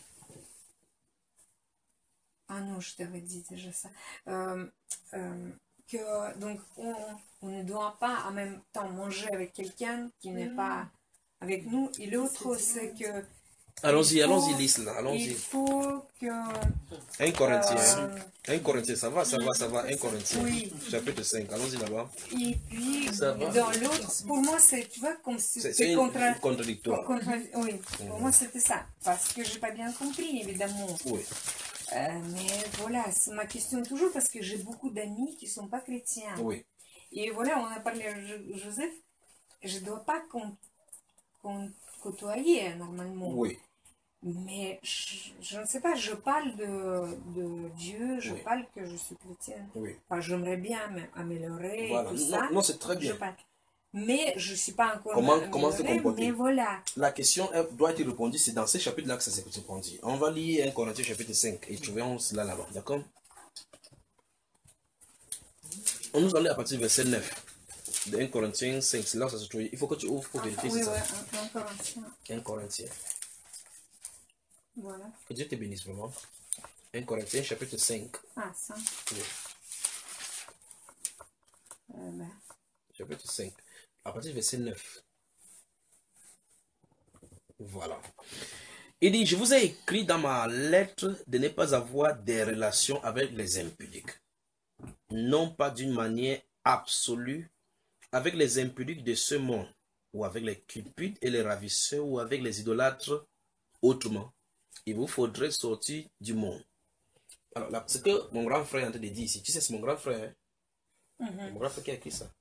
ah non, je t'avais dit déjà ça. Euh, euh, que donc on, on ne doit pas en même temps manger avec quelqu'un qui n'est pas avec nous. Et l'autre, c'est que allons-y, allons-y, Lisa, allons-y. Il faut que un Corinthien, euh, un Corinthien, ça va, ça va, ça va, un Corinthien, oui. chapitre cinq, allons-y là-bas. Et puis Ça va. dans l'autre, pour moi, c'est, tu vois, comme C'est c'était une- contra... contradictoire. contra- Oui, pour Mhm. moi, c'était ça. Parce que j'ai pas bien compris, évidemment. Oui. Euh, mais voilà, c'est ma question toujours parce que j'ai beaucoup d'amis qui sont pas chrétiens. Oui. Et voilà, on a parlé à Jo- Joseph. Je dois pas con- con- côtoyer normalement. Oui. Mais je, je ne sais pas, je parle de, de Dieu, je Oui. parle que je suis chrétienne. Oui. Enfin, j'aimerais bien m'améliorer Voilà. et tout Non, ça. non, c'est très bien. Je parle. Mais je ne suis pas encore Comment- améliorée, comment se comporter? mais voilà. La question elle doit être répondue, c'est dans ce chapitre-là que ça s'est répondu. On va lire un Corinthiens chapitre cinq et trouvons cela là-bas, d'accord? On nous en est à partir du verset neuf. De un Corinthiens cinq, c'est là où ça se trouve. Il faut que tu ouvres pour vérifier oui, c'est ouais, ça. un, un Corinthien. un Corinthiens. Voilà. Que Dieu te bénisse vraiment. un Corinthiens chapitre cinq. Ah, ça. Oui. Euh, ben, Chapitre cinq. À partir du verset neuf. Voilà. Il dit, je vous ai écrit dans ma lettre de ne pas avoir des relations avec les impudiques. Non pas d'une manière absolue avec les impudiques de ce monde, ou avec les cupides et les ravisseurs, ou avec les idolâtres autrement. Il vous faudrait sortir du monde. Alors, là, ce que mon grand frère est en train de dire ici, tu sais, c'est mon grand frère. Hein? mhm. Mon grand frère qui a écrit ça.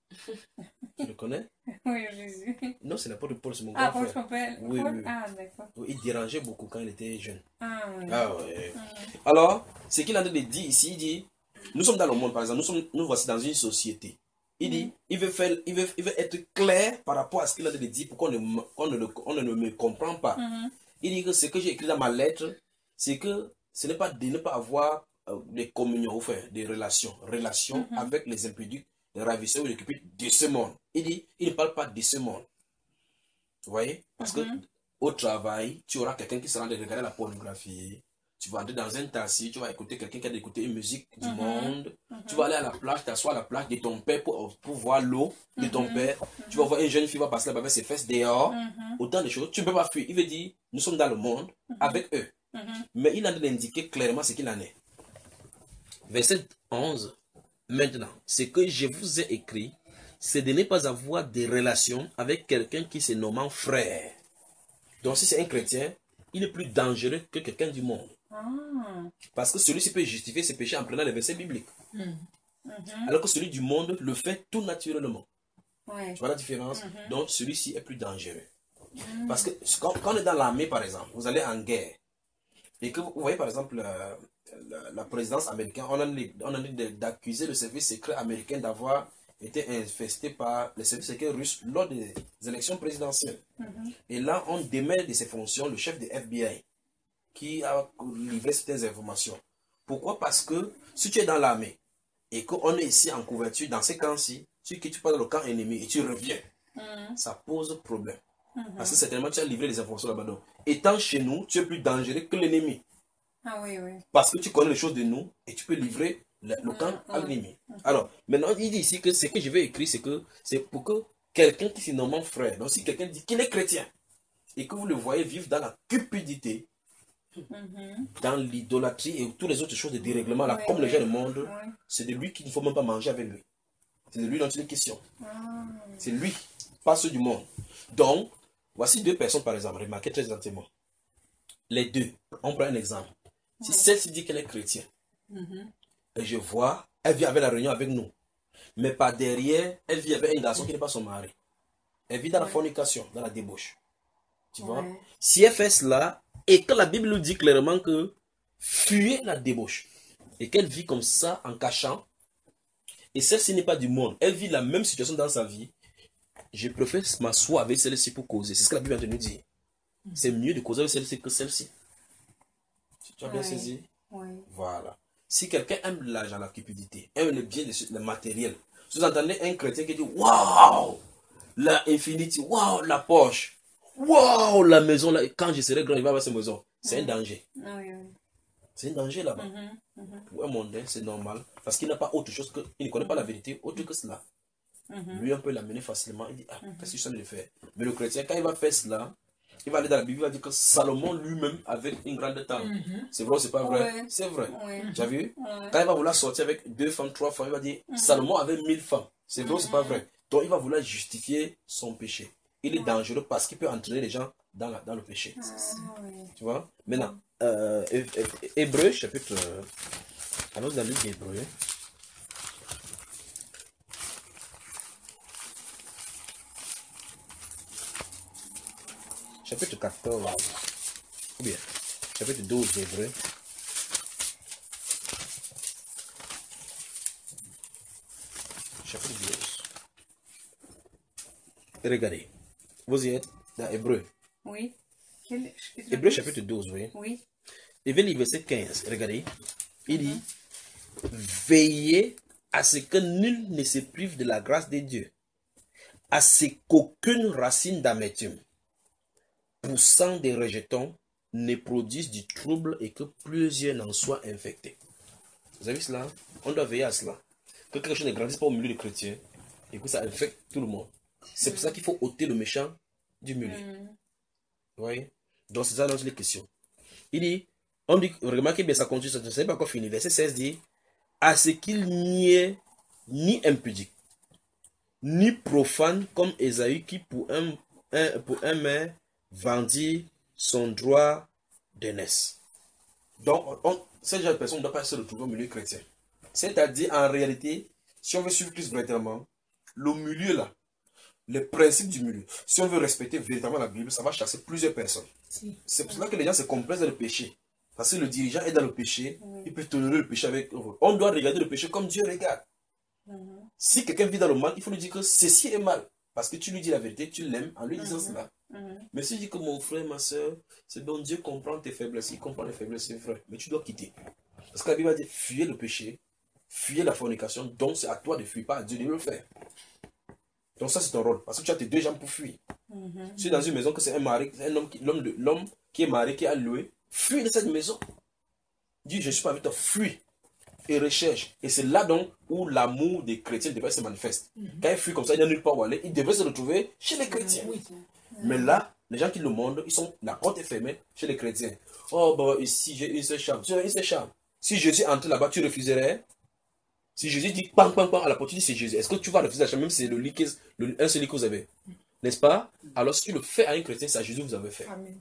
Tu le connais? Oui, Jésus. Non, c'est l'apôtre Paul, c'est mon Ah, grand Paul frère. s'appelle Oui, Paul? oui, oui. Ah, d'accord. Oui, il dérangeait beaucoup quand il était jeune. Ah, oui. Ah ouais. Mhm. Alors, ce qu'il a dit ici, il dit, nous sommes dans le monde, par exemple, nous, sommes, nous voici dans une société. Il dit, Mhm. il veut faire, il veut, il veut être clair par rapport à ce qu'il a dit pour qu'on ne, me- qu'on ne, le- on ne me comprend pas. Mhm. Il dit que ce que j'ai écrit dans ma lettre, c'est que ce n'est pas de ne pas avoir euh, des communions, enfin, des relations, relations Mhm. avec les impudiques, les ravisseurs ou les cupides de ce monde. Il dit, il ne parle pas de ce monde. Vous voyez? Parce Mhm. que au travail, tu auras quelqu'un qui sera en train de regarder la pornographie. Tu vas entrer dans un taxi, tu vas écouter quelqu'un qui a écouté une musique du Mhm. monde. Mhm. Tu vas aller à la plage, t'assois à la plage de ton père pour, pour voir l'eau de ton Mhm. père. Tu vas voir une jeune fille va passer là-bas avec ses fesses dehors. Mhm. Autant de choses. Tu ne peux pas fuir. Il veut dire, nous sommes dans le monde avec eux. Mhm. Mais il a indiqué clairement ce qu'il en est. Verset onze. Maintenant, ce que je vous ai écrit, c'est de ne pas avoir de relations avec quelqu'un qui se nomme frère. Donc si c'est un chrétien, il est plus dangereux que quelqu'un du monde. Ah. Parce que celui-ci peut justifier ses péchés en prenant les versets bibliques. Mhm. Alors que celui du monde le fait tout naturellement. Ouais. Tu vois la différence? Mhm. Donc celui-ci est plus dangereux. Mhm. Parce que quand, quand on est dans l'armée, par exemple, vous allez en guerre, et que vous voyez par exemple euh, la, la présidence américaine, on a dit, on a dit de- d'accuser le service secret américain d'avoir été infesté par le service secret russe lors des élections présidentielles. Mhm. Et là, on démêle de ses fonctions le chef de F B I qui a livré certaines informations. Pourquoi? Parce que si tu es dans l'armée et qu'on est ici en couverture, dans ces camps-ci, tu quittes pas dans le camp ennemi et tu reviens, Mhm. ça pose problème. Mhm. Parce que certainement tu as livré des informations là-bas. Donc, étant chez nous, tu es plus dangereux que l'ennemi. Ah oui, oui. Parce que tu connais les choses de nous et tu peux livrer le, le camp à Mhm. l'ennemi. Alors, maintenant, il dit ici que ce que je vais écrire, c'est que c'est pour que quelqu'un qui se nomme frère, donc si quelqu'un dit qu'il est chrétien et que vous le voyez vivre dans la cupidité, Mhm. dans l'idolâtrie et toutes les autres choses de dérèglement, là, Ouais, comme ouais. les gens du monde, Ouais. c'est de lui qu'il ne faut même pas manger avec lui. C'est de lui dont il est question. Ah. C'est lui, pas ceux du monde. Donc, voici deux personnes par exemple, remarquez très attentivement. les deux, on prend un exemple. Si celle-ci dit qu'elle est chrétienne, mm-hmm. et je vois, elle vit avec la réunion avec nous, mais par derrière, elle vit avec un garçon qui n'est pas son mari. Elle vit dans ouais. la fornication, dans la débauche. Tu ouais. vois? Si elle fait cela, et que la Bible nous dit clairement que fuyez la débauche, et qu'elle vit comme ça en cachant, et celle-ci n'est pas du monde, elle vit la même situation dans sa vie, je préfère m'asseoir avec celle-ci pour causer. C'est ce que la Bible vient de nous dire. C'est mieux de causer avec celle-ci que celle-ci. Tu as bien ouais. saisi? Ouais. Voilà. Si quelqu'un aime l'argent, la cupidité, aime le bien, le matériel, vous entendez un chrétien qui dit waouh, la infinity, waouh, la Porsche, waouh, la maison, là, quand je serai grand, il va avoir cette maison. C'est mmh. un danger. Ah, oui, oui. C'est un danger là-bas. Mmh, mmh. Pour un mondain, c'est normal. Parce qu'il n'a pas autre chose que. Il ne connaît pas la vérité autre que cela. Mmh. Lui, on peut l'amener facilement. Il dit ah, mmh. qu'est-ce que je suis en train de faire? Mais le chrétien, quand il va faire cela, il va aller dans la Bible, il va dire que Salomon lui-même avait une grande tente. Mm-hmm. C'est vrai ou c'est pas vrai? Ouais. C'est vrai. Ouais. Tu as vu? Ouais. Quand il va vouloir sortir avec deux femmes, trois femmes, il va dire mm-hmm. Salomon avait mille femmes. C'est vrai mm-hmm. ou c'est pas vrai? Donc il va vouloir justifier son péché. Il est ouais. dangereux parce qu'il peut entraîner les gens dans, la, dans le péché. Ah, ouais. Tu vois? Maintenant, euh, Hébreu, chapitre. Allons dans le livre d'Hébreu. Chapitre quatorze, ou bien, chapitre douze d'Hébreu. Chapitre douze. Et regardez, vous y êtes dans Hébreu. Oui. Quel chapitre Hébreu chapitre douze, oui. Oui. Et vers le verset quinze, regardez, il dit, mm-hmm. veillez à ce que nul ne se prive de la grâce de Dieu, à ce qu'aucune racine d'amertume, poussant des rejetons, ne produisent du trouble et que plusieurs n'en soient infectés. Vous avez vu cela? On doit veiller à cela. Que quelque chose ne grandisse pas au milieu des chrétiens et que ça infecte tout le monde. C'est pour ça qu'il faut ôter le méchant du milieu. Mm. Vous voyez? Donc c'est ça dans les questions. Il dit, on dit, remarquez bien, ça continue, ça ne sais pas encore fini. Verset seize dit, à ce qu'il n'y ait ni impudique, ni profane comme Ésaü qui pour un, un, pour un maire vendit son droit d'aînesse. Donc, on, ces genre de personnes ne doivent pas se retrouver au milieu chrétien. C'est-à-dire, en réalité, si on veut suivre Christ véritablement, le milieu là, les principes du milieu, si on veut respecter véritablement la Bible, ça va chasser plusieurs personnes. Si. C'est pour cela que les gens se complaisent dans le péché. Parce que le dirigeant est dans le péché, oui. il peut tolérer le péché avec eux. On doit regarder le péché comme Dieu regarde. Mm-hmm. Si quelqu'un vit dans le mal, il faut lui dire que ceci est mal. Parce que tu lui dis la vérité, tu l'aimes en lui disant mm-hmm. cela. Mm-hmm. Mais si tu dis que mon frère, ma soeur, c'est bon, Dieu comprend tes faiblesses, il comprend les faiblesses, c'est vrai. Mais tu dois quitter. Parce que la Bible va dire, fuyez le péché, fuyez la fornication, donc c'est à toi de fuir, pas à Dieu de le faire. Donc ça c'est ton rôle, parce que tu as tes deux jambes pour fuir. Mm-hmm. Si dans une maison que c'est un mari, c'est un homme qui, l'homme de, l'homme qui est marié, qui a loué, fuis de cette maison. Dis, je ne suis pas avec toi, fuis. Et recherche. Et c'est là donc où l'amour des chrétiens devrait se manifester. Mm-hmm. Quand il fuit comme ça, il n'y a nulle part où aller, il devrait se retrouver chez les chrétiens. Mm-hmm. Mais là, les gens qui le demandent, ils sont, la porte est fermée chez les chrétiens. Oh, bah, ici, j'ai une seule chambre. Tu as une seule chambre. Si Jésus entre là-bas, tu refuserais? Si Jésus dit, pam, pam, pam, à la porte, tu dis, c'est Jésus. Est-ce que tu vas refuser la chambre, même si c'est le lit, le, un seul lit que vous avez? N'est-ce pas? Alors, si tu le fais à un chrétien, c'est à Jésus que vous avez fait. Amen.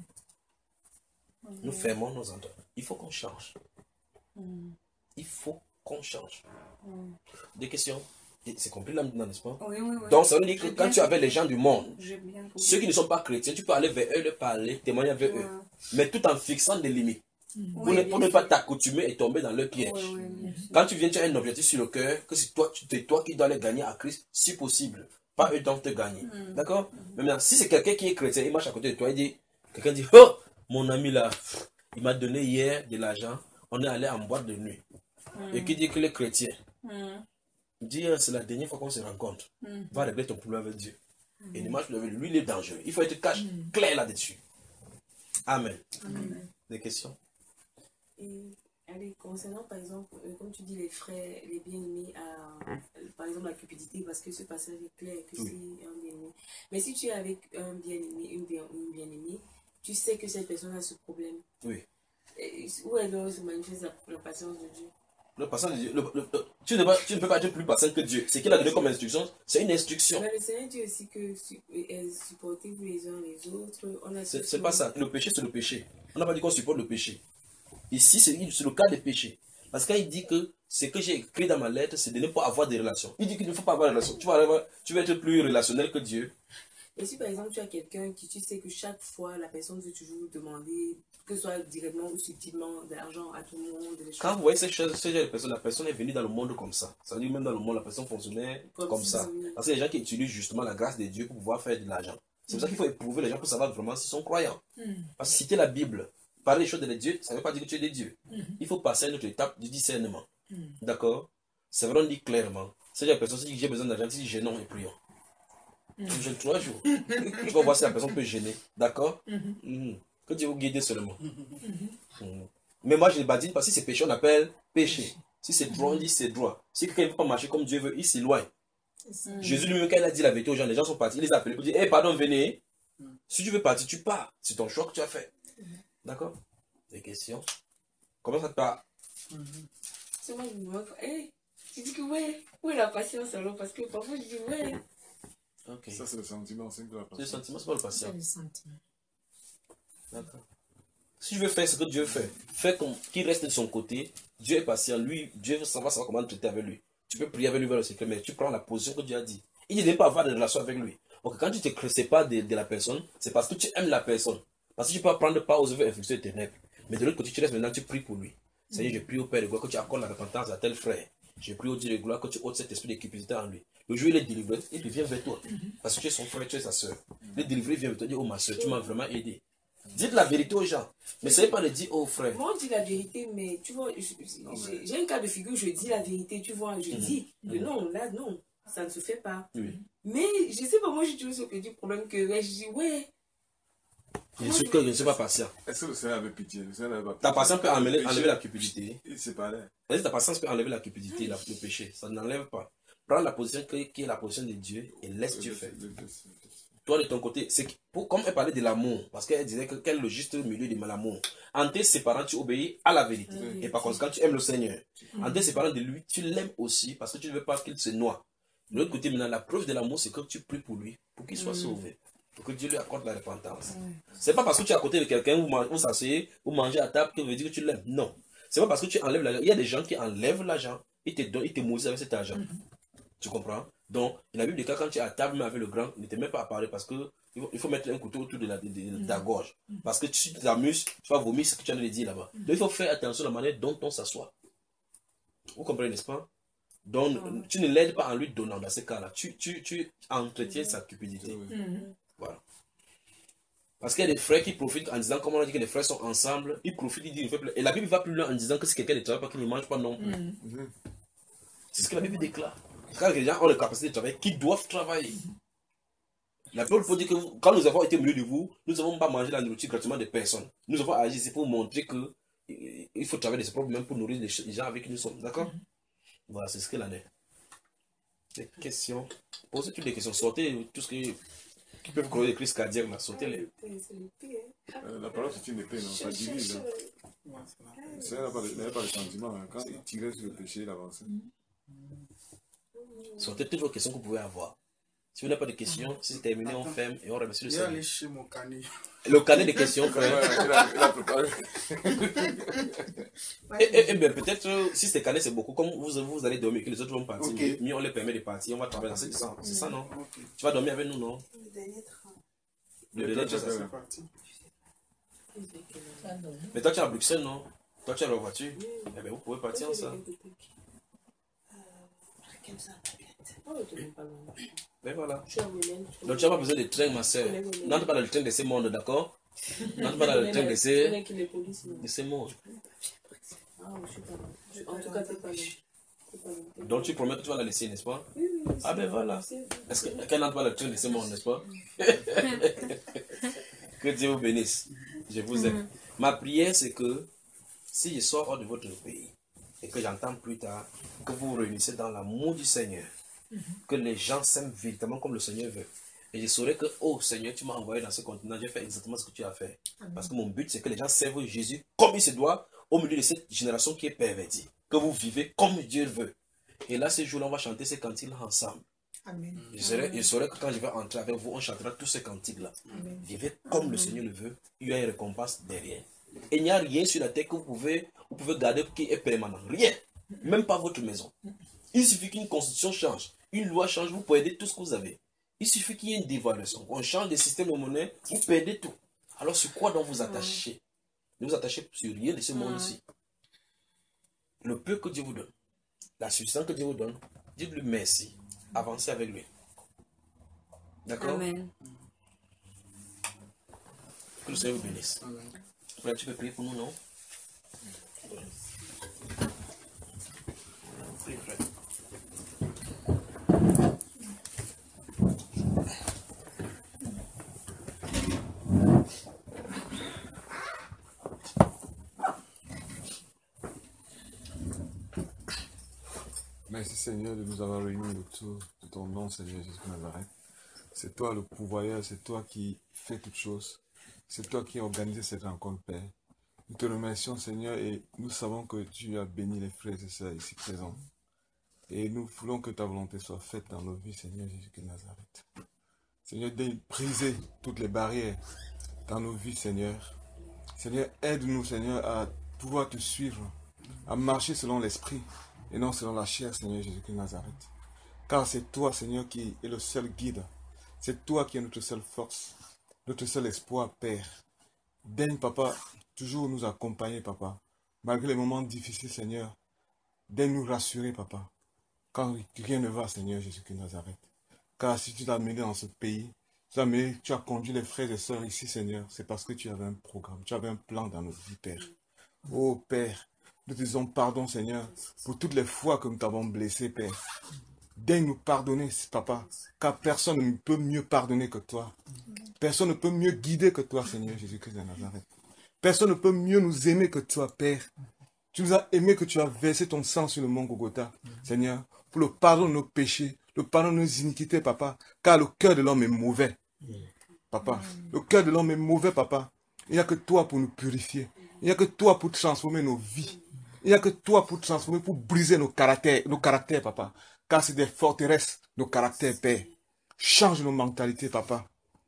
Nous fermons nos endroits. Il faut qu'on change. Mm. Il faut qu'on change. Mm. Des questions? C'est compris là maintenant, n'est-ce pas? Oui, oui, oui. Donc ça veut dire que quand tu es avec les gens du monde, ceux qui ne sont pas chrétiens, tu peux aller vers eux, leur parler, témoigner avec ouais. eux. Mais tout en fixant des limites. Mm. Pour, oui, ne, pour ne pas t'accoutumer et tomber dans leur piège. Oui, oui, quand tu viens, tu as un objectif sur le cœur, que c'est toi, c'est toi qui dois les gagner à Christ, si possible. Pas eux doivent te gagner. Mm. D'accord? Mm. Mais maintenant, si c'est quelqu'un qui est chrétien, il marche à côté de toi, il dit, quelqu'un dit, oh, mon ami là, il m'a donné hier de l'argent, on est allé en boîte de nuit. Mm. Et qui dit que les chrétiens, mm. dit, c'est la dernière fois qu'on se rencontre, mm. va régler ton problème avec Dieu. Mm. Et ne marche avec lui, lui il est dangereux. Il faut être cash, mm. clair là-dessus. Amen. Amen. Des questions? Et, allez, concernant par exemple, euh, comme tu dis, les frères, les bien-aimés, à, euh, par exemple la cupidité, parce que ce passage est clair que oui. c'est un bien-aimé. Mais si tu es avec un bien-aimé, une bien-aimée, tu sais que cette personne a ce problème. Oui. Et où alors se manifeste la, la patience de Dieu? Le patient de Dieu, le, le, le, tu, ne pas, tu ne peux pas être plus patient que Dieu. Ce qu'il a donné comme instruction, c'est une instruction. Mais le Seigneur dit aussi que supportez-vous les uns les autres. C'est pas ça. Le péché, c'est le péché. On n'a pas dit qu'on supporte le péché. Ici, c'est le cas des péchés. Parce qu'il dit que ce que j'ai écrit dans ma lettre, c'est de ne pas avoir de relations. Il dit qu'il ne faut pas avoir de relations. Tu vas, tu vas être plus relationnel que Dieu. Et si par exemple tu as quelqu'un qui tu sais que chaque fois la personne veut toujours demander, que ce soit directement ou subtilement, de l'argent à tout le monde, des choses. Quand vous voyez ces choses, ces gens de personnes, la personne est venue dans le monde comme ça. Ça veut dire même dans le monde, la personne fonctionnait comme, comme ça. Oui. Parce qu'il y a des gens qui utilisent justement la grâce de Dieu pour pouvoir faire de l'argent. C'est pour ça qu'il faut éprouver les gens pour savoir vraiment s'ils sont croyants. Mm. Parce que citer la Bible, parler des choses de Dieu, ça ne veut pas dire que tu es de Dieu. Mm. Il faut passer à une autre étape du discernement. Mm. D'accord? C'est vrai, on dit clairement. Ces gens de personnes qui disent j'ai besoin d'argent, ils disent gênons et prions. Mm. Je jeûne trois jours. Tu vas voir si la personne peut gêner. D'accord? Mm-hmm. Mm. Que Dieu vous guide seulement. Mm-hmm. Mm. Mais moi, je ne badine pas. Si c'est péché, on appelle péché. Si c'est droit, on dit c'est droit. Si quelqu'un ne peut pas marcher comme Dieu veut, il s'éloigne. Mm. Jésus lui-même, quand il a dit la vérité aux gens, les gens sont partis. Il les a appelés pour dire, hé, hey, pardon, venez. Mm. Si tu veux partir, tu pars. C'est ton choix que tu as fait. Mm. D'accord? Des questions? Comment ça te part? Mm-hmm. C'est moi, je me vois. Hé, tu dis que ouais, où est la patience alors? Parce que parfois, je dis ouais. Okay. Ça, c'est le sentiment. C'est le sentiment, c'est pas le patient. C'est le sentiment. D'accord. Si je veux faire ce que Dieu fait, fais qu'il reste de son côté. Dieu est patient. Lui, Dieu va savoir, savoir comment traiter avec lui. Tu peux prier avec lui vers le secret, mais tu prends la position que Dieu a dit. Il ne dit pas avoir de relation avec lui. Donc, quand tu ne te sépares de, de la personne, c'est parce que tu aimes la personne. Parce que tu peux prendre part aux œuvres infructueuses des ténèbres. Mais de l'autre côté, tu restes maintenant, tu pries pour lui. Mm. Seigneur, je prie au Père de gloire que tu accordes la repentance à tel frère. Je prie au Dieu de gloire que tu ôtes cet esprit de cupidité en lui. Le jour où il est délivré, il vient vers toi. Parce que tu es son frère, tu es sa soeur. Le délivré vient vers toi et dit, oh ma soeur, tu m'as vraiment aidé. Dites la vérité aux gens. Mais ce n'est pas de dire aux frères. Moi, on dit la vérité, mais tu vois, j'ai un cas de figure, je dis la vérité, tu vois, je mm-hmm. dis que mm-hmm. non, là, non, ça ne se fait pas. Oui. Mais je sais pas, moi, j'ai toujours ce petit problème que ouais, je dis, ouais. Je suis que je ne suis pas patient. Est-ce que le Seigneur avait pitié? Le Seigneur avait pas pitié. Ta patience peut enlever, enlever la cupidité. Il se parlait. Ta patience peut enlever la cupidité, la, le péché. Ça n'enlève pas. Prends la position qui est la position de Dieu et laisse Dieu faire. Toi, de ton côté, c'est comme elle parlait de l'amour, parce qu'elle disait que quel est le juste milieu de l'amour. En te séparant, tu obéis à la vérité. Mm. Et par conséquent, tu aimes le Seigneur. Mm. En te séparant de lui, tu l'aimes aussi, parce que tu ne veux pas qu'il se noie. De l'autre côté, maintenant, la preuve de l'amour, c'est que tu pries pour lui, pour qu'il soit mm. sauvé, pour que Dieu lui accorde la repentance. Mm. C'est pas parce que tu es à côté de quelqu'un, vous vous s'asseyez, vous mangez à table, que vous dire que tu l'aimes. Non. C'est pas parce que tu enlèves l'argent. Il y a des gens qui enlèvent l'argent, ils te donnent, ils te maudissent avec cet argent. Mm. Tu comprends? Donc, il y a eu des cas quand tu es à table, mais avec le grand, il ne te met pas à parler parce que il faut mettre un couteau autour de la, de, de, de ta gorge. Parce que tu t'amuses, tu vas vomir ce que tu as dit là-bas. Donc, il faut faire attention à la manière dont on s'assoit. Vous comprenez, n'est-ce pas? Donc, mm. tu ne l'aides pas en lui donnant dans ce cas-là. Tu, tu, tu entretiens mm. sa cupidité. Mm. Voilà. Parce qu'il y a des frères qui profitent en disant, comme on a dit que les frères sont ensemble, ils profitent, ils disent, et la Bible va plus loin en disant que si quelqu'un ne travaille pas, qu'il ne mange pas non plus. Mm. Mm. C'est ce que la Bible déclare. Quand les gens ont la capacité de travailler, qui doivent travailler. La Bible peut dire que quand nous avons été au milieu de vous, nous n'avons pas mangé la nourriture gratuitement de personnes. Nous avons agi ici pour montrer que il faut travailler de ses propres mains pour nourrir les gens avec qui nous sommes. D'accord? Mm-hmm. Voilà, c'est ce qu'il en est. Des questions. Posez toutes les questions. Sortez tout ce qui, qui peut vous causer des crises cardiaques. Sortez-les. Euh, la parole, c'est une épée, non? Ça divise. Ça n'a pas de sentiment. Quand il tirait sur le péché, il avançait. Sortez toutes vos questions que vous pouvez avoir. Si vous n'avez pas de questions, si c'est terminé, on ferme et on remercie le Seigneur. Il y a chez mon canet. Le canet de questions, frère. Il a, il a préparé. et et, et bien, peut-être, si c'est canet, c'est beaucoup. Comme vous, vous allez dormir, que les autres vont partir, okay. Mieux on les permet de partir, on va travailler dans ce sens. C'est ça, non? Okay. Tu vas dormir avec nous, non? Le dernier train. Le dernier train, c'est parti. Mais toi, tu es à Bruxelles, non? Toi, tu as la voiture. Eh bien, vous pouvez partir ensemble. Ben voilà. Donc tu n'as pas besoin de train, ma soeur. N'entre pas dans le train de ces mondes, d'accord? N'entre pas dans le train de ces, de ces mondes. Donc tu promets que tu vas la laisser, n'est-ce pas? Ah ben voilà. Est-ce qu'elle n'entre pas dans le train de ces mondes, n'est-ce pas? Que Dieu vous bénisse. Je vous aime. Ma prière, c'est que si je sors hors de votre pays et que j'entends plus tard que vous vous réunissez dans l'amour du Seigneur, Mm-hmm. que les gens s'aiment véritablement comme le Seigneur veut. Et je saurais que, oh Seigneur, tu m'as envoyé dans ce continent, j'ai fait exactement ce que tu as fait. Mm-hmm. Parce que mon but, c'est que les gens servent Jésus comme il se doit, au milieu de cette génération qui est pervertie, que vous vivez comme Dieu veut. Et là, ce jour-là, on va chanter ces cantiques ensemble. Amen. Je saurais, je saurais que quand je vais entrer avec vous, on chantera tous ces cantiques-là. Vivez comme Amen. Le Seigneur le veut, il y a une récompense derrière. Et il n'y a rien sur la terre que vous pouvez, vous pouvez garder qui est permanent. Rien. Même pas votre maison. Il suffit qu'une constitution change, une loi change, vous perdez tout ce que vous avez. Il suffit qu'il y ait une dévaluation. On change de système de monnaie, vous perdez tout. Alors sur quoi donc vous attachez? Ne vous attachez sur rien de ce monde-ci. Le peu que Dieu vous donne, la substance que Dieu vous donne, dites-lui merci. Avancez avec lui. D'accord? Amen. Que le Seigneur vous bénisse. Frère, tu peux prier pour nous, non? Prie, frère. Merci Seigneur de nous avoir réunis autour de ton nom, Seigneur Jésus de Nazareth. C'est toi le pourvoyeur, c'est toi qui fais toutes choses. C'est toi qui as organisé cette rencontre, Père. Nous te remercions, Seigneur, et nous savons que tu as béni les frères et sœurs ici présents. Et nous voulons que ta volonté soit faite dans nos vies, Seigneur Jésus de Nazareth. Seigneur, de briser toutes les barrières dans nos vies, Seigneur. Seigneur, aide-nous, Seigneur, à pouvoir te suivre, à marcher selon l'esprit et non selon la chair, Seigneur Jésus de Nazareth. Car c'est toi, Seigneur, qui est le seul guide. C'est toi qui es notre seule force, notre seul espoir, Père. Daigne, Papa, toujours nous accompagner, Papa. Malgré les moments difficiles, Seigneur, daigne nous rassurer, Papa. Quand rien ne va, Seigneur Jésus de Nazareth. Car si tu t'as amené dans ce pays, tu as, amené, tu as conduit les frères et sœurs ici, Seigneur, c'est parce que tu avais un programme, tu avais un plan dans notre vie, Père. Oh, Père, nous te disons pardon, Seigneur, pour toutes les fois que nous t'avons blessé, Père. Daigne nous pardonner, Papa, car personne ne peut mieux pardonner que toi. Personne ne peut mieux guider que toi, Seigneur Jésus-Christ de Nazareth. Personne ne peut mieux nous aimer que toi, Père. Tu nous as aimés que tu as versé ton sang sur le mont Golgotha, Seigneur, pour le pardon de nos péchés, le pardon de nos iniquités, Papa, car le cœur de l'homme est mauvais. Papa, le cœur de l'homme est mauvais, Papa. Il n'y a que toi pour nous purifier. Il n'y a que toi pour transformer nos vies. Il n'y a que toi pour transformer, pour briser nos caractères, nos caractères, Papa. Car c'est des forteresses, nos caractères, Père. Change nos mentalités, Papa.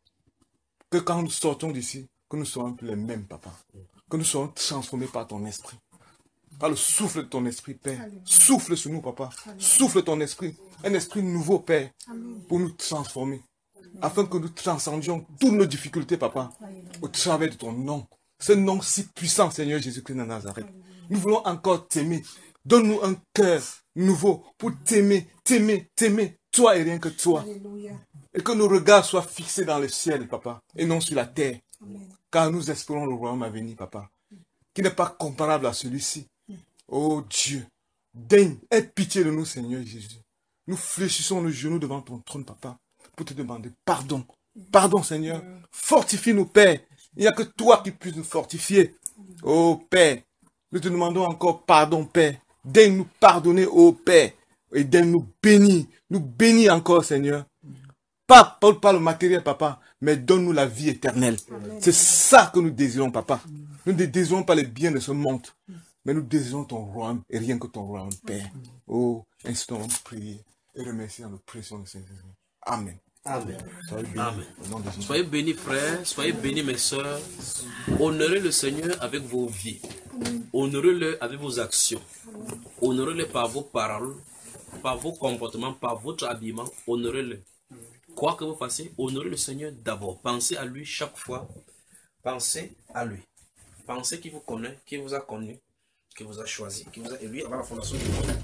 Que quand nous sortons d'ici, que nous soyons plus les mêmes, Papa. Que nous soyons transformés par ton esprit. Par le souffle de ton esprit, Père. Alléluia. Souffle sur nous, Papa. Alléluia. Souffle ton esprit. Un esprit nouveau, Père. Amen. Pour nous transformer. Amen. Afin que nous transcendions toutes nos difficultés, Papa. Alléluia. Au travers de ton nom. Ce nom si puissant, Seigneur Jésus-Christ de Nazareth. Alléluia. Nous voulons encore t'aimer. Donne-nous un cœur nouveau pour t'aimer, t'aimer, t'aimer, toi et rien que toi. Alléluia. Et que nos regards soient fixés dans le ciel, Papa, et non sur la terre. Amen. Car nous espérons le royaume à venir, Papa, qui n'est pas comparable à celui-ci. Oh Dieu, daigne, aie pitié de nous, Seigneur Jésus. Nous fléchissons le genou devant ton trône, Papa, pour te demander pardon. Pardon, Seigneur. Fortifie-nous, Père. Il n'y a que toi qui puisses nous fortifier. Oh Père, nous te demandons encore pardon, Père. Daigne nous pardonner, oh Père. Et daigne nous bénir. Nous bénir encore, Seigneur. Pas, pas, pas le matériel, Papa, mais donne-nous la vie éternelle. C'est ça que nous désirons, Papa. Nous ne désirons pas les biens de ce monde, mais nous désirons ton royaume et rien que ton royaume, Père. Oh, ainsi nous prier et remercier dans le précieux de Saint-Jésus. Amen. Amen. Soyez bénis, Amen. au nom de Jésus. Soyez bénis, frères. Soyez bénis, mes sœurs. Honorez le Seigneur avec vos vies. Honorez-le avec vos actions. Honorez-le par vos paroles, par vos comportements, par votre habillement. Honorez-le. Quoi que vous fassiez, honorez le Seigneur d'abord. Pensez à lui chaque fois. Pensez à lui. Pensez qu'il vous connaît, qu'il vous a connu, qu'il vous a choisi, qu'il vous a élu avant la fondation du monde.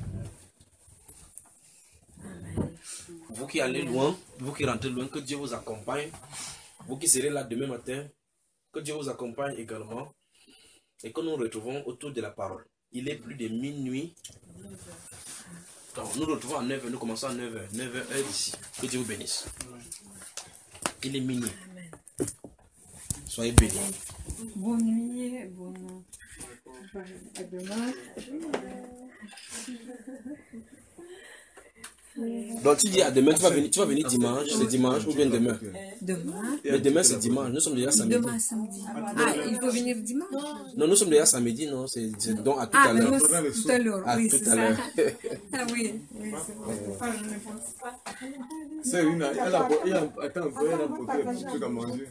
Vous qui allez loin, vous qui rentrez loin, que Dieu vous accompagne. Vous qui serez là demain matin, que Dieu vous accompagne également. Et que nous nous retrouvons autour de la parole. Il est plus de minuit. Donc, nous nous retrouvons à neuf heures, nous commençons à neuf heures. neuf heures heure ici. Que Dieu vous bénisse. Il est minuit. Soyez bénis. Bonne nuit, bonne... À demain. Donc tu dis à demain, tu vas venir, tu vas venir dimanche, c'est dimanche ou bien demain? Demain. Mais demain c'est dimanche, nous sommes déjà samedi. Demain samedi. Ah, il faut venir dimanche? Non, nous sommes déjà samedi, non, c'est donc à tout ah, à l'heure. Ah, tout à l'heure, oui, c'est ça. Ah oui, oui c'est bon. Enfin, je ne pense pas. C'est une, elle a, elle a, attends, elle a porté un petit truc à manger.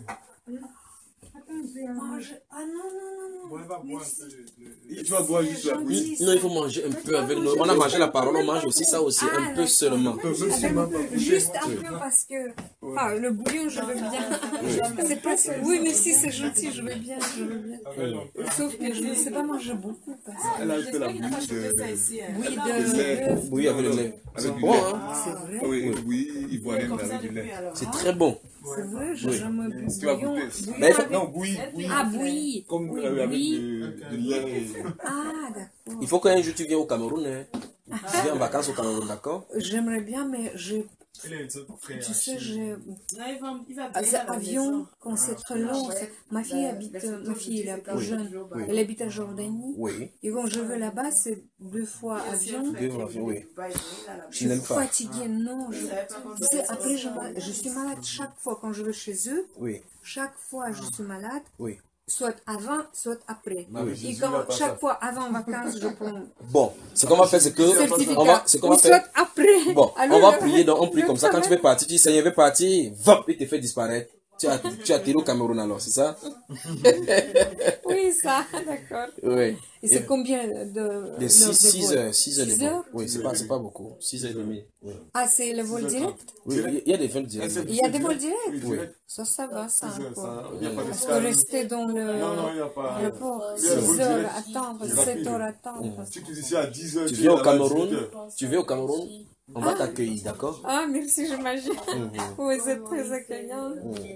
Mange. Ah non, non, non, non. Merci. Tu vas boire juste la bouille. Non, il faut manger un peu avec nous. On a mangé la parole, on mange aussi ça aussi, ah, un peu seulement. Juste un peu parce que enfin, le bouillon, je veux bien. C'est pas ça. Oui, mais si c'est gentil, je veux bien, je veux bien. Sauf que je ne sais pas manger beaucoup. Parce que... Elle a fait la bouille de... Oui, de... Oui, avec le lait. C'est bon, hein? C'est vrai. Oui, oui, ivoirienne avec du lait. C'est très bon. C'est vrai, je jamais bu Tu vas bouillon. goûter. Mais il faut- Non, bouillie, bouillie. Ah, bouillie. Comme Oui, euh, avec bouillie. du, du lait. Ah, d'accord. Il faut qu'un jour tu viennes au Cameroun. Hein. Tu viens en vacances au Cameroun, d'accord? J'aimerais bien, mais je... Tu sais, je... Ah, avion, quand c'est très long, c'est- ma fille habite, ma fille est la plus jeune, Oui. elle habite à Jordanie. Oui. Et quand je vais là-bas, c'est deux fois avion. Deux fois, oui. Je Tu n'aimes suis pas? fatiguée, non. Je, tu sais, après, je, je suis malade chaque fois quand je vais chez eux. Oui. Chaque fois, je suis malade. Oui. Soit avant, soit après. Oui. Et quand, chaque fois avant vacances, je prends Bon, ce qu'on va faire, c'est que certificat. on va, ce qu'on Ou va faire. soit après. Bon, Alors, on va le- prier, donc on prie comme ça. Quand tu veux partir, tu dis Seigneur, je vais partir, vop, il te fait disparaître. Tu as, tu as tiré au Cameroun alors, c'est ça? Oui, ça, d'accord. Oui. Et c'est combien de... De six heures, six heures de Six vol. heures? Oui, c'est pas, c'est pas beaucoup. six heures et demie. Oui, Ah, c'est le vol direct? oui, il y a des vols directs. Il y a des vols directs? Oui. Ça, ça va, ça encore. Il n'y a pas de Parce que stade. rester dans le, Non, non, il n'y a pas. le port, Il y a le vol six heures direct. attendre, Il est sept rapide. heures attendre. Si tu es ici à dix heures, Tu es viens au là-bas à Cameroun, dix-huit heures. tu viens au Cameroun, on va t'accueillir, d'accord? Ah, merci, j'imagine. Oui, c'est très accueillant.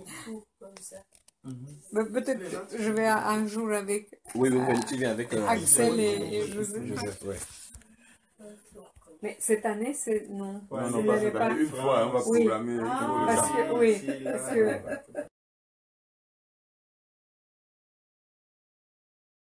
Mais peut-être que je vais un jour avec Oui, oui, oui, tu viens avec euh, Axel et, et Joseph. Joseph, ouais. Mais cette année, c'est... Non. Non, Je non, pas l'avais cette année. Une fois, on va Oui. programmer. Parce que, oui, parce que